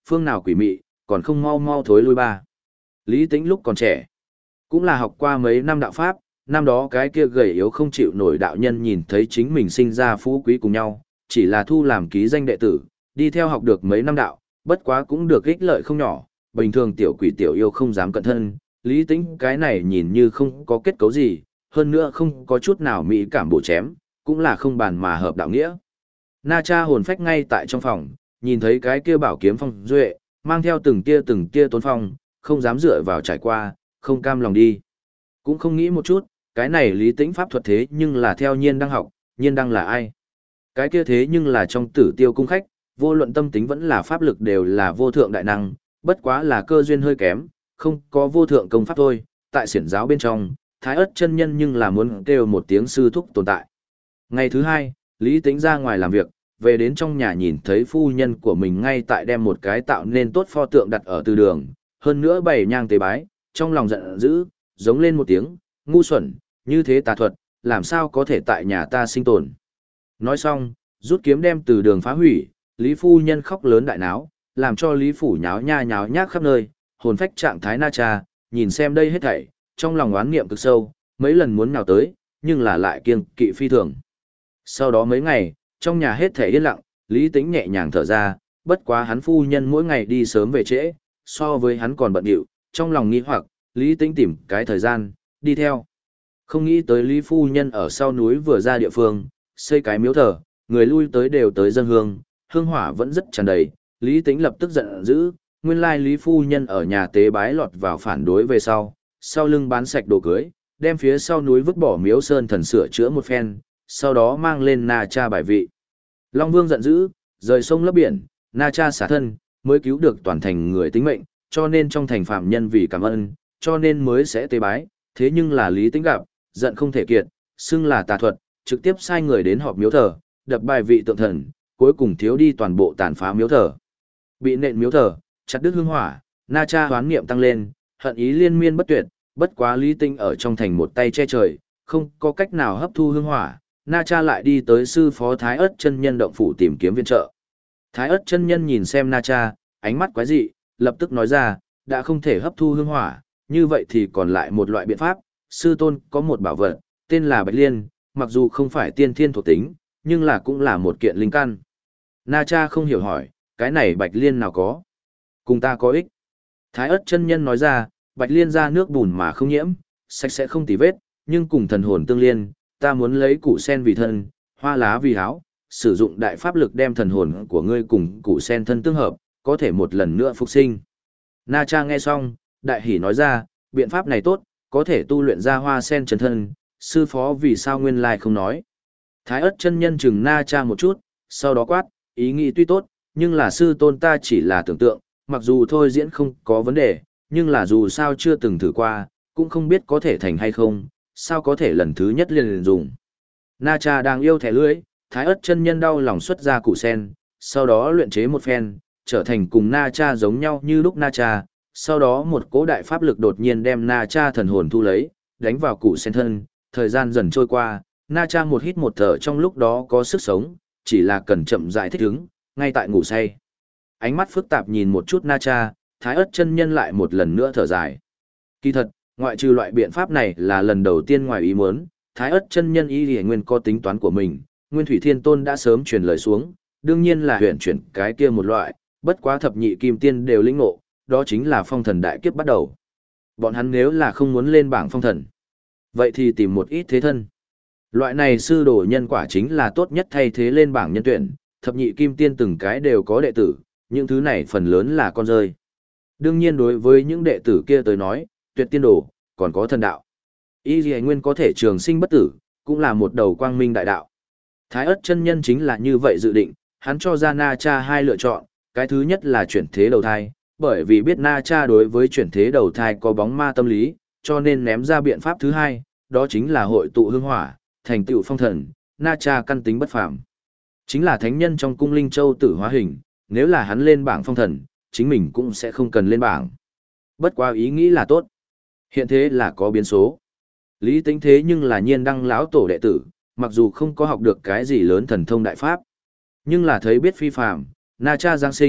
phương nào quỷ mị, còn không mau mau thối lui ba. Lý Tĩnh lúc còn trẻ, cũng là học qua mấy năm đạo pháp, năm đó cái kia gầy yếu không chịu nổi đạo nhân nhìn thấy chính mình sinh ra phú quý cùng nhau, chỉ là thu làm ký danh đệ tử, đi theo học được mấy năm đạo, bất quá cũng được ích lợi không nhỏ, bình thường tiểu quỷ tiểu yêu không dám cận thân, Lý Tĩnh cái này nhìn như không có kết cấu gì, hơn nữa không có chút nào mỹ cảm bổ chém, cũng là không bàn mà hợp đạo nghĩa. Na Cha hồn phách ngay tại trong phòng, nhìn thấy cái kia bảo kiếm phong duệ, mang theo từng tia từng tia tốn phong, không dám dựa vào trải qua, không cam lòng đi. Cũng không nghĩ một chút, cái này Lý Tĩnh pháp thuật thế nhưng là theo Nhiên Đăng học, Nhiên Đăng là ai? Cái kia thế nhưng là trong Tử Tiêu cung khách, vô luận tâm tính vẫn là pháp lực đều là vô thượng đại năng, bất quá là cơ duyên hơi kém, không có vô thượng công pháp thôi. Tại xiển giáo bên trong, Thái Ức chân nhân nhưng là muốn kêu một tiếng sư thúc tồn tại. Ngày thứ hai, Lý Tĩnh ra ngoài làm việc, về đến trong nhà nhìn thấy phu nhân của mình ngay tại đem một cái tạo nên tốt pho tượng đặt ở từ đường, hơn nữa bày nhang tế bái, trong lòng giận dữ, giống lên một tiếng, ngu xuẩn, như thế tà thuật, làm sao có thể tại nhà ta sinh tồn. Nói xong, rút kiếm đem từ đường phá hủy, Lý phu nhân khóc lớn đại náo, làm cho Lý phủ nháo nha nháo nhác khắp nơi, hồn phách trạng thái Na Cha, nhìn xem đây hết thảy, trong lòng oán niệm cực sâu, mấy lần muốn nhào tới, nhưng là lại kiêng kỵ phi thường. Sau đó mấy ngày, trong nhà hết thảy yên lặng, Lý Tĩnh nhẹ nhàng thở ra, bất quá hắn phu nhân mỗi ngày đi sớm về trễ, so với hắn còn bận rộn, trong lòng nghi hoặc, Lý Tĩnh tìm cái thời gian, đi theo. Không nghĩ tới Lý phu nhân ở sau núi vừa ra địa phương, xây cái miếu thờ, người lui tới đều tới dâng hương, hương hỏa vẫn rất tràn đầy, Lý Tĩnh lập tức giận dữ, nguyên lai Lý phu nhân ở nhà tế bái lọt vào phản đối về sau, sau lưng bán sạch đồ cưới, đem phía sau núi vứt bỏ miếu sơn thần sửa chữa một phen, sau đó mang lên Na Cha bài vị. Long Vương giận dữ, rời sông lấp biển, Na Cha xả thân, mới cứu được toàn thành người tính mệnh, cho nên trong thành phạm nhân vì cảm ơn, cho nên mới sẽ tế bái, thế nhưng là Lý Tĩnh gặp, giận không thể kiệt, xưng là tà thuật, trực tiếp sai người đến họp miếu thờ, đập bài vị tượng thần, cuối cùng thiếu đi toàn bộ tàn phá miếu thờ. Bị nện miếu thờ, chặt đứt hương hỏa, Na Cha hoán niệm tăng lên, hận ý liên miên bất tuyệt, bất quá Lý Tĩnh ở trong thành một tay che trời, không có cách nào hấp thu hương hỏa, Na Cha lại đi tới sư phó Thái Ức chân nhân động phủ tìm kiếm viện trợ. Thái Ức chân nhân nhìn xem Na Cha, ánh mắt quái dị, lập tức nói ra, đã không thể hấp thu hương hỏa, như vậy thì còn lại một loại biện pháp, sư tôn có một bảo vật, tên là Bạch Liên, mặc dù không phải tiên thiên thuộc tính, nhưng là cũng là một kiện linh căn. Na Cha không hiểu hỏi, cái này Bạch Liên nào có? Cùng ta có ích. Thái Ức chân nhân nói ra, Bạch Liên ra nước bùn mà không nhiễm, sạch sẽ không tì vết, nhưng cùng thần hồn tương liên, ta muốn lấy củ sen vì thân, hoa lá vì áo, sử dụng đại pháp lực đem thần hồn của ngươi cùng củ sen thân tương hợp, có thể một lần nữa phục sinh. Na Cha nghe xong, đại hỉ nói ra, biện pháp này tốt, có thể tu luyện ra hoa sen chân thân, sư phó vì sao nguyên lai không nói. Thái Ức chân nhân chừng Na Cha một chút, sau đó quát, ý nghĩ tuy tốt, nhưng là sư tôn ta chỉ là tưởng tượng, mặc dù thôi diễn không có vấn đề, nhưng là dù sao chưa từng thử qua, cũng không biết có thể thành hay không, sao có thể lần thứ nhất liền liền dùng. Na Cha đang yêu thẻ lưỡi, Thái Ức chân nhân đau lòng xuất ra củ sen, sau đó luyện chế một phen, trở thành cùng Na Cha giống nhau như lúc Na Cha, sau đó một cỗ đại pháp lực đột nhiên đem Na Cha thần hồn thu lấy, đánh vào củ sen thân, thời gian dần trôi qua, Na Cha một hít một thở trong lúc đó có sức sống, chỉ là cần chậm rãi thích ứng, ngay tại ngủ say. Ánh mắt phức tạp nhìn một chút Na Cha, Thái Ức chân nhân lại một lần nữa thở dài. Kỳ thật, ngoại trừ loại biện pháp này là lần đầu tiên ngoài ý muốn, Thái Ức chân nhân y liễu nguyên có tính toán của mình, Nguyên Thủy Thiên Tôn đã sớm truyền lời xuống, đương nhiên là huyền chuyển cái kia một loại, bất quá thập nhị kim tiên đều lĩnh ngộ, đó chính là phong thần đại kiếp bắt đầu. Bọn hắn nếu là không muốn lên bảng phong thần, vậy thì tìm một ít thế thân. Loại này sư đồ nhân quả chính là tốt nhất thay thế lên bảng nhân tuyển, thập nhị kim tiên từng cái đều có đệ tử, những thứ này phần lớn là con rơi. Đương nhiên đối với những đệ tử kia tới nói, tuyệt tiên đồ, còn có thần đạo. Y Lì Nguyên có thể trường sinh bất tử, cũng là một đầu quang minh đại đạo. Thái Ức chân nhân chính là như vậy dự định, hắn cho ra Na Cha hai lựa chọn, cái thứ nhất là chuyển thế đầu thai, bởi vì biết Na Cha đối với chuyển thế đầu thai có bóng ma tâm lý, cho nên ném ra biện pháp thứ hai, đó chính là hội tụ hương hỏa, thành tựu phong thần, Na Cha căn tính bất phàm. Chính là thánh nhân trong cung Linh Châu tử hóa hình, nếu là hắn lên bảng phong thần, chính mình cũng sẽ không cần lên bảng. Bất quá ý nghĩ là tốt. Hiện thế là có biến số. Lý Tĩnh thế nhưng là Nhiên Đăng lão tổ đệ tử, mặc dù không có học được cái gì lớn thần thông đại pháp, nhưng là thấy biết phi phàm, Na Cha giáng sinh,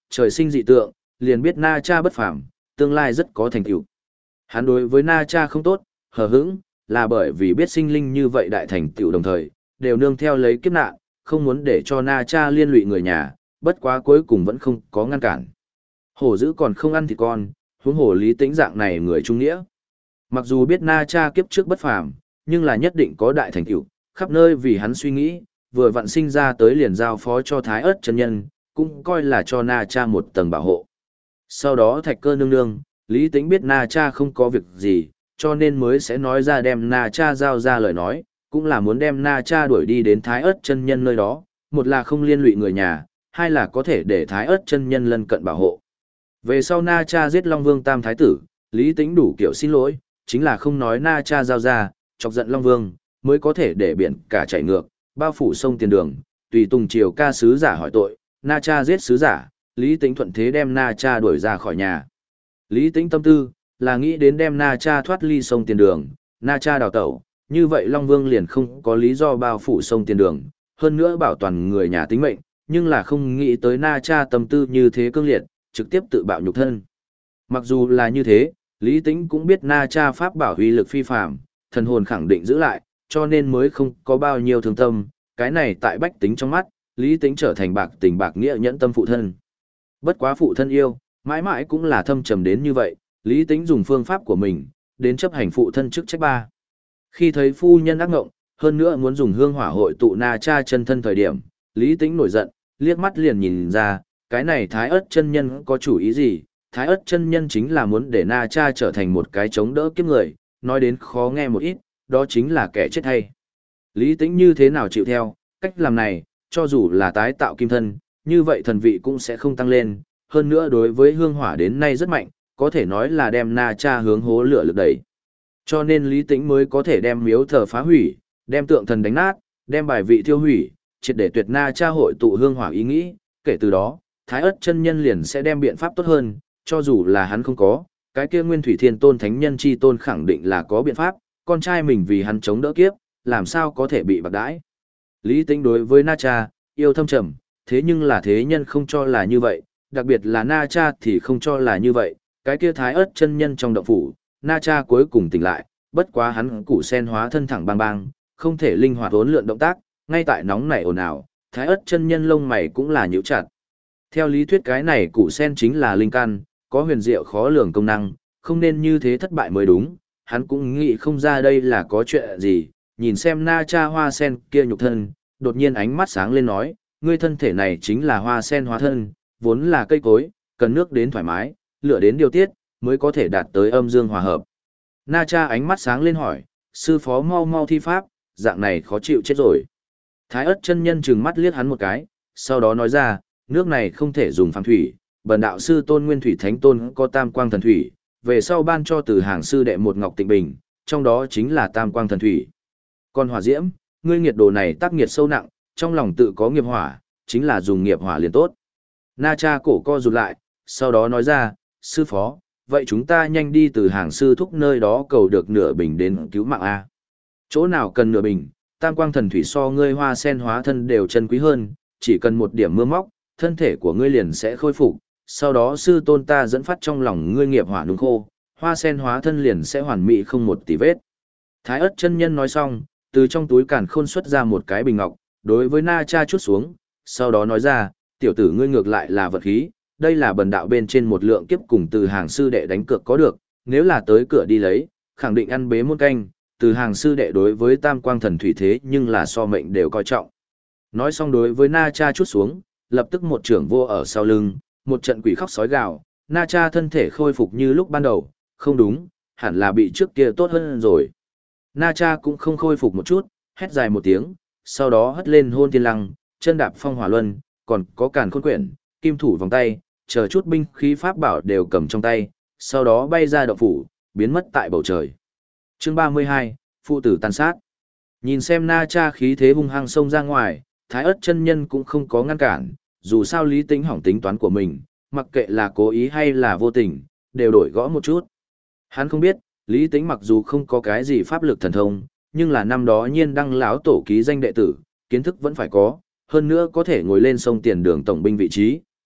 trời sinh dị tượng, liền biết Na Cha bất phàm, tương lai rất có thành tựu. Hắn đối với Na Cha không tốt, hờ hững, là bởi vì biết sinh linh như vậy đại thành tựu đồng thời, đều nương theo lấy kiếp nạn, không muốn để cho Na Cha liên lụy người nhà, bất quá cuối cùng vẫn không có ngăn cản. Hổ dữ còn không ăn thịt con, huống hồ Lý Tĩnh dạng này người trung nghĩa. Mặc dù biết Na Cha kiếp trước bất phàm, nhưng là nhất định có đại thành tựu, khắp nơi vì hắn suy nghĩ, vừa vặn sinh ra tới liền giao phó cho Thái Ức chân nhân, cũng coi là cho Na Cha một tầng bảo hộ. Sau đó Thạch Cơ nương nương, Lý Tĩnh biết Na Cha không có việc gì, cho nên mới sẽ nói ra đem Na Cha giao ra lời nói, cũng là muốn đem Na Cha đuổi đi đến Thái Ức chân nhân nơi đó, một là không liên lụy người nhà, hai là có thể để Thái Ức chân nhân lân cận bảo hộ. Về sau Na Cha giết Long Vương Tam Thái tử, Lý Tĩnh đủ kiểu xin lỗi, chính là không nói Na Cha giao ra, chọc giận Long Vương, mới có thể để biển cả chảy ngược, bao phủ sông Tiền Đường, tùy tùng triều ca sứ giả hỏi tội, Na Cha giết sứ giả, Lý Tĩnh thuận thế đem Na Cha đuổi ra khỏi nhà. Lý Tĩnh tâm tư là nghĩ đến đem Na Cha thoát ly sông Tiền Đường, Na Cha đào tẩu, như vậy Long Vương liền không có lý do bao phủ sông Tiền Đường, hơn nữa bảo toàn người nhà tính mệnh, nhưng là không nghĩ tới Na Cha tâm tư như thế cương liệt, trực tiếp tự bạo nhục thân. Mặc dù là như thế, Lý Tĩnh cũng biết Na Cha pháp bảo uy lực phi phàm, thần hồn khẳng định giữ lại, cho nên mới không có bao nhiêu thương tâm, cái này tại bách tính trong mắt, Lý Tĩnh trở thành bạc tình bạc nghĩa nhẫn tâm phụ thân. Bất quá phụ thân yêu, mãi mãi cũng là thâm trầm đến như vậy, Lý Tĩnh dùng phương pháp của mình, đến chấp hành phụ thân chức trách ba. Khi thấy phu nhân ác ngộng, hơn nữa muốn dùng hương hỏa hội tụ Na Cha chân thân thời điểm, Lý Tĩnh nổi giận, liếc mắt liền nhìn ra, cái này Thái Ức chân nhân có chủ ý gì? Thái Ức chân nhân chính là muốn để Na Cha trở thành một cái chống đỡ kiếp người, nói đến khó nghe một ít, đó chính là kẻ chết hay. Lý Tĩnh như thế nào chịu theo, cách làm này, cho dù là tái tạo kim thân, như vậy thần vị cũng sẽ không tăng lên, hơn nữa đối với hương hỏa đến nay rất mạnh, có thể nói là đem Na Cha hướng hố lửa lực đẩy. Cho nên Lý Tĩnh mới có thể đem miếu thờ phá hủy, đem tượng thần đánh nát, đem bài vị thiêu hủy, triệt để tuyệt Na Cha hội tụ hương hỏa ý nghĩ, kể từ đó, Thái Ức chân nhân liền sẽ đem biện pháp tốt hơn, cho dù là hắn không có, cái kia Nguyên Thủy Thiên Tôn Thánh Nhân chi tôn khẳng định là có biện pháp, con trai mình vì hắn chống đỡ kiếp, làm sao có thể bị bạc đãi. Lý Tĩnh đối với Na Cha, yêu thâm trầm, thế nhưng là thế nhân không cho là như vậy, đặc biệt là Na Cha thì không cho là như vậy, cái kia Thái Ức chân nhân trong động phủ, Na Cha cuối cùng tỉnh lại, bất quá hắn củ sen hóa thân thẳng bang bang, không thể linh hoạt uốn lượn động tác, ngay tại nóng nảy ồn ào, Thái Ức chân nhân lông mày cũng là nhíu chặt. Theo lý thuyết cái này củ sen chính là linh căn, có huyền diệu khó lường công năng, không nên như thế thất bại mới đúng, hắn cũng nghĩ không ra đây là có chuyện gì, nhìn xem Na Cha hoa sen kia nhục thân, đột nhiên ánh mắt sáng lên nói, ngươi thân thể này chính là hoa sen hóa thân, vốn là cây cối, cần nước đến thoải mái, lửa đến điều tiết, mới có thể đạt tới âm dương hòa hợp. Na Cha ánh mắt sáng lên hỏi, sư phó mau mau thi pháp, dạng này khó chịu chết rồi. Thái Ức chân nhân trừng mắt liếc hắn một cái, sau đó nói ra, nước này không thể dùng phàm thủy, bần đạo sư tôn Nguyên Thủy Thánh Tôn có tam quang thần thủy, về sau ban cho từ hàng sư đệ một ngọc tịnh bình, trong đó chính là tam quang thần thủy. Còn hỏa diễm, ngươi nghiệt đồ này tác nghiệt sâu nặng, trong lòng tự có nghiệp hỏa, chính là dùng nghiệp hỏa liền tốt. Na Cha cổ co rụt lại, sau đó nói ra, sư phó, vậy chúng ta nhanh đi từ hàng sư thúc nơi đó cầu được nửa bình đến cứu mạng A. Chỗ nào cần nửa bình, tam quang thần thủy so ngươi hoa sen hóa thân đều chân quý hơn, chỉ cần một điểm mưa móc, thân thể của ngươi liền sẽ khôi phục, sau đó sư tôn ta dẫn phát trong lòng ngươi nghiệp hỏa nung khô, hoa sen hóa thân liền sẽ hoàn mỹ không một tì vết. Thái Ức chân nhân nói xong, từ trong túi càn khôn xuất ra một cái bình ngọc, đối với Na Cha chút xuống, sau đó nói ra, tiểu tử ngươi ngược lại là vật khí, đây là bần đạo bên trên một lượng kiếp cùng từ hàng sư đệ đánh cược có được, nếu là tới cửa đi lấy, khẳng định ăn bế muôn canh, từ hàng sư đệ đối với tam quang thần thủy thế nhưng là so mệnh đều coi trọng. Nói xong đối với Na Cha chút xuống, lập tức một trưởng vô ở sau lưng, một trận quỷ khóc sói gào, Na Cha thân thể khôi phục như lúc ban đầu, không đúng, hẳn là bị trước kia tốt hơn rồi. Na Cha cũng không khôi phục một chút, hét dài một tiếng, sau đó hất lên hôn thiên lăng, chân đạp phong hỏa luân, còn có càn khôn quyển, kim thủ vòng tay, chờ chút binh khí pháp bảo đều cầm trong tay, sau đó bay ra động phủ, biến mất tại bầu trời. Chương ba mươi hai, phụ tử tàn sát. Nhìn xem Na Cha khí thế hung hăng xông ra ngoài, Thái Ức chân nhân cũng không có ngăn cản, dù sao Lý Tĩnh hỏng tính toán của mình, mặc kệ là cố ý hay là vô tình, đều đổi gõ một chút. Hắn không biết, Lý Tĩnh mặc dù không có cái gì pháp lực thần thông, nhưng là năm đó nhiên đăng lão tổ ký danh đệ tử, kiến thức vẫn phải có, hơn nữa có thể ngồi lên sông Tiền Đường tổng binh vị trí,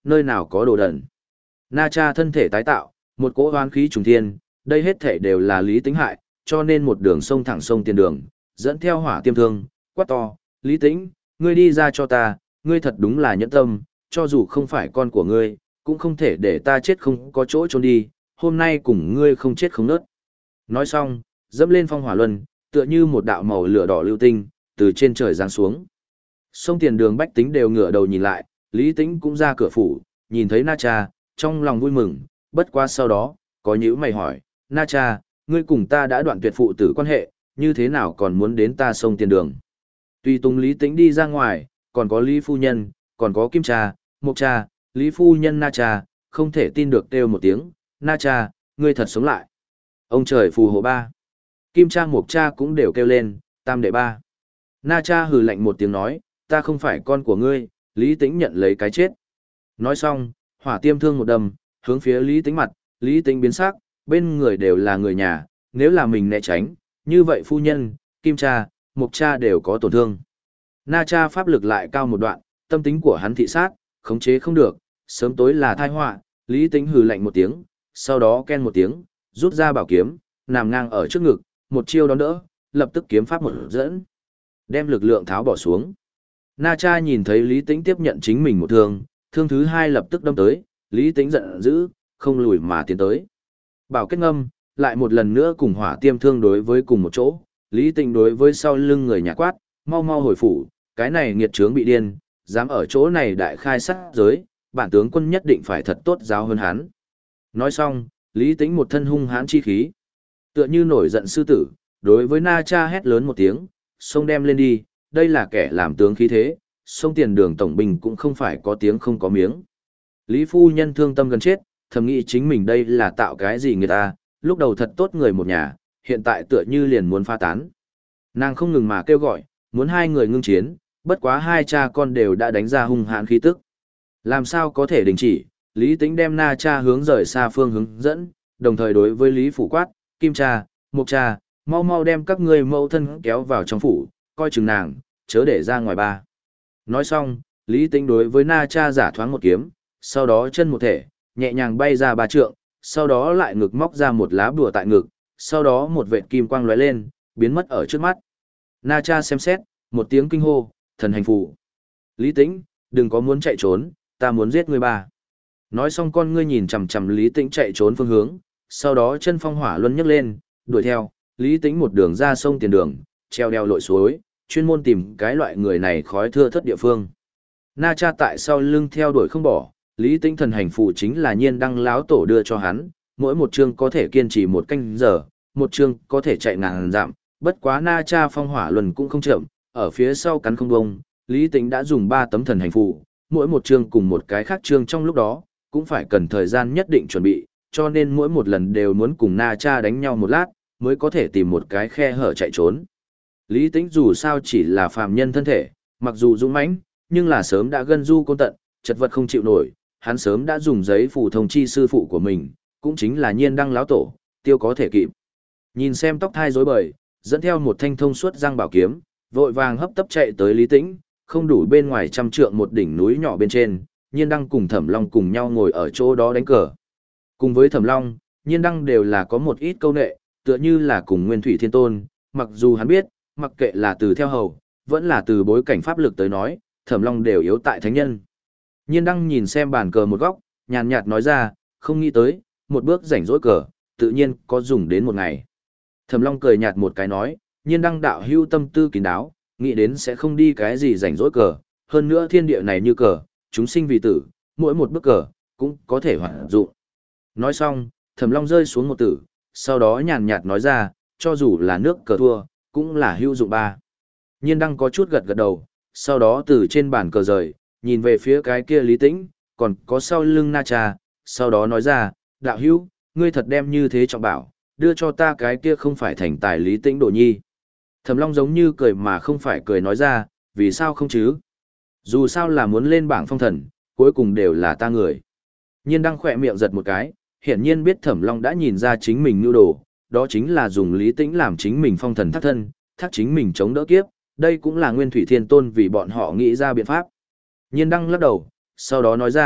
nơi nào có đồ đần. Na Cha thân thể tái tạo, một cỗ hoán khí trùng thiên, đây hết thể đều là Lý Tĩnh hại, cho nên một đường sông thẳng sông tiền đường, dẫn theo hỏa tiêm thương, quát to, Lý Tĩnh, ngươi đi ra cho ta, ngươi thật đúng là nhẫn tâm, cho dù không phải con của ngươi, cũng không thể để ta chết không có chỗ trốn đi, hôm nay cùng ngươi không chết không nớt. Nói xong, dẫm lên phong hỏa luân, tựa như một đạo màu lửa đỏ lưu tinh, từ trên trời giáng xuống. Sông tiền đường bách tính đều ngửa đầu nhìn lại, Lý Tĩnh cũng ra cửa phủ, nhìn thấy Na Cha, trong lòng vui mừng, bất qua sau đó, có nhữ mày hỏi, Na Cha, ngươi cùng ta đã đoạn tuyệt phụ tử quan hệ, như thế nào còn muốn đến ta sông tiền đường? Tùy tùng Lý Tĩnh đi ra ngoài, còn có Lý Phu Nhân, còn có Kim Cha, Mộc Cha, Lý Phu Nhân Na Cha, không thể tin được kêu một tiếng, Na Cha, ngươi thật sống lại. Ông trời phù hộ ba. Kim Cha Mộc Cha cũng đều kêu lên, tam đệ ba. Na Cha hừ lạnh một tiếng nói, ta không phải con của ngươi, Lý Tĩnh nhận lấy cái chết. Nói xong, hỏa tiêm thương một đầm, hướng phía Lý Tĩnh mặt, Lý Tĩnh biến sắc, bên người đều là người nhà, nếu là mình né tránh, như vậy phu nhân, Kim Cha, Mộc Cha đều có tổn thương. Na Cha pháp lực lại cao một đoạn, tâm tính của hắn thị sát, khống chế không được, sớm tối là tai họa, Lý Tĩnh hừ lạnh một tiếng, sau đó ken một tiếng, rút ra bảo kiếm, nằm ngang ở trước ngực, một chiêu đón đỡ, lập tức kiếm pháp một dẫn, đem lực lượng tháo bỏ xuống. Na Cha nhìn thấy Lý Tĩnh tiếp nhận chính mình một thương, thương thứ hai lập tức đâm tới, Lý Tĩnh giận dữ, không lùi mà tiến tới. Bảo kết ngâm, lại một lần nữa cùng hỏa tiêm thương đối với cùng một chỗ, Lý Tĩnh đối với sau lưng người nhà quát, mau mau hồi phủ, cái này nghiệt trướng bị điên, dám ở chỗ này đại khai sát giới, bản tướng quân nhất định phải thật tốt giáo hơn hắn. Nói xong, Lý Tĩnh một thân hung hãn chi khí, tựa như nổi giận sư tử, đối với Na Cha hét lớn một tiếng, xông đem lên đi, đây là kẻ làm tướng khí thế, xông tiền đường tổng binh cũng không phải có tiếng không có miếng. Lý Phu Nhân thương tâm gần chết, thầm nghĩ chính mình đây là tạo cái gì người ta, lúc đầu thật tốt người một nhà, hiện tại tựa như liền muốn pha tán. Nàng không ngừng mà kêu gọi, muốn hai người ngưng chiến, bất quá hai cha con đều đã đánh ra hung hãn khí tức. Làm sao có thể đình chỉ, Lý Tĩnh đem Na Cha hướng rời xa phương hướng dẫn, đồng thời đối với Lý Phủ quát, Kim Cha, Mộc Cha, mau mau đem các ngươi mẫu thân kéo vào trong phủ, coi chừng nàng, chớ để ra ngoài ba. Nói xong, Lý Tĩnh đối với Na Cha giả thoáng một kiếm, sau đó chân một thể, nhẹ nhàng bay ra ba trượng, sau đó lại ngực móc ra một lá bùa tại ngực, sau đó một vệt kim quang lóe lên, biến mất ở trước mắt. Na Cha xem xét, một tiếng kinh hô, thần hành phù. Lý Tĩnh, đừng có muốn chạy trốn, ta muốn giết ngươi ba. Nói xong con ngươi nhìn chằm chằm Lý Tĩnh chạy trốn phương hướng, sau đó chân phong hỏa luân nhấc lên, đuổi theo, Lý Tĩnh một đường ra sông tiền đường, treo đeo lội suối, chuyên môn tìm cái loại người này khói thưa thất địa phương. Na Cha tại sau lưng theo đuổi không bỏ, Lý Tĩnh thần hành phù chính là nhiên đăng láo tổ đưa cho hắn, mỗi một chương có thể kiên trì một canh giờ, một chương có thể chạy ngàn dặm, bất quá Na Cha phong hỏa luân cũng không chậm, ở phía sau cắn không bông, Lý Tĩnh đã dùng ba tấm thần hành phù, mỗi một chương cùng một cái khác chương trong lúc đó, cũng phải cần thời gian nhất định chuẩn bị, cho nên mỗi một lần đều muốn cùng Na Cha đánh nhau một lát, mới có thể tìm một cái khe hở chạy trốn. Lý Tĩnh dù sao chỉ là phàm nhân thân thể, mặc dù dũng mãnh, nhưng là sớm đã gân du côn tận, chật vật không chịu nổi, hắn sớm đã dùng giấy phù thông chi sư phụ của mình, cũng chính là nhiên đăng láo tổ, tiêu có thể kịp. Nhìn xem tóc thai rối bời, dẫn theo một thanh thông suốt răng bảo kiếm, vội vàng hấp tấp chạy tới Lý Tĩnh, không đủ bên ngoài trăm trượng một đỉnh núi nhỏ bên trên, nhiên đăng cùng Thẩm Long cùng nhau ngồi ở chỗ đó đánh cờ. Cùng với Thẩm Long, nhiên đăng đều là có một ít câu nệ, tựa như là cùng Nguyên Thủy Thiên Tôn, mặc dù hắn biết, mặc kệ là từ theo hầu, vẫn là từ bối cảnh pháp lực tới nói, Thẩm Long đều yếu tại thánh nhân. Nhiên đăng nhìn xem bàn cờ một góc, nhàn nhạt nói ra, không nghĩ tới, một bước rảnh rỗi cờ, tự nhiên có dùng đến một ngày. Thẩm Long cười nhạt một cái nói, nhiên đăng đạo hưu tâm tư kín đáo, nghĩ đến sẽ không đi cái gì rảnh rỗi cờ, hơn nữa thiên địa này như cờ, chúng sinh vì tử, mỗi một bước cờ, cũng có thể hoạt dụng. Nói xong, Thẩm Long rơi xuống một tử, sau đó nhàn nhạt nói ra, cho dù là nước cờ thua, cũng là hữu dụng ba. Nhiên đăng có chút gật gật đầu, sau đó từ trên bàn cờ rời, nhìn về phía cái kia Lý Tĩnh, còn có sau lưng Na Cha, sau đó nói ra, đạo hữu, ngươi thật đem như thế trọng bảo, đưa cho ta cái kia không phải thành tài Lý Tĩnh Đồ Nhi. Thẩm Long giống như cười mà không phải cười nói ra, vì sao không chứ? Dù sao là muốn lên bảng phong thần, cuối cùng đều là ta người. Nhiên đăng khỏe miệng giật một cái, hiển nhiên biết Thẩm Long đã nhìn ra chính mình nưu đồ, đó chính là dùng Lý Tĩnh làm chính mình phong thần thác thân, thác chính mình chống đỡ kiếp, đây cũng là Nguyên Thủy Thiên Tôn vì bọn họ nghĩ ra biện pháp. Nhiên đăng lắc đầu, sau đó nói ra,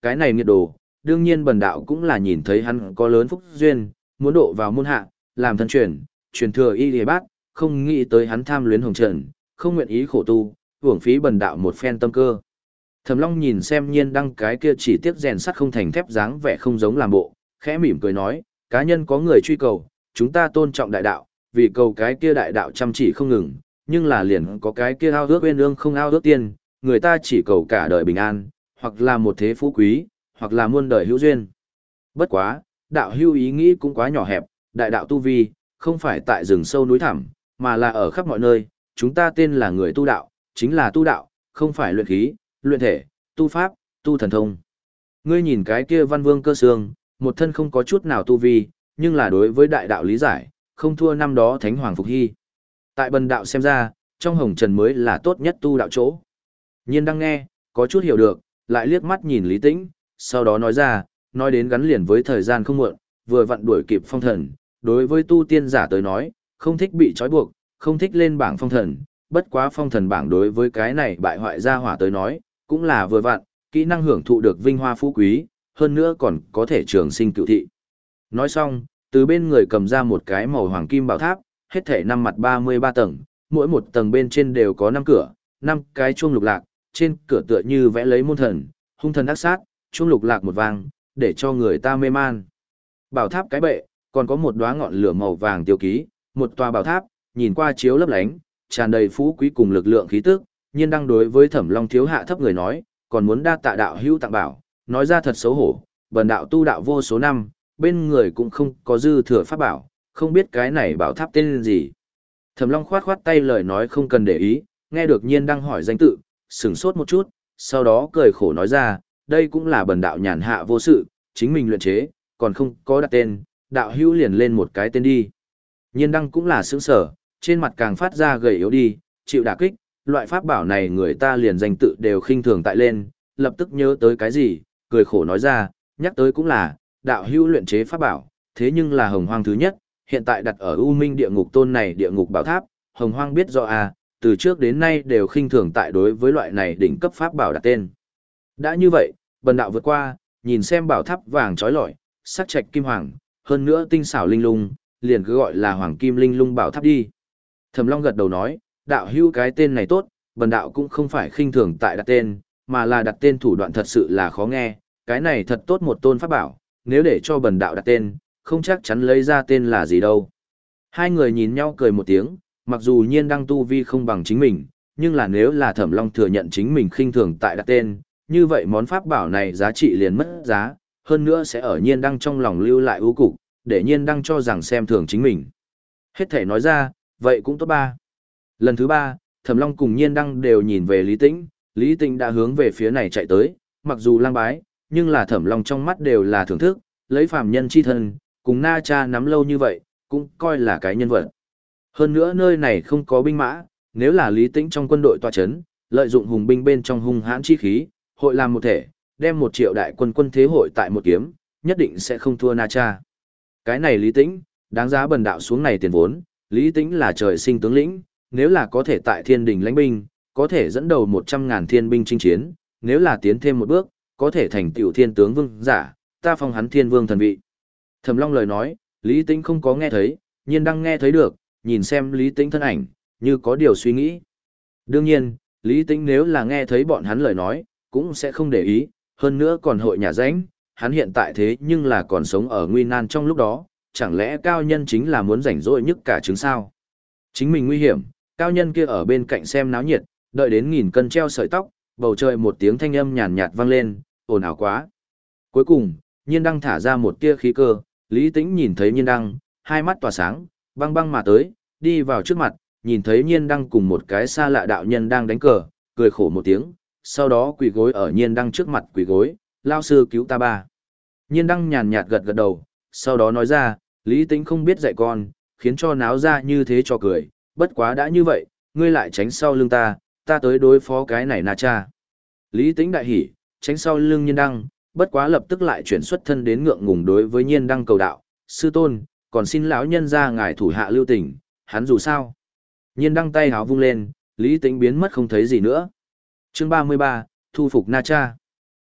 cái này nghiệt đồ, đương nhiên bần đạo cũng là nhìn thấy hắn có lớn phúc duyên, muốn độ vào môn hạ, làm thân truyền, truyền thừa y y bát, không nghĩ tới hắn tham luyến hồng trần, không nguyện ý khổ tu, uổng phí bần đạo một phen tâm cơ. Thẩm Long nhìn xem Nhiên Đăng cái kia chỉ tiếc rèn sắt không thành thép dáng vẻ không giống làm bộ, khẽ mỉm cười nói, cá nhân có người truy cầu, chúng ta tôn trọng đại đạo, vì cầu cái kia đại đạo chăm chỉ không ngừng, nhưng là liền có cái kia ao ước uyên ương không ao ước tiên, người ta chỉ cầu cả đời bình an, hoặc là một thế phú quý, hoặc là muôn đời hữu duyên. Bất quá, đạo hữu ý nghĩ cũng quá nhỏ hẹp, đại đạo tu vi, không phải tại rừng sâu núi thẳm, mà là ở khắp mọi nơi, chúng ta tên là người tu đạo, chính là tu đạo, không phải luyện khí, luyện thể, tu pháp, tu thần thông. Ngươi nhìn cái kia văn vương cơ xương, một thân không có chút nào tu vi, nhưng là đối với đại đạo lý giải, không thua năm đó Thánh Hoàng Phục Hy. Tại bần đạo xem ra, trong hồng trần mới là tốt nhất tu đạo chỗ. Nhiên đang nghe, có chút hiểu được, lại liếc mắt nhìn Lý Tĩnh, sau đó nói ra, nói đến gắn liền với thời gian không muộn, vừa vặn đuổi kịp phong thần, đối với tu tiên giả tới nói, không thích bị trói buộc, không thích lên bảng phong thần, bất quá phong thần bảng đối với cái này bại hoại gia hỏa tới nói, cũng là vừa vặn, kỹ năng hưởng thụ được vinh hoa phú quý, hơn nữa còn có thể trường sinh cựu thị. Nói xong, từ bên người cầm ra một cái màu hoàng kim bảo tháp, hết thể năm mặt ba mươi ba tầng, mỗi một tầng bên trên đều có năm cửa, năm cái chuông lục lạc, trên cửa tựa như vẽ lấy môn thần, hung thần ác sát, chuông lục lạc một vang, để cho người ta mê man. Bảo tháp cái bệ, còn có một đóa ngọn lửa màu vàng tiêu ký, một tòa bảo tháp, nhìn qua chiếu lấp lánh, tràn đầy phú quý cùng lực lượng khí tức, Nhiên đang đối với Thẩm Long thiếu hạ thấp người nói, còn muốn đa tạ đạo hữu tặng bảo, nói ra thật xấu hổ, bần đạo tu đạo vô số năm, bên người cũng không có dư thừa pháp bảo, không biết cái này bảo tháp tên gì. Thẩm Long khoát khoát tay lời nói không cần để ý, nghe được Nhiên đang hỏi danh tự, sửng sốt một chút, sau đó cười khổ nói ra, đây cũng là bần đạo nhàn hạ vô sự, chính mình luyện chế, còn không có đặt tên, đạo hữu liền lên một cái tên đi. Nhiên đăng cũng là sướng sở, trên mặt càng phát ra gầy yếu đi, chịu đả kích, loại pháp bảo này người ta liền danh tự đều khinh thường tại lên, lập tức nhớ tới cái gì, cười khổ nói ra, nhắc tới cũng là, đạo hữu luyện chế pháp bảo, thế nhưng là hồng hoang thứ nhất, hiện tại đặt ở U Minh địa ngục tôn này địa ngục bảo tháp, hồng hoang biết rõ à, từ trước đến nay đều khinh thường tại đối với loại này đỉnh cấp pháp bảo đặt tên. Đã như vậy, bần đạo vượt qua, nhìn xem bảo tháp vàng trói lọi, sắc trạch kim hoàng, hơn nữa tinh xảo linh lung, liền cứ gọi là hoàng kim linh lung bảo tháp đi. Thẩm Long gật đầu nói, đạo hữu cái tên này tốt, bần đạo cũng không phải khinh thường tại đặt tên, mà là đặt tên thủ đoạn thật sự là khó nghe, cái này thật tốt một tôn pháp bảo, nếu để cho bần đạo đặt tên, không chắc chắn lấy ra tên là gì đâu. Hai người nhìn nhau cười một tiếng, mặc dù Nhiên đăng tu vi không bằng chính mình, nhưng là nếu là Thẩm Long thừa nhận chính mình khinh thường tại đặt tên, như vậy món pháp bảo này giá trị liền mất giá, hơn nữa sẽ ở Nhiên đăng trong lòng lưu lại ưu cục, để Nhiên đăng cho rằng xem thường chính mình. Hết thể nói ra, vậy cũng tốt ba. Lần thứ ba, Thẩm Long cùng Nhiên đăng đều nhìn về Lý Tĩnh, Lý Tĩnh đã hướng về phía này chạy tới, mặc dù lang bái, nhưng là Thẩm Long trong mắt đều là thưởng thức, lấy phàm nhân chi thân, cùng Na Cha nắm lâu như vậy, cũng coi là cái nhân vật. Hơn nữa nơi này không có binh mã, nếu là Lý Tĩnh trong quân đội tọa chấn, lợi dụng hùng binh bên trong hung hãn chi khí, hội làm một thể, đem một triệu đại quân quân thế hội tại một kiếm, nhất định sẽ không thua Na Cha. Cái này Lý Tĩnh, đáng giá bần đạo xuống này tiền vốn, Lý Tĩnh là trời sinh tướng lĩnh, nếu là có thể tại thiên đình lãnh binh, có thể dẫn đầu một trăm ngàn thiên binh chinh chiến, nếu là tiến thêm một bước, có thể thành tiểu thiên tướng vương giả, ta phong hắn thiên vương thần vị. Thẩm Long lời nói, Lý Tĩnh không có nghe thấy, Nhiên đăng nghe thấy được, nhìn xem Lý Tĩnh thân ảnh, như có điều suy nghĩ. Đương nhiên, Lý Tĩnh nếu là nghe thấy bọn hắn lời nói, cũng sẽ không để ý, hơn nữa còn hội nhà ránh, hắn hiện tại thế nhưng là còn sống ở nguy nan trong lúc đó, chẳng lẽ cao nhân chính là muốn rảnh rỗi nhất cả chứng sao? Chính mình nguy hiểm, cao nhân kia ở bên cạnh xem náo nhiệt, đợi đến nghìn cân treo sợi tóc, bầu trời một tiếng thanh âm nhàn nhạt vang lên, ồn ào quá. Cuối cùng, Nhiên đăng thả ra một tia khí cơ, Lý Tĩnh nhìn thấy Nhiên đăng, hai mắt tỏa sáng, băng băng mà tới, đi vào trước mặt, nhìn thấy Nhiên đăng cùng một cái xa lạ đạo nhân đang đánh cờ, cười khổ một tiếng, sau đó quỳ gối ở Nhiên đăng trước mặt quỳ gối, lao sư cứu ta ba. Nhiên đăng nhàn nhạt gật gật đầu, sau đó nói ra, Lý Tĩnh không biết dạy con, khiến cho náo ra như thế cho cười, bất quá đã như vậy, ngươi lại tránh sau lưng ta, ta tới đối phó cái này Na Cha. Lý Tĩnh đại hỉ, tránh sau lưng Nhiên đăng, bất quá lập tức lại chuyển xuất thân đến ngượng ngùng đối với Nhiên đăng cầu đạo, sư tôn, còn xin lão nhân ra ngài thủ hạ lưu tình, hắn dù sao. Nhiên đăng tay háo vung lên, Lý Tĩnh biến mất không thấy gì nữa. Chương ba mươi ba, thu phục Na Cha.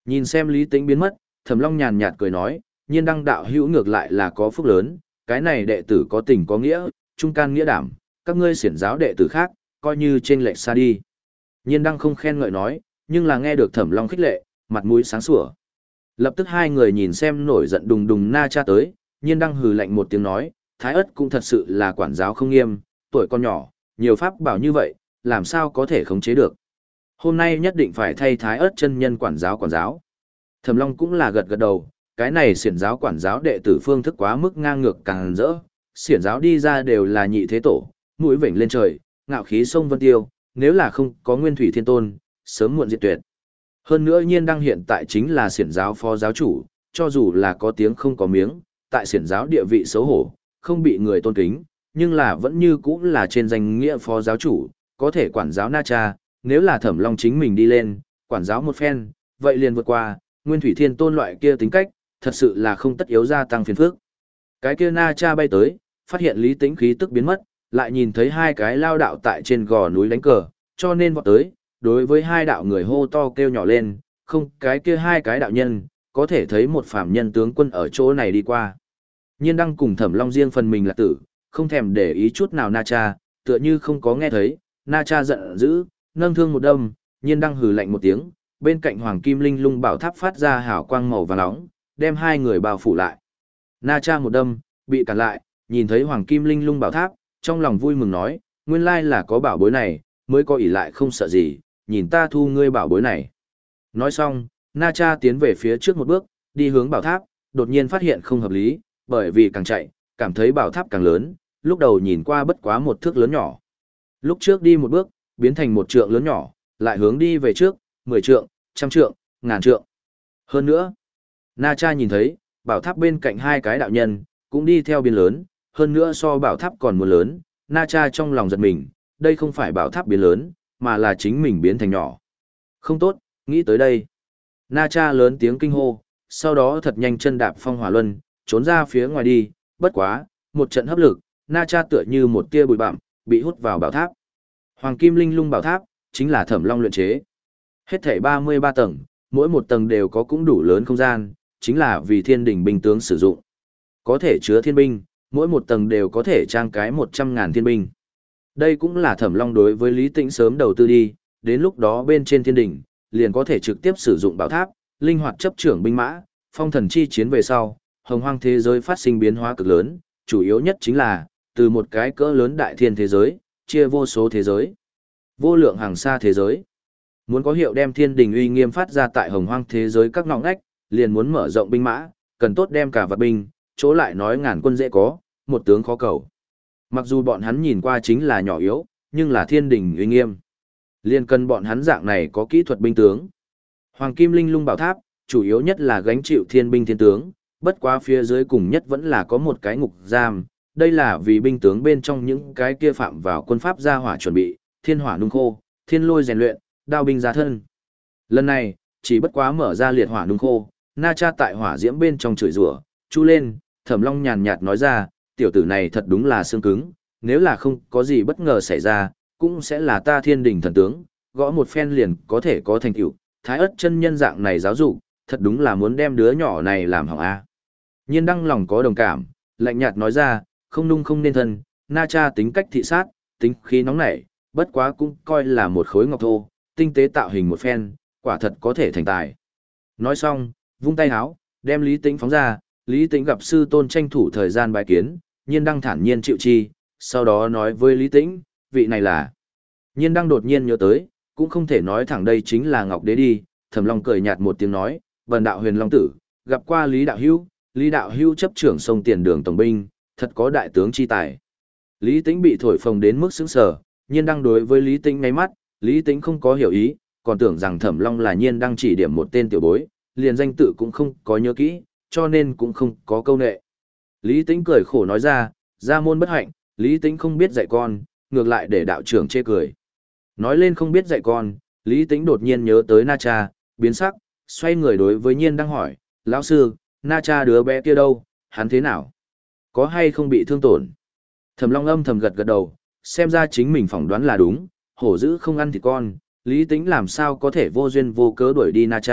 Nhìn xem Lý Tĩnh biến mất, Thẩm Long nhàn nhạt cười nói, Nhiên Đăng đạo hữu ngược lại là có phúc lớn, cái này đệ tử có tình có nghĩa, trung can nghĩa đảm, các ngươi xiển giáo đệ tử khác, coi như trên lệch xa đi. Nhiên Đăng không khen ngợi nói, nhưng là nghe được Thẩm Long khích lệ, mặt mũi sáng sủa. Lập tức hai người nhìn xem nổi giận đùng đùng Na Cha tới, Nhiên Đăng hừ lạnh một tiếng nói, Thái Ất cũng thật sự là quản giáo không nghiêm, tuổi con nhỏ, nhiều pháp bảo như vậy, làm sao có thể khống chế được. Hôm nay nhất định phải thay Thái Ất chân nhân quản giáo quản giáo. Thẩm Long cũng là gật gật đầu, cái này xiển giáo quản giáo đệ tử phương thức quá mức ngang ngược càng rỡ, xiển giáo đi ra đều là nhị thế tổ, mũi vểnh lên trời, ngạo khí sông vân tiêu, nếu là không có Nguyên Thủy Thiên Tôn, sớm muộn diệt tuyệt. Hơn nữa Nhiên Đăng hiện tại chính là xiển giáo phó giáo chủ, cho dù là có tiếng không có miếng, tại xiển giáo địa vị xấu hổ, không bị người tôn kính, nhưng là vẫn như cũ là trên danh nghĩa phó giáo chủ, có thể quản giáo Na Cha, nếu là Thẩm Long chính mình đi lên, quản giáo một phen, vậy liền vượt qua, Nguyên Thủy Thiên Tôn loại kia tính cách, thật sự là không tất yếu gia tăng phiền phức. Cái kia Na Cha bay tới, phát hiện Lý Tĩnh khí tức biến mất, lại nhìn thấy hai cái lao đạo tại trên gò núi đánh cờ, cho nên vọt tới, đối với hai đạo người hô to kêu nhỏ lên, không, cái kia hai cái đạo nhân, có thể thấy một phàm nhân tướng quân ở chỗ này đi qua. Nhiên Đăng cùng Thẩm Long riêng phần mình là tử, không thèm để ý chút nào Na Cha, tựa như không có nghe thấy, Na Cha giận dữ, nâng thương một đâm, Nhiên Đăng hừ lạnh một tiếng, bên cạnh Hoàng Kim Linh Lung Bảo Tháp phát ra hào quang màu vàng nóng, đem hai người bao phủ lại. Na Cha một đâm, bị cản lại, nhìn thấy Hoàng Kim Linh Lung Bảo Tháp, trong lòng vui mừng nói, nguyên lai là có bảo bối này, mới có ỷ lại không sợ gì, nhìn ta thu ngươi bảo bối này. Nói xong, Na Cha tiến về phía trước một bước, đi hướng bảo tháp, đột nhiên phát hiện không hợp lý, bởi vì càng chạy, cảm thấy bảo tháp càng lớn, lúc đầu nhìn qua bất quá một thước lớn nhỏ. Lúc trước đi một bước, biến thành một trượng lớn nhỏ, lại hướng đi về trước, mười trượng, trăm trượng, ngàn trượng. Hơn nữa, Na Cha nhìn thấy, bảo tháp bên cạnh hai cái đạo nhân, cũng đi theo biến lớn, hơn nữa so bảo tháp còn muốn lớn, Na Cha trong lòng giật mình, đây không phải bảo tháp biến lớn, mà là chính mình biến thành nhỏ. Không tốt, nghĩ tới đây. Na Cha lớn tiếng kinh hô, sau đó thật nhanh chân đạp phong hỏa luân, trốn ra phía ngoài đi, bất quá, một trận hấp lực, Na Cha tựa như một tia bụi bặm, bị hút vào bảo tháp. Hoàng Kim Linh Lung Bảo Tháp, chính là Thẩm Long luyện chế. Hết thảy ba mươi ba tầng, mỗi một tầng đều có cũng đủ lớn không gian, chính là vì thiên đình binh tướng sử dụng. Có thể chứa thiên binh, mỗi một tầng đều có thể trang cái một trăm ngàn thiên binh. Đây cũng là Thẩm Long đối với Lý Tĩnh sớm đầu tư đi, đến lúc đó bên trên thiên đỉnh, liền có thể trực tiếp sử dụng bảo tháp, linh hoạt chấp trưởng binh mã, phong thần chi chiến về sau, hồng hoang thế giới phát sinh biến hóa cực lớn, chủ yếu nhất chính là, từ một cái cỡ lớn đại thiên thế giới, chia vô số thế giới, vô lượng hàng xa thế giới. Muốn có hiệu đem thiên đình uy nghiêm phát ra tại hồng hoang thế giới các ngõ ngách, liền muốn mở rộng binh mã, cần tốt đem cả vật binh, chỗ lại nói ngàn quân dễ có, một tướng khó cầu. Mặc dù bọn hắn nhìn qua chính là nhỏ yếu, nhưng là thiên đình uy nghiêm. Liên cần bọn hắn dạng này có kỹ thuật binh tướng. Hoàng Kim Linh Lung Bảo Tháp, chủ yếu nhất là gánh chịu thiên binh thiên tướng, bất quá phía dưới cùng nhất vẫn là có một cái ngục giam. Đây là vì binh tướng bên trong những cái kia phạm vào quân pháp gia hỏa chuẩn bị, thiên hỏa nung khô, thiên lôi rèn luyện, đao binh ra thân. Lần này, chỉ bất quá mở ra liệt hỏa nung khô, Na Cha tại hỏa diễm bên trong chửi rủa, chu lên, Thẩm Long nhàn nhạt nói ra, tiểu tử này thật đúng là xương cứng, nếu là không có gì bất ngờ xảy ra, cũng sẽ là ta thiên đình thần tướng, gõ một phen liền có thể có thành tựu. Thái Ất chân nhân dạng này giáo dục, thật đúng là muốn đem đứa nhỏ này làm hỏng a. Nhiên Đăng lòng có đồng cảm, lạnh nhạt nói ra, không nung không nên thân, Na Cha tính cách thị sát, tính khí nóng nảy, bất quá cũng coi là một khối ngọc thô, tinh tế tạo hình một phen, quả thật có thể thành tài. Nói xong, vung tay háo, đem Lý Tĩnh phóng ra, Lý Tĩnh gặp sư tôn tranh thủ thời gian bái kiến, Nhiên Đăng thản nhiên chịu chi, sau đó nói với Lý Tĩnh, vị này là. Nhiên Đăng đột nhiên nhớ tới, cũng không thể nói thẳng đây chính là Ngọc Đế đi, Thẩm Long cười nhạt một tiếng nói, Vân đạo huyền long tử, gặp qua Lý đạo hữu, Lý đạo hữu chấp trưởng sông tiền đường tổng binh, thật có đại tướng chi tài. Lý Tĩnh bị thổi phồng đến mức sững sờ, Nhiên Đăng đối với Lý Tĩnh ngay mắt, Lý Tĩnh không có hiểu ý, còn tưởng rằng Thẩm Long là Nhiên Đăng chỉ điểm một tên tiểu bối, liền danh tự cũng không có nhớ kỹ, cho nên cũng không có câu nệ. Lý Tĩnh cười khổ nói ra, gia môn bất hạnh, Lý Tĩnh không biết dạy con, ngược lại để đạo trưởng chê cười. Nói lên không biết dạy con, Lý Tĩnh đột nhiên nhớ tới Na Cha, biến sắc, xoay người đối với Nhiên Đăng hỏi, lão sư, Na Cha đứa bé kia đâu, hắn thế nào? Có hay không bị thương tổn? Thẩm Long âm thầm gật gật đầu, xem ra chính mình phỏng đoán là đúng, hổ dữ không ăn thịt con, Lý Tĩnh làm sao có thể vô duyên vô cớ đuổi đi Na Cha,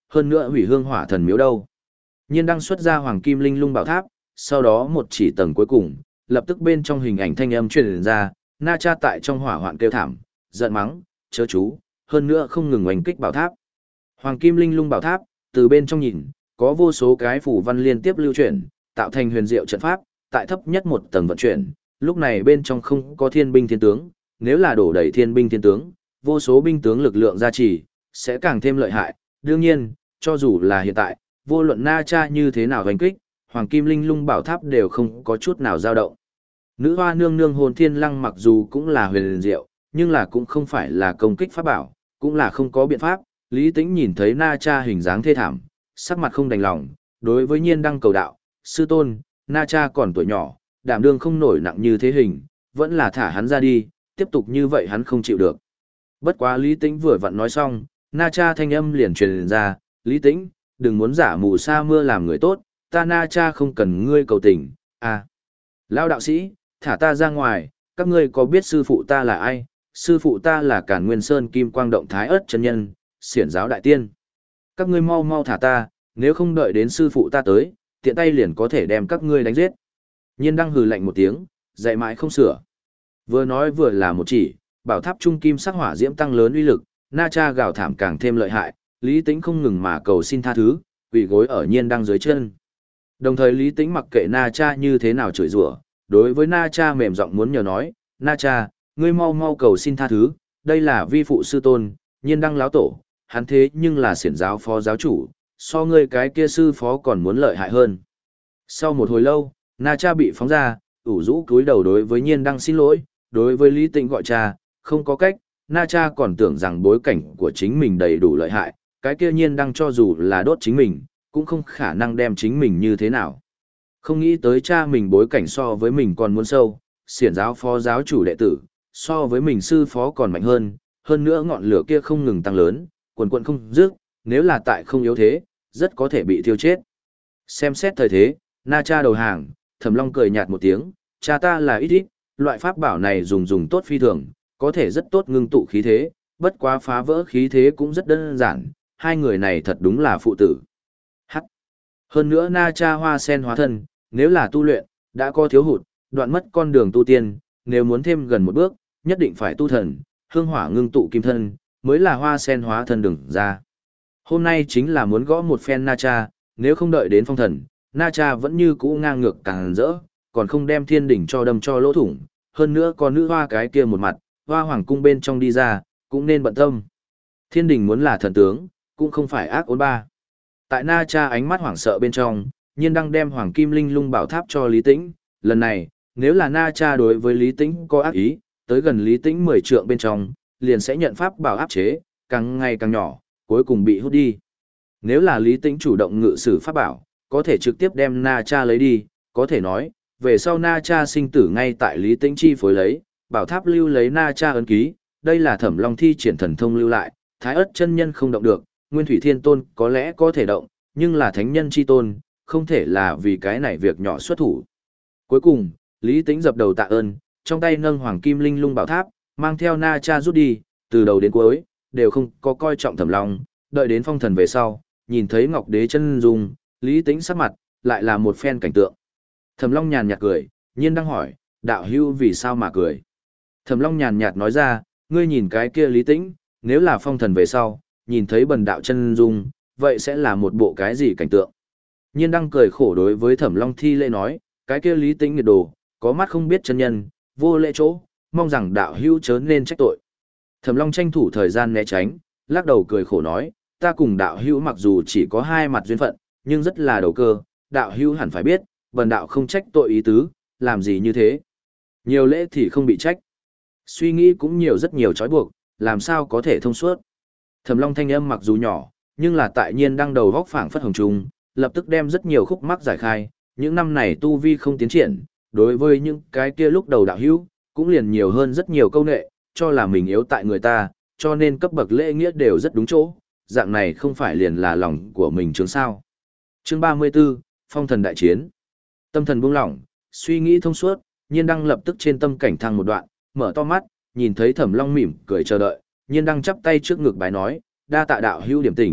hơn nữa hủy hương hỏa thần miếu đâu. Nhiên đăng xuất ra hoàng kim linh lung bảo tháp, sau đó một chỉ tầng cuối cùng, lập tức bên trong hình ảnh thanh âm truyền ra, Na Cha tại trong hỏa hoạn kêu thảm, giận mắng, chớ chú, hơn nữa không ngừng oanh kích bảo tháp. Hoàng kim linh lung bảo tháp, từ bên trong nhìn, có vô số cái phủ văn liên tiếp lưu chuyển, tạo thành huyền diệu trận pháp, tại thấp nhất một tầng vận chuyển, lúc này bên trong không có thiên binh thiên tướng, nếu là đổ đầy thiên binh thiên tướng, vô số binh tướng lực lượng gia trì, sẽ càng thêm lợi hại. Đương nhiên, cho dù là hiện tại, vô luận Na Cha như thế nào hoành kích, Hoàng Kim Linh Lung Bảo Tháp đều không có chút nào dao động. Nữ hoa nương nương hồn thiên lăng mặc dù cũng là huyền diệu, nhưng là cũng không phải là công kích pháp bảo, cũng là không có biện pháp. Lý Tĩnh nhìn thấy Na Cha hình dáng thê thảm, sắc mặt không đành lòng, đối với Nhiên Đăng cầu đạo, sư tôn, Na Cha còn tuổi nhỏ, đảm đương không nổi nặng như thế hình, vẫn là thả hắn ra đi, tiếp tục như vậy hắn không chịu được. Bất quá Lý Tĩnh vừa vặn nói xong, Na Cha thanh âm liền truyền ra, Lý Tĩnh, đừng muốn giả mù sa mưa làm người tốt, ta Na Cha không cần ngươi cầu tình, à. Lão đạo sĩ, thả ta ra ngoài, các ngươi có biết sư phụ ta là ai? Sư phụ ta là Càn Nguyên Sơn Kim Quang Động Thái Ất chân nhân, xiển giáo đại tiên. Các ngươi mau mau thả ta, nếu không đợi đến sư phụ ta tới, tiện tay liền có thể đem các ngươi đánh giết. Nhiên Đăng hừ lạnh một tiếng, dạy mãi không sửa. Vừa nói vừa là một chỉ, bảo tháp trung kim sắc hỏa diễm tăng lớn uy lực, Na Cha gào thảm càng thêm lợi hại, Lý Tĩnh không ngừng mà cầu xin tha thứ, quỳ gối ở Nhiên Đăng dưới chân. Đồng thời Lý Tĩnh mặc kệ Na Cha như thế nào chửi rủa, đối với Na Cha mềm giọng muốn nhờ nói, Na Cha, ngươi mau mau cầu xin tha thứ, đây là vi phụ sư tôn, Nhiên Đăng lão tổ, hắn thế nhưng là xiển giáo phó giáo chủ, so ngươi cái kia sư phó còn muốn lợi hại hơn. Sau một hồi lâu, Na Cha bị phóng ra, ủ rũ cúi đầu đối với Nhiên Đăng xin lỗi, đối với Lý Tĩnh gọi cha, không có cách, Na Cha còn tưởng rằng bối cảnh của chính mình đầy đủ lợi hại, cái kia Nhiên Đăng cho dù là đốt chính mình, cũng không khả năng đem chính mình như thế nào. Không nghĩ tới cha mình bối cảnh so với mình còn muốn sâu, xiển giáo phó giáo chủ đệ tử, so với mình sư phó còn mạnh hơn, hơn nữa ngọn lửa kia không ngừng tăng lớn, quần quần không dứt, nếu là tại không yếu thế, rất có thể bị thiêu chết. Xem xét thời thế, Na Cha đầu hàng, Thẩm Long cười nhạt một tiếng, cha ta là ít ít, loại pháp bảo này dùng dùng tốt phi thường, có thể rất tốt ngưng tụ khí thế, bất quá phá vỡ khí thế cũng rất đơn giản, hai người này thật đúng là phụ tử. Hắc. Hơn nữa Na Cha hoa sen hóa thân, nếu là tu luyện, đã có thiếu hụt, đoạn mất con đường tu tiên, nếu muốn thêm gần một bước, nhất định phải tu thần, hương hỏa ngưng tụ kim thân, mới là hoa sen hóa thân đường ra. Hôm nay chính là muốn gõ một phen Na Cha, nếu không đợi đến phong thần, Na Cha vẫn như cũ ngang ngược càng rỡ, còn không đem thiên đỉnh cho đâm cho lỗ thủng, hơn nữa còn nữ hoa cái kia một mặt, hoa hoàng cung bên trong đi ra, cũng nên bận tâm. Thiên đỉnh muốn là thần tướng, cũng không phải ác ôn ba. Tại Na Cha ánh mắt hoảng sợ bên trong, Nhiên Đăng đem hoàng kim linh lung bảo tháp cho Lý Tĩnh, lần này, nếu là Na Cha đối với Lý Tĩnh có ác ý, tới gần Lý Tĩnh mười trượng bên trong, liền sẽ nhận pháp bảo áp chế, càng ngày càng nhỏ, cuối cùng bị hút đi. Nếu là Lý Tĩnh chủ động ngự sử pháp bảo, có thể trực tiếp đem Na Cha lấy đi, có thể nói, về sau Na Cha sinh tử ngay tại Lý Tĩnh chi phối lấy, bảo tháp lưu lấy Na Cha ấn ký, đây là Thẩm Long thi triển thần thông lưu lại, Thái Ức chân nhân không động được, Nguyên Thủy Thiên Tôn có lẽ có thể động, nhưng là thánh nhân chi tôn, không thể là vì cái này việc nhỏ xuất thủ. Cuối cùng, Lý Tĩnh dập đầu tạ ơn, trong tay nâng hoàng kim linh lung bảo tháp, mang theo Na Cha rút đi, từ đầu đến cuối, đều không có coi trọng Thẩm Long, đợi đến phong thần về sau, nhìn thấy Ngọc Đế chân dung, Lý Tĩnh sắc mặt, lại là một phen cảnh tượng. Thẩm Long nhàn nhạt cười, Nhiên Đăng hỏi, đạo hữu vì sao mà cười? Thẩm Long nhàn nhạt nói ra, ngươi nhìn cái kia Lý Tĩnh, nếu là phong thần về sau, nhìn thấy bần đạo chân dung, vậy sẽ là một bộ cái gì cảnh tượng? Nhiên Đăng cười khổ đối với Thẩm Long thi lễ nói, cái kia Lý Tĩnh nghiệt đồ, có mắt không biết chân nhân, vô lễ chỗ, mong rằng đạo hữu chớ nên trách tội. Thẩm Long tranh thủ thời gian né tránh, lắc đầu cười khổ nói, ta cùng đạo hữu mặc dù chỉ có hai mặt duyên phận, nhưng rất là đầu cơ, đạo hữu hẳn phải biết, bần đạo không trách tội ý tứ, làm gì như thế. Nhiều lễ thì không bị trách. Suy nghĩ cũng nhiều rất nhiều trói buộc, làm sao có thể thông suốt. Thẩm Long thanh âm mặc dù nhỏ, nhưng là tại Nhiên Đăng đầu góc phảng phất hồng trung, lập tức đem rất nhiều khúc mắc giải khai, những năm này tu vi không tiến triển, đối với những cái kia lúc đầu đạo hữu, cũng liền nhiều hơn rất nhiều câu nệ, cho là mình yếu tại người ta, cho nên cấp bậc lễ nghĩa đều rất đúng chỗ, dạng này không phải liền là lòng của mình chứng sao. Chương ba mươi 34, Phong thần đại chiến. Tâm thần buông lỏng, suy nghĩ thông suốt, Nhiên Đăng lập tức trên tâm cảnh thăng một đoạn, mở to mắt, nhìn thấy Thẩm Long mỉm cười chờ đợi, Nhiên Đăng chắp tay trước ngực bái nói, đa tạ đạo hữu điểm tỉnh,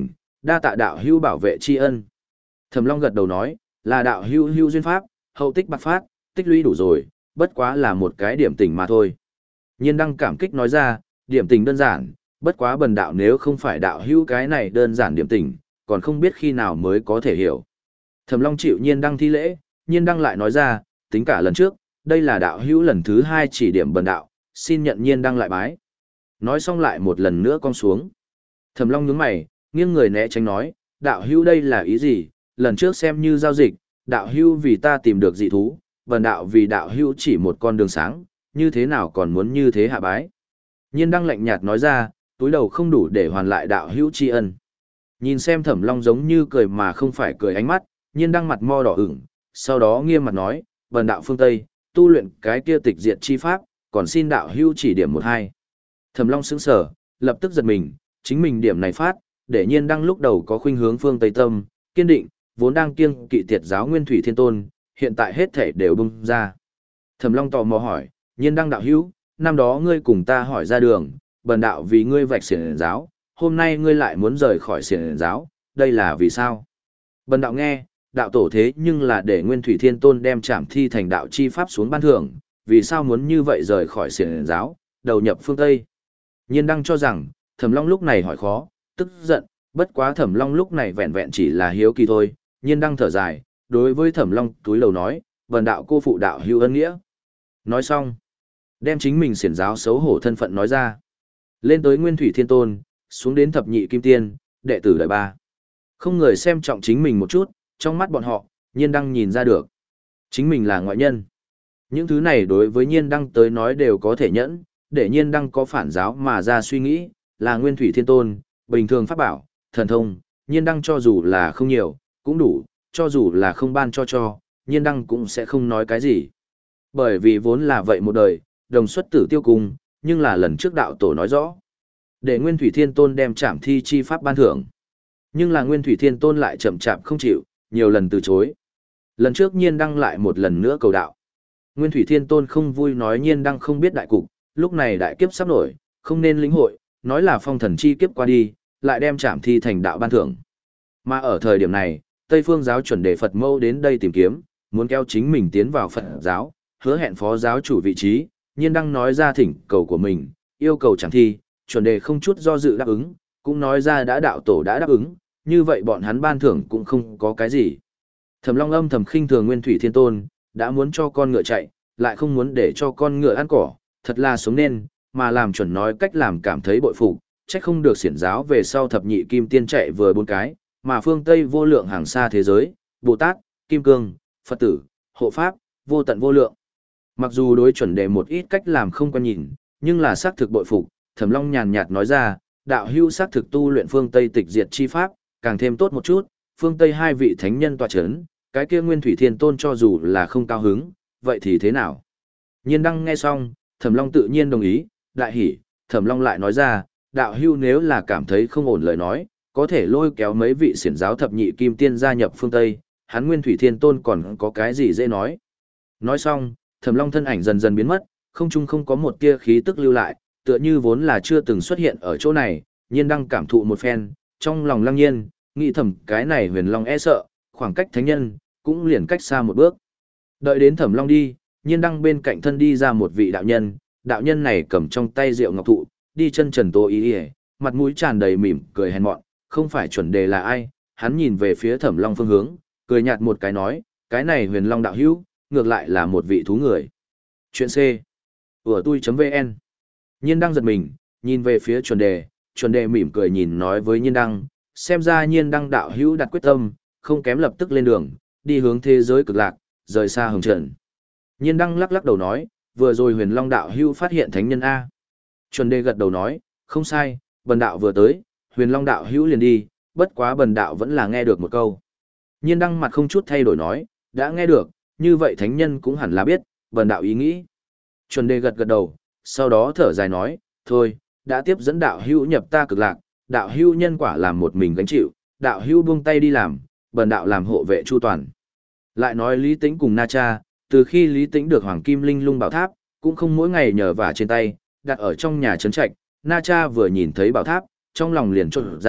đa tạ đạo hữu bảo vệ tri ân. Thẩm Long gật đầu nói, là đạo hữu hữu duyên pháp, hậu tích bạc phát, tích lũy đủ rồi, bất quá là một cái điểm tình mà thôi. Nhiên Đăng cảm kích nói ra, điểm tình đơn giản, bất quá bần đạo nếu không phải đạo hữu cái này đơn giản điểm tình, còn không biết khi nào mới có thể hiểu. Thẩm Long chịu Nhiên Đăng thi lễ, Nhiên Đăng lại nói ra, tính cả lần trước, đây là đạo hữu lần thứ hai chỉ điểm bần đạo, xin nhận Nhiên Đăng lại bái. Nói xong lại một lần nữa cong xuống. Thẩm Long nhướng mày, nghiêng người né tránh nói, đạo hữu đây là ý gì, lần trước xem như giao dịch, đạo hữu vì ta tìm được dị thú, bần đạo vì đạo hữu chỉ một con đường sáng, như thế nào còn muốn như thế hạ bái. Nhiên Đăng lạnh nhạt nói ra, túi đầu không đủ để hoàn lại đạo hữu tri ân. Nhìn xem Thẩm Long giống như cười mà không phải cười ánh mắt, Nhiên Đăng mặt mo đỏ ửng, sau đó nghiêm mặt nói, bần đạo phương Tây, tu luyện cái kia tịch diệt chi pháp, còn xin đạo hữu chỉ điểm một hai. Thẩm Long sững sờ, lập tức giật mình, chính mình điểm này phát, để Nhiên Đăng lúc đầu có khuynh hướng phương Tây tâm, kiên định, vốn đang kiêng kỵ tiệt giáo Nguyên Thủy Thiên Tôn, hiện tại hết thể đều bung ra. Thẩm Long tò mò hỏi, Nhiên Đăng đạo hữu, năm đó ngươi cùng ta hỏi ra đường, bần đạo vì ngươi vạch xiển giáo, hôm nay ngươi lại muốn rời khỏi xiển giáo, đây là vì sao? Bần đạo nghe, đạo tổ thế nhưng là để Nguyên Thủy Thiên Tôn đem trảm thi thành đạo chi pháp xuống ban thưởng, vì sao muốn như vậy rời khỏi xiển giáo, đầu nhập phương Tây? Nhiên Đăng cho rằng, Thẩm Long lúc này hỏi khó, tức giận, bất quá Thẩm Long lúc này vẹn vẹn chỉ là hiếu kỳ thôi. Nhiên Đăng thở dài, đối với Thẩm Long túi lầu nói, bần đạo cô phụ đạo hữu ân nghĩa. Nói xong, đem chính mình xiển giáo xấu hổ thân phận nói ra. Lên tới Nguyên Thủy Thiên Tôn, xuống đến thập nhị kim tiên, đệ tử đời ba. Không người xem trọng chính mình một chút, trong mắt bọn họ, Nhiên Đăng nhìn ra được. Chính mình là ngoại nhân. Những thứ này đối với Nhiên Đăng tới nói đều có thể nhẫn, để Nhiên Đăng có phản giáo mà ra suy nghĩ, là Nguyên Thủy Thiên Tôn, bình thường pháp bảo, thần thông, Nhiên Đăng cho dù là không nhiều, cũng đủ, cho dù là không ban cho cho, Nhiên Đăng cũng sẽ không nói cái gì. Bởi vì vốn là vậy một đời, đồng xuất tử tiêu cùng, nhưng là lần trước đạo tổ nói rõ. Để Nguyên Thủy Thiên Tôn đem trảm thi chi pháp ban thưởng. Nhưng là Nguyên Thủy Thiên Tôn lại chậm chạp không chịu, nhiều lần từ chối. Lần trước Nhiên Đăng lại một lần nữa cầu đạo. Nguyên Thủy Thiên Tôn không vui nói Nhiên Đăng không biết đại cục, lúc này đại kiếp sắp nổi, không nên lĩnh hội, nói là phong thần chi kiếp qua đi, lại đem trảm thi thành đạo ban thưởng. Mà ở thời điểm này, Tây Phương giáo chuẩn đề Phật mâu đến đây tìm kiếm, muốn kéo chính mình tiến vào Phật giáo, hứa hẹn phó giáo chủ vị trí, Nhiên Đăng nói ra thỉnh cầu của mình, yêu cầu trảm thi, chuẩn đề không chút do dự đáp ứng, cũng nói ra đã đạo tổ đã đáp ứng, như vậy bọn hắn ban thưởng cũng không có cái gì. Thẩm Long âm thầm khinh thường Nguyên Thủy Thiên Tôn, đã muốn cho con ngựa chạy, lại không muốn để cho con ngựa ăn cỏ, thật là sống nên, mà làm chuẩn nói cách làm cảm thấy bội phục, trách không được xiển giáo về sau thập nhị kim tiên chạy vừa bốn cái, mà phương Tây vô lượng hàng xa thế giới, Bồ Tát, Kim Cương, Phật tử, Hộ Pháp, vô tận vô lượng. Mặc dù đối chuẩn đề một ít cách làm không quan nhìn, nhưng là xác thực bội phục, Thẩm Long nhàn nhạt nói ra, đạo hưu xác thực tu luyện phương Tây tịch diệt chi pháp, càng thêm tốt một chút, phương Tây hai vị thánh nhân tọa chấn, cái kia Nguyên Thủy Thiên Tôn cho dù là không cao hứng, vậy thì thế nào? Nhiên Đăng nghe xong, Thẩm Long tự nhiên đồng ý, đại hỉ, Thẩm Long lại nói ra, đạo hưu nếu là cảm thấy không ổn lời nói, có thể lôi kéo mấy vị xiển giáo thập nhị kim tiên gia nhập phương Tây, hắn Nguyên Thủy Thiên Tôn còn có cái gì dễ nói. Nói xong, Thẩm Long thân ảnh dần dần biến mất, không trung không có một tia khí tức lưu lại, tựa như vốn là chưa từng xuất hiện ở chỗ này. Nhiên Đăng cảm thụ một phen, trong lòng lăng nhiên, nghĩ thầm cái này Huyền Long e sợ, khoảng cách thánh nhân, cũng liền cách xa một bước. Đợi đến Thẩm Long đi, Nhiên Đăng bên cạnh thân đi ra một vị đạo nhân, đạo nhân này cầm trong tay rượu ngọc thụ, đi chân trần tô ý ỉa, mặt mũi tràn đầy mỉm cười hèn mọn, không phải chuẩn đề là ai, hắn nhìn về phía Thẩm Long phương hướng, cười nhạt một cái nói, cái này Huyền Long đạo hữu, ngược lại là một vị thú người. Chuyện C. Ủa tui.vn. Nhiên Đăng giật mình, nhìn về phía chuẩn đề, chuẩn đề mỉm cười nhìn nói với Nhiên Đăng, xem ra Nhiên Đăng đạo hữu đặt quyết tâm, không kém lập tức lên đường, đi hướng thế giới cực lạc, rời xa hồng trần. Nhiên Đăng lắc lắc đầu nói, vừa rồi Huyền Long đạo hữu phát hiện thánh nhân A. Chuẩn đề gật đầu nói, không sai, bần đạo vừa tới, Huyền Long đạo hữu liền đi, bất quá bần đạo vẫn là nghe được một câu. Nhiên Đăng mặt không chút thay đổi nói, đã nghe được, như vậy thánh nhân cũng hẳn là biết, bần đạo ý nghĩ. Chuẩn đề gật gật đầu, sau đó thở dài nói, thôi, đã tiếp dẫn đạo hữu nhập ta cực lạc, đạo hữu nhân quả làm một mình gánh chịu, đạo hữu buông tay đi làm, bần đạo làm hộ vệ chu toàn. Lại nói Lý Tĩnh cùng Na Cha, từ khi Lý Tĩnh được Hoàng Kim Linh Lung bảo tháp, cũng không mỗi ngày nhờ vả trên tay, đặt ở trong nhà trấn trạch, Na Cha vừa nhìn thấy bảo tháp, trong lòng liền chột dạ,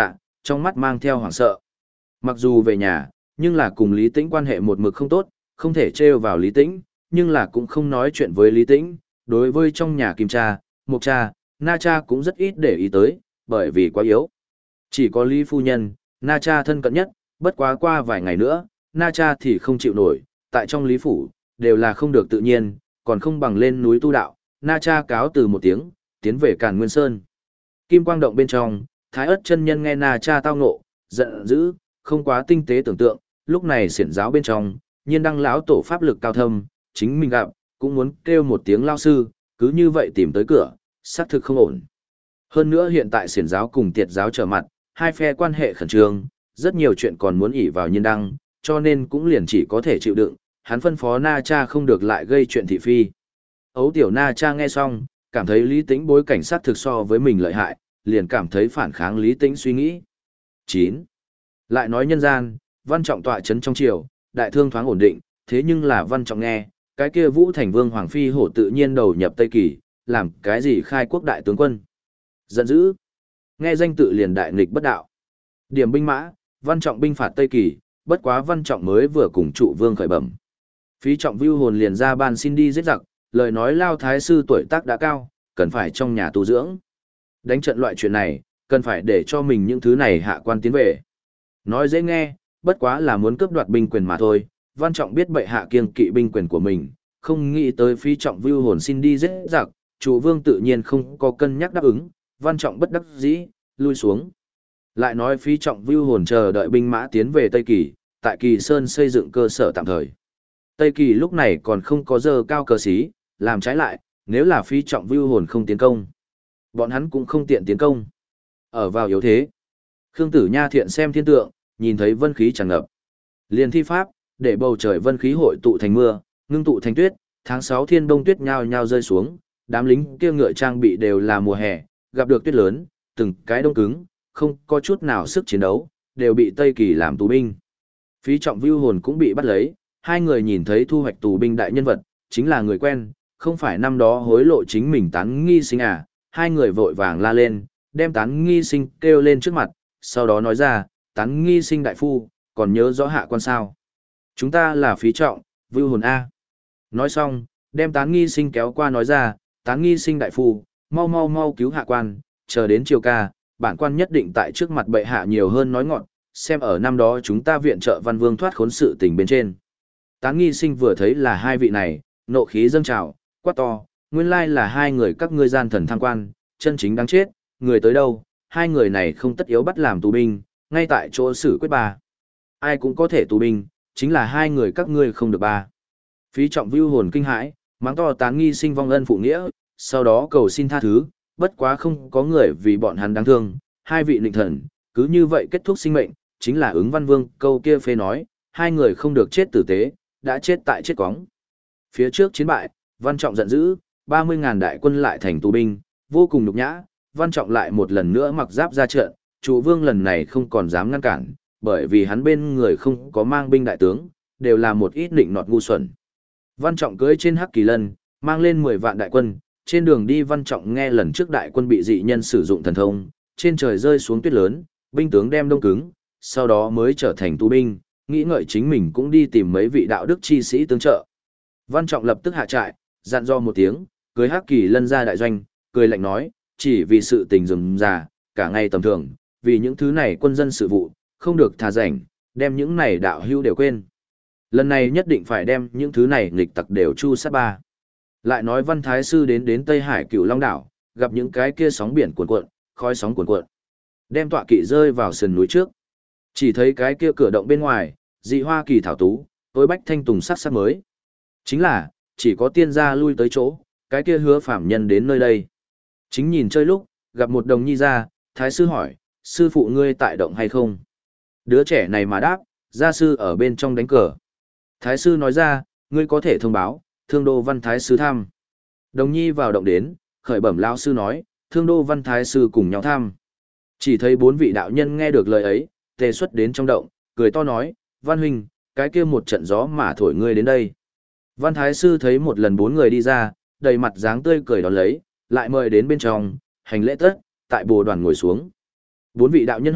trong mắt mang theo hoảng sợ. Mặc dù về nhà, nhưng là cùng Lý Tĩnh quan hệ một mực không tốt, không thể trêu vào Lý Tĩnh, nhưng là cũng không nói chuyện với Lý Tĩnh. Đối với trong nhà Kim cha, Mộc cha, Na cha cũng rất ít để ý tới, bởi vì quá yếu. Chỉ có Lý phu nhân, Na cha thân cận nhất, bất quá qua vài ngày nữa, Na cha thì không chịu nổi, tại trong Lý phủ, đều là không được tự nhiên, còn không bằng lên núi tu đạo. Na cha cáo từ một tiếng, tiến về Càn Nguyên Sơn. Kim Quang Động bên trong, Thái Ức chân nhân nghe Na cha tao ngộ, giận dữ, không quá tinh tế tưởng tượng, lúc này xiển giáo bên trong, Nhiên Đăng lão tổ pháp lực cao thâm, chính mình gặp, cũng muốn kêu một tiếng lao sư, cứ như vậy tìm tới cửa, xác thực không ổn. Hơn nữa hiện tại xiển giáo cùng Tiệt giáo trở mặt, hai phe quan hệ khẩn trương, rất nhiều chuyện còn muốn ỷ vào Nhiên Đăng, cho nên cũng liền chỉ có thể chịu đựng, hắn phân phó Na cha không được lại gây chuyện thị phi. Ấu tiểu Na cha nghe xong, cảm thấy Lý Tĩnh bối cảnh sát thực so với mình lợi hại, liền cảm thấy phản kháng Lý Tĩnh suy nghĩ. chín. Lại nói nhân gian, Văn Trọng tọa chấn trong triều, đại thương thoáng ổn định, thế nhưng là Văn Trọng nghe, cái kia Vũ Thành Vương Hoàng Phi hổ tự nhiên đầu nhập Tây Kỳ, làm cái gì khai quốc đại tướng quân. Giận dữ. Nghe danh tự liền đại nghịch bất đạo. Điểm binh mã, Văn Trọng binh phạt Tây Kỳ, bất quá Văn Trọng mới vừa cùng trụ vương khởi bẩm. Phí Trọng vưu hồn liền ra ban xin đi giết giặc, lời nói lao thái sư tuổi tác đã cao, cần phải trong nhà tu dưỡng. Đánh trận loại chuyện này, cần phải để cho mình những thứ này hạ quan tiến về. Nói dễ nghe, bất quá là muốn cướp đoạt binh quyền mà thôi. Văn Trọng biết bệ hạ kiêng kỵ binh quyền của mình, không nghĩ tới Phí Trọng vưu hồn xin đi giết giặc, chủ vương tự nhiên không có cân nhắc đáp ứng, Văn Trọng bất đắc dĩ, lui xuống. Lại nói Phí Trọng vưu hồn chờ đợi binh mã tiến về Tây Kỳ, tại Kỳ Sơn xây dựng cơ sở tạm thời. Tây Kỳ lúc này còn không có dơ cao cờ xí, làm trái lại, nếu là Phí Trọng vưu hồn không tiến công, bọn hắn cũng không tiện tiến công. Ở vào yếu thế, Khương Tử Nha thiện xem thiên tượng, nhìn thấy vân khí tràn ngập. Liền thi pháp, để bầu trời vân khí hội tụ thành mưa, ngưng tụ thành tuyết, tháng sáu thiên đông tuyết nhao nhao rơi xuống, đám lính kia ngựa trang bị đều là mùa hè, gặp được tuyết lớn, từng cái đông cứng, không có chút nào sức chiến đấu, đều bị Tây Kỳ làm tù binh. Phí Trọng vưu hồn cũng bị bắt lấy, hai người nhìn thấy thu hoạch tù binh đại nhân vật, chính là người quen, không phải năm đó hối lộ chính mình Tán Nghi Sinh à, hai người vội vàng la lên, đem Tán Nghi Sinh kêu lên trước mặt, sau đó nói ra, Tán Nghi Sinh đại phu, còn nhớ rõ hạ quan sao. Chúng ta là Phí Trọng, vưu hồn A. Nói xong, đem Tán Nghi Sinh kéo qua nói ra, Tán Nghi Sinh đại phu, mau mau mau cứu hạ quan, chờ đến chiều ca, bản quan nhất định tại trước mặt bệ hạ nhiều hơn nói ngọn, xem ở năm đó chúng ta viện trợ Văn Vương thoát khốn sự tình bên trên. Tán Nghi Sinh vừa thấy là hai vị này, nộ khí dâng trào, quát to, nguyên lai là hai người các ngươi gian thần tham quan, chân chính đáng chết, người tới đâu, hai người này không tất yếu bắt làm tù binh, ngay tại chỗ xử quyết ba. Ai cũng có thể tù binh, chính là hai người các ngươi không được ba. Phí Trọng vưu hồn kinh hãi, mắng to Tán Nghi Sinh vong ân phụ nghĩa, sau đó cầu xin tha thứ, bất quá không có người vì bọn hắn đáng thương, hai vị định thần, cứ như vậy kết thúc sinh mệnh, chính là ứng Văn Vương câu kia phê nói, hai người không được chết tử tế, đã chết tại chết cóng. Phía trước chiến bại, Văn Trọng giận dữ, ba mươi ngàn đại quân lại thành tù binh, vô cùng nhục nhã, Văn Trọng lại một lần nữa mặc giáp ra trận, chủ vương lần này không còn dám ngăn cản, bởi vì hắn bên người không có mang binh đại tướng, đều là một ít nịnh nọt ngu xuẩn. Văn Trọng cưỡi trên Hắc Kỳ Lân, mang lên mười vạn đại quân, trên đường đi Văn Trọng nghe lần trước đại quân bị dị nhân sử dụng thần thông, trên trời rơi xuống tuyết lớn, binh tướng đem đông cứng, sau đó mới trở thành tù binh, nghĩ ngợi chính mình cũng đi tìm mấy vị đạo đức chi sĩ tương trợ. Văn Trọng lập tức hạ trại, dặn dò một tiếng, cưới Hắc Kỳ Lân ra đại doanh, cười lạnh nói, chỉ vì sự tình rườm rà, cả ngày tầm thường, vì những thứ này quân dân sự vụ, không được thà rảnh, đem những này đạo hữu đều quên. Lần này nhất định phải đem những thứ này nghịch tặc đều chu sát ba. Lại nói Văn Thái Sư đến đến Tây Hải Cửu Long đảo, gặp những cái kia sóng biển cuồn cuộn, khói sóng cuồn cuộn. Đem tọa kỵ rơi vào sườn núi trước. Chỉ thấy cái kia cửa động bên ngoài, dị hoa kỳ thảo tú, tối bách thanh tùng sắc sắc mới. Chính là, chỉ có tiên gia lui tới chỗ, cái kia hứa phạm nhân đến nơi đây. Chính nhìn chơi lúc, gặp một đồng nhi gia, Thái Sư hỏi, sư phụ ngươi tại động hay không? Đứa trẻ này mà đáp, gia sư ở bên trong đánh cờ. Thái Sư nói ra, ngươi có thể thông báo, Thương Đô Văn Thái Sư thăm. Đồng nhi vào động đến, khởi bẩm lão sư nói, Thương Đô Văn Thái Sư cùng nhau thăm. Chỉ thấy bốn vị đạo nhân nghe được lời ấy, tề xuất đến trong động, cười to nói, Văn huynh, cái kia một trận gió mà thổi ngươi đến đây. Văn Thái Sư thấy một lần bốn người đi ra, đầy mặt dáng tươi cười đón lấy, lại mời đến bên trong, hành lễ tất, tại bồ đoàn ngồi xuống. Bốn vị đạo nhân hỏi,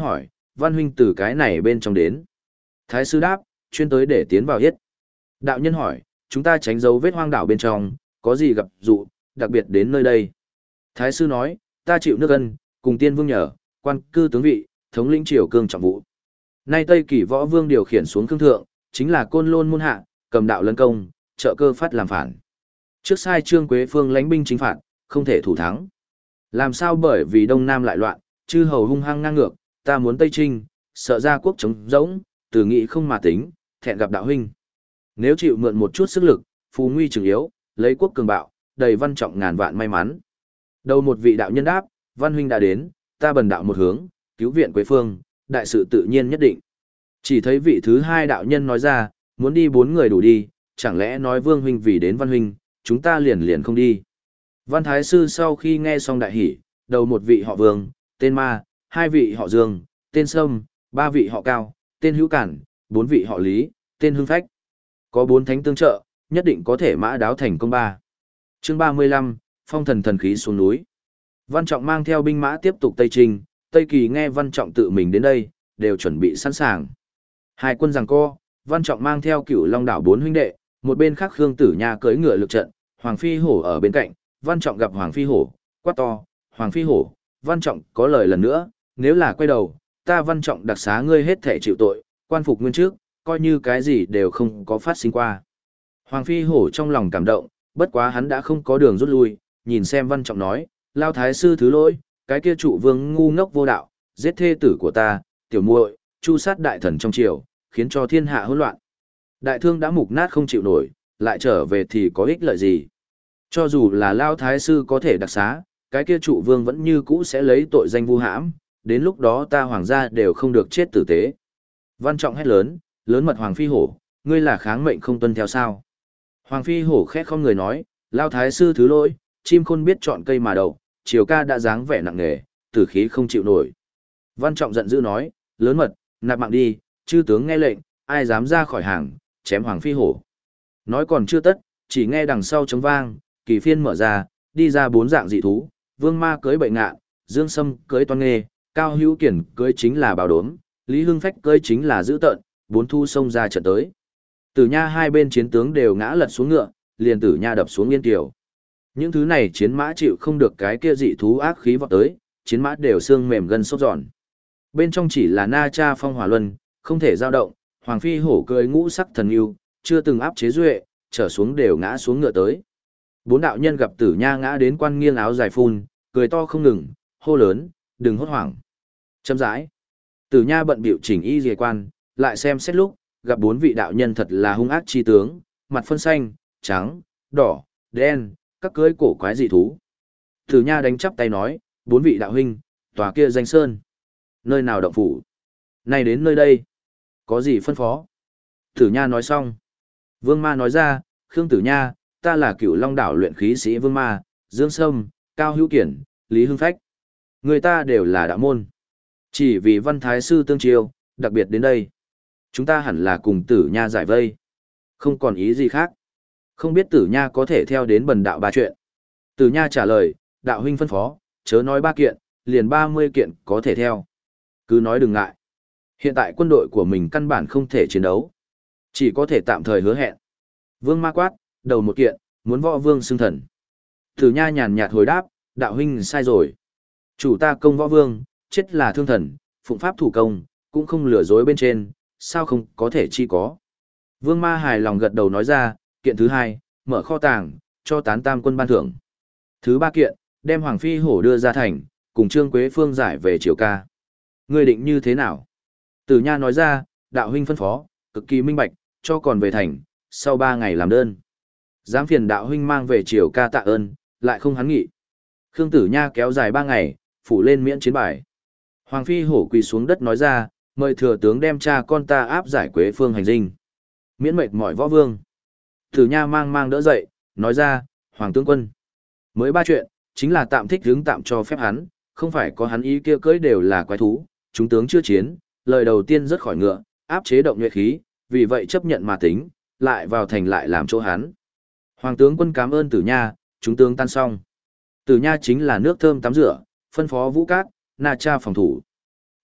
văn huynh từ cái này bên trong đến. Thái sư đáp, chuyên tới để tiến vào yết. Đạo nhân hỏi, chúng ta tránh dấu vết hoang đảo bên trong, có gì gặp dụ, đặc biệt đến nơi đây. Thái sư nói, ta chịu nước ân, cùng tiên vương nhờ, quan cư tướng vị, thống lĩnh triều cương trọng vụ. Nay Tây Kỳ võ vương điều khiển xuống cương thượng, chính là côn lôn môn hạ, cầm đạo lấn công, trợ cơ phát làm phản. Trước sai Trương Quế Phương lãnh binh chính phạt, không thể thủ thắng. Làm sao bởi vì Đông Nam lại loạn, chư hầu hung hăng ngang ngược, ta muốn Tây Trinh, sợ ra quốc chống rỗng, từ nghị không mà tính, thẹn gặp đạo huynh. Nếu chịu mượn một chút sức lực, phù nguy trường yếu, lấy quốc cường bạo, đầy văn trọng ngàn vạn may mắn. Đầu một vị đạo nhân đáp, văn huynh đã đến, ta bần đạo một hướng, cứu viện Quế Phương, đại sự tự nhiên nhất định. Chỉ thấy vị thứ hai đạo nhân nói ra, muốn đi bốn người đủ đi, chẳng lẽ nói vương huynh vì đến văn huynh, chúng ta liền liền không đi. Văn Thái Sư sau khi nghe xong đại hỉ, đầu một vị họ Vương, tên Ma, hai vị họ Dương, tên Sâm, ba vị họ Cao, tên Hữu Cản, bốn vị họ Lý, tên Hưng Phách. Có bốn thánh tương trợ, nhất định có thể mã đáo thành công ba. Chương ba mươi lăm, phong thần thần khí xuống núi. Văn Trọng mang theo binh mã tiếp tục Tây Trình, Tây Kỳ nghe Văn Trọng tự mình đến đây, đều chuẩn bị sẵn sàng. Hai quân giằng co, Văn Trọng mang theo Cửu Long đảo bốn huynh đệ, một bên khác Khương Tử Nha cưỡi ngựa lực trận, Hoàng Phi Hổ ở bên cạnh, Văn Trọng gặp Hoàng Phi Hổ, quát to, Hoàng Phi Hổ, Văn Trọng có lời lần nữa, nếu là quay đầu, ta Văn Trọng đặc xá ngươi hết thể chịu tội, quan phục nguyên trước, coi như cái gì đều không có phát sinh qua. Hoàng Phi Hổ trong lòng cảm động, bất quá hắn đã không có đường rút lui, nhìn xem Văn Trọng nói, Lao Thái Sư thứ lỗi, cái kia trụ vương ngu ngốc vô đạo, giết thê tử của ta, tiểu muội, chu sát đại thần trong triều, khiến cho thiên hạ hỗn loạn. Đại thương đã mục nát không chịu nổi, lại trở về thì có ích lợi gì? Cho dù là Lao Thái Sư có thể đặc xá, cái kia trụ vương vẫn như cũ sẽ lấy tội danh vu hãm, đến lúc đó ta hoàng gia đều không được chết tử tế. Văn Trọng hét lớn, lớn mật Hoàng Phi Hổ, ngươi là kháng mệnh không tuân theo sao? Hoàng Phi Hổ khét không người nói, Lao Thái Sư thứ lỗi, chim khôn biết chọn cây mà đậu, triều ca đã dáng vẻ nặng nề, tử khí không chịu nổi. Văn Trọng giận dữ nói, lớn mật, nạp mạng đi, chư tướng nghe lệnh, ai dám ra khỏi hàng, chém Hoàng Phi Hổ. Nói còn chưa tất, chỉ nghe đằng sau trống vang, kỳ phiên mở ra, đi ra bốn dạng dị thú, Vương Ma cưới bệnh ngạn, Dương Sâm cưới toan nghê, Cao Hữu Kiển cưới chính là bào đốm, Lý Hưng Phách cưới chính là dữ tợn, bốn thu xông ra trận tới. Tử Nha hai bên chiến tướng đều ngã lật xuống ngựa, liền Tử Nha đập xuống yên kiều. Những thứ này chiến mã chịu không được cái kia dị thú ác khí vọt tới, chiến mã đều xương mềm gân sốt giòn. Bên trong chỉ là Na Cha Phong Hỏa Luân, không thể dao động, Hoàng Phi Hổ cưỡi ngũ sắc thần yêu, chưa từng áp chế duệ, trở xuống đều ngã xuống ngựa tới. Bốn đạo nhân gặp Tử Nha ngã đến quan nghiêng áo dài phun, cười to không ngừng, hô lớn, đừng hốt hoảng. Chậm rãi. Tử Nha bận bịu chỉnh y dề quan, lại xem xét lúc, gặp bốn vị đạo nhân thật là hung ác chi tướng, mặt phân xanh, trắng, đỏ, đen, các cưới cổ quái dị thú. Tử Nha đánh chắp tay nói, bốn vị đạo huynh, tòa kia danh sơn. Nơi nào động phủ? Này đến nơi đây. Có gì phân phó? Tử Nha nói xong. Vương Ma nói ra, Khương Tử Nha, ta là Cửu Long đảo luyện khí sĩ Vương Ma, Dương Sâm, Cao Hữu Kiển, Lý Hưng Phách. Người ta đều là đạo môn. Chỉ vì Văn Thái Sư tương chiêu, đặc biệt đến đây. Chúng ta hẳn là cùng Tử Nha giải vây. Không còn ý gì khác. Không biết Tử Nha có thể theo đến bần đạo ba chuyện. Tử Nha trả lời, đạo huynh phân phó, chớ nói ba kiện, liền ba mươi kiện có thể theo. Cứ nói đừng ngại. Hiện tại quân đội của mình căn bản không thể chiến đấu. Chỉ có thể tạm thời hứa hẹn. Vương Ma quát, đầu một kiện, muốn võ vương xưng thần. Tử Nha nhàn nhạt hồi đáp, đạo huynh sai rồi. Chủ ta công võ vương, chết là thương thần, phụng pháp thủ công, cũng không lừa dối bên trên, sao không có thể chi có. Vương Ma hài lòng gật đầu nói ra, kiện thứ hai, mở kho tàng, cho tán tam quân ban thưởng. Thứ ba kiện, đem Hoàng Phi Hổ đưa ra thành, cùng Trương Quế Phương giải về triều ca. Ngươi định như thế nào? Tử Nha nói ra, đạo huynh phân phó, cực kỳ minh bạch, cho còn về thành, sau ba ngày làm đơn. Dám phiền đạo huynh mang về triều ca tạ ơn, lại không hắn nghị. Khương Tử Nha kéo dài ba ngày, phủ lên miễn chiến bài. Hoàng Phi Hổ quỳ xuống đất nói ra, mời thừa tướng đem cha con ta áp giải Quế Phương hành dinh. Miễn mệt mỏi võ vương. Tử Nha mang mang đỡ dậy, nói ra, Hoàng tướng quân. Mới ba chuyện, chính là tạm thích hướng tạm cho phép hắn, không phải có hắn ý kia cưỡi đều là quái thú, chúng tướng chưa chiến, lời đầu tiên rất khỏi ngựa, áp chế động nhuệ khí, vì vậy chấp nhận mà tính, lại vào thành lại làm chỗ hắn. Hoàng tướng quân cảm ơn Tử Nha, chúng tướng tan xong. Tử Nha chính là nước thơm tắm rửa, phân phó Vũ Cát, Na Cha phòng thủ.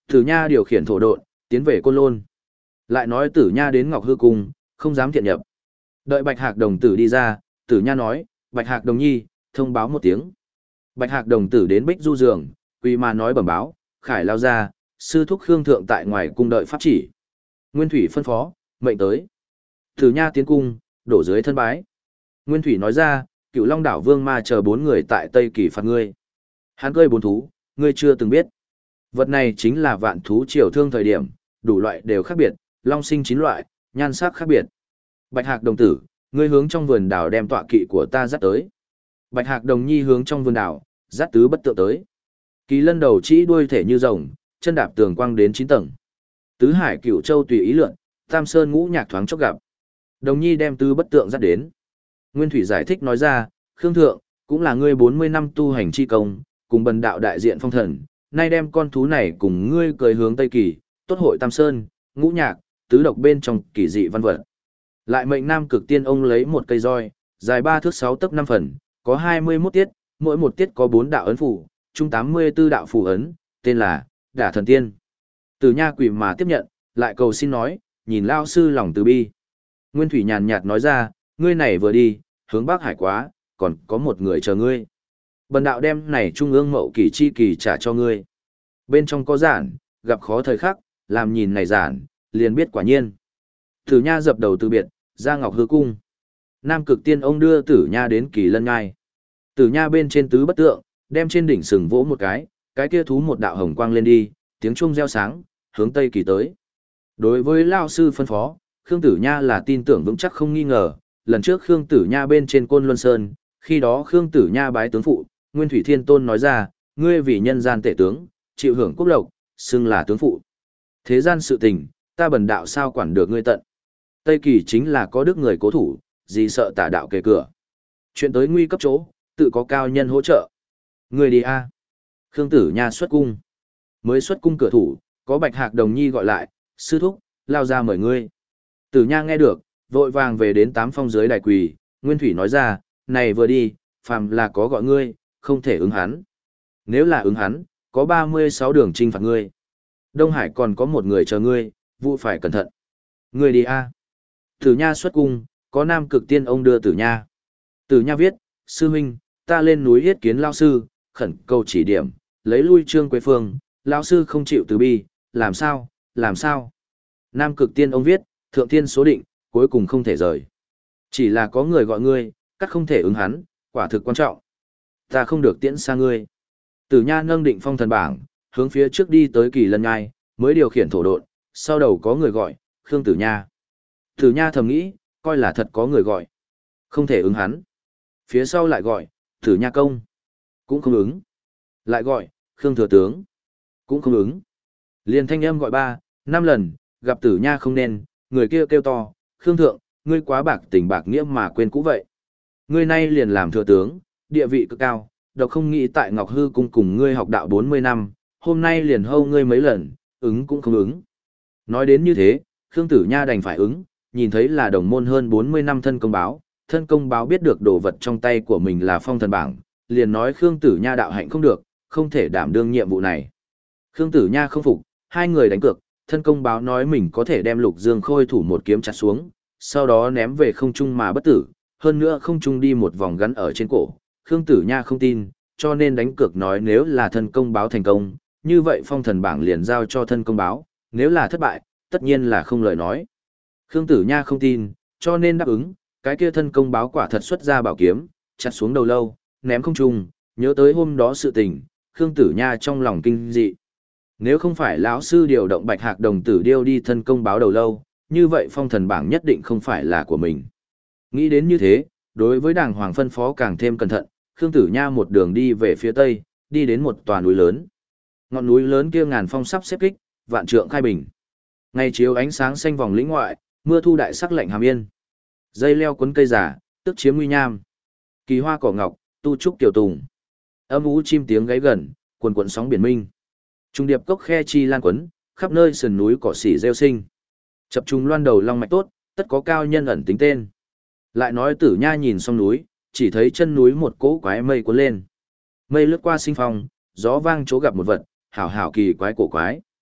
Tử Nha điều khiển thổ độn, tiến về Côn Lôn. Lại nói Tử Nha đến Ngọc Hư Cung, không dám thiện nhập. Đợi Bạch Hạc đồng tử đi ra, Tử Nha nói, Bạch Hạc đồng nhi, thông báo một tiếng. Bạch Hạc đồng tử đến Bích Du giường, quỳ mà nói bẩm báo, khải lao ra, sư thúc Khương thượng tại ngoài cung đợi pháp chỉ. Nguyên Thủy phân phó, mệnh tới. Tử Nha tiến cung, đổ dưới thân bái. Nguyên Thủy nói ra, Cựu Long đảo Vương Ma chờ bốn người tại Tây Kỳ phạt ngươi. Hắn cơi bốn thú, ngươi chưa từng biết. Vật này chính là vạn thú triều thương thời điểm, đủ loại đều khác biệt, long sinh chín loại, nhan sắc khác biệt. Bạch Hạc đồng tử, ngươi hướng trong vườn đảo đem tọa kỵ của ta dắt tới. Bạch Hạc đồng nhi hướng trong vườn đảo, dắt tứ bất tượng tới. Kỳ lân đầu chỉ đuôi thể như rồng, chân đạp tường quang đến chín tầng. Tứ hải cửu châu tùy ý lượn, tam sơn ngũ nhạc thoáng chốc gặp. Đồng nhi đem tứ bất tượng dắt đến. Nguyên Thủy giải thích nói ra, Khương thượng, cũng là ngươi bốn mươi năm tu hành chi công, cùng bần đạo đại diện phong thần, nay đem con thú này cùng ngươi cười hướng Tây Kỳ, tốt hội tam sơn, ngũ nhạc, tứ độc bên trong kỳ dị văn vật. Lại mệnh Nam Cực Tiên ông lấy một cây roi, dài ba thước sáu tấc năm phần, có hai mươi mốt tiết, mỗi một tiết có bốn đạo ấn phủ, chung tám mươi tư đạo phù ấn, tên là Đả Thần Tiên. Tử Nha quỳ mà tiếp nhận, lại cầu xin nói, nhìn lao sư lòng từ bi. Nguyên Thủy nhàn nhạt nói ra, ngươi này vừa đi, hướng Bắc Hải quá, còn có một người chờ ngươi. Bần đạo đem này trung ương mậu kỳ chi kỳ trả cho ngươi. Bên trong có giản, gặp khó thời khắc, làm nhìn này giản, liền biết quả nhiên. Tử Nha dập đầu từ biệt, ra Ngọc Hư Cung. Nam Cực Tiên ông đưa Tử Nha đến Kỳ Lân Nhai. Tử Nha bên trên tứ bất tượng, đem trên đỉnh sừng vỗ một cái, cái kia thú một đạo hồng quang lên đi, tiếng chuông reo sáng, hướng Tây Kỳ tới. Đối với lao sư phân phó, Khương Tử Nha là tin tưởng vững chắc không nghi ngờ, lần trước Khương Tử Nha bên trên Côn Luân Sơn, khi đó Khương Tử Nha bái tướng phụ, Nguyên Thủy Thiên Tôn nói ra, ngươi vì nhân gian tể tướng, chịu hưởng quốc lộc, xưng là tướng phụ. Thế gian sự tình, ta bần đạo sao quản được ngươi tận. Tây Kỳ chính là có đức người cố thủ, gì sợ tà đạo kề cửa. Chuyện tới nguy cấp chỗ, tự có cao nhân hỗ trợ. Ngươi đi a. Khương Tử Nha xuất cung. Mới xuất cung cửa thủ, có Bạch Hạc đồng nhi gọi lại, sư thúc, lao ra mời ngươi. Tử Nha nghe được, vội vàng về đến tám phong dưới đài quỳ, Nguyên Thủy nói ra, này vừa đi, phàm là có gọi ngươi, không thể ứng hắn. Nếu là ứng hắn, có ba mươi sáu đường trinh phạt ngươi. Đông Hải còn có một người chờ ngươi, vụ phải cẩn thận. Ngươi đi a. Tử Nha xuất cung, có Nam Cực Tiên ông đưa Tử Nha. Tử Nha viết, sư huynh, ta lên núi yết kiến lao sư, khẩn cầu chỉ điểm, lấy lui Trương Quế Phương, lao sư không chịu từ bi, làm sao, làm sao. Nam Cực Tiên ông viết, thượng thiên số định, cuối cùng không thể rời. Chỉ là có người gọi ngươi, cắt không thể ứng hắn, quả thực quan trọng. Ta không được tiễn xa ngươi. Tử Nha nâng định phong thần bảng, hướng phía trước đi tới Kỳ Lân Nhai, mới điều khiển thổ độn, sau đầu có người gọi, Khương Tử Nha. Tử Nha thầm nghĩ, coi là thật có người gọi. Không thể ứng hắn. Phía sau lại gọi, Tử Nha công. Cũng không ứng. Lại gọi, Khương Thừa Tướng. Cũng không ứng. Liền thanh âm gọi ba, năm lần, gặp Tử Nha không nên, người kia kêu to, Khương Thượng, ngươi quá bạc tình bạc nghĩa mà quên cũ vậy. Ngươi nay liền làm thừa tướng, địa vị cực cao, độc không nghĩ tại Ngọc Hư Cung cùng ngươi học đạo bốn mươi năm, hôm nay liền hâu ngươi mấy lần, ứng cũng không ứng. Nói đến như thế, Khương Tử Nha đành phải ứng, nhìn thấy là đồng môn hơn bốn mươi năm thân công báo, thân công báo biết được đồ vật trong tay của mình là phong thần bảng, liền nói Khương Tử Nha đạo hạnh không được, không thể đảm đương nhiệm vụ này. Khương Tử Nha không phục, hai người đánh cược, thân công báo nói mình có thể đem Lục Dương Khôi thủ một kiếm chặt xuống, sau đó ném về không trung mà bất tử, hơn nữa không trung đi một vòng gắn ở trên cổ. Khương Tử Nha không tin, cho nên đánh cược nói nếu là thân công báo thành công, như vậy phong thần bảng liền giao cho thân công báo, nếu là thất bại, tất nhiên là không lời nói. Khương Tử Nha không tin, cho nên đáp ứng, cái kia thân công báo quả thật xuất ra bảo kiếm, chặt xuống đầu lâu, ném không trung, nhớ tới hôm đó sự tình, Khương Tử Nha trong lòng kinh dị. Nếu không phải lão sư điều động Bạch Hạc đồng tử điêu đi thân công báo đầu lâu, như vậy phong thần bảng nhất định không phải là của mình. Nghĩ đến như thế, đối với đàng hoàng phân phó càng thêm cẩn thận, Khương Tử Nha một đường đi về phía tây, đi đến một tòa núi lớn. Ngọn núi lớn kia ngàn phong sắp xếp kích, vạn trượng khai bình. Ngày chiếu ánh sáng xanh vòng lĩnh ngoại, mưa thu đại sắc lạnh hàm yên. Dây leo quấn cây giả, tức chiếm nguy nham. Kỳ hoa cỏ ngọc, tu trúc tiểu tùng. Âm ú chim tiếng gáy gần, quần quần sóng biển minh. Trung điệp cốc khe chi lan quấn, khắp nơi sườn núi cỏ xỉ rêu sinh. Chập trùng loan đầu long mạch tốt, tất có cao nhân ẩn tính tên. Lại nói Tử Nha nhìn xong núi, chỉ thấy chân núi một cỗ quái mây cuốn lên. Mây lướt qua sinh phong, gió vang chỗ gặp một vật, hảo hảo kỳ quái cổ quái.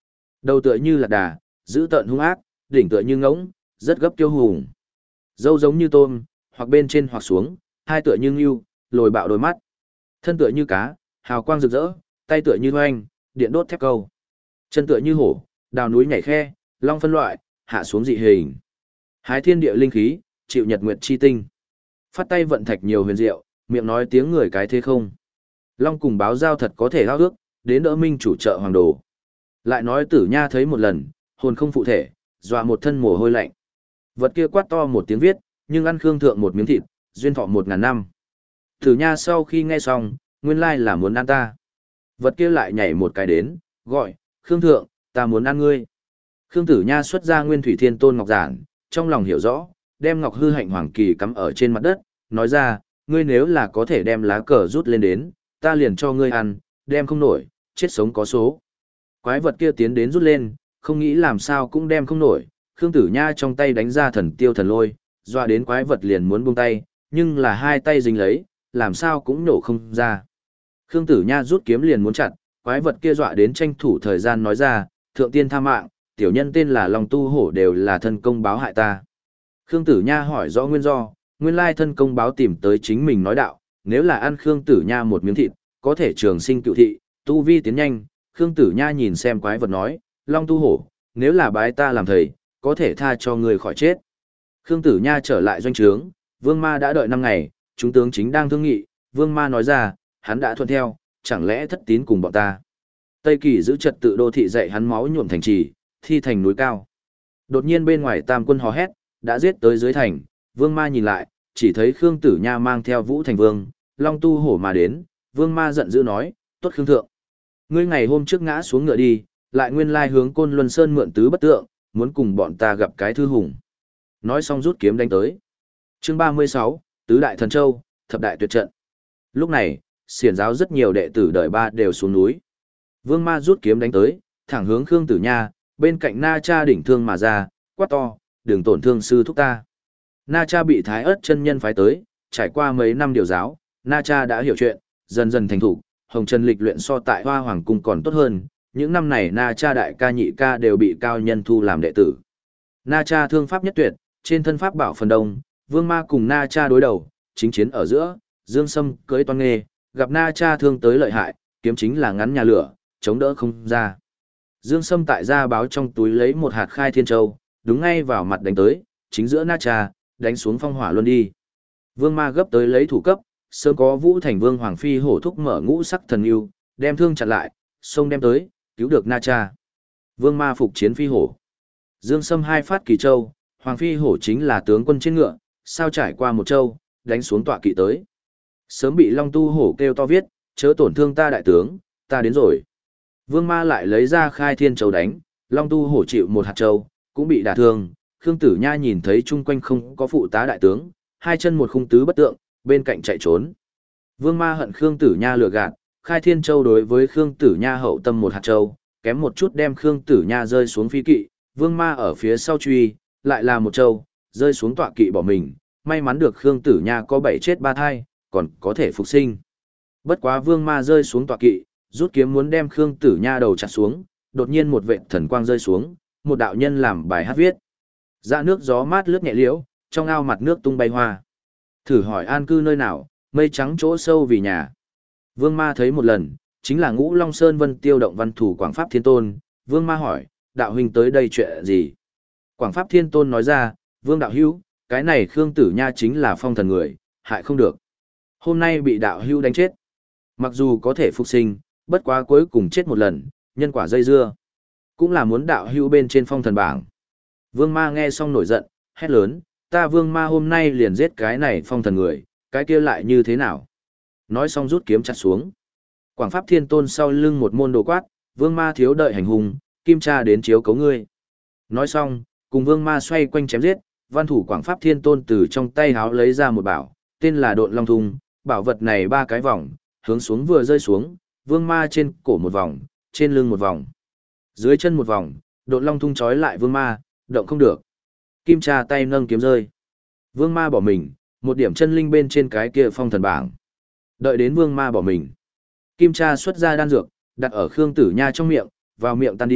Đầu tựa như lạc đà, giữ tợn hung ác, đỉnh tựa như ngỗng, rất gấp kiêu hùng. Dâu giống như tôm, hoặc bên trên hoặc xuống, hai tựa như ngưu, lồi bạo đôi mắt. Thân tựa như cá, hào quang rực rỡ, tay tựa như hoanh, điện đốt thép câu. Chân tựa như hổ, đào núi nhảy khe, long phân loại, hạ xuống dị hình. Hái thiên địa linh khí, chịu nhật nguyệt chi tinh. Phát tay vận thạch nhiều huyền diệu, miệng nói tiếng người cái thế không. Long cùng báo giao thật có thể hao ước, đến đỡ minh chủ trợ hoàng đồ. Lại nói tử nha thấy một lần, hồn không phụ thể, dọa một thân mồ hôi lạnh. Vật kia quát to một tiếng viết, nhưng ăn khương thượng một miếng thịt, duyên thọ một ngàn năm. Tử nha sau khi nghe xong, nguyên lai là muốn ăn ta. Vật kia lại nhảy một cái đến, gọi, khương thượng, ta muốn ăn ngươi. Khương tử nha xuất ra nguyên thủy thiên tôn ngọc giản, trong lòng hiểu rõ, đem ngọc hư hạnh hoàng kỳ cắm ở trên mặt đất, nói ra, ngươi nếu là có thể đem lá cờ rút lên đến, ta liền cho ngươi ăn, đem không nổi, chết sống có số. Quái vật kia tiến đến rút lên, không nghĩ làm sao cũng đem không nổi, Khương Tử Nha trong tay đánh ra thần tiêu thần lôi, doa đến quái vật liền muốn buông tay, nhưng là hai tay dính lấy, làm sao cũng nổ không ra. Khương Tử Nha rút kiếm liền muốn chặt, quái vật kia dọa đến tranh thủ thời gian nói ra, thượng tiên tha mạng, tiểu nhân tên là Long Tu Hổ đều là thân công báo hại ta. Khương Tử Nha hỏi rõ nguyên do, nguyên lai thân công báo tìm tới chính mình nói đạo, nếu là ăn Khương Tử Nha một miếng thịt, có thể trường sinh cựu thị, tu vi tiến nhanh. Khương Tử Nha nhìn xem quái vật nói, Long Tu Hổ, nếu là bái ta làm thầy, có thể tha cho người khỏi chết. Khương Tử Nha trở lại doanh trướng, Vương Ma đã đợi năm ngày, chúng tướng chính đang thương nghị, Vương Ma nói ra, hắn đã thuận theo, chẳng lẽ thất tín cùng bọn ta. Tây Kỳ giữ trật tự đô thị dạy hắn máu nhuộm thành trì, thi thành núi cao. Đột nhiên bên ngoài tam quân hò hét, đã giết tới dưới thành, Vương Ma nhìn lại, chỉ thấy Khương Tử Nha mang theo Vũ Thành Vương, Long Tu Hổ mà đến, Vương Ma giận dữ nói, tốt Khương Thượng. Ngươi ngày hôm trước ngã xuống ngựa đi, lại nguyên lai hướng Côn Luân Sơn mượn tứ bất tượng, muốn cùng bọn ta gặp cái thư hùng. Nói xong rút kiếm đánh tới. Chương ba mươi sáu, Tứ Đại Thần Châu, Thập Đại Tuyệt Trận. Lúc này, xiển giáo rất nhiều đệ tử đời ba đều xuống núi. Vương Ma rút kiếm đánh tới, thẳng hướng Khương Tử Nha, bên cạnh Na Cha đỉnh thương mà ra, quát to, đừng tổn thương sư thúc ta. Na Cha bị Thái Ức chân nhân phái tới, trải qua mấy năm điều giáo, Na Cha đã hiểu chuyện, dần dần thành thủ, Hồng Trần lịch luyện so tại Hoa Hoàng cung còn tốt hơn, những năm này Na Cha đại ca nhị ca đều bị cao nhân thu làm đệ tử. Na Cha thương pháp nhất tuyệt, trên thân pháp bảo phần đông, Vương Ma cùng Na Cha đối đầu, chính chiến ở giữa, Dương Sâm cưỡi toan nghê, gặp Na Cha thương tới lợi hại, kiếm chính là ngắn nhà lửa, chống đỡ không ra. Dương Sâm tại gia báo trong túi lấy một hạt khai thiên châu, đúng ngay vào mặt đánh tới, chính giữa Na Cha, đánh xuống phong hỏa luôn đi. Vương Ma gấp tới lấy thủ cấp, sớm có Vũ Thành Vương Hoàng Phi hổ thúc mở ngũ sắc thần yêu, đem thương chặn lại, xông đem tới, cứu được Na Cha. Vương Ma phục chiến phi hổ. Dương Sâm hai phát kỳ châu, Hoàng Phi hổ chính là tướng quân trên ngựa, sao trải qua một châu, đánh xuống tọa kỵ tới. Sớm bị Long Tu hổ kêu to viết, chớ tổn thương ta đại tướng, ta đến rồi. Vương Ma lại lấy ra khai thiên châu đánh, Long Tu hổ chịu một hạt châu, cũng bị đả thương. Khương Tử Nha nhìn thấy chung quanh không có phụ tá đại tướng, hai chân một khung tứ bất tượng, bên cạnh chạy trốn. Vương Ma hận Khương Tử Nha lừa gạt, khai thiên châu đối với Khương Tử Nha hậu tâm một hạt châu, kém một chút đem Khương Tử Nha rơi xuống phi kỵ, Vương Ma ở phía sau truy, lại là một châu, rơi xuống tọa kỵ bỏ mình, may mắn được Khương Tử Nha có bảy chết ba thai, còn có thể phục sinh. Bất quá Vương Ma rơi xuống tọa kỵ, rút kiếm muốn đem Khương Tử Nha đầu chặt xuống, đột nhiên một vệt thần quang rơi xuống, một đạo nhân làm bài hát viết. Dạ nước gió mát lướt nhẹ liễu, trong ao mặt nước tung bay hoa. Thử hỏi an cư nơi nào, mây trắng chỗ sâu vì nhà. Vương Ma thấy một lần, chính là Ngũ Long Sơn Vân Tiêu động văn thủ Quảng Pháp Thiên Tôn. Vương Ma hỏi, đạo huynh tới đây chuyện gì? Quảng Pháp Thiên Tôn nói ra, Vương đạo hữu, cái này Khương Tử Nha chính là phong thần người, hại không được. Hôm nay bị đạo hữu đánh chết. Mặc dù có thể phục sinh, bất quá cuối cùng chết một lần, nhân quả dây dưa. Cũng là muốn đạo hữu bên trên phong thần bảng. Vương Ma nghe xong nổi giận, hét lớn, ta Vương Ma hôm nay liền giết cái này phong thần người, cái kia lại như thế nào? Nói xong rút kiếm chặt xuống. Quảng Pháp Thiên Tôn sau lưng một môn đồ quát, Vương Ma thiếu đợi hành hùng, kim tra đến chiếu cấu ngươi. Nói xong, cùng Vương Ma xoay quanh chém giết, văn thủ Quảng Pháp Thiên Tôn từ trong tay háo lấy ra một bảo, tên là Độn Long Thung, bảo vật này ba cái vòng, hướng xuống vừa rơi xuống, Vương Ma trên cổ một vòng, trên lưng một vòng, dưới chân một vòng, Độn Long Thung trói lại Vương Ma, động không được. Kim tra tay nâng kiếm rơi. Vương Ma bỏ mình, một điểm chân linh bên trên cái kia phong thần bảng. Đợi đến Vương Ma bỏ mình, Kim tra xuất ra đan dược, đặt ở Khương Tử Nha trong miệng, vào miệng tan đi,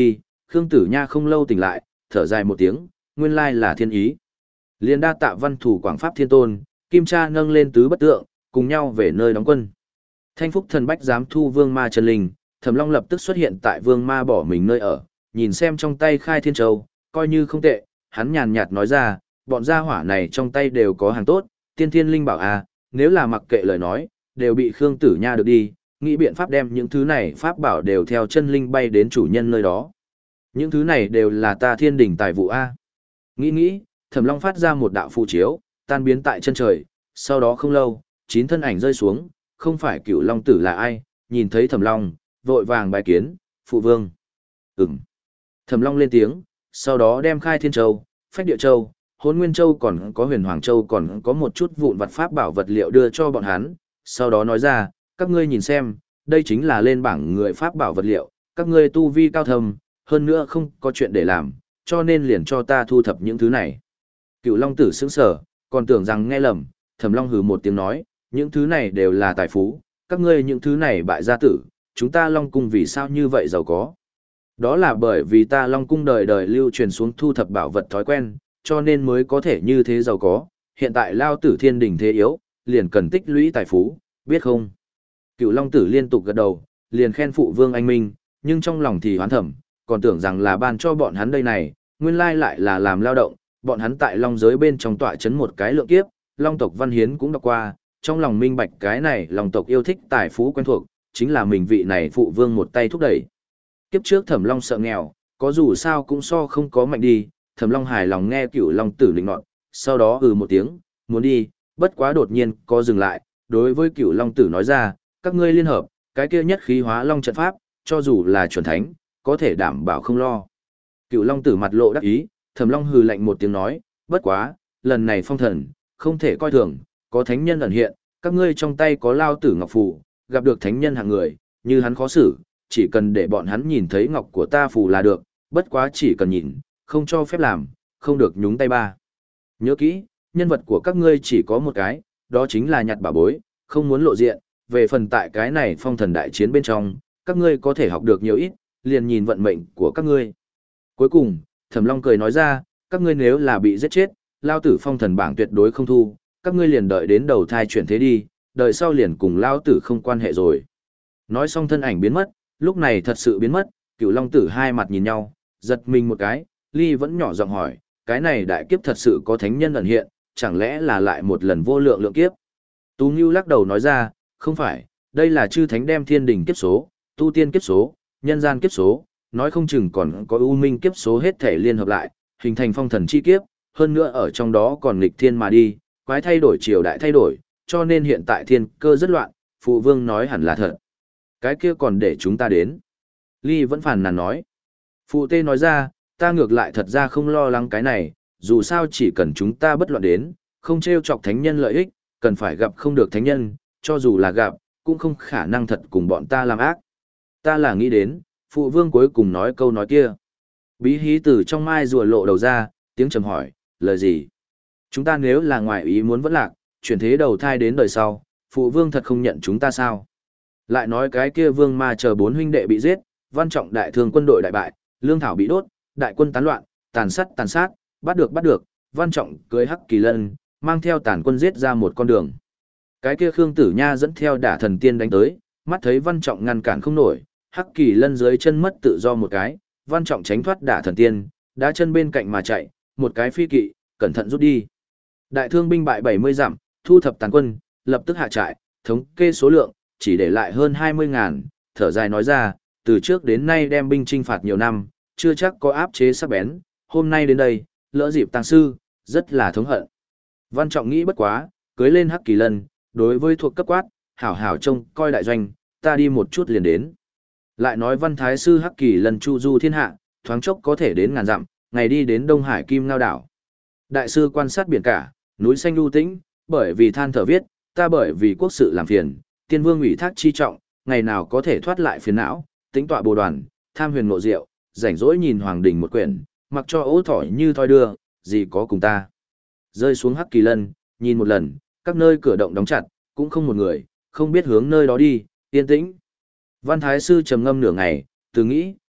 Khương Tử Nha không lâu tỉnh lại, thở dài một tiếng, nguyên lai là thiên ý. Liên đa tạ văn thủ quảng pháp thiên tôn, Kim Cha nâng lên tứ bất tượng, cùng nhau về nơi đóng quân. Thanh Phúc Thần Bách giám thu Vương Ma chân linh, Thẩm Long lập tức xuất hiện tại Vương Ma bỏ mình nơi ở, nhìn xem trong tay Khai Thiên Châu, coi như không tệ, hắn nhàn nhạt nói ra, bọn gia hỏa này trong tay đều có hàng tốt, tiên thiên linh bảo à, nếu là mặc kệ lời nói, đều bị Khương Tử Nha được đi, nghĩ biện pháp đem những thứ này pháp bảo đều theo chân linh bay đến chủ nhân nơi đó. Những thứ này đều là ta thiên đỉnh tài vụ a. Nghĩ nghĩ, Thẩm Long phát ra một đạo phù chiếu, tan biến tại chân trời, sau đó không lâu, chín thân ảnh rơi xuống, không phải Cửu Long tử là ai, nhìn thấy Thẩm Long, vội vàng bài kiến, phụ vương. Ừm. Thẩm Long lên tiếng, sau đó đem Khai Thiên Châu, Phách Địa Châu, Hỗn Nguyên Châu còn có Huyền Hoàng Châu còn có một chút vụn vặt pháp bảo vật liệu đưa cho bọn hắn, sau đó nói ra, các ngươi nhìn xem, đây chính là lên bảng người pháp bảo vật liệu, các ngươi tu vi cao thâm, hơn nữa không có chuyện để làm, cho nên liền cho ta thu thập những thứ này. Cựu Long tử sững sờ, còn tưởng rằng nghe lầm, Thẩm Long hừ một tiếng nói, những thứ này đều là tài phú, các ngươi những thứ này bại gia tử, chúng ta Long cung vì sao như vậy giàu có? Đó là bởi vì ta Long cung đời đời lưu truyền xuống thu thập bảo vật thói quen, cho nên mới có thể như thế giàu có, hiện tại lao tử thiên đình thế yếu, liền cần tích lũy tài phú, biết không? Cựu Long tử liên tục gật đầu, liền khen phụ vương anh minh, nhưng trong lòng thì hoán thẩm, còn tưởng rằng là ban cho bọn hắn đây này, nguyên lai lại là làm lao động, bọn hắn tại Long giới bên trong tọa chấn một cái lượng kiếp, Long tộc Văn Hiến cũng đọc qua, trong lòng minh bạch cái này Long tộc yêu thích tài phú quen thuộc, chính là mình vị này phụ vương một tay thúc đẩy. Kiếp trước Thẩm Long sợ nghèo, có dù sao cũng so không có mạnh đi, Thẩm Long hài lòng nghe Cửu Long tử định nọt, sau đó ừ một tiếng, muốn đi, bất quá đột nhiên có dừng lại, đối với Cửu Long tử nói ra, các ngươi liên hợp, cái kia nhất khí hóa long trận pháp, cho dù là chuẩn thánh, có thể đảm bảo không lo. Cửu Long tử mặt lộ đắc ý, Thẩm Long hừ lạnh một tiếng nói, bất quá, lần này phong thần, không thể coi thường, có thánh nhân ẩn hiện, các ngươi trong tay có lao tử ngọc phù, gặp được thánh nhân hạng người, như hắn khó xử, chỉ cần để bọn hắn nhìn thấy ngọc của ta phù là được, bất quá chỉ cần nhìn, không cho phép làm, không được nhúng tay ba. Nhớ kỹ, nhân vật của các ngươi chỉ có một cái, đó chính là nhặt bảo bối, không muốn lộ diện, về phần tại cái này phong thần đại chiến bên trong, các ngươi có thể học được nhiều ít, liền nhìn vận mệnh của các ngươi. Cuối cùng, Thẩm Long cười nói ra, các ngươi nếu là bị giết chết, lao tử phong thần bảng tuyệt đối không thu, các ngươi liền đợi đến đầu thai chuyển thế đi, đợi sau liền cùng lao tử không quan hệ rồi. Nói xong thân ảnh biến mất, lúc này thật sự biến mất, Cửu Long tử hai mặt nhìn nhau, giật mình một cái, Ly vẫn nhỏ giọng hỏi, cái này đại kiếp thật sự có thánh nhân ẩn hiện, chẳng lẽ là lại một lần vô lượng lượng kiếp? Tú Ngưu lắc đầu nói ra, không phải, đây là chư thánh đem thiên đình kiếp số, tu tiên kiếp số, nhân gian kiếp số, nói không chừng còn có u minh kiếp số hết thể liên hợp lại, hình thành phong thần chi kiếp, hơn nữa ở trong đó còn nghịch thiên mà đi, quái thay đổi triều đại thay đổi, cho nên hiện tại thiên cơ rất loạn, phụ vương nói hẳn là thật. Cái kia còn để chúng ta đến. Ly vẫn phàn nàn nói. Phụ tê nói ra, ta ngược lại thật ra không lo lắng cái này, dù sao chỉ cần chúng ta bất loạn đến, không trêu chọc thánh nhân lợi ích, cần phải gặp không được thánh nhân, cho dù là gặp, cũng không khả năng thật cùng bọn ta làm ác. Ta là nghĩ đến, phụ vương cuối cùng nói câu nói kia. Bí hí từ trong mai rùa lộ đầu ra, tiếng trầm hỏi, lời gì? Chúng ta nếu là ngoại ý muốn vẫn lạc, chuyển thế đầu thai đến đời sau, phụ vương thật không nhận chúng ta sao? Lại nói cái kia vương ma chờ bốn huynh đệ bị giết, văn trọng đại thương quân đội đại bại, lương thảo bị đốt, đại quân tán loạn, tàn sát tàn sát, bắt được bắt được, văn trọng cưới hắc kỳ lân, mang theo tàn quân giết ra một con đường. Cái kia Khương Tử Nha dẫn theo đả thần tiên đánh tới, mắt thấy văn trọng ngăn cản không nổi, hắc kỳ lân dưới chân mất tự do một cái, văn trọng tránh thoát đả thần tiên, đá chân bên cạnh mà chạy, một cái phi kỵ, cẩn thận rút đi. Đại thương binh bại bảy mươi dặm, thu thập tàn quân, lập tức hạ trại, thống kê số lượng, chỉ để lại hơn hai mươi ngàn, thở dài nói ra, từ trước đến nay đem binh chinh phạt nhiều năm, chưa chắc có áp chế sắc bén, hôm nay đến đây, lỡ dịp tăng sư, rất là thống hận. Văn trọng nghĩ bất quá, cưới lên hắc kỳ lân, đối với thuộc cấp quát, hảo hảo trông coi đại doanh, ta đi một chút liền đến. Lại nói văn thái sư hắc kỳ lân chu du thiên hạ, thoáng chốc có thể đến ngàn dặm, ngày đi đến Đông Hải Kim Ngao đảo. Đại sư quan sát biển cả, núi xanh lưu tĩnh, bởi vì than thở viết, ta bởi vì quốc sự làm phiền, tiên vương ủy thác chi trọng, ngày nào có thể thoát lại phiền não, tính tọa bồ đoàn, tham huyền ngộ diệu, rảnh rỗi nhìn hoàng đình một quyển, mặc cho ố thỏi như thoi đưa, gì có cùng ta. Rơi xuống hắc kỳ lân, nhìn một lần, các nơi cửa động đóng chặt, cũng không một người, không biết hướng nơi đó đi, yên tĩnh. Văn thái sư trầm ngâm nửa ngày, từ nghĩ,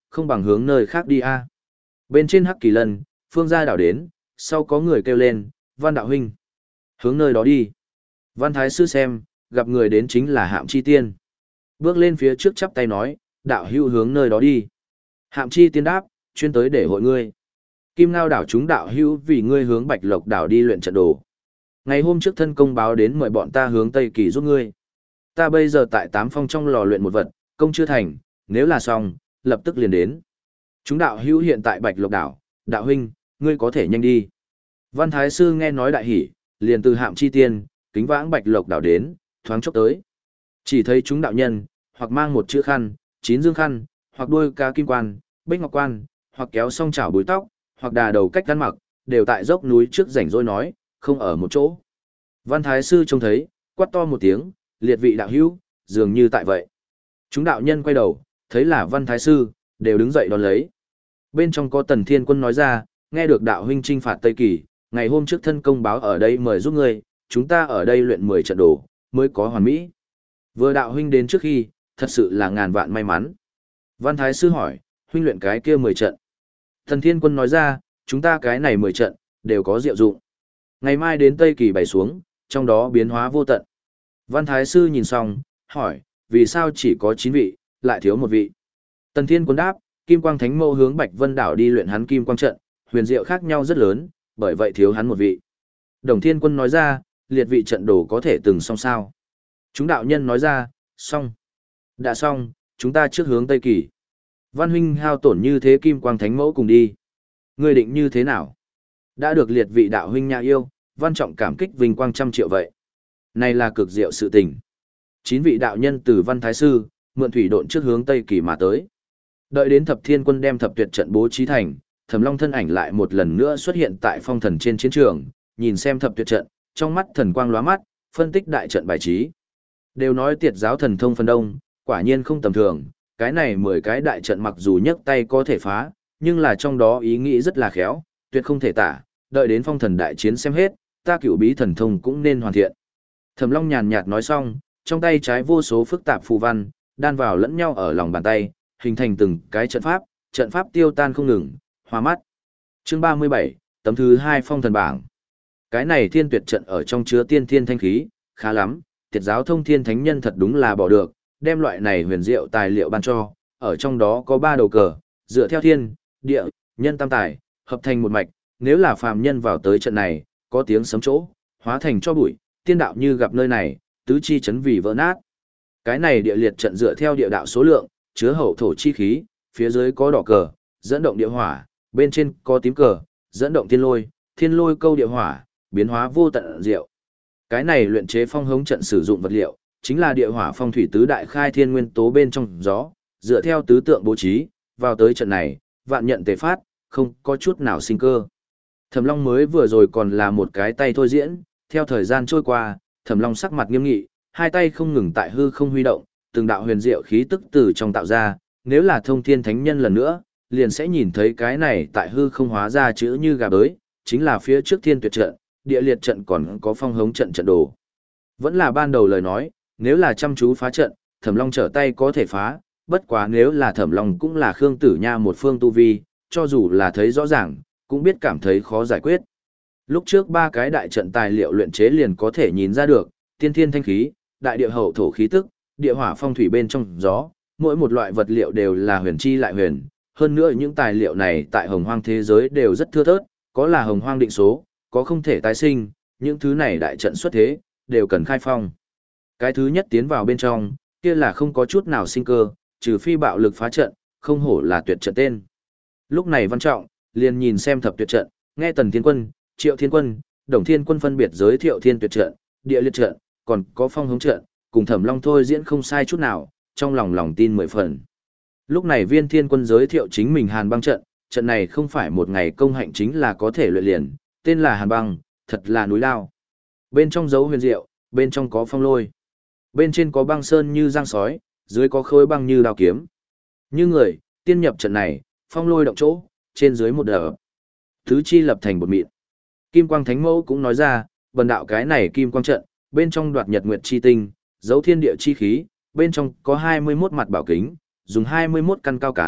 không bằng hướng nơi khác đi a. Bên trên Hắc Kỳ Lân, Phương gia đảo đến, sau có người kêu lên, Văn đạo huynh. Hướng nơi đó đi. Văn Thái Sư xem, gặp người đến chính là Hạm Chi Tiên. Bước lên phía trước chắp tay nói, đạo hữu hướng nơi đó đi. Hạm Chi Tiên đáp, chuyên tới để hội ngươi. Kim Ngao đảo chúng đạo hữu vì ngươi hướng Bạch Lộc đảo đi luyện trận đồ. Ngày hôm trước thân công báo đến mời bọn ta hướng Tây Kỳ giúp ngươi. Ta bây giờ tại Tám Phong trong lò luyện một vật, công chưa thành, nếu là xong, lập tức liền đến. Chúng đạo hữu hiện tại Bạch Lộc đảo, đạo huynh, ngươi có thể nhanh đi. Văn Thái Sư nghe nói đại hỉ, liền từ Hạm Chi Tiên, kính vãng Bạch Lộc đảo đến, thoáng chốc tới. Chỉ thấy chúng đạo nhân, hoặc mang một chữ khăn, chín dương khăn, hoặc đuôi cá kim quan, bích ngọc quan, hoặc kéo song chảo búi tóc, hoặc đà đầu cách ăn mặc, đều tại dốc núi trước rảnh rỗi nói, không ở một chỗ. Văn Thái Sư trông thấy, quát to một tiếng, liệt vị đạo hữu, dường như tại vậy. Chúng đạo nhân quay đầu, thấy là Văn Thái Sư, đều đứng dậy đón lấy. Bên trong có Tần Thiên Quân nói ra, nghe được đạo huynh trinh phạt Tây Kỳ, ngày hôm trước thân công báo ở đây mời giúp ngươi, chúng ta ở đây luyện mười trận đồ, mới có hoàn mỹ. Vừa đạo huynh đến trước khi, thật sự là ngàn vạn may mắn. Văn Thái Sư hỏi, huynh luyện cái kia mười trận. Tần Thiên Quân nói ra, chúng ta cái này mười trận, đều có diệu dụng. Ngày mai đến Tây Kỳ bày xuống, trong đó biến hóa vô tận. Văn Thái Sư nhìn xong, hỏi, vì sao chỉ có chín vị, lại thiếu một vị? Tần Thiên Quân đáp, Kim Quang Thánh Mẫu hướng Bạch Vân đảo đi luyện hắn Kim Quang trận, huyền diệu khác nhau rất lớn, bởi vậy thiếu hắn một vị. Đồng Thiên Quân nói ra, liệt vị trận đồ có thể từng xong sao? Chúng đạo nhân nói ra, xong. Đã xong, chúng ta trước hướng Tây Kỳ. Văn huynh hao tổn như thế Kim Quang Thánh Mẫu cùng đi. Ngươi định như thế nào? Đã được liệt vị đạo huynh nhà yêu, Văn trọng cảm kích vinh quang trăm triệu vậy. Này là cực diệu sự tình. Chín vị đạo nhân từ Văn Thái Sư, mượn thủy độn trước hướng Tây Kỳ mà tới. Đợi đến Thập Thiên Quân đem thập tuyệt trận bố trí thành, Thẩm Long thân ảnh lại một lần nữa xuất hiện tại phong thần trên chiến trường, nhìn xem thập tuyệt trận, trong mắt thần quang lóa mắt, phân tích đại trận bài trí. Đều nói tiệt giáo thần thông phân đông, quả nhiên không tầm thường, cái này mười cái đại trận mặc dù nhấc tay có thể phá, nhưng là trong đó ý nghĩ rất là khéo, tuyệt không thể tả, đợi đến phong thần đại chiến xem hết, ta cửu bí thần thông cũng nên hoàn thiện. Thẩm Long nhàn nhạt nói xong, trong tay trái vô số phức tạp phù văn, đan vào lẫn nhau ở lòng bàn tay, hình thành từng cái trận pháp, trận pháp tiêu tan không ngừng, hoa mắt. Chương ba mươi bảy, tấm thứ hai phong thần bảng. Cái này thiên tuyệt trận ở trong chứa tiên thiên thanh khí, khá lắm, tiệt giáo thông thiên thánh nhân thật đúng là bỏ được, đem loại này huyền diệu tài liệu ban cho, ở trong đó có ba đầu cờ, dựa theo thiên, địa, nhân tam tài, hợp thành một mạch, nếu là phàm nhân vào tới trận này, có tiếng sấm chỗ, hóa thành cho bụi, tiên đạo như gặp nơi này, tứ chi chấn vì vỡ nát. Cái này địa liệt trận dựa theo địa đạo số lượng, chứa hậu thổ chi khí, phía dưới có đỏ cờ, dẫn động địa hỏa, bên trên có tím cờ, dẫn động thiên lôi, thiên lôi câu địa hỏa, biến hóa vô tận diệu. Cái này luyện chế phong hống trận sử dụng vật liệu, chính là địa hỏa phong thủy tứ đại khai thiên nguyên tố bên trong gió, dựa theo tứ tượng bố trí, vào tới trận này, vạn nhận tề phát, không có chút nào sinh cơ. Thẩm Long mới vừa rồi còn là một cái tay thôi diễn, theo thời gian trôi qua, Thẩm Long sắc mặt nghiêm nghị, hai tay không ngừng tại hư không huy động, từng đạo huyền diệu khí tức từ trong tạo ra, nếu là thông thiên thánh nhân lần nữa, liền sẽ nhìn thấy cái này tại hư không hóa ra chữ như gà bới, chính là phía trước thiên tuyệt trận, địa liệt trận còn có phong hống trận trận đồ. Vẫn là ban đầu lời nói, nếu là chăm chú phá trận, Thẩm Long trở tay có thể phá, bất quá nếu là Thẩm Long cũng là Khương Tử Nha một phương tu vi, cho dù là thấy rõ ràng, cũng biết cảm thấy khó giải quyết. Lúc trước ba cái đại trận tài liệu luyện chế liền có thể nhìn ra được, tiên thiên thanh khí, đại địa hậu thổ khí tức, địa hỏa phong thủy bên trong gió, mỗi một loại vật liệu đều là huyền chi lại huyền, hơn nữa những tài liệu này tại hồng hoang thế giới đều rất thưa thớt, có là hồng hoang định số, có không thể tái sinh, những thứ này đại trận xuất thế, đều cần khai phong. Cái thứ nhất tiến vào bên trong, kia là không có chút nào sinh cơ, trừ phi bạo lực phá trận, không hổ là tuyệt trận tên. Lúc này Văn Trọng, liền nhìn xem thập tuyệt trận, nghe Tần Thiên Quân, Triệu Thiên Quân, Đồng Thiên Quân phân biệt giới thiệu thiên tuyệt trận, địa liệt trận, còn có phong hống trận, cùng Thẩm Long thôi diễn không sai chút nào, trong lòng lòng tin mười phần. Lúc này Viên Thiên Quân giới thiệu chính mình Hàn Băng trận, trận này không phải một ngày công hạnh chính là có thể luyện liền, tên là Hàn Băng, thật là núi lao. Bên trong dấu huyền diệu, bên trong có phong lôi. Bên trên có băng sơn như giang sói, dưới có khối băng như đao kiếm. Như người, tiên nhập trận này, phong lôi động chỗ, trên dưới một đợt. Thứ chi lập thành một mịn. Kim Quang Thánh Mẫu cũng nói ra, bần đạo cái này Kim Quang trận, bên trong đoạt nhật nguyệt chi tinh, dấu thiên địa chi khí, bên trong có hai mươi mốt mặt bảo kính, dùng hai mươi mốt căn cao cán,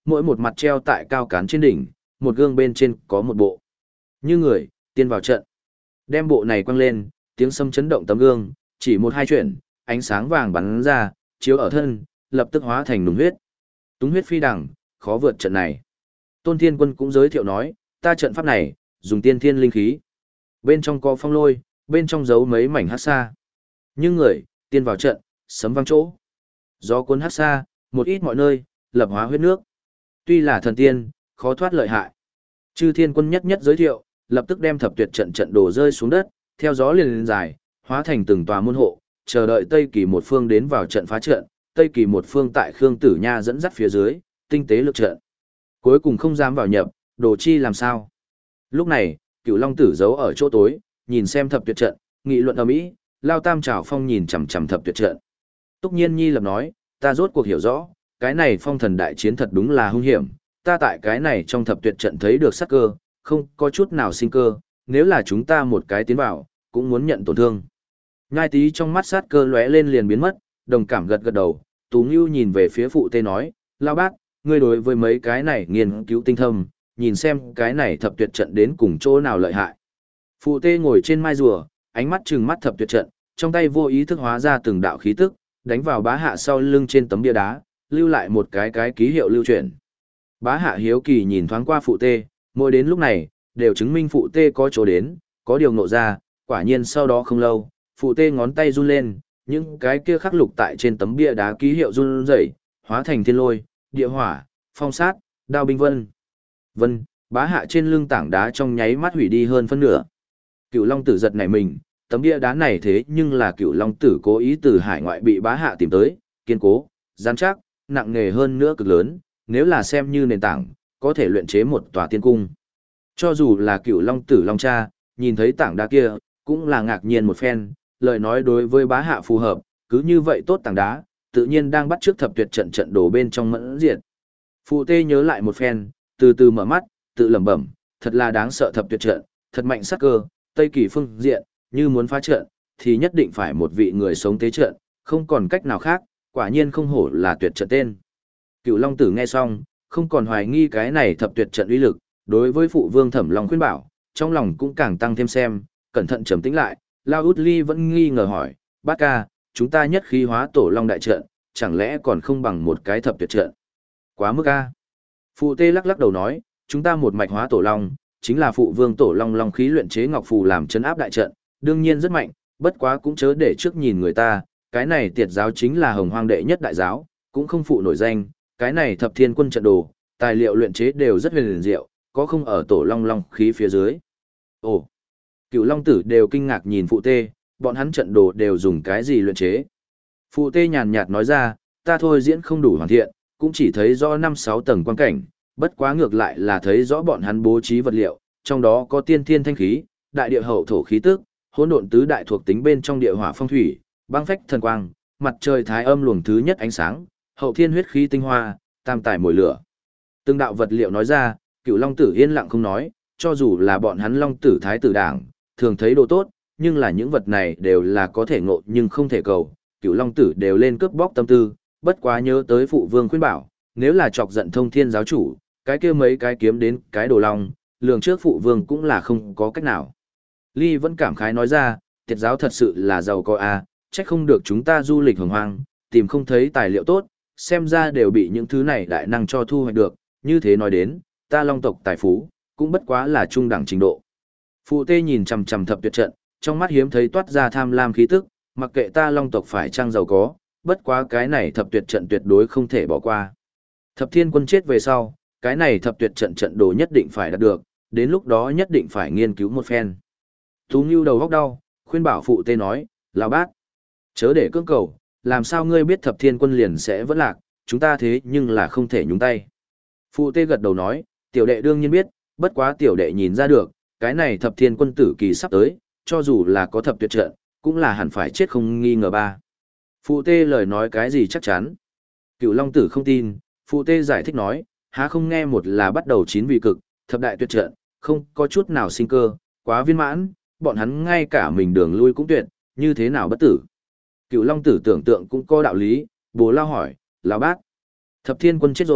mỗi một mặt treo tại cao cán trên đỉnh, một gương bên trên có một bộ. Như người, tiên vào trận. Đem bộ này quăng lên, tiếng sấm chấn động tấm gương, chỉ một hai chuyển, ánh sáng vàng bắn ra, chiếu ở thân, lập tức hóa thành nùng huyết. Túng huyết phi đẳng, khó vượt trận này. Tôn Thiên Quân cũng giới thiệu nói, ta trận pháp này, dùng tiên thiên linh khí. Bên trong có phong lôi, bên trong giấu mấy mảnh hắc sa. Nhưng người, tiên vào trận, sấm vang chỗ. Gió cuốn hắc sa, một ít mọi nơi, lập hóa huyết nước. Tuy là thần tiên, khó thoát lợi hại. Chư Thiên Quân nhất nhất giới thiệu, lập tức đem thập tuyệt trận trận đồ rơi xuống đất, theo gió liền lên dài, hóa thành từng tòa môn hộ, chờ đợi Tây Kỳ một phương đến vào trận phá trận, Tây Kỳ một phương tại Khương Tử Nha dẫn dắt phía dưới, tinh tế lực trận. Cuối cùng không dám vào nhập, đồ chi làm sao? Lúc này, Cửu Long Tử giấu ở chỗ tối, nhìn xem thập tuyệt trận, nghị luận ầm ĩ, Lao Tam Trảo Phong nhìn chằm chằm thập tuyệt trận. Túc Nhiên Nhi lập nói, ta rốt cuộc hiểu rõ, cái này phong thần đại chiến thật đúng là hung hiểm, ta tại cái này trong thập tuyệt trận thấy được sát cơ, không có chút nào sinh cơ, nếu là chúng ta một cái tiến vào, cũng muốn nhận tổn thương. Nhai Tý trong mắt sát cơ lóe lên liền biến mất, đồng cảm gật gật đầu, Tú Ngưu nhìn về phía phụ tê nói, Lao Bác, ngươi đối với mấy cái này nghiên cứu tinh thâm, nhìn xem cái này thập tuyệt trận đến cùng chỗ nào lợi hại. Phụ tê ngồi trên mai rùa, ánh mắt trừng mắt thập tuyệt trận, trong tay vô ý thức hóa ra từng đạo khí tức, đánh vào bá hạ sau lưng trên tấm bia đá, lưu lại một cái cái ký hiệu lưu truyền. Bá hạ hiếu kỳ nhìn thoáng qua phụ tê, mỗi đến lúc này, đều chứng minh phụ tê có chỗ đến, có điều nộ ra, quả nhiên sau đó không lâu, phụ tê ngón tay run lên, những cái kia khắc lục tại trên tấm bia đá ký hiệu run rẩy, hóa thành thiên lôi, địa hỏa, phong sát, đao binh vân. Vân, bá hạ trên lưng tảng đá trong nháy mắt hủy đi hơn phân nửa. Cựu Long Tử giật nảy mình, tấm bia đá này thế nhưng là Cựu Long Tử cố ý từ hải ngoại bị bá hạ tìm tới, kiên cố, rắn chắc, nặng nghề hơn nữa cực lớn, nếu là xem như nền tảng, có thể luyện chế một tòa tiên cung. Cho dù là Cựu Long Tử Long Cha, nhìn thấy tảng đá kia, cũng là ngạc nhiên một phen, lời nói đối với bá hạ phù hợp, cứ như vậy tốt tảng đá, tự nhiên đang bắt trước thập tuyệt trận trận đồ bên trong mẫn diệt. Phụ tê nhớ lại một phen, từ từ mở mắt, tự lẩm bẩm, thật là đáng sợ thập tuyệt trận, thật mạnh sát cơ, Tây Kỳ phương diện, như muốn phá trận, thì nhất định phải một vị người sống tế trận, không còn cách nào khác, quả nhiên không hổ là tuyệt trận tên. Cựu Long Tử nghe xong, không còn hoài nghi cái này thập tuyệt trận uy lực, đối với phụ vương Thẩm Long khuyên bảo, trong lòng cũng càng tăng thêm xem, cẩn thận trầm tĩnh lại, Lao Út Ly vẫn nghi ngờ hỏi, bác ca, chúng ta nhất khí hóa tổ long đại trận, chẳng lẽ còn không bằng một cái thập tuyệt trận? Quá mức a. Phụ tê lắc lắc đầu nói, chúng ta một mạch hóa tổ long, chính là phụ vương tổ long long khí luyện chế ngọc phù làm chấn áp đại trận, đương nhiên rất mạnh, bất quá cũng chớ để trước nhìn người ta, cái này tiệt giáo chính là hồng hoang đệ nhất đại giáo, cũng không phụ nổi danh, cái này thập thiên quân trận đồ, tài liệu luyện chế đều rất huyền liền diệu, có không ở tổ long long khí phía dưới. Ồ, Cựu Long Tử đều kinh ngạc nhìn phụ tê, bọn hắn trận đồ đều dùng cái gì luyện chế. Phụ tê nhàn nhạt nói ra, ta thôi diễn không đủ hoàn thiện, cũng chỉ thấy rõ năm sáu tầng quan cảnh, bất quá ngược lại là thấy rõ bọn hắn bố trí vật liệu, trong đó có tiên thiên thanh khí, đại địa hậu thổ khí tức, hỗn độn tứ đại thuộc tính bên trong địa hỏa phong thủy, băng phách thần quang, mặt trời thái âm luồng thứ nhất ánh sáng, hậu thiên huyết khí tinh hoa, tam tài mồi lửa. Từng đạo vật liệu nói ra, Cựu Long Tử yên lặng không nói, cho dù là bọn hắn Long Tử thái tử đảng, thường thấy đồ tốt, nhưng là những vật này đều là có thể ngộ nhưng không thể cầu. Cựu Long Tử đều lên cướp bóc tâm tư, bất quá nhớ tới phụ vương khuyên bảo, nếu là chọc giận Thông Thiên giáo chủ, cái kia mấy cái kiếm đến cái đồ long, lường trước phụ vương cũng là không có cách nào. Ly vẫn cảm khái nói ra, tiệt giáo thật sự là giàu có a, trách không được chúng ta du lịch hồng hoang, tìm không thấy tài liệu tốt, xem ra đều bị những thứ này đại năng cho thu hoạch được, như thế nói đến, ta Long tộc tài phú, cũng bất quá là trung đẳng trình độ. Phụ tê nhìn chằm chằm thập tuyệt trận, trong mắt hiếm thấy toát ra tham lam khí tức, mặc kệ ta Long tộc phải trang giàu có, bất quá cái này thập tuyệt trận tuyệt đối không thể bỏ qua. Thập thiên quân chết về sau, cái này thập tuyệt trận trận đồ nhất định phải đạt được, đến lúc đó nhất định phải nghiên cứu một phen. Tú Ngưu đầu góc đau, khuyên bảo phụ tê nói, lão bác, chớ để cưỡng cầu, làm sao ngươi biết thập thiên quân liền sẽ vẫn lạc, chúng ta thế nhưng là không thể nhúng tay. Phụ tê gật đầu nói, tiểu đệ đương nhiên biết, bất quá tiểu đệ nhìn ra được, cái này thập thiên quân tử kỳ sắp tới, cho dù là có thập tuyệt trận, cũng là hẳn phải chết không nghi ngờ ba. Phụ tê lời nói cái gì chắc chắn. Cựu Long Tử không tin, phụ tê giải thích nói, há không nghe một là bắt đầu chín vị cực, thập đại tuyệt trận, không có chút nào sinh cơ, quá viên mãn, bọn hắn ngay cả mình đường lui cũng tuyệt, như thế nào bất tử. Cựu Long Tử tưởng tượng cũng có đạo lý, bố lao hỏi, lão bác, thập thiên quân chết rồi,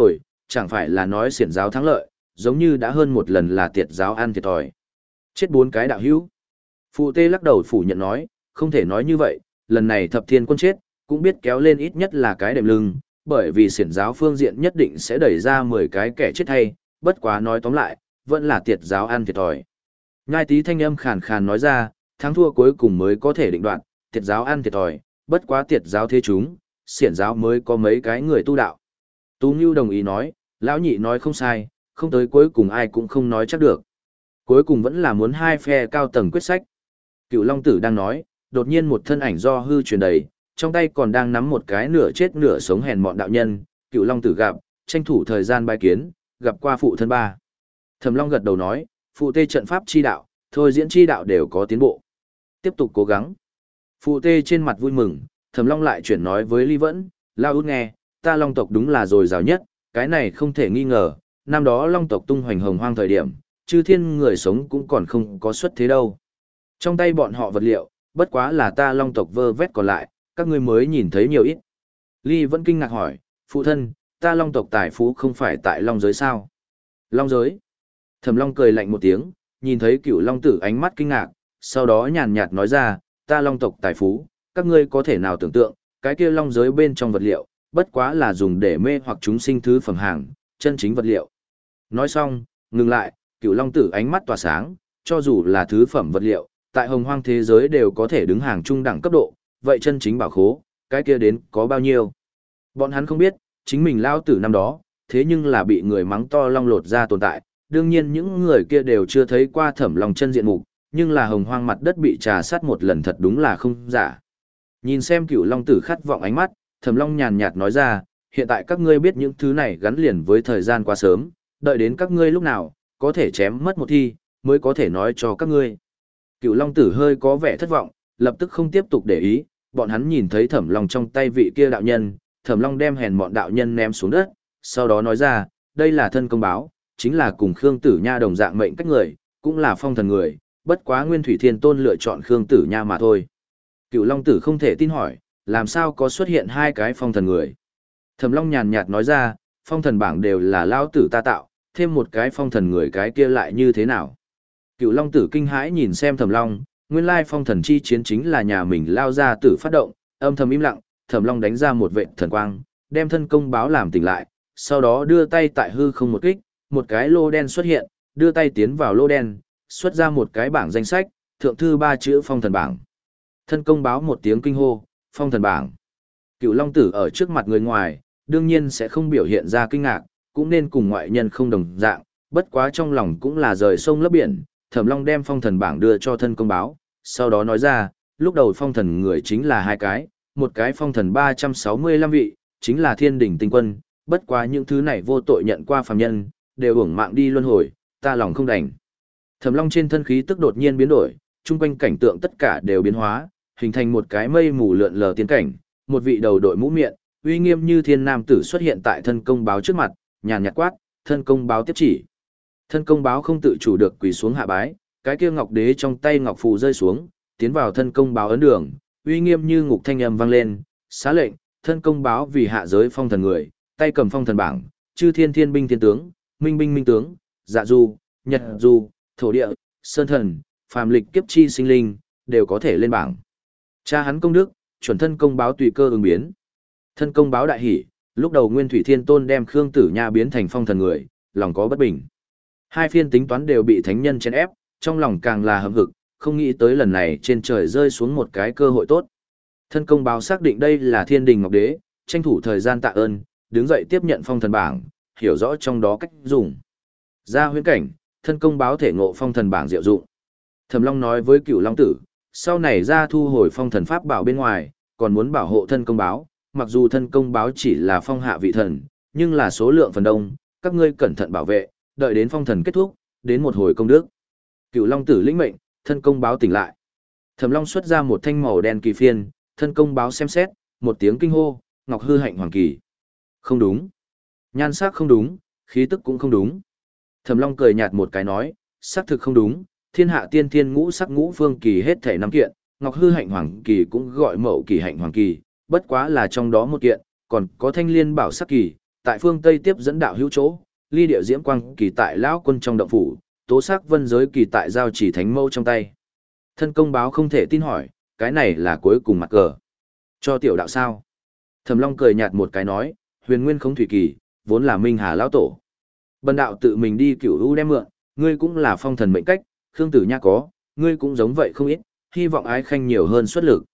chẳng phải là nói xiển giáo thắng lợi, giống như đã hơn một lần là tiệt giáo ăn thiệt thòi. Chết bốn cái đạo hữu. Phụ tê lắc đầu phủ nhận nói, không thể nói như vậy, lần này thập thiên quân chết, cũng biết kéo lên ít nhất là cái đệm lưng, bởi vì xiển giáo phương diện nhất định sẽ đẩy ra mười cái kẻ chết hay, bất quá nói tóm lại, vẫn là tiệt giáo ăn thiệt thòi. Nhai Tý thanh âm khàn khàn nói ra, thắng thua cuối cùng mới có thể định đoạt, tiệt giáo ăn thiệt thòi, bất quá tiệt giáo thế chúng, xiển giáo mới có mấy cái người tu đạo. Tú Ngưu đồng ý nói, lão nhị nói không sai, không tới cuối cùng ai cũng không nói chắc được. Cuối cùng vẫn là muốn hai phe cao tầng quyết sách. Cựu Long Tử đang nói, đột nhiên một thân ảnh do hư truyền đầy, trong tay còn đang nắm một cái nửa chết nửa sống hèn mọn đạo nhân. Cựu Long Tử gặp, tranh thủ thời gian bài kiến, gặp qua phụ thân ba. Thẩm Long gật đầu nói, phụ tê trận pháp chi đạo, thôi diễn chi đạo đều có tiến bộ. Tiếp tục cố gắng. Phụ tê trên mặt vui mừng, Thẩm Long lại chuyển nói với Ly Vẫn, lao út nghe, ta Long tộc đúng là dồi dào nhất, cái này không thể nghi ngờ, năm đó Long tộc tung hoành hồng hoang thời điểm, chư thiên người sống cũng còn không có xuất thế đâu. Trong tay bọn họ vật liệu, bất quá là ta Long tộc vơ vét còn lại, các ngươi mới nhìn thấy nhiều ít. Ly Vẫn kinh ngạc hỏi, phụ thân, ta Long tộc tài phú không phải tại Long giới sao? Long giới. Thẩm Long cười lạnh một tiếng, nhìn thấy Cửu Long Tử ánh mắt kinh ngạc, sau đó nhàn nhạt nói ra, ta Long tộc tài phú, các ngươi có thể nào tưởng tượng, cái kia Long giới bên trong vật liệu, bất quá là dùng để mê hoặc chúng sinh thứ phẩm hàng, chân chính vật liệu. Nói xong, ngừng lại, Cửu Long Tử ánh mắt tỏa sáng, cho dù là thứ phẩm vật liệu, tại hồng hoang thế giới đều có thể đứng hàng trung đẳng cấp độ, vậy chân chính bảo khố, cái kia đến có bao nhiêu? Bọn hắn không biết, chính mình lao tử năm đó, thế nhưng là bị người mắng to long lột ra tồn tại, đương nhiên những người kia đều chưa thấy qua Thẩm Long chân diện mục, nhưng là hồng hoang mặt đất bị trà sát một lần thật đúng là không giả. Nhìn xem Cửu Long Tử khát vọng ánh mắt, Thẩm Long nhàn nhạt nói ra, hiện tại các ngươi biết những thứ này gắn liền với thời gian quá sớm, đợi đến các ngươi lúc nào, có thể chém mất một thi, mới có thể nói cho các ngươi. Cửu Long Tử hơi có vẻ thất vọng, lập tức không tiếp tục để ý, bọn hắn nhìn thấy Thẩm Long trong tay vị kia đạo nhân, Thẩm Long đem hèn mọn đạo nhân ném xuống đất, sau đó nói ra, đây là thân công báo, chính là cùng Khương Tử Nha đồng dạng mệnh cách người, cũng là phong thần người, bất quá Nguyên Thủy Thiên Tôn lựa chọn Khương Tử Nha mà thôi. Cửu Long Tử không thể tin hỏi, làm sao có xuất hiện hai cái phong thần người? Thẩm Long nhàn nhạt nói ra, phong thần bảng đều là lao tử ta tạo, thêm một cái phong thần người cái kia lại như thế nào? Cửu Long Tử kinh hãi nhìn xem Thẩm Long, nguyên lai phong thần chi chiến chính là nhà mình lao ra tử phát động, âm thầm im lặng, Thẩm Long đánh ra một vệt thần quang, đem thân công báo làm tỉnh lại, sau đó đưa tay tại hư không một kích, một cái lô đen xuất hiện, đưa tay tiến vào lô đen, xuất ra một cái bảng danh sách, thượng thư ba chữ phong thần bảng. Thân công báo một tiếng kinh hô, phong thần bảng. Cửu Long Tử ở trước mặt người ngoài, đương nhiên sẽ không biểu hiện ra kinh ngạc, cũng nên cùng ngoại nhân không đồng dạng, bất quá trong lòng cũng là rời sông lấp biển. Thẩm Long đem phong thần bảng đưa cho thân công báo, sau đó nói ra, lúc đầu phong thần người chính là hai cái, một cái phong thần ba trăm sáu mươi lăm vị, chính là thiên đỉnh tinh quân, bất quá những thứ này vô tội nhận qua phàm nhân, đều hưởng mạng đi luân hồi, ta lòng không đành. Thẩm Long trên thân khí tức đột nhiên biến đổi, chung quanh cảnh tượng tất cả đều biến hóa, hình thành một cái mây mù lượn lờ tiến cảnh, một vị đầu đội mũ miệng, uy nghiêm như thiên nam tử xuất hiện tại thân công báo trước mặt, nhàn nhạt quát, thân công báo tiếp chỉ. Thân công báo không tự chủ được quỳ xuống hạ bái, cái kia ngọc đế trong tay ngọc phù rơi xuống, tiến vào thân công báo ấn đường, uy nghiêm như ngục thanh âm vang lên, xá lệnh, thân công báo vì hạ giới phong thần người, tay cầm phong thần bảng, chư thiên thiên binh thiên tướng, minh binh minh tướng, dạ du, nhật du, thổ địa, sơn thần, phàm lịch kiếp chi sinh linh, đều có thể lên bảng. Cha hắn công đức, chuẩn thân công báo tùy cơ ứng biến. Thân công báo đại hỉ, lúc đầu Nguyên Thủy Thiên Tôn đem Khương Tử Nha biến thành phong thần người, lòng có bất bình. Hai phiên tính toán đều bị thánh nhân chèn ép, trong lòng càng là hậm hực, không nghĩ tới lần này trên trời rơi xuống một cái cơ hội tốt. Thân công báo xác định đây là Thiên Đình Ngọc Đế, tranh thủ thời gian tạ ơn, đứng dậy tiếp nhận phong thần bảng, hiểu rõ trong đó cách dùng. Ra huyễn cảnh, thân công báo thể ngộ phong thần bảng diệu dụng. Thẩm Long nói với Cửu Long Tử, sau này ra thu hồi phong thần pháp bảo bên ngoài, còn muốn bảo hộ thân công báo, mặc dù thân công báo chỉ là phong hạ vị thần, nhưng là số lượng phần đông, các ngươi cẩn thận bảo vệ, đợi đến phong thần kết thúc, đến một hồi công đức. Cửu Long Tử lĩnh mệnh, thân công báo tỉnh lại. Thẩm Long xuất ra một thanh màu đen kỳ phiên, thân công báo xem xét, một tiếng kinh hô, Ngọc Hư Hạnh Hoàng Kỳ. Không đúng. Nhan sắc không đúng, khí tức cũng không đúng. Thẩm Long cười nhạt một cái nói, xác thực không đúng, thiên hạ tiên thiên ngũ sắc ngũ phương kỳ hết thể năm kiện, Ngọc Hư Hạnh Hoàng Kỳ cũng gọi Mậu Kỳ Hạnh Hoàng Kỳ, bất quá là trong đó một kiện, còn có thanh liên bảo sắc kỳ, tại phương Tây tiếp dẫn đạo hữu chỗ, ly địa diễm quang kỳ tại lão quân trong động phủ, tố sắc vân giới kỳ tại giao chỉ thánh mâu trong tay. Thân công báo không thể tin hỏi, cái này là cuối cùng mặt cờ. Cho tiểu đạo sao? Thẩm Long cười nhạt một cái nói, huyền nguyên không thủy kỳ, vốn là minh hà lão tổ. Bần đạo tự mình đi cửu u đem mượn, ngươi cũng là phong thần mệnh cách, Khương Tử Nha có, ngươi cũng giống vậy không ít, hy vọng ái khanh nhiều hơn xuất lực.